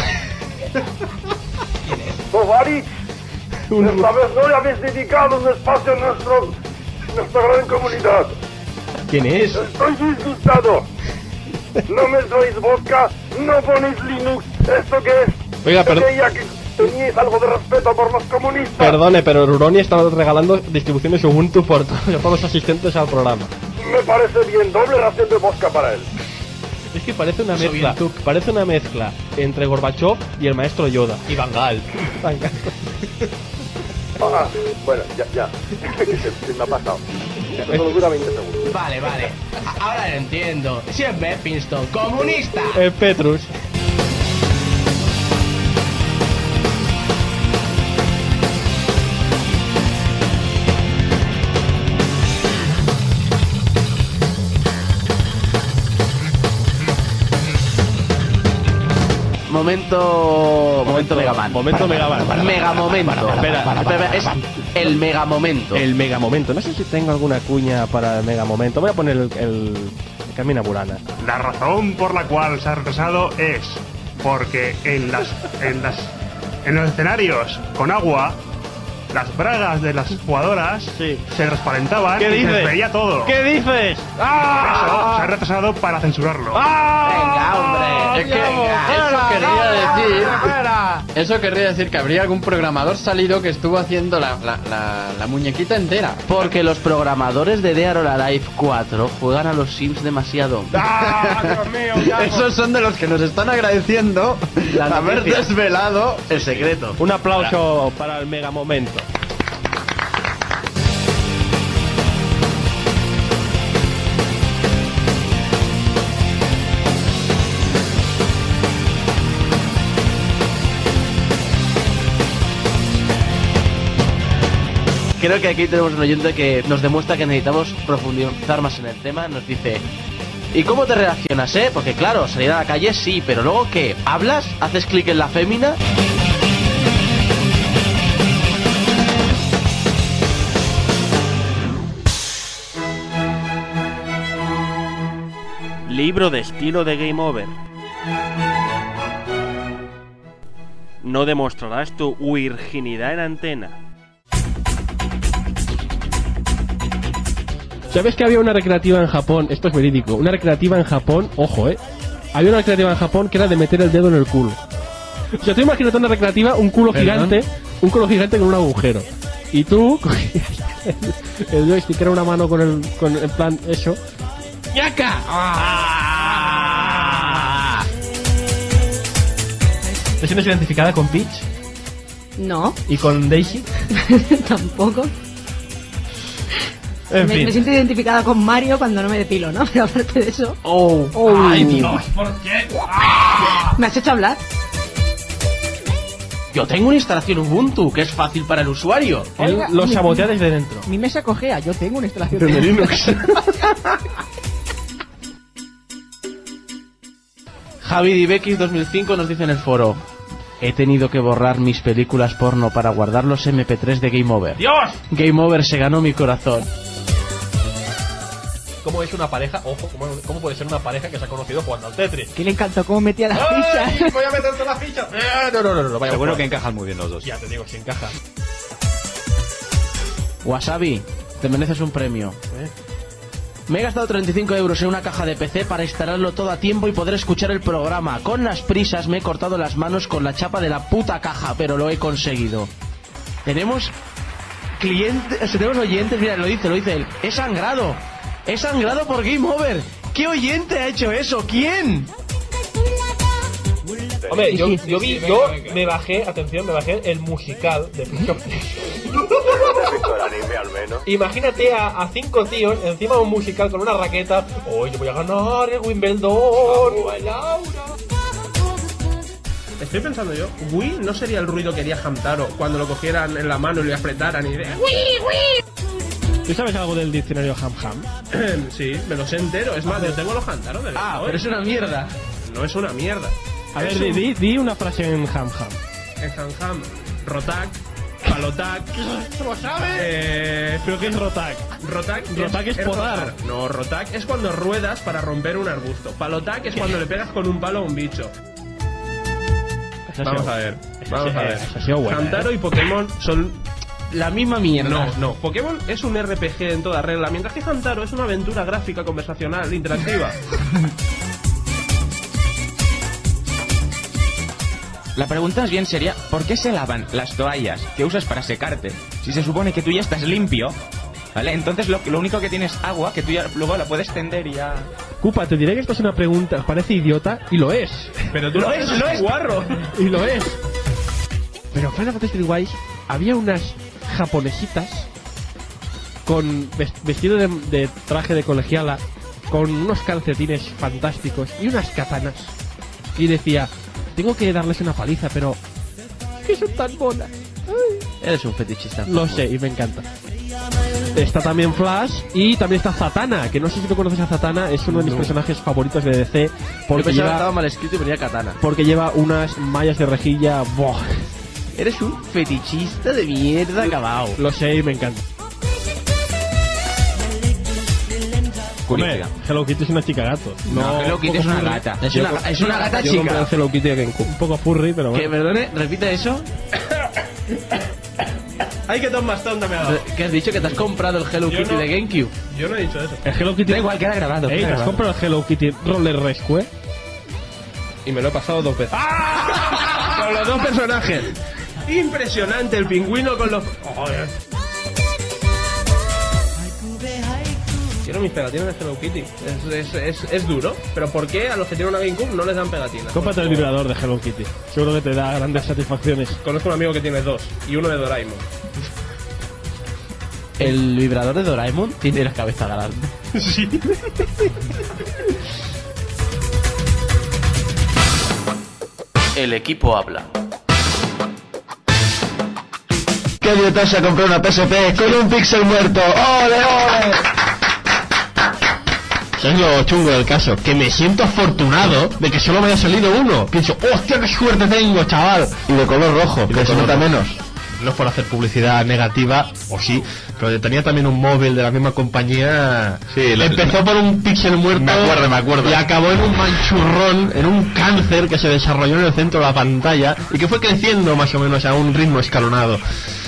Tovarich, esta vez no le habéis dedicado un espacio a nuestro, nuestra gran comunidad. ¿Quién es? Estoy disgustado. No me dais vodka, no ponéis Linux. ¿Esto qué es? Oiga, Yo perdón. creía que teníais algo de respeto por los comunistas. Perdone, pero Ruroni está regalando distribuciones Ubuntu por to- a todos los asistentes al programa. Me parece bien, doble ración de vodka para él. Es que parece una mezcla, parece una mezcla entre Gorbachev y el maestro Yoda. Y Bangal. Bangal. Ah, bueno, ya, ya. se, se me ha pasado. Solo dura veinte segundos. Vale, vale. A- Ahora lo entiendo. Siempre Pinston, comunista. El Petrus. Momento... Momento Megaman. Momento Megaman. Mega momento. Espera, Espera, es el mega momento. El mega momento. No sé si tengo alguna cuña para el mega momento. Voy a poner el, el Camina Burana. La razón por la cual se ha retrasado es porque en las en las en los escenarios con agua las bragas de las jugadoras se transparentaban ¿Qué y dices? se veía todo. ¿Qué dices? ¡Ah! Por eso se ha retrasado para censurarlo. Venga, hombre. Es que eso querría decir Eso querría decir que habría algún programador salido que estuvo haciendo la, la, la, la muñequita entera. Porque los programadores de Dead or Alive cuatro juegan a los Sims demasiado. ¡Ah, Dios mío! Ya Esos son de los que nos están agradeciendo La haber noticia. desvelado el secreto. Un aplauso para el mega momento. Creo que aquí tenemos un oyente que nos demuestra que necesitamos profundizar más en el tema. Nos dice: ¿y cómo te relacionas, eh? Porque claro, salir a la calle sí, pero luego ¿qué? ¿Hablas? ¿Haces clic en la fémina? Libro de estilo de Game Over. No demostrarás tu virginidad en antena. ¿Sabes que había una recreativa en Japón? Esto es verídico. Una recreativa en Japón, ojo, eh. Había una recreativa en Japón que era de meter el dedo en el culo. O sea, tú imagínate una recreativa, un culo ¿Perdón? gigante, un culo gigante con un agujero. Y tú cogías el, el joystick, era una mano con el, con en plan eso. ¡Yaca! ¡Ah! ¿Te sientes identificada con Peach? No, ¿Y con Daisy? tampoco. En me, fin. me siento identificada con Mario cuando no me depilo, ¿no? Pero aparte de eso... Oh, Oh. ¡Ay, Dios! ¿Por qué? ¡Ah! ¿Me has hecho hablar? Yo tengo una instalación Ubuntu que es fácil para el usuario. Él lo sabotea desde dentro. Mi mesa cojea, yo tengo una instalación de Linux. Javi Dibex dos mil cinco nos dice en el foro: he tenido que borrar mis películas porno para guardar los eme pe tres de Game Over. ¡Dios! Game Over se ganó mi corazón. ¿Cómo es una pareja? Ojo, ¿cómo, ¿cómo puede ser una pareja que se ha conocido jugando al Tetris? Que le encantó cómo metía las fichas. ¡Voy a meterte las fichas! Eh, no, no, no, no, vaya. Seguro que encajan muy bien los dos. Ya te digo, si encajan. Wasabi, te mereces un premio. ¿Eh? Me he gastado treinta y cinco euros en una caja de pe ce para instalarlo todo a tiempo y poder escuchar el programa. Con las prisas me he cortado las manos con la chapa de la puta caja, pero lo he conseguido. Tenemos clientes, tenemos oyentes, mira, lo dice, lo dice él. He sangrado, he sangrado por Game Over. ¿Qué oyente ha hecho eso? ¿Quién? Hombre, yo, yo vi, yo me bajé, atención, me bajé el musical de Prince of Persia. Imagínate a, a cinco tíos encima de un musical con una raqueta. Hoy yo voy a ganar el Wimbledon. Estoy pensando yo, Wii no sería el ruido que haría Hamtaro cuando lo cogieran en la mano y le apretaran y de ¡Wii, Wii! ¿Tú sabes algo del diccionario Ham Ham? Sí, me lo sé entero. Es más, yo tengo los Hamtaro de Ah, pero es una mierda. No es una mierda. A ver, di, di, di una frase en Ham Ham. En Ham Ham, Rotac, Palotac. ¿Lo sabes? Eh, ¿Pero qué es Rotac? Rotac, Rotac es, es podar. Rotar. No, Rotac es cuando ruedas para romper un arbusto. Palotac es cuando le pegas con un palo a un bicho. Vamos a ver, vamos a ver. Hamtaro y Pokémon son la misma mierda. No, no. Pokémon es un erre pe ge en toda regla, mientras que Hamtaro es una aventura gráfica, conversacional, interactiva. La pregunta es bien seria, ¿por qué se lavan las toallas que usas para secarte? Si se supone que tú ya estás limpio, ¿vale? Entonces lo, lo único que tienes es agua, que tú ya luego la puedes tender y ya... Cupa, te diré que esto es una pregunta, parece idiota, y lo es. Pero tú lo, lo es, lo es, guarro. Y lo es. Pero en Final Fantasy Wise había unas japonesitas con vestido de, de traje de colegiala, con unos calcetines fantásticos y unas katanas. Y decía... Tengo que darles una paliza, pero... que son tan monas. Ay. Eres un fetichista. Lo sé, y me encanta. Está también Flash y también está Zatanna, que no sé si tú conoces a Zatanna, es uno de mis no. personajes favoritos de D C. Porque lleva, estaba mal escrito y ponía katana. Porque lleva unas mallas de rejilla... ¡Buah! Eres un fetichista de mierda acabado. Lo sé y me encanta. Hombre, Hello Kitty es una chica gato. No, no Hello Kitty es una furry. Gata. Es una, es una gata yo chica. Yo Hello Kitty de GameCube. Un poco furry, pero bueno. ¿Qué, perdone? ¿Repite eso? Ay, que Tom Mastonda me ha dado. ¿Qué has dicho? ¿Que te has comprado el Hello yo Kitty no, de GameCube? Yo no he dicho eso. El Hello Kitty... Da igual, queda grabado. Ey, ¿te has comprado el Hello Kitty Roller Rescue? Y me lo he pasado dos veces. ¡Ah! Con los dos personajes. Impresionante, el pingüino con los... Joder. Quiero mis pegatines de Hello Kitty. Es, es, es, es duro. Pero ¿por qué a los que tienen una GameCube no les dan pegatinas? Cómprate el vibrador de Hello Kitty. Seguro que te da grandes satisfacciones. Conozco un amigo que tiene dos. Y uno de Doraemon. ¿El vibrador de Doraemon tiene la cabeza grande? Sí. El equipo habla. ¡Qué idiota se ha comprado una P S P con un píxel muerto! ¡Ole, ole! ¿Sabes lo chungo del caso? Que me siento afortunado de que solo me haya salido uno. Pienso, ¡hostia, qué suerte tengo, chaval! Y de color rojo, que se nota menos. No es por hacer publicidad negativa, o sí, pero tenía también un móvil de la misma compañía. Sí, lo, empezó por un píxel muerto. Me acuerdo, me acuerdo. Y acabó en un manchurrón, en un cáncer que se desarrolló en el centro de la pantalla y que fue creciendo más o menos a un ritmo escalonado.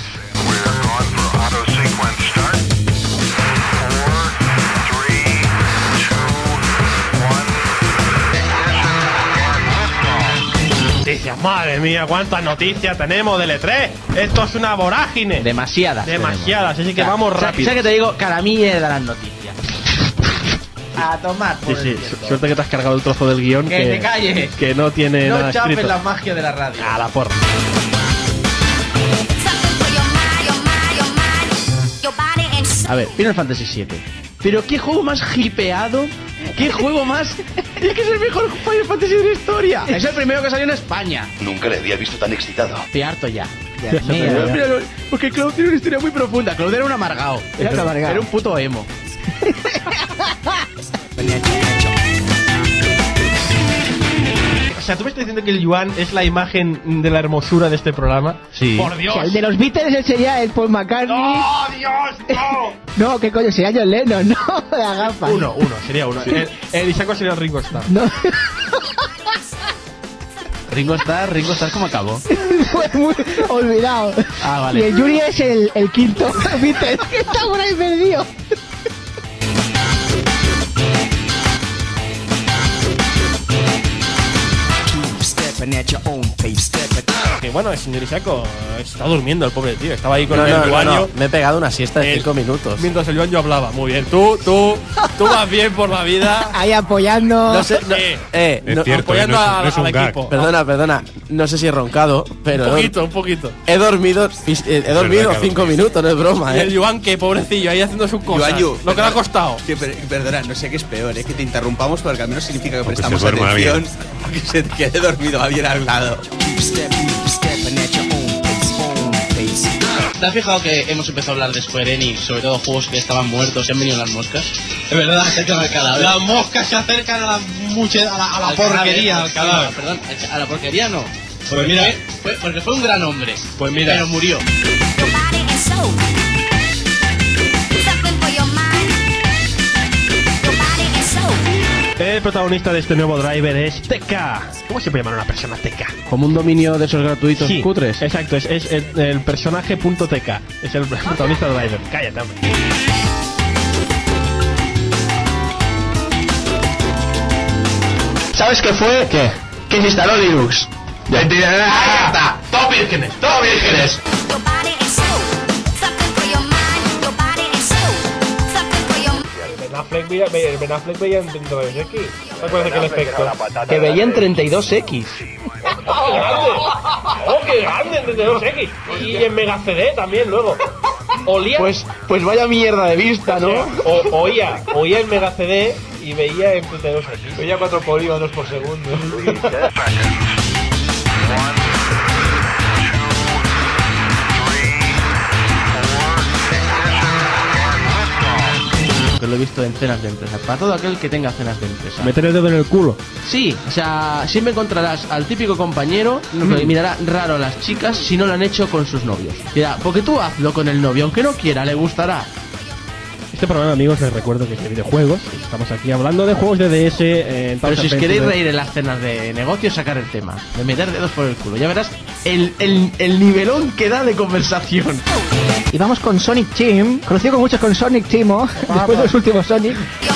Noticias, madre mía, cuántas noticias tenemos del E tres. Esto es una vorágine. Demasiadas. Demasiadas, tenemos. así que vamos rápido. ¿Sabes que te digo? Cada mierda las noticias. A tomar por Sí, sí, suerte que te has cargado el trozo del guión. Que, que te calles. Que no tiene no nada escrito. No chapes la magia de la radio. A la porra. A ver, Final Fantasy siete. Pero qué juego más hipeado ¿Qué juego más? Es que es el mejor Final Fantasy de la historia. Es el primero que salió en España. Nunca le había visto tan excitado. Estoy harto ya. Ya, Ya, mira, mira, ya. mira, porque Cloud tiene una historia muy profunda. Cloud era un amargado. Era un amargado. Era un puto emo. O sea, ¿tú me estás diciendo que el Yuan es la imagen de la hermosura de este programa? Sí. Por O Dios. sea, el de los Beatles ese sería el Paul McCartney. ¡No, Dios, no! No, ¿qué coño? Sería John Lennon, no, la gafa. Uno, uno, sería uno. El, el Isako sería el Ringo Starr. No. Ringo Starr, Ringo Starr, ¿cómo acabó? Fue muy olvidado. Ah, vale. Y el Yuri es el, el quinto Beatles, que está por ahí perdido. Que bueno, el señor Isako está durmiendo el pobre tío. Estaba ahí con No, el no, no, Yuanyo. no, me he pegado una siesta de El- cinco minutos. Mientras el Yuanyo hablaba. Muy bien. Tú, tú, tú vas bien por la vida. Ahí apoyando. No sé, no, Eh, eh, Es no- cierto, apoyando no es un- al- no es un al gag. equipo. Perdona, perdona. No sé si he roncado, pero Un poquito, un poquito. he dormido, fis- eh, he dormido que ha cinco dormido. minutos, no es broma, Y el eh. Yuan, que pobrecillo, ahí haciendo sus cosas. Yuanyu, Lo que le ha costado. Que, per- perdona, no sé qué es peor, es que te interrumpamos porque al menos significa que O que se prestamos duerma atención a que se te quede dormido alguien al lado. ¿Te has fijado que hemos empezado a hablar de Square Enix, sobre todo juegos que estaban muertos, se han venido las moscas? Es verdad, acercan al cadáver. Las moscas se acercan a la, mucha, a la, a la Al porquería, cadáver, al cadáver. Perdón, a la porquería no. Pues mira. Fue- fue- porque fue un gran hombre. Pues mira. Pero murió. El protagonista de este nuevo driver es Tekka. ¿Cómo se puede llamar a una persona Tekka? Como un dominio de esos gratuitos Sí, cutres. exacto, es, es el, el personaje punto .tk. Es el protagonista de driver. Cállate, hombre. ¿Sabes qué fue? ¿Qué? Que se instaló Linux. Ya. ¡Ahí está! ¡Todo vírgenes! ¡Todo vírgenes! Ben Affleck veía, Ben Affleck veía en treinta y dos equis. ¿Te acuerdas de aquel efecto? Que veía en treinta y dos equis. ¡Oh, qué grande! ¡Oh, qué grande en treinta y dos equis! Y en Mega C D también luego. Olía. Pues, pues vaya mierda de vista, ¿no? O- oía, oía en Mega C D y veía en treinta y dos equis. Veía cuatro polígonos por segundo. Que lo he visto en cenas de empresa. Para todo aquel que tenga cenas de empresa. Meter el dedo en el culo. Sí, o sea, siempre encontrarás al típico compañero que mirará raro a las chicas si no lo han hecho con sus novios. Dirá, porque tú hazlo con el novio, aunque no quiera, le gustará. Este programa, amigos, les recuerdo que es de videojuegos. Estamos aquí hablando de juegos de D S. Eh, en Pero Pausa si os Adventure. queréis reír en las cenas de negocio, sacar el tema. De meter dedos por el culo. Ya verás el, el, el nivelón que da de conversación. Y vamos con Sonic Team, conocido con muchos con Sonic Timo, después de los últimos Sonic.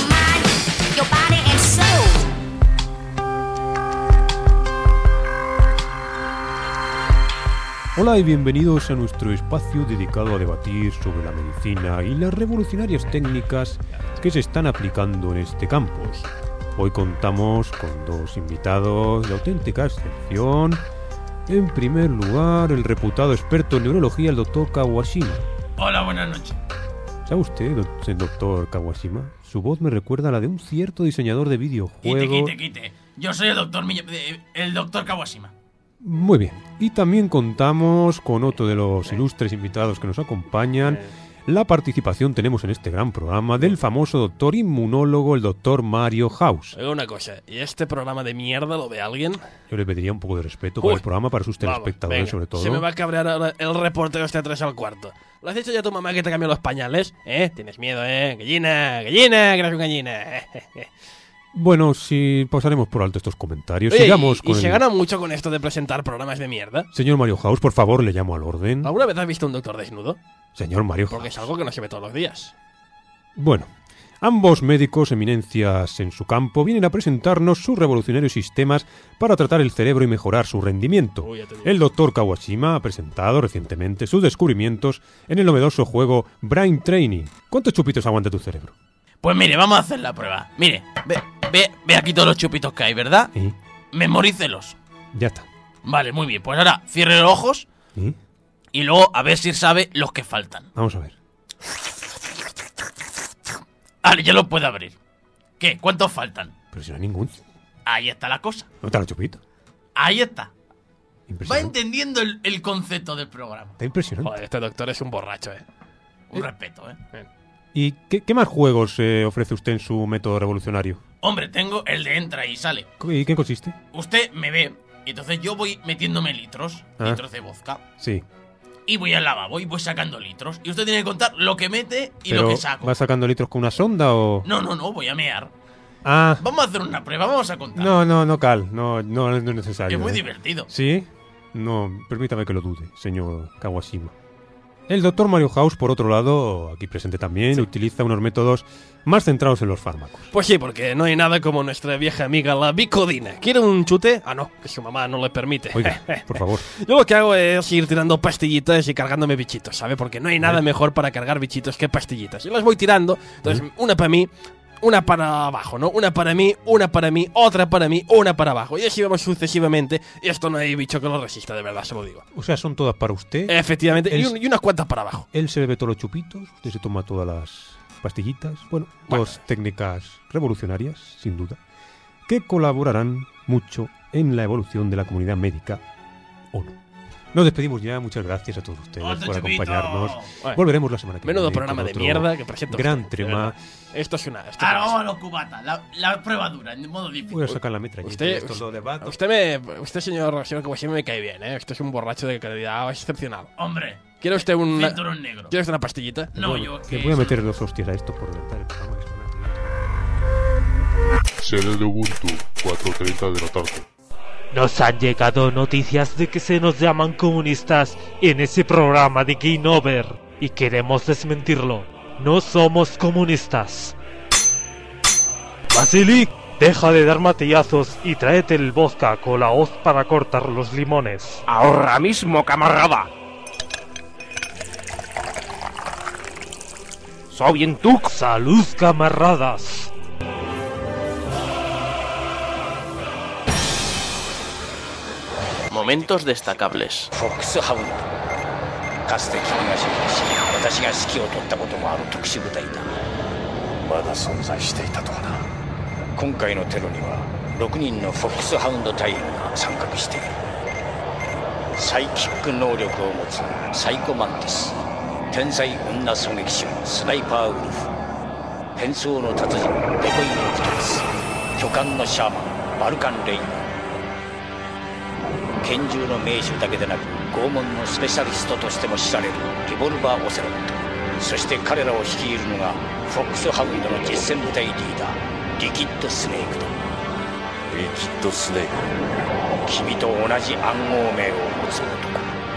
Hola y bienvenidos a nuestro espacio dedicado a debatir sobre la medicina y las revolucionarias técnicas que se están aplicando en este campus. Hoy contamos con dos invitados de auténtica excepción. En primer lugar, el reputado experto en neurología, el doctor Kawashima. Hola, buenas noches. ¿Sabe usted, doc- doctor Kawashima? Su voz me recuerda a la de un cierto diseñador de Quite, videojuegos. quite, quite. Yo soy el doctor Miya- eh, el doctor Kawashima. Muy bien. Y también contamos con otro de los ilustres invitados que nos acompañan. La participación tenemos en este gran programa del famoso doctor inmunólogo, el doctor Mario House. Oiga una cosa, ¿y este programa de mierda lo ve alguien? Yo le pediría un poco de respeto Uy. para el programa, para sus Vamos, telespectadores venga, sobre todo. Se me va a cabrear ahora el reportero este a tres al cuarto. ¿Le has dicho ya a tu mamá que te cambió los pañales? ¿Eh? Tienes miedo, ¿eh? Gallina, gallina, que eres una gallina. Bueno, si pasaremos por alto estos comentarios, Oye, sigamos ¿y, con y se el... gana mucho con esto de presentar programas de mierda? Señor Mario House, por favor, le llamo al orden. ¿Alguna vez has visto un doctor desnudo? Señor Mario Porque House. es algo que no se ve todos los días. Bueno, ambos médicos, eminencias en su campo, vienen a presentarnos sus revolucionarios sistemas para tratar el cerebro y mejorar su rendimiento. Uy, ya te digo. El doctor Kawashima ha presentado recientemente sus descubrimientos en el novedoso juego Brain Training. ¿Cuántos chupitos aguanta tu cerebro? Pues mire, vamos a hacer la prueba. Mire, ve, ve, ve aquí todos los chupitos que hay, ¿verdad? ¿Y? Memorícelos. Ya está. Vale, muy bien. Pues ahora cierre los ojos ¿Y? y luego a ver si sabe los que faltan. Vamos a ver. Vale, ya lo puede abrir. ¿Qué? ¿Cuántos faltan? Pero si no hay ningún. Ahí está la cosa. ¿No está la chupita? Ahí está. Va Impresionante. entendiendo el, el concepto del programa. Está impresionante. Joder, este doctor es un borracho, eh. Un respeto, ¿eh? ¿Y qué, qué más juegos eh, ofrece usted en su método revolucionario? Hombre, tengo el de entra y sale. ¿Y qué consiste? Usted me ve, y entonces yo voy metiéndome litros, Ah. litros de vodka, Sí. y voy al lavabo y voy sacando litros. Y usted tiene que contar lo que mete y Pero lo que saco. ¿va sacando litros con una sonda o...? No, no, no, voy a mear. Ah. Vamos a hacer una prueba, vamos a contar. No, no, no, Cal. No, no, no es necesario. Es muy ¿eh? divertido. ¿Sí? No, permítame que lo dude, señor Kawashima. El doctor Mario House, por otro lado, aquí presente también, utiliza unos métodos más centrados en los fármacos. Pues sí, porque no hay nada como nuestra vieja amiga la Vicodina. ¿Quiere un chute? Ah, no, que su mamá no le permite. Oiga, por favor. Yo lo que hago es ir tirando pastillitas y cargándome bichitos, ¿sabe? Porque no hay nada mejor para cargar bichitos que pastillitas. Y las voy tirando, entonces una para mí, una para abajo, ¿no? Una para mí, una para mí, otra para mí, una para abajo. Y así vamos sucesivamente. Y esto no hay bicho que lo resista, de verdad, se lo digo. O sea, son todas para usted. Efectivamente, y, Él- un- y unas cuantas para abajo. Él se bebe todos los chupitos, usted se toma todas las pastillitas. Bueno, dos técnicas revolucionarias, sin duda, que colaborarán mucho en la evolución de la comunidad médica, ¿o no? Nos despedimos ya, muchas gracias a todos ustedes ¡Otro por chupito! acompañarnos. Bueno, Volveremos la semana que Menudo viene. programa con de otro mierda que presento. gran usted, de tema. verdad. Esto es una... Esto Ahora es- vamos a los cubatas, la, la prueba dura, en modo difícil. Voy a sacar la metralleta. Usted, estos dos debates. usted, me, usted señor, señor Kawashima, me cae bien, ¿eh? Usted es un borracho de calidad excepcional. Hombre, ¿Quiere usted un... cinturón negro. ¿Quiere usted una pastillita? No, Bueno, yo le que... voy a meter dos hostias a esto por reventar el programa. que suena. Sede de Ubuntu, cuatro treinta de la tarde. Nos han llegado noticias de que se nos llaman comunistas en ese programa de Game Over y queremos desmentirlo. No somos comunistas. Basilik, deja de dar matillazos y tráete el vodka con la hoz para cortar los limones. Ahora mismo, camarada. Soy bien tú. Salud, camaradas. Momentos destacables. フォックスハウンドかつて君が所属し私が指揮を執ったこともある特殊部隊だまだ存在していたとはな今回のテロにはろくにんのフォックスハウンド隊員が参画しているサイキック能力を持つサイコマンティス天才女狙撃手スナイパーウルフ変装の達人デコイノクトラス巨漢のシャーマンバルカンレイン拳銃の名手だけでなく拷問のスペシャリストとしても知られるリボルバー・オセロットそして彼らを率いるのがフォックスハウンドの実戦部隊リーダーリキッド・スネークだリキッド・スネーク君と同じ暗号名を持つ男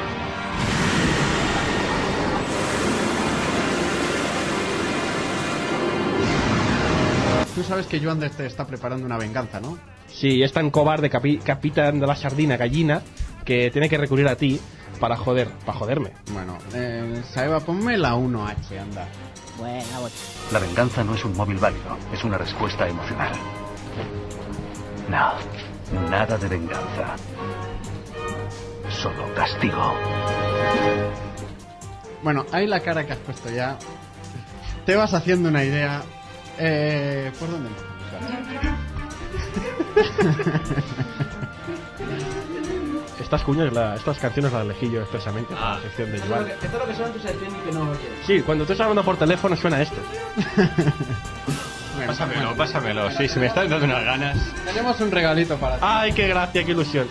Tú sabes que Joan te está preparando una venganza, ¿no? Sí, es tan cobarde, capi- capitán de la sardina gallina, que tiene que recurrir a ti para joder, para joderme. Bueno, eh, Saeva, ponme la uno H, anda. Bueno, voy. La venganza no es un móvil válido, es una respuesta emocional. No, nada de venganza. Solo castigo. Bueno, ahí la cara que has puesto ya. Te vas haciendo una idea. Eh, ¿Por dónde empezamos? Estas cuñas, la- estas canciones las elegí yo expresamente para la sección de Joan. Esto es lo que suena en tu sección y que no lo quieres. Sí, cuando tú estás hablando por teléfono suena esto. Pásamelo, pásamelo. Sí, se me están dando unas ganas. Tenemos un regalito para ti. ¡Ay, qué gracia, qué ilusión!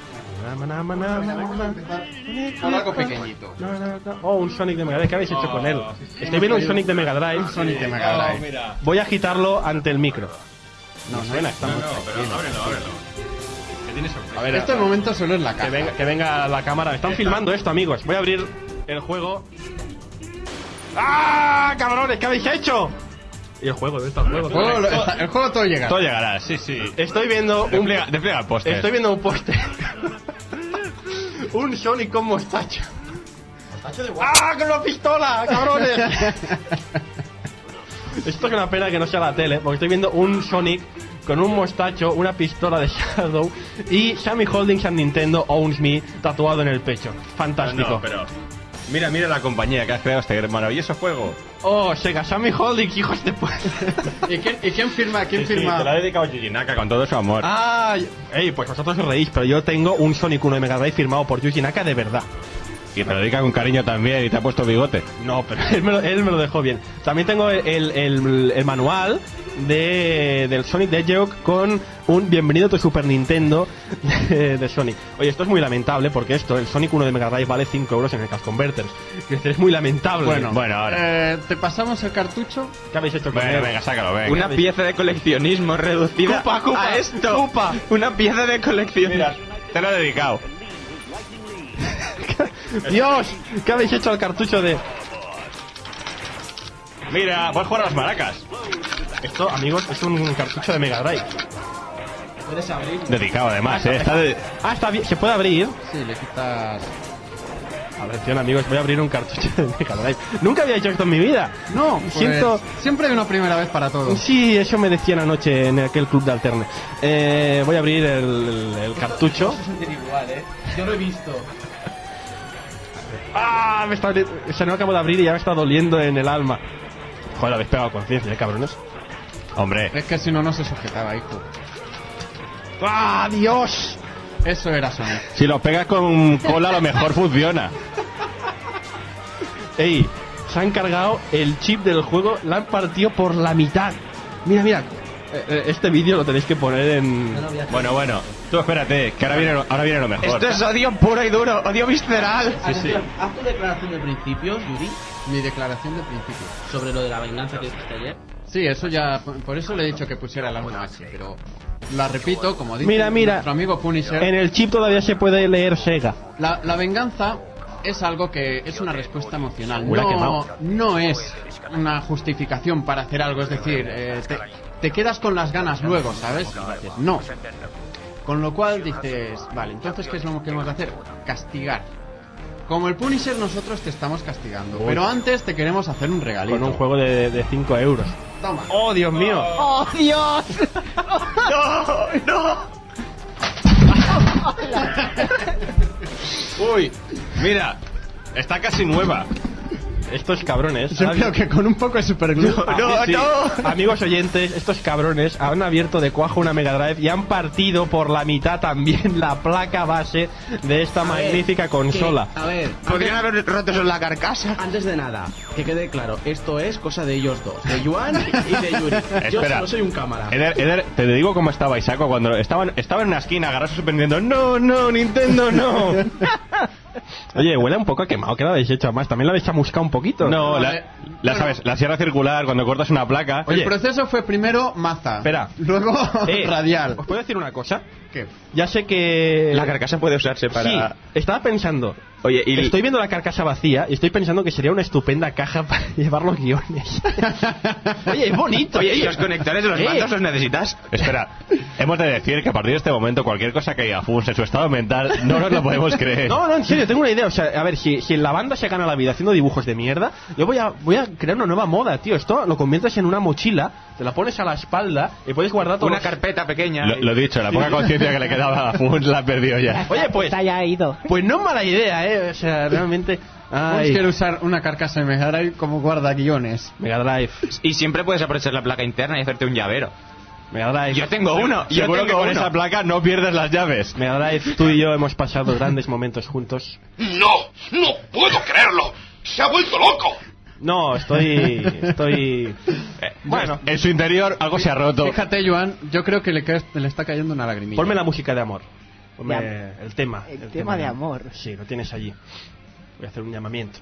Con algo pequeñito. Oh, un Sonic de Mega Drive. ¿Qué habéis hecho con él? Estoy viendo un Sonic de Mega Drive. Un Sonic de Mega Drive. Oh, mira. Voy a agitarlo ante el micro. No, No, suena, no, está no, muy no, pero tranquilo. ábrelo, ábrelo. Que tiene sorpresa. A ver, este momento solo es la caja. Que venga, que venga la cámara. Están filmando esto, amigos. Voy a abrir el juego. ¡Ah, cabrones! ¿Qué habéis hecho? ¿Y el juego? ¿Dónde está el juego? El juego lo- Está- el juego todo llegará. Todo llegará, sí, sí. Estoy viendo un... Despliega, despliega el póster. Estoy viendo un póster. Un Sonic con mostacho. ¡Ah, con una pistola, cabrones! Esto es una pena que no sea la tele, porque estoy viendo un Sonic con un mostacho, una pistola de Shadow y Sammy Holdings and Nintendo Owns Me tatuado en el pecho. Fantástico. No, no, pero Mira, mira la compañía que has creado este maravilloso juego. Oh, Sega Sammy Holdings, hijos de puta. ¿Y quién, ¿Y quién firma? ¿Quién Sí, sí, firma? te la ha dedicado Yuji Naka con todo su amor. Ah, ey, pues vosotros os reís, pero yo tengo un Sonic uno de Mega Drive firmado por Yuji Naka de verdad. Y te lo dedica con cariño también y te ha puesto bigote. No, pero él me lo, él me lo dejó bien. También tengo el, el, el, el manual de, del Sonic the Hedgehog con un bienvenido a tu Super Nintendo de, de Sonic. Oye, esto es muy lamentable porque esto, el Sonic uno de Mega Drive vale cinco euros en el Cash Converters. Es muy lamentable. Bueno, bueno ahora. Eh, ¿Te pasamos el cartucho? ¿Qué habéis hecho con Bueno, él? venga, sácalo, venga. Una pieza de coleccionismo reducida Cupa, cupa, a esto. cupa. Una pieza de coleccionismo. Mira, te lo he dedicado. Dios, ¿qué habéis hecho al cartucho de...? Mira, puedes jugar a las maracas. Esto, amigos, es un cartucho de Mega Drive. Puedes abrir. Dedicado además, eh. Está de... Ah, está bien, ¿se puede abrir? Sí, le quitas... Atención, amigos, voy a abrir un cartucho de Mega Drive. Nunca había hecho esto en mi vida. No, pues, Siento... siempre hay una primera vez para todo. Sí, eso me decían anoche en aquel club de Alterne. Eh, voy a abrir el, el, el cartucho. Se sentir igual, eh. Yo lo he visto. ¡Ah! Me está... Se no acabo de abrir y ya me está doliendo en el alma. Joder, lo habéis pegado conciencia, ¿eh, cabrones? Hombre. Es que si no, no se sujetaba, hijo. ¡Ah, Dios! Eso era Sonic. Si lo pegas con cola, a lo mejor funciona. Ey, se han cargado el chip del juego, la han partido por la mitad. Mira, mira. Eh, Este vídeo lo tenéis que poner en... Bueno, bueno. Tú espérate, que ahora viene lo, ahora viene lo mejor. Esto es odio puro y duro, odio visceral. Sí, sí. Haz tu declaración de principios, Yuri, Mi declaración de principio. sobre lo de la venganza que dijiste ayer. Sí, eso ya... Por eso le he dicho que pusiera la una H, pero... La repito, como dice Mira, mira. nuestro amigo Punisher... En el chip todavía se puede leer Sega. La, la venganza es algo que es una respuesta emocional. Huele a No, quemado. no es una justificación para hacer algo. Es decir, eh, te, te quedas con las ganas luego, ¿sabes? No. Con lo cual dices, vale, entonces ¿qué es lo que hemos de hacer? Castigar. Como el Punisher nosotros te estamos castigando. Uy. Pero antes te queremos hacer un regalito. Con un juego de cinco euros. Toma. ¡Oh, Dios mío! ¡Oh, Dios! ¡No! ¡No! Uy, mira, está casi nueva. Estos cabrones... Yo creo que con un poco de superglue. No, no. Amigos oyentes, estos cabrones han abierto de cuajo una Mega Drive y han partido por la mitad también la placa base de esta A ver, magnífica consola. que- a ver, Podrían haber roto eso en la carcasa. antes de nada, que quede claro, esto es cosa de ellos dos, de Yuan y de Yuri. Yo Espera. solo soy un cámara. Eder, Eder, te digo cómo estaba Isaaco cuando estaban, estaba en una esquina agarrado a su Super Nintendo. No, no, Nintendo, no. Oye, huele un poco a quemado. ¿Qué le habéis hecho? Además, también lo habéis chamuscado un poquito. No, la, Vale. la sabes, la sierra circular cuando cortas una placa. Oye. El proceso fue primero maza. Espera. Luego Eh, radial. ¿Os puedo decir una cosa? ¿Qué? Ya sé que... La carcasa puede usarse para... Sí, estaba pensando... Oye, y... Estoy viendo la carcasa vacía y estoy pensando que sería una estupenda caja para llevar los guiones. Oye, es bonito. Oye, ¿y tío. los conectores de los Eh. mandos los necesitas? Espera, hemos de decir que a partir de este momento cualquier cosa que diga Funs en su estado mental no nos lo podemos creer. No, no, en serio, tengo una idea. O sea, a ver, si, si la banda se gana la vida haciendo dibujos de mierda, yo voy a, voy a crear una nueva moda, tío. Esto lo conviertes en una mochila, te la pones a la espalda y puedes guardar todo. Una carpeta pequeña. Lo, lo dicho, la poca conciencia que le quedaba a Funs la perdió ya. Oye, pues... Está ya ido. Pues no es mala idea, eh. O sea, realmente... Ay. Quiero usar una carcasa de Mega Drive como guardaguiones. Mega Drive. Y siempre puedes aprovechar la placa interna y hacerte un llavero. Mega Drive. Yo tengo uno. Yo Seguro tengo que con uno. esa placa no pierdes las llaves. Mega Drive, tú y yo hemos pasado grandes momentos juntos. ¡No! ¡No puedo creerlo! ¡Se ha vuelto loco! No, estoy... Estoy... Eh, bueno, en su interior algo se ha roto. Fíjate, Joan, yo creo que le, cae- le está cayendo una lagrimilla. Ponme la música de amor. Ponme De am- el tema. el tema de amor. Sí, lo tienes allí. Voy a hacer un llamamiento.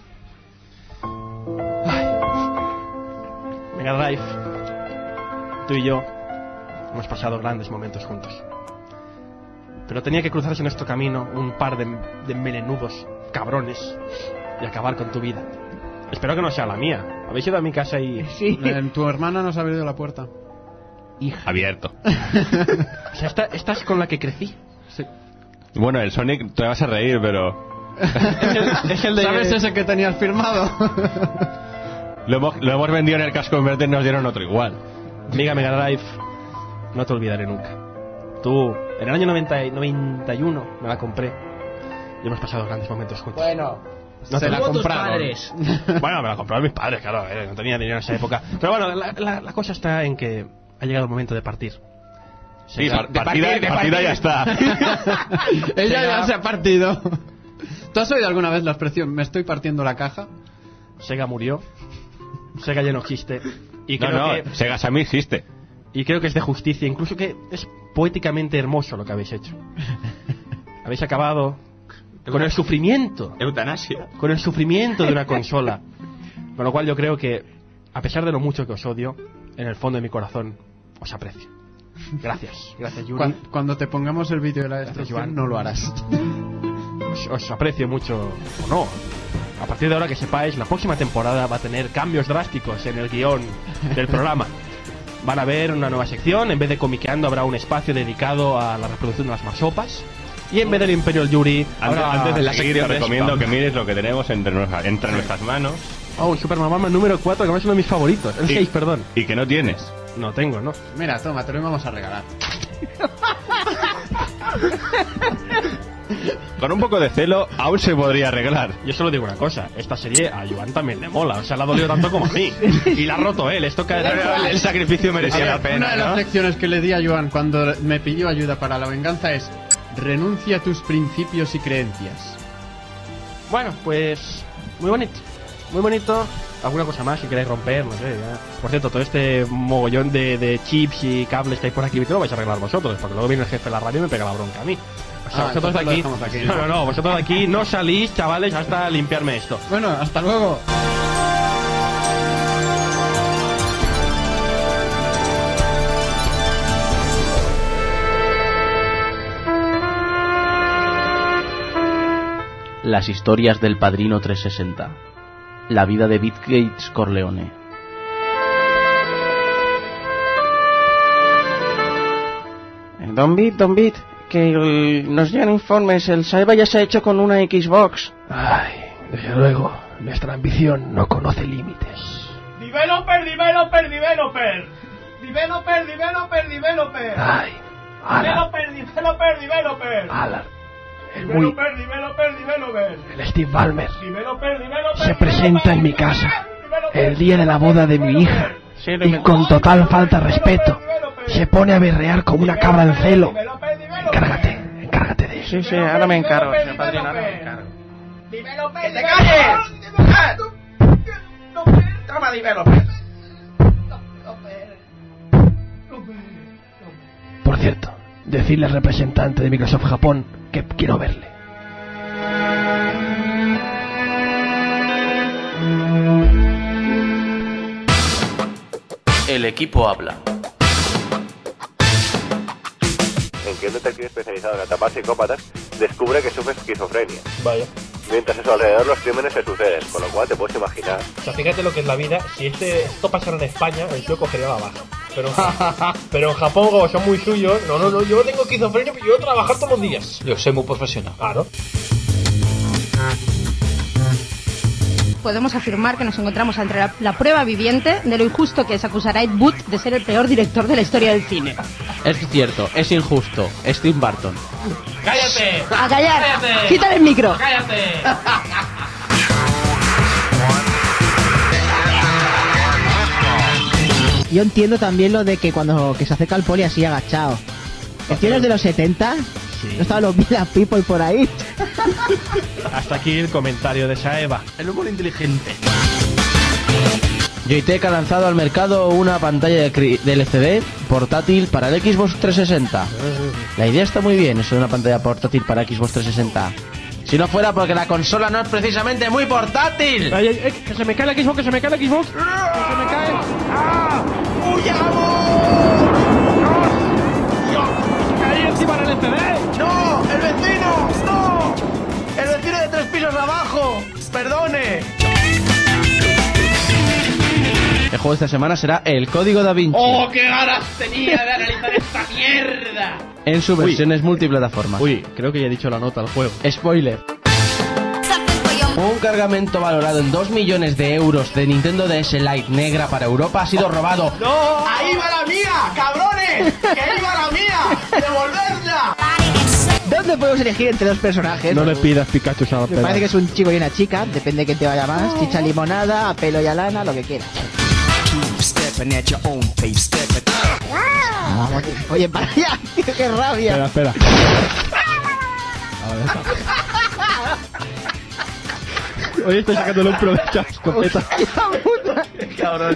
Ay. Mega Drive. Tú y yo hemos pasado grandes momentos juntos. Pero tenía que cruzarse en nuestro camino un par de, de melenudos cabrones y acabar con tu vida. Espero que no sea la mía. Habéis ido a mi casa y... Sí. Eh, tu hermana nos ha abrido la puerta. Hija. Abierto. O sea, esta, esta es con la que crecí. Sí. Bueno, el Sonic te vas a reír, pero... Es el, es el de... ¿Sabes ese que tenías firmado? Lo hemos, lo hemos vendido en el Cash Converter y nos dieron otro igual. Amiga Mega Drive, no te olvidaré nunca. Tú, en el año noventa y, noventa y uno me la compré y hemos pasado grandes momentos juntos. Bueno, No Se te la tus compraron. padres. Bueno, me la compraron mis padres, claro, eh, no tenía dinero en esa época. Pero bueno, la, la, la cosa está en que ha llegado el momento de partir. Sí, de partida, partir, de partida partir. Ya está. Ella ya se ha partido. ¿Tú has oído alguna vez la expresión me estoy partiendo la caja? Sega murió. Sega ya no existe. Y no, creo no, que, Sega Sammy existe. Y creo que es de justicia, incluso que es poéticamente hermoso lo que habéis hecho. Habéis acabado con el sufrimiento. Eutanasia. Con el sufrimiento de una consola. Con lo cual yo creo que, a pesar de lo mucho que os odio, en el fondo de mi corazón os aprecio. Gracias, gracias Yuri. Cuando, cuando te pongamos el vídeo de la destrucción no lo harás. Os, os aprecio mucho, o no. A partir de ahora que sepáis, la próxima temporada va a tener cambios drásticos en el guión del programa. Van a ver una nueva sección, en vez de comiqueando habrá un espacio dedicado a la reproducción de las marsopas. Y en vez del Imperial Yuri, antes, habrá antes de la seguir, te recomiendo que mires lo que tenemos entre, nuestra, entre nuestras manos. Oh, un Super Mamama número cuatro, que es uno de mis favoritos. El seis, perdón. Y que no tienes. No tengo, ¿no? Mira, toma, te lo íbamos a regalar. Con un poco de celo aún se podría arreglar. Yo solo digo una cosa, esta serie a Joan también le mola, o sea, la ha dolido tanto como a mí. Y la ha roto él, esto cae el, el sacrificio merecía ver, la pena, una de las ¿no? lecciones que le di a Joan cuando me pidió ayuda para la venganza es renuncia a tus principios y creencias. Bueno, pues muy bonito, muy bonito. ¿Alguna cosa más que queráis romper? No sé, ya. Por cierto, todo este mogollón de, de chips y cables que hay por aquí, lo vais a arreglar vosotros, porque luego viene el jefe de la radio y me pega la bronca a mí. O sea, Ah, vosotros de aquí, aquí, no, no, no, vosotros de aquí no salís, chavales, hasta limpiarme esto. Bueno, hasta luego. Las historias del Padrino trescientos sesenta. La vida de Bill Gates Corleone. Don Bit, Don Bit, que el, nos llegan informes, el Saeva ya se ha hecho con una Xbox. Ay, desde luego, nuestra ambición no conoce límites. Developer, developer, developer. Developer, developer, developer. Ay, Alan. Developer, developer, developer. Alan, el muy... Developer, developer, developer. El Steve Ballmer Developer, developer, se presenta en mi casa el día de la boda de mi hija y con total falta de respeto se pone a berrear como una cabra en celo. Encárgate, encárgate de eso. Sí, sí, ahora me encargo, señor padrino, ahora me encargo. ¡Que te calles! Toma, developer. Por cierto, decirle al representante de Microsoft Japón que quiero verle. El equipo habla. En que un detective especializado en atrapar psicópatas descubre que sufre esquizofrenia. Vaya. Mientras a su alrededor los crímenes se suceden, con lo cual te puedes imaginar. O sea, fíjate lo que es la vida. Si este, esto pasara en España, el tío cogería la baja. Pero, pero en Japón, como son muy suyos, no, no, no, yo tengo esquizofrenia y yo voy a trabajar todos los días. Yo soy muy profesional. Claro. Podemos afirmar que nos encontramos ante la, la prueba viviente de lo injusto que es acusar a Ed Wood de ser el peor director de la historia del cine. Es cierto, es injusto. Steve Barton. ¡Cállate! ¡A callar! ¡Cállate! ¡Quítale el micro! ¡Cállate! Yo entiendo también lo de que cuando que se acerca al poli así agachado. ¿Entiendes de los setenta? Sí. ¿No estaban los Villa People por ahí? Hasta aquí el comentario de Saeva. El humor inteligente. Joytech ha lanzado al mercado una pantalla de, cri- de L C D portátil para el Xbox trescientos sesenta. La idea está muy bien, eso de una pantalla portátil para Xbox trescientos sesenta. Si no fuera porque la consola no es precisamente muy portátil. Ay, ay, ay, que se me cae la Xbox, que se me cae la Xbox. Que se me cae. ¡Ah! ¡Caí encima del L C D! ¡No! ¡El vecino! ¡No! ¡El vecino de tres pisos abajo! ¡Perdone! El juego de esta semana será El Código Da Vinci. ¡Oh, qué ganas tenía de analizar esta mierda! En su versión es multiplataforma. Uy, creo que ya he dicho la nota al juego. Spoiler. Un cargamento valorado en dos millones de euros de Nintendo D S Lite negra para Europa ha sido robado. ¡No! ¡Ahí va la mía! ¡Cabrones! ¡Que ahí va la mía! ¡Devolverla! ¿Dónde No podemos elegir entre dos personajes. No le pidas Pikachu a la Me parece que es un chico y una chica, depende de quién te vaya más. Chicha limonada, a pelo y a lana, lo que quieras. Ah, oye, para allá, qué rabia. Espera, espera. Oye, estoy sacándole un provecho a la escopeta. Cabrón.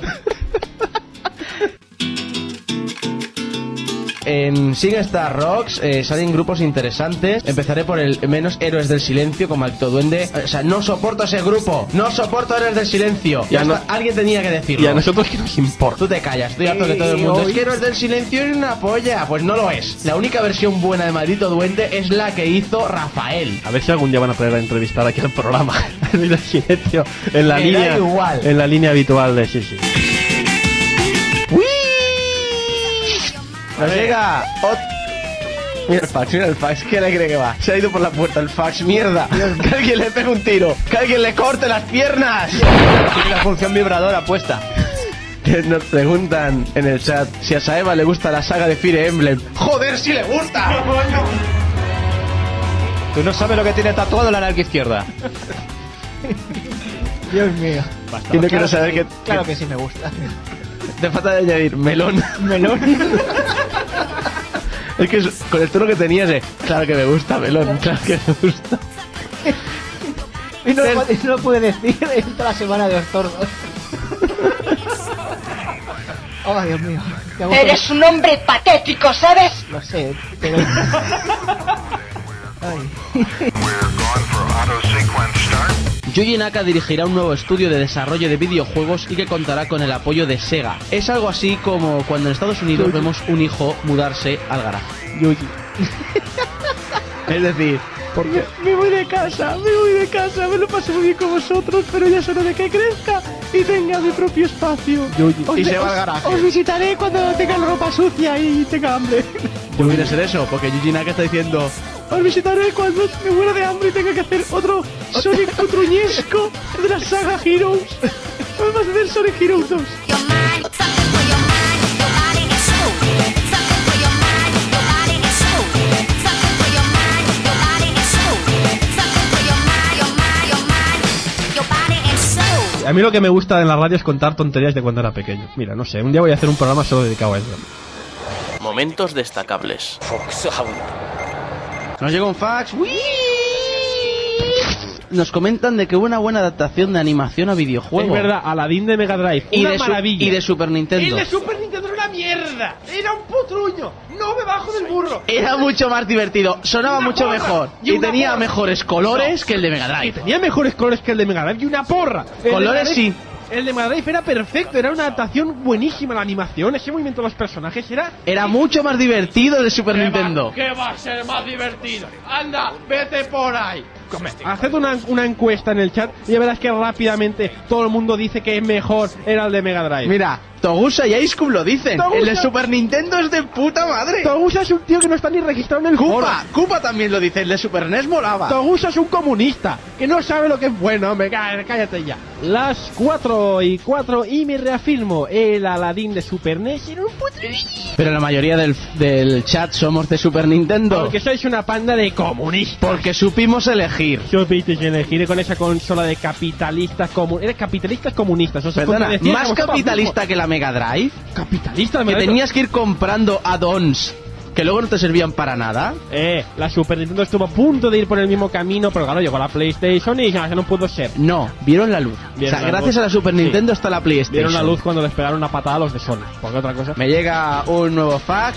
En SingStar Rocks eh, salen grupos interesantes. Empezaré por el menos Héroes del Silencio, como Alto Duende. O sea, no soporto ese grupo. No soporto Héroes del Silencio. Ya no, alguien tenía que decirlo. Y a nosotros que nos importa. Tú te callas, estoy harto que todo el mundo. hoy... Es que Héroes del Silencio es una polla. Pues no lo es. La única versión buena de Maldito Duende es la que hizo Rafael. A ver si algún día van a traer a entrevistar aquí al programa. Héroes del Silencio. En la Me línea. da igual. En la línea habitual de sí, sí. Nos llega ot... Mira el fax, mira el fax, ¿qué le cree que va? Se ha ido por la puerta el fax, mierda. Que alguien le pegue un tiro, que alguien le corte las piernas. Tiene la función vibradora puesta. Nos preguntan en el chat si a Saeva le gusta la saga de Fire Emblem. ¡Joder, si le gusta! Tú no sabes lo que tiene tatuado la nalga izquierda. Dios mío. Y no quiero saber que, que... Claro que sí me gusta. Te falta de añadir melón. Melón. Es que es, con el tono que tenías, eh, claro que me gusta, melón, claro que me gusta. Y no, lo, no lo puede decir en toda la semana de los tordos. Oh, Dios mío. Eres un hombre patético, ¿sabes? Lo sé, pero... Ay. Yuji Naka dirigirá un nuevo estudio de desarrollo de videojuegos y que contará con el apoyo de Sega. Es algo así como cuando en Estados Unidos Yuji. vemos un hijo mudarse al garaje. Yuji. Es decir, porque me voy de casa, me voy de casa, me lo paso muy bien con vosotros, pero ya es hora de que crezca y tenga mi propio espacio. Yuji. Os y de, se va os, al garaje. Os visitaré cuando tenga la ropa sucia y tenga hambre. Pues viene a ser eso, porque Yuji Naka está diciendo... Os visitaré cuando me muera de hambre y tenga que hacer otro Sonic cutruñesco de la saga Heroes. Vamos a hacer Sonic Heroes dos. A mí lo que me gusta en la radio es contar tonterías de cuando era pequeño. Mira, no sé, un día voy a hacer un programa solo dedicado a eso. Momentos destacables. Nos llega un fax. ¡Wii! Nos comentan de que hubo una buena adaptación de animación a videojuegos. Es verdad, Aladdin de Mega Drive. Y una de maravilla. Y de Super Nintendo. El de Super Nintendo era una mierda. Era un putruño. No me bajo del burro. Era mucho más divertido. Sonaba mucho porra. mejor. Y, y tenía porra. mejores colores no. que el de Mega Drive. Y tenía mejores colores que el de Mega Drive y una porra. Colores sí. El de Mega Drive era perfecto, era una adaptación buenísima, la animación, ese movimiento de los personajes era... Era mucho más divertido el de Super ¿Qué Nintendo. Va, ¿Qué va a ser más divertido? Anda, vete por ahí. Haced una, una encuesta en el chat y ya verás que rápidamente todo el mundo dice que es mejor era el de Mega Drive. Mira, Togusa y Ice Cube lo dicen. Togusa... El de Super Nintendo es de puta madre. Togusa es un tío que no está ni registrado en el foro. Koopa, Koopa también lo dice, el de Super N E S molaba. Togusa es un comunista que no sabe lo que es bueno, hombre, cállate ya. Las cuatro y cuatro y me reafirmo, el Aladdin de Super N E S era un putrillo. Pero la mayoría del, del chat somos de Super Nintendo. Porque sois una panda de comunistas. Porque supimos elegir. Supiste elegir con esa consola de capitalistas comunistas. Eres capitalistas comunistas. O sea, Perdona, más capitalista que la Mega Drive. Capitalista, que tenías que ir comprando add-ons que luego no te servían para nada. Eh, la Super Nintendo estuvo a punto de ir por el mismo camino, pero claro, llegó la PlayStation y ya no pudo ser. No, vieron la luz. Vieron o sea, la gracias luz. a la Super Nintendo sí. está la PlayStation. Vieron la luz cuando les pegaron una patada a los de Sony. Porque otra cosa. Me llega un nuevo fax.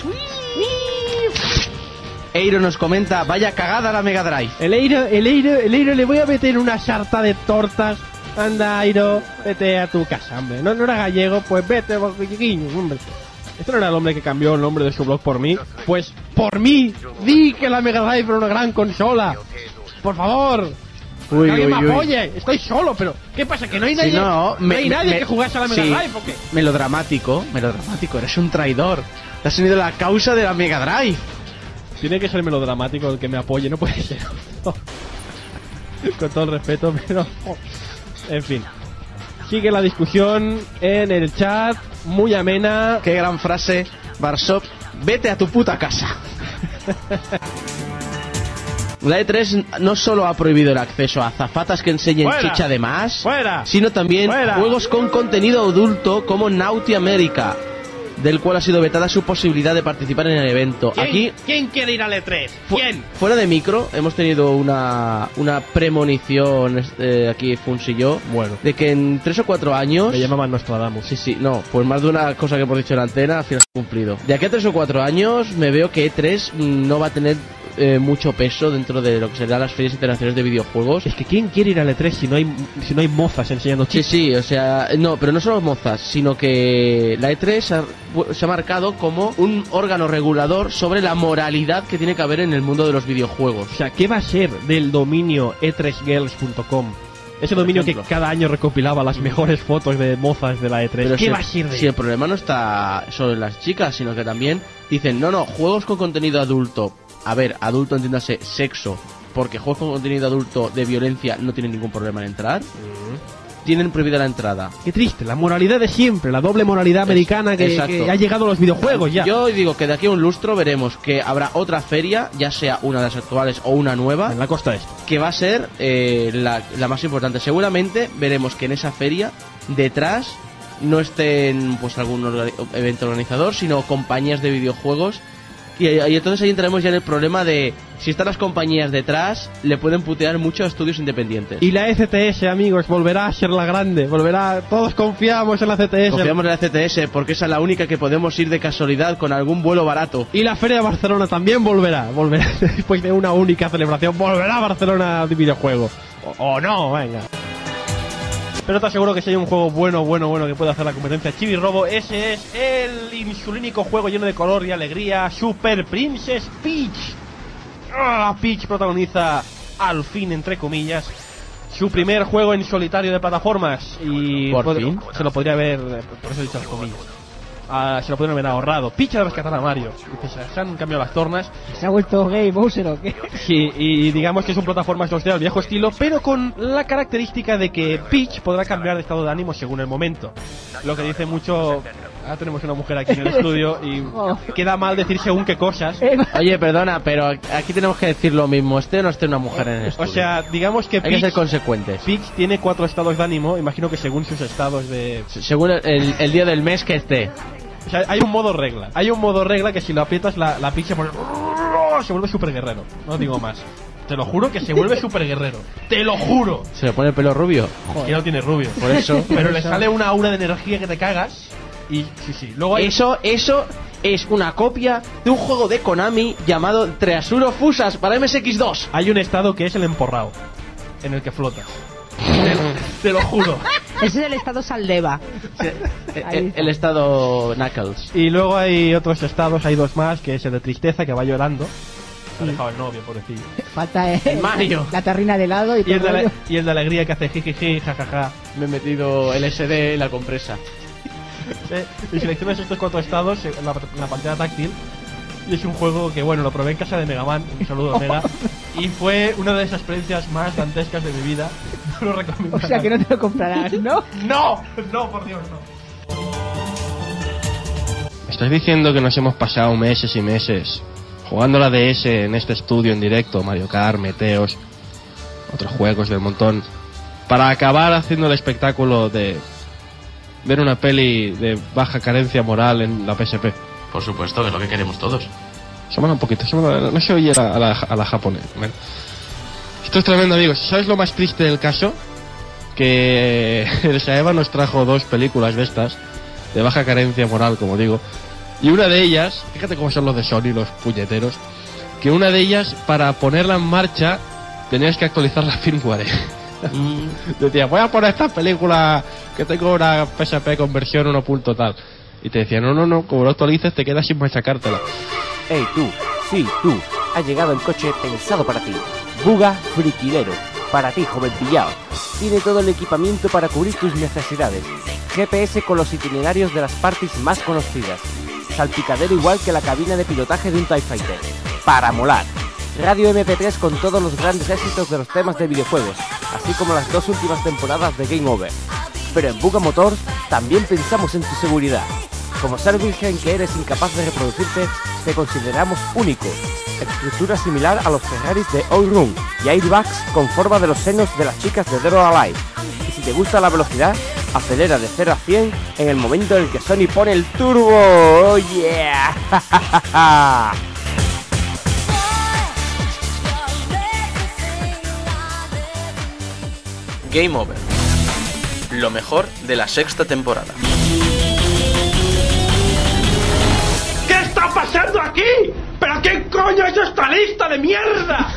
Eiro nos comenta, vaya cagada la Mega Drive. El Eiro, el Eiro, el Eiro le voy a meter una sarta de tortas. Anda, Eiro, vete a tu casa, hombre. No, no era gallego, pues vete, hombre. ¿Esto no era el hombre que cambió el nombre de su blog por mí? Pues, por mí, di que la Mega Drive era una gran consola. Por favor. Uy, que alguien uy, me uy. apoye. Estoy solo, pero ¿qué pasa? ¿Que no hay nadie, Si no, no me, hay nadie me, que jugase a la Mega sí, Drive o qué? Melodramático, melodramático, eres un traidor. Te has unido a la causa de la Mega Drive. Tiene que ser melodramático el que me apoye, no puede ser. Con todo el respeto, pero... En fin. Sigue la discusión en el chat, muy amena. Qué gran frase, Barsop, vete a tu puta casa. La E tres no solo ha prohibido el acceso a azafatas que enseñen ¡Fuera! chicha de más, ¡Fuera! sino también ¡Fuera! juegos con contenido adulto como Naughty America, del cual ha sido vetada su posibilidad de participar en el evento. ¿Quién, Aquí, ¿Quién quiere ir al E tres? fu- ¿Quién? fuera de micro, hemos tenido una, una premonición, este, aquí Funs y yo, Bueno. de que en tres o cuatro años... Me llamaban Nostradamus. Sí, sí, no, pues más de una cosa que hemos dicho en la antena, al final se ha cumplido. De aquí a tres o cuatro años me veo que E tres no va a tener eh, mucho peso dentro de lo que serán las ferias internacionales de videojuegos. Es que ¿quién quiere ir al E tres si no hay, si no hay mozas enseñando Sí, chicha? sí, o sea, no, pero no solo mozas, sino que la E tres ha- se ha marcado como un órgano regulador sobre la moralidad que tiene que haber en el mundo de los videojuegos. O sea, ¿qué va a ser del dominio e tres girls punto com? Ese dominio que ejemplo. cada año recopilaba las mejores fotos de mozas de la E tres. Pero ¿Qué si, va a ser de si el problema no está solo en las chicas, sino que también dicen, no, no, juegos con contenido adulto. A ver, adulto entiéndase sexo, porque juegos con contenido adulto de violencia no tienen ningún problema en entrar. Tienen prohibida la entrada. Qué triste, la moralidad de siempre, la doble moralidad americana que, Exacto. que ha llegado a los videojuegos ya. Yo digo que de aquí a un lustro veremos que habrá otra feria, ya sea una de las actuales o una nueva, En la costa este. que va a ser eh, la, la más importante. Seguramente veremos que en esa feria detrás no estén pues algún organi- evento organizador, sino compañías de videojuegos. Y, y entonces ahí entraremos ya en el problema de si están las compañías detrás, le pueden putear mucho a estudios independientes. Y la E C T S, amigos, volverá a ser la grande, volverá, todos confiamos en la C T S. Confiamos en la C T S porque esa es la única que podemos ir de casualidad con algún vuelo barato. Y la Feria de Barcelona también volverá, volverá después de una única celebración, volverá a Barcelona de videojuego. O, o no, venga. Pero te aseguro que si hay un juego bueno, bueno, bueno que puede hacer la competencia Chibi Robo, ese es el insulínico juego lleno de color y alegría, Super Princess Peach. Ah, Peach protagoniza, al fin, entre comillas, su primer juego en solitario de plataformas. Y ¿Por pod- fin? se lo podría haber, por eso he dicho las comillas. Ah, se lo podrían haber ahorrado. Peach ha de rescatar a Mario. Dices, se han cambiado las tornas. ¿Se ha vuelto gay Bowser o qué? Sí, y digamos que es un plataforma dos D al viejo estilo, pero con la característica de que Peach podrá cambiar de estado de ánimo según el momento. Lo que dice mucho... Ahora tenemos una mujer aquí en el estudio y queda mal decir según qué cosas. Oye, perdona, pero aquí tenemos que decir lo mismo. Esté o no esté una mujer en el estudio. O sea, digamos que hay que Peach, ser consecuentes. Peach tiene cuatro estados de ánimo, imagino que según sus estados de... Según el, el- el día del mes que esté. O sea, hay un modo regla. Hay un modo regla que si lo aprietas la, la Peach se pone... Se vuelve super guerrero. No digo más. Te lo juro que se vuelve super guerrero. ¡Te lo juro! ¿Se le pone el pelo rubio? Que no tiene rubio. Por eso. Pero le sale una aura de energía que te cagas. Y sí, sí. Luego hay... Eso, eso es una copia de un juego de Konami llamado Treasure Fusas para M S X dos. Hay un estado que es el emporrao, en el que flotas. Te, te lo juro. Ese es el estado Saldeva. El, el estado Knuckles. Y luego hay otros estados, hay dos más, que es el de tristeza, que va llorando. Se ha dejado el novio, pobrecillo. Falta eh, Mario. la terrina de helado y, Y el, todo de rollo. ale- y el de alegría que hace jijiji, jajaja. Me he metido el S D en la compresa. Eh, y seleccionas estos cuatro estados en la, en la pantalla táctil. Y es un juego que, bueno, lo probé en casa de Megaman. Un saludo a Mega. Y fue una de esas experiencias más dantescas de mi vida. No lo recomiendo. O sea que no te lo comprarás, ¿no? ¡No! No, por Dios, no. ¿Me estás diciendo que nos hemos pasado meses y meses jugando la D S en este estudio en directo, Mario Kart, Meteos, otros juegos del montón, para acabar haciendo el espectáculo de ver una peli de baja carencia moral en la P S P? Por supuesto, que es lo que queremos todos. Súmala un poquito, súmala, no se oye a la, a la japonesa. Bueno. Esto es tremendo, amigos. ¿Sabes lo más triste del caso? Que el Saeva nos trajo dos películas de estas, de baja carencia moral, como digo. Y una de ellas, fíjate cómo son los de Sony, los puñeteros, que una de ellas, para ponerla en marcha, tenías que actualizar la firmware. Mm. Decía, voy a poner esta película que tengo una P S P conversión uno punto tal. Y te decía, no, no, no, como lo actualices te quedas sin machacártela. Hey tú, sí, tú, ha llegado el coche pensado para ti. Buga Friquilero, para ti, joven pillado. Tiene todo el equipamiento para cubrir tus necesidades. G P S con los itinerarios de las parties más conocidas. Salpicadero igual que la cabina de pilotaje de un TIE Fighter. Para molar. Radio eme pe tres con todos los grandes éxitos de los temas de videojuegos, así como las dos últimas temporadas de Game Over. Pero en Buga Motors también pensamos en tu seguridad. Como ser virgen que eres incapaz de reproducirte, te consideramos único. Estructura similar a los Ferraris de Outrun y airbags con forma de los senos de las chicas de Dead or Alive. Y si te gusta la velocidad, acelera de cero a cien en el momento en el que Sony pone el turbo. ¡Oh, yeah! Game Over. Lo mejor de la sexta temporada. ¿Qué está pasando aquí? ¿Pero qué coño es esta lista de mierda?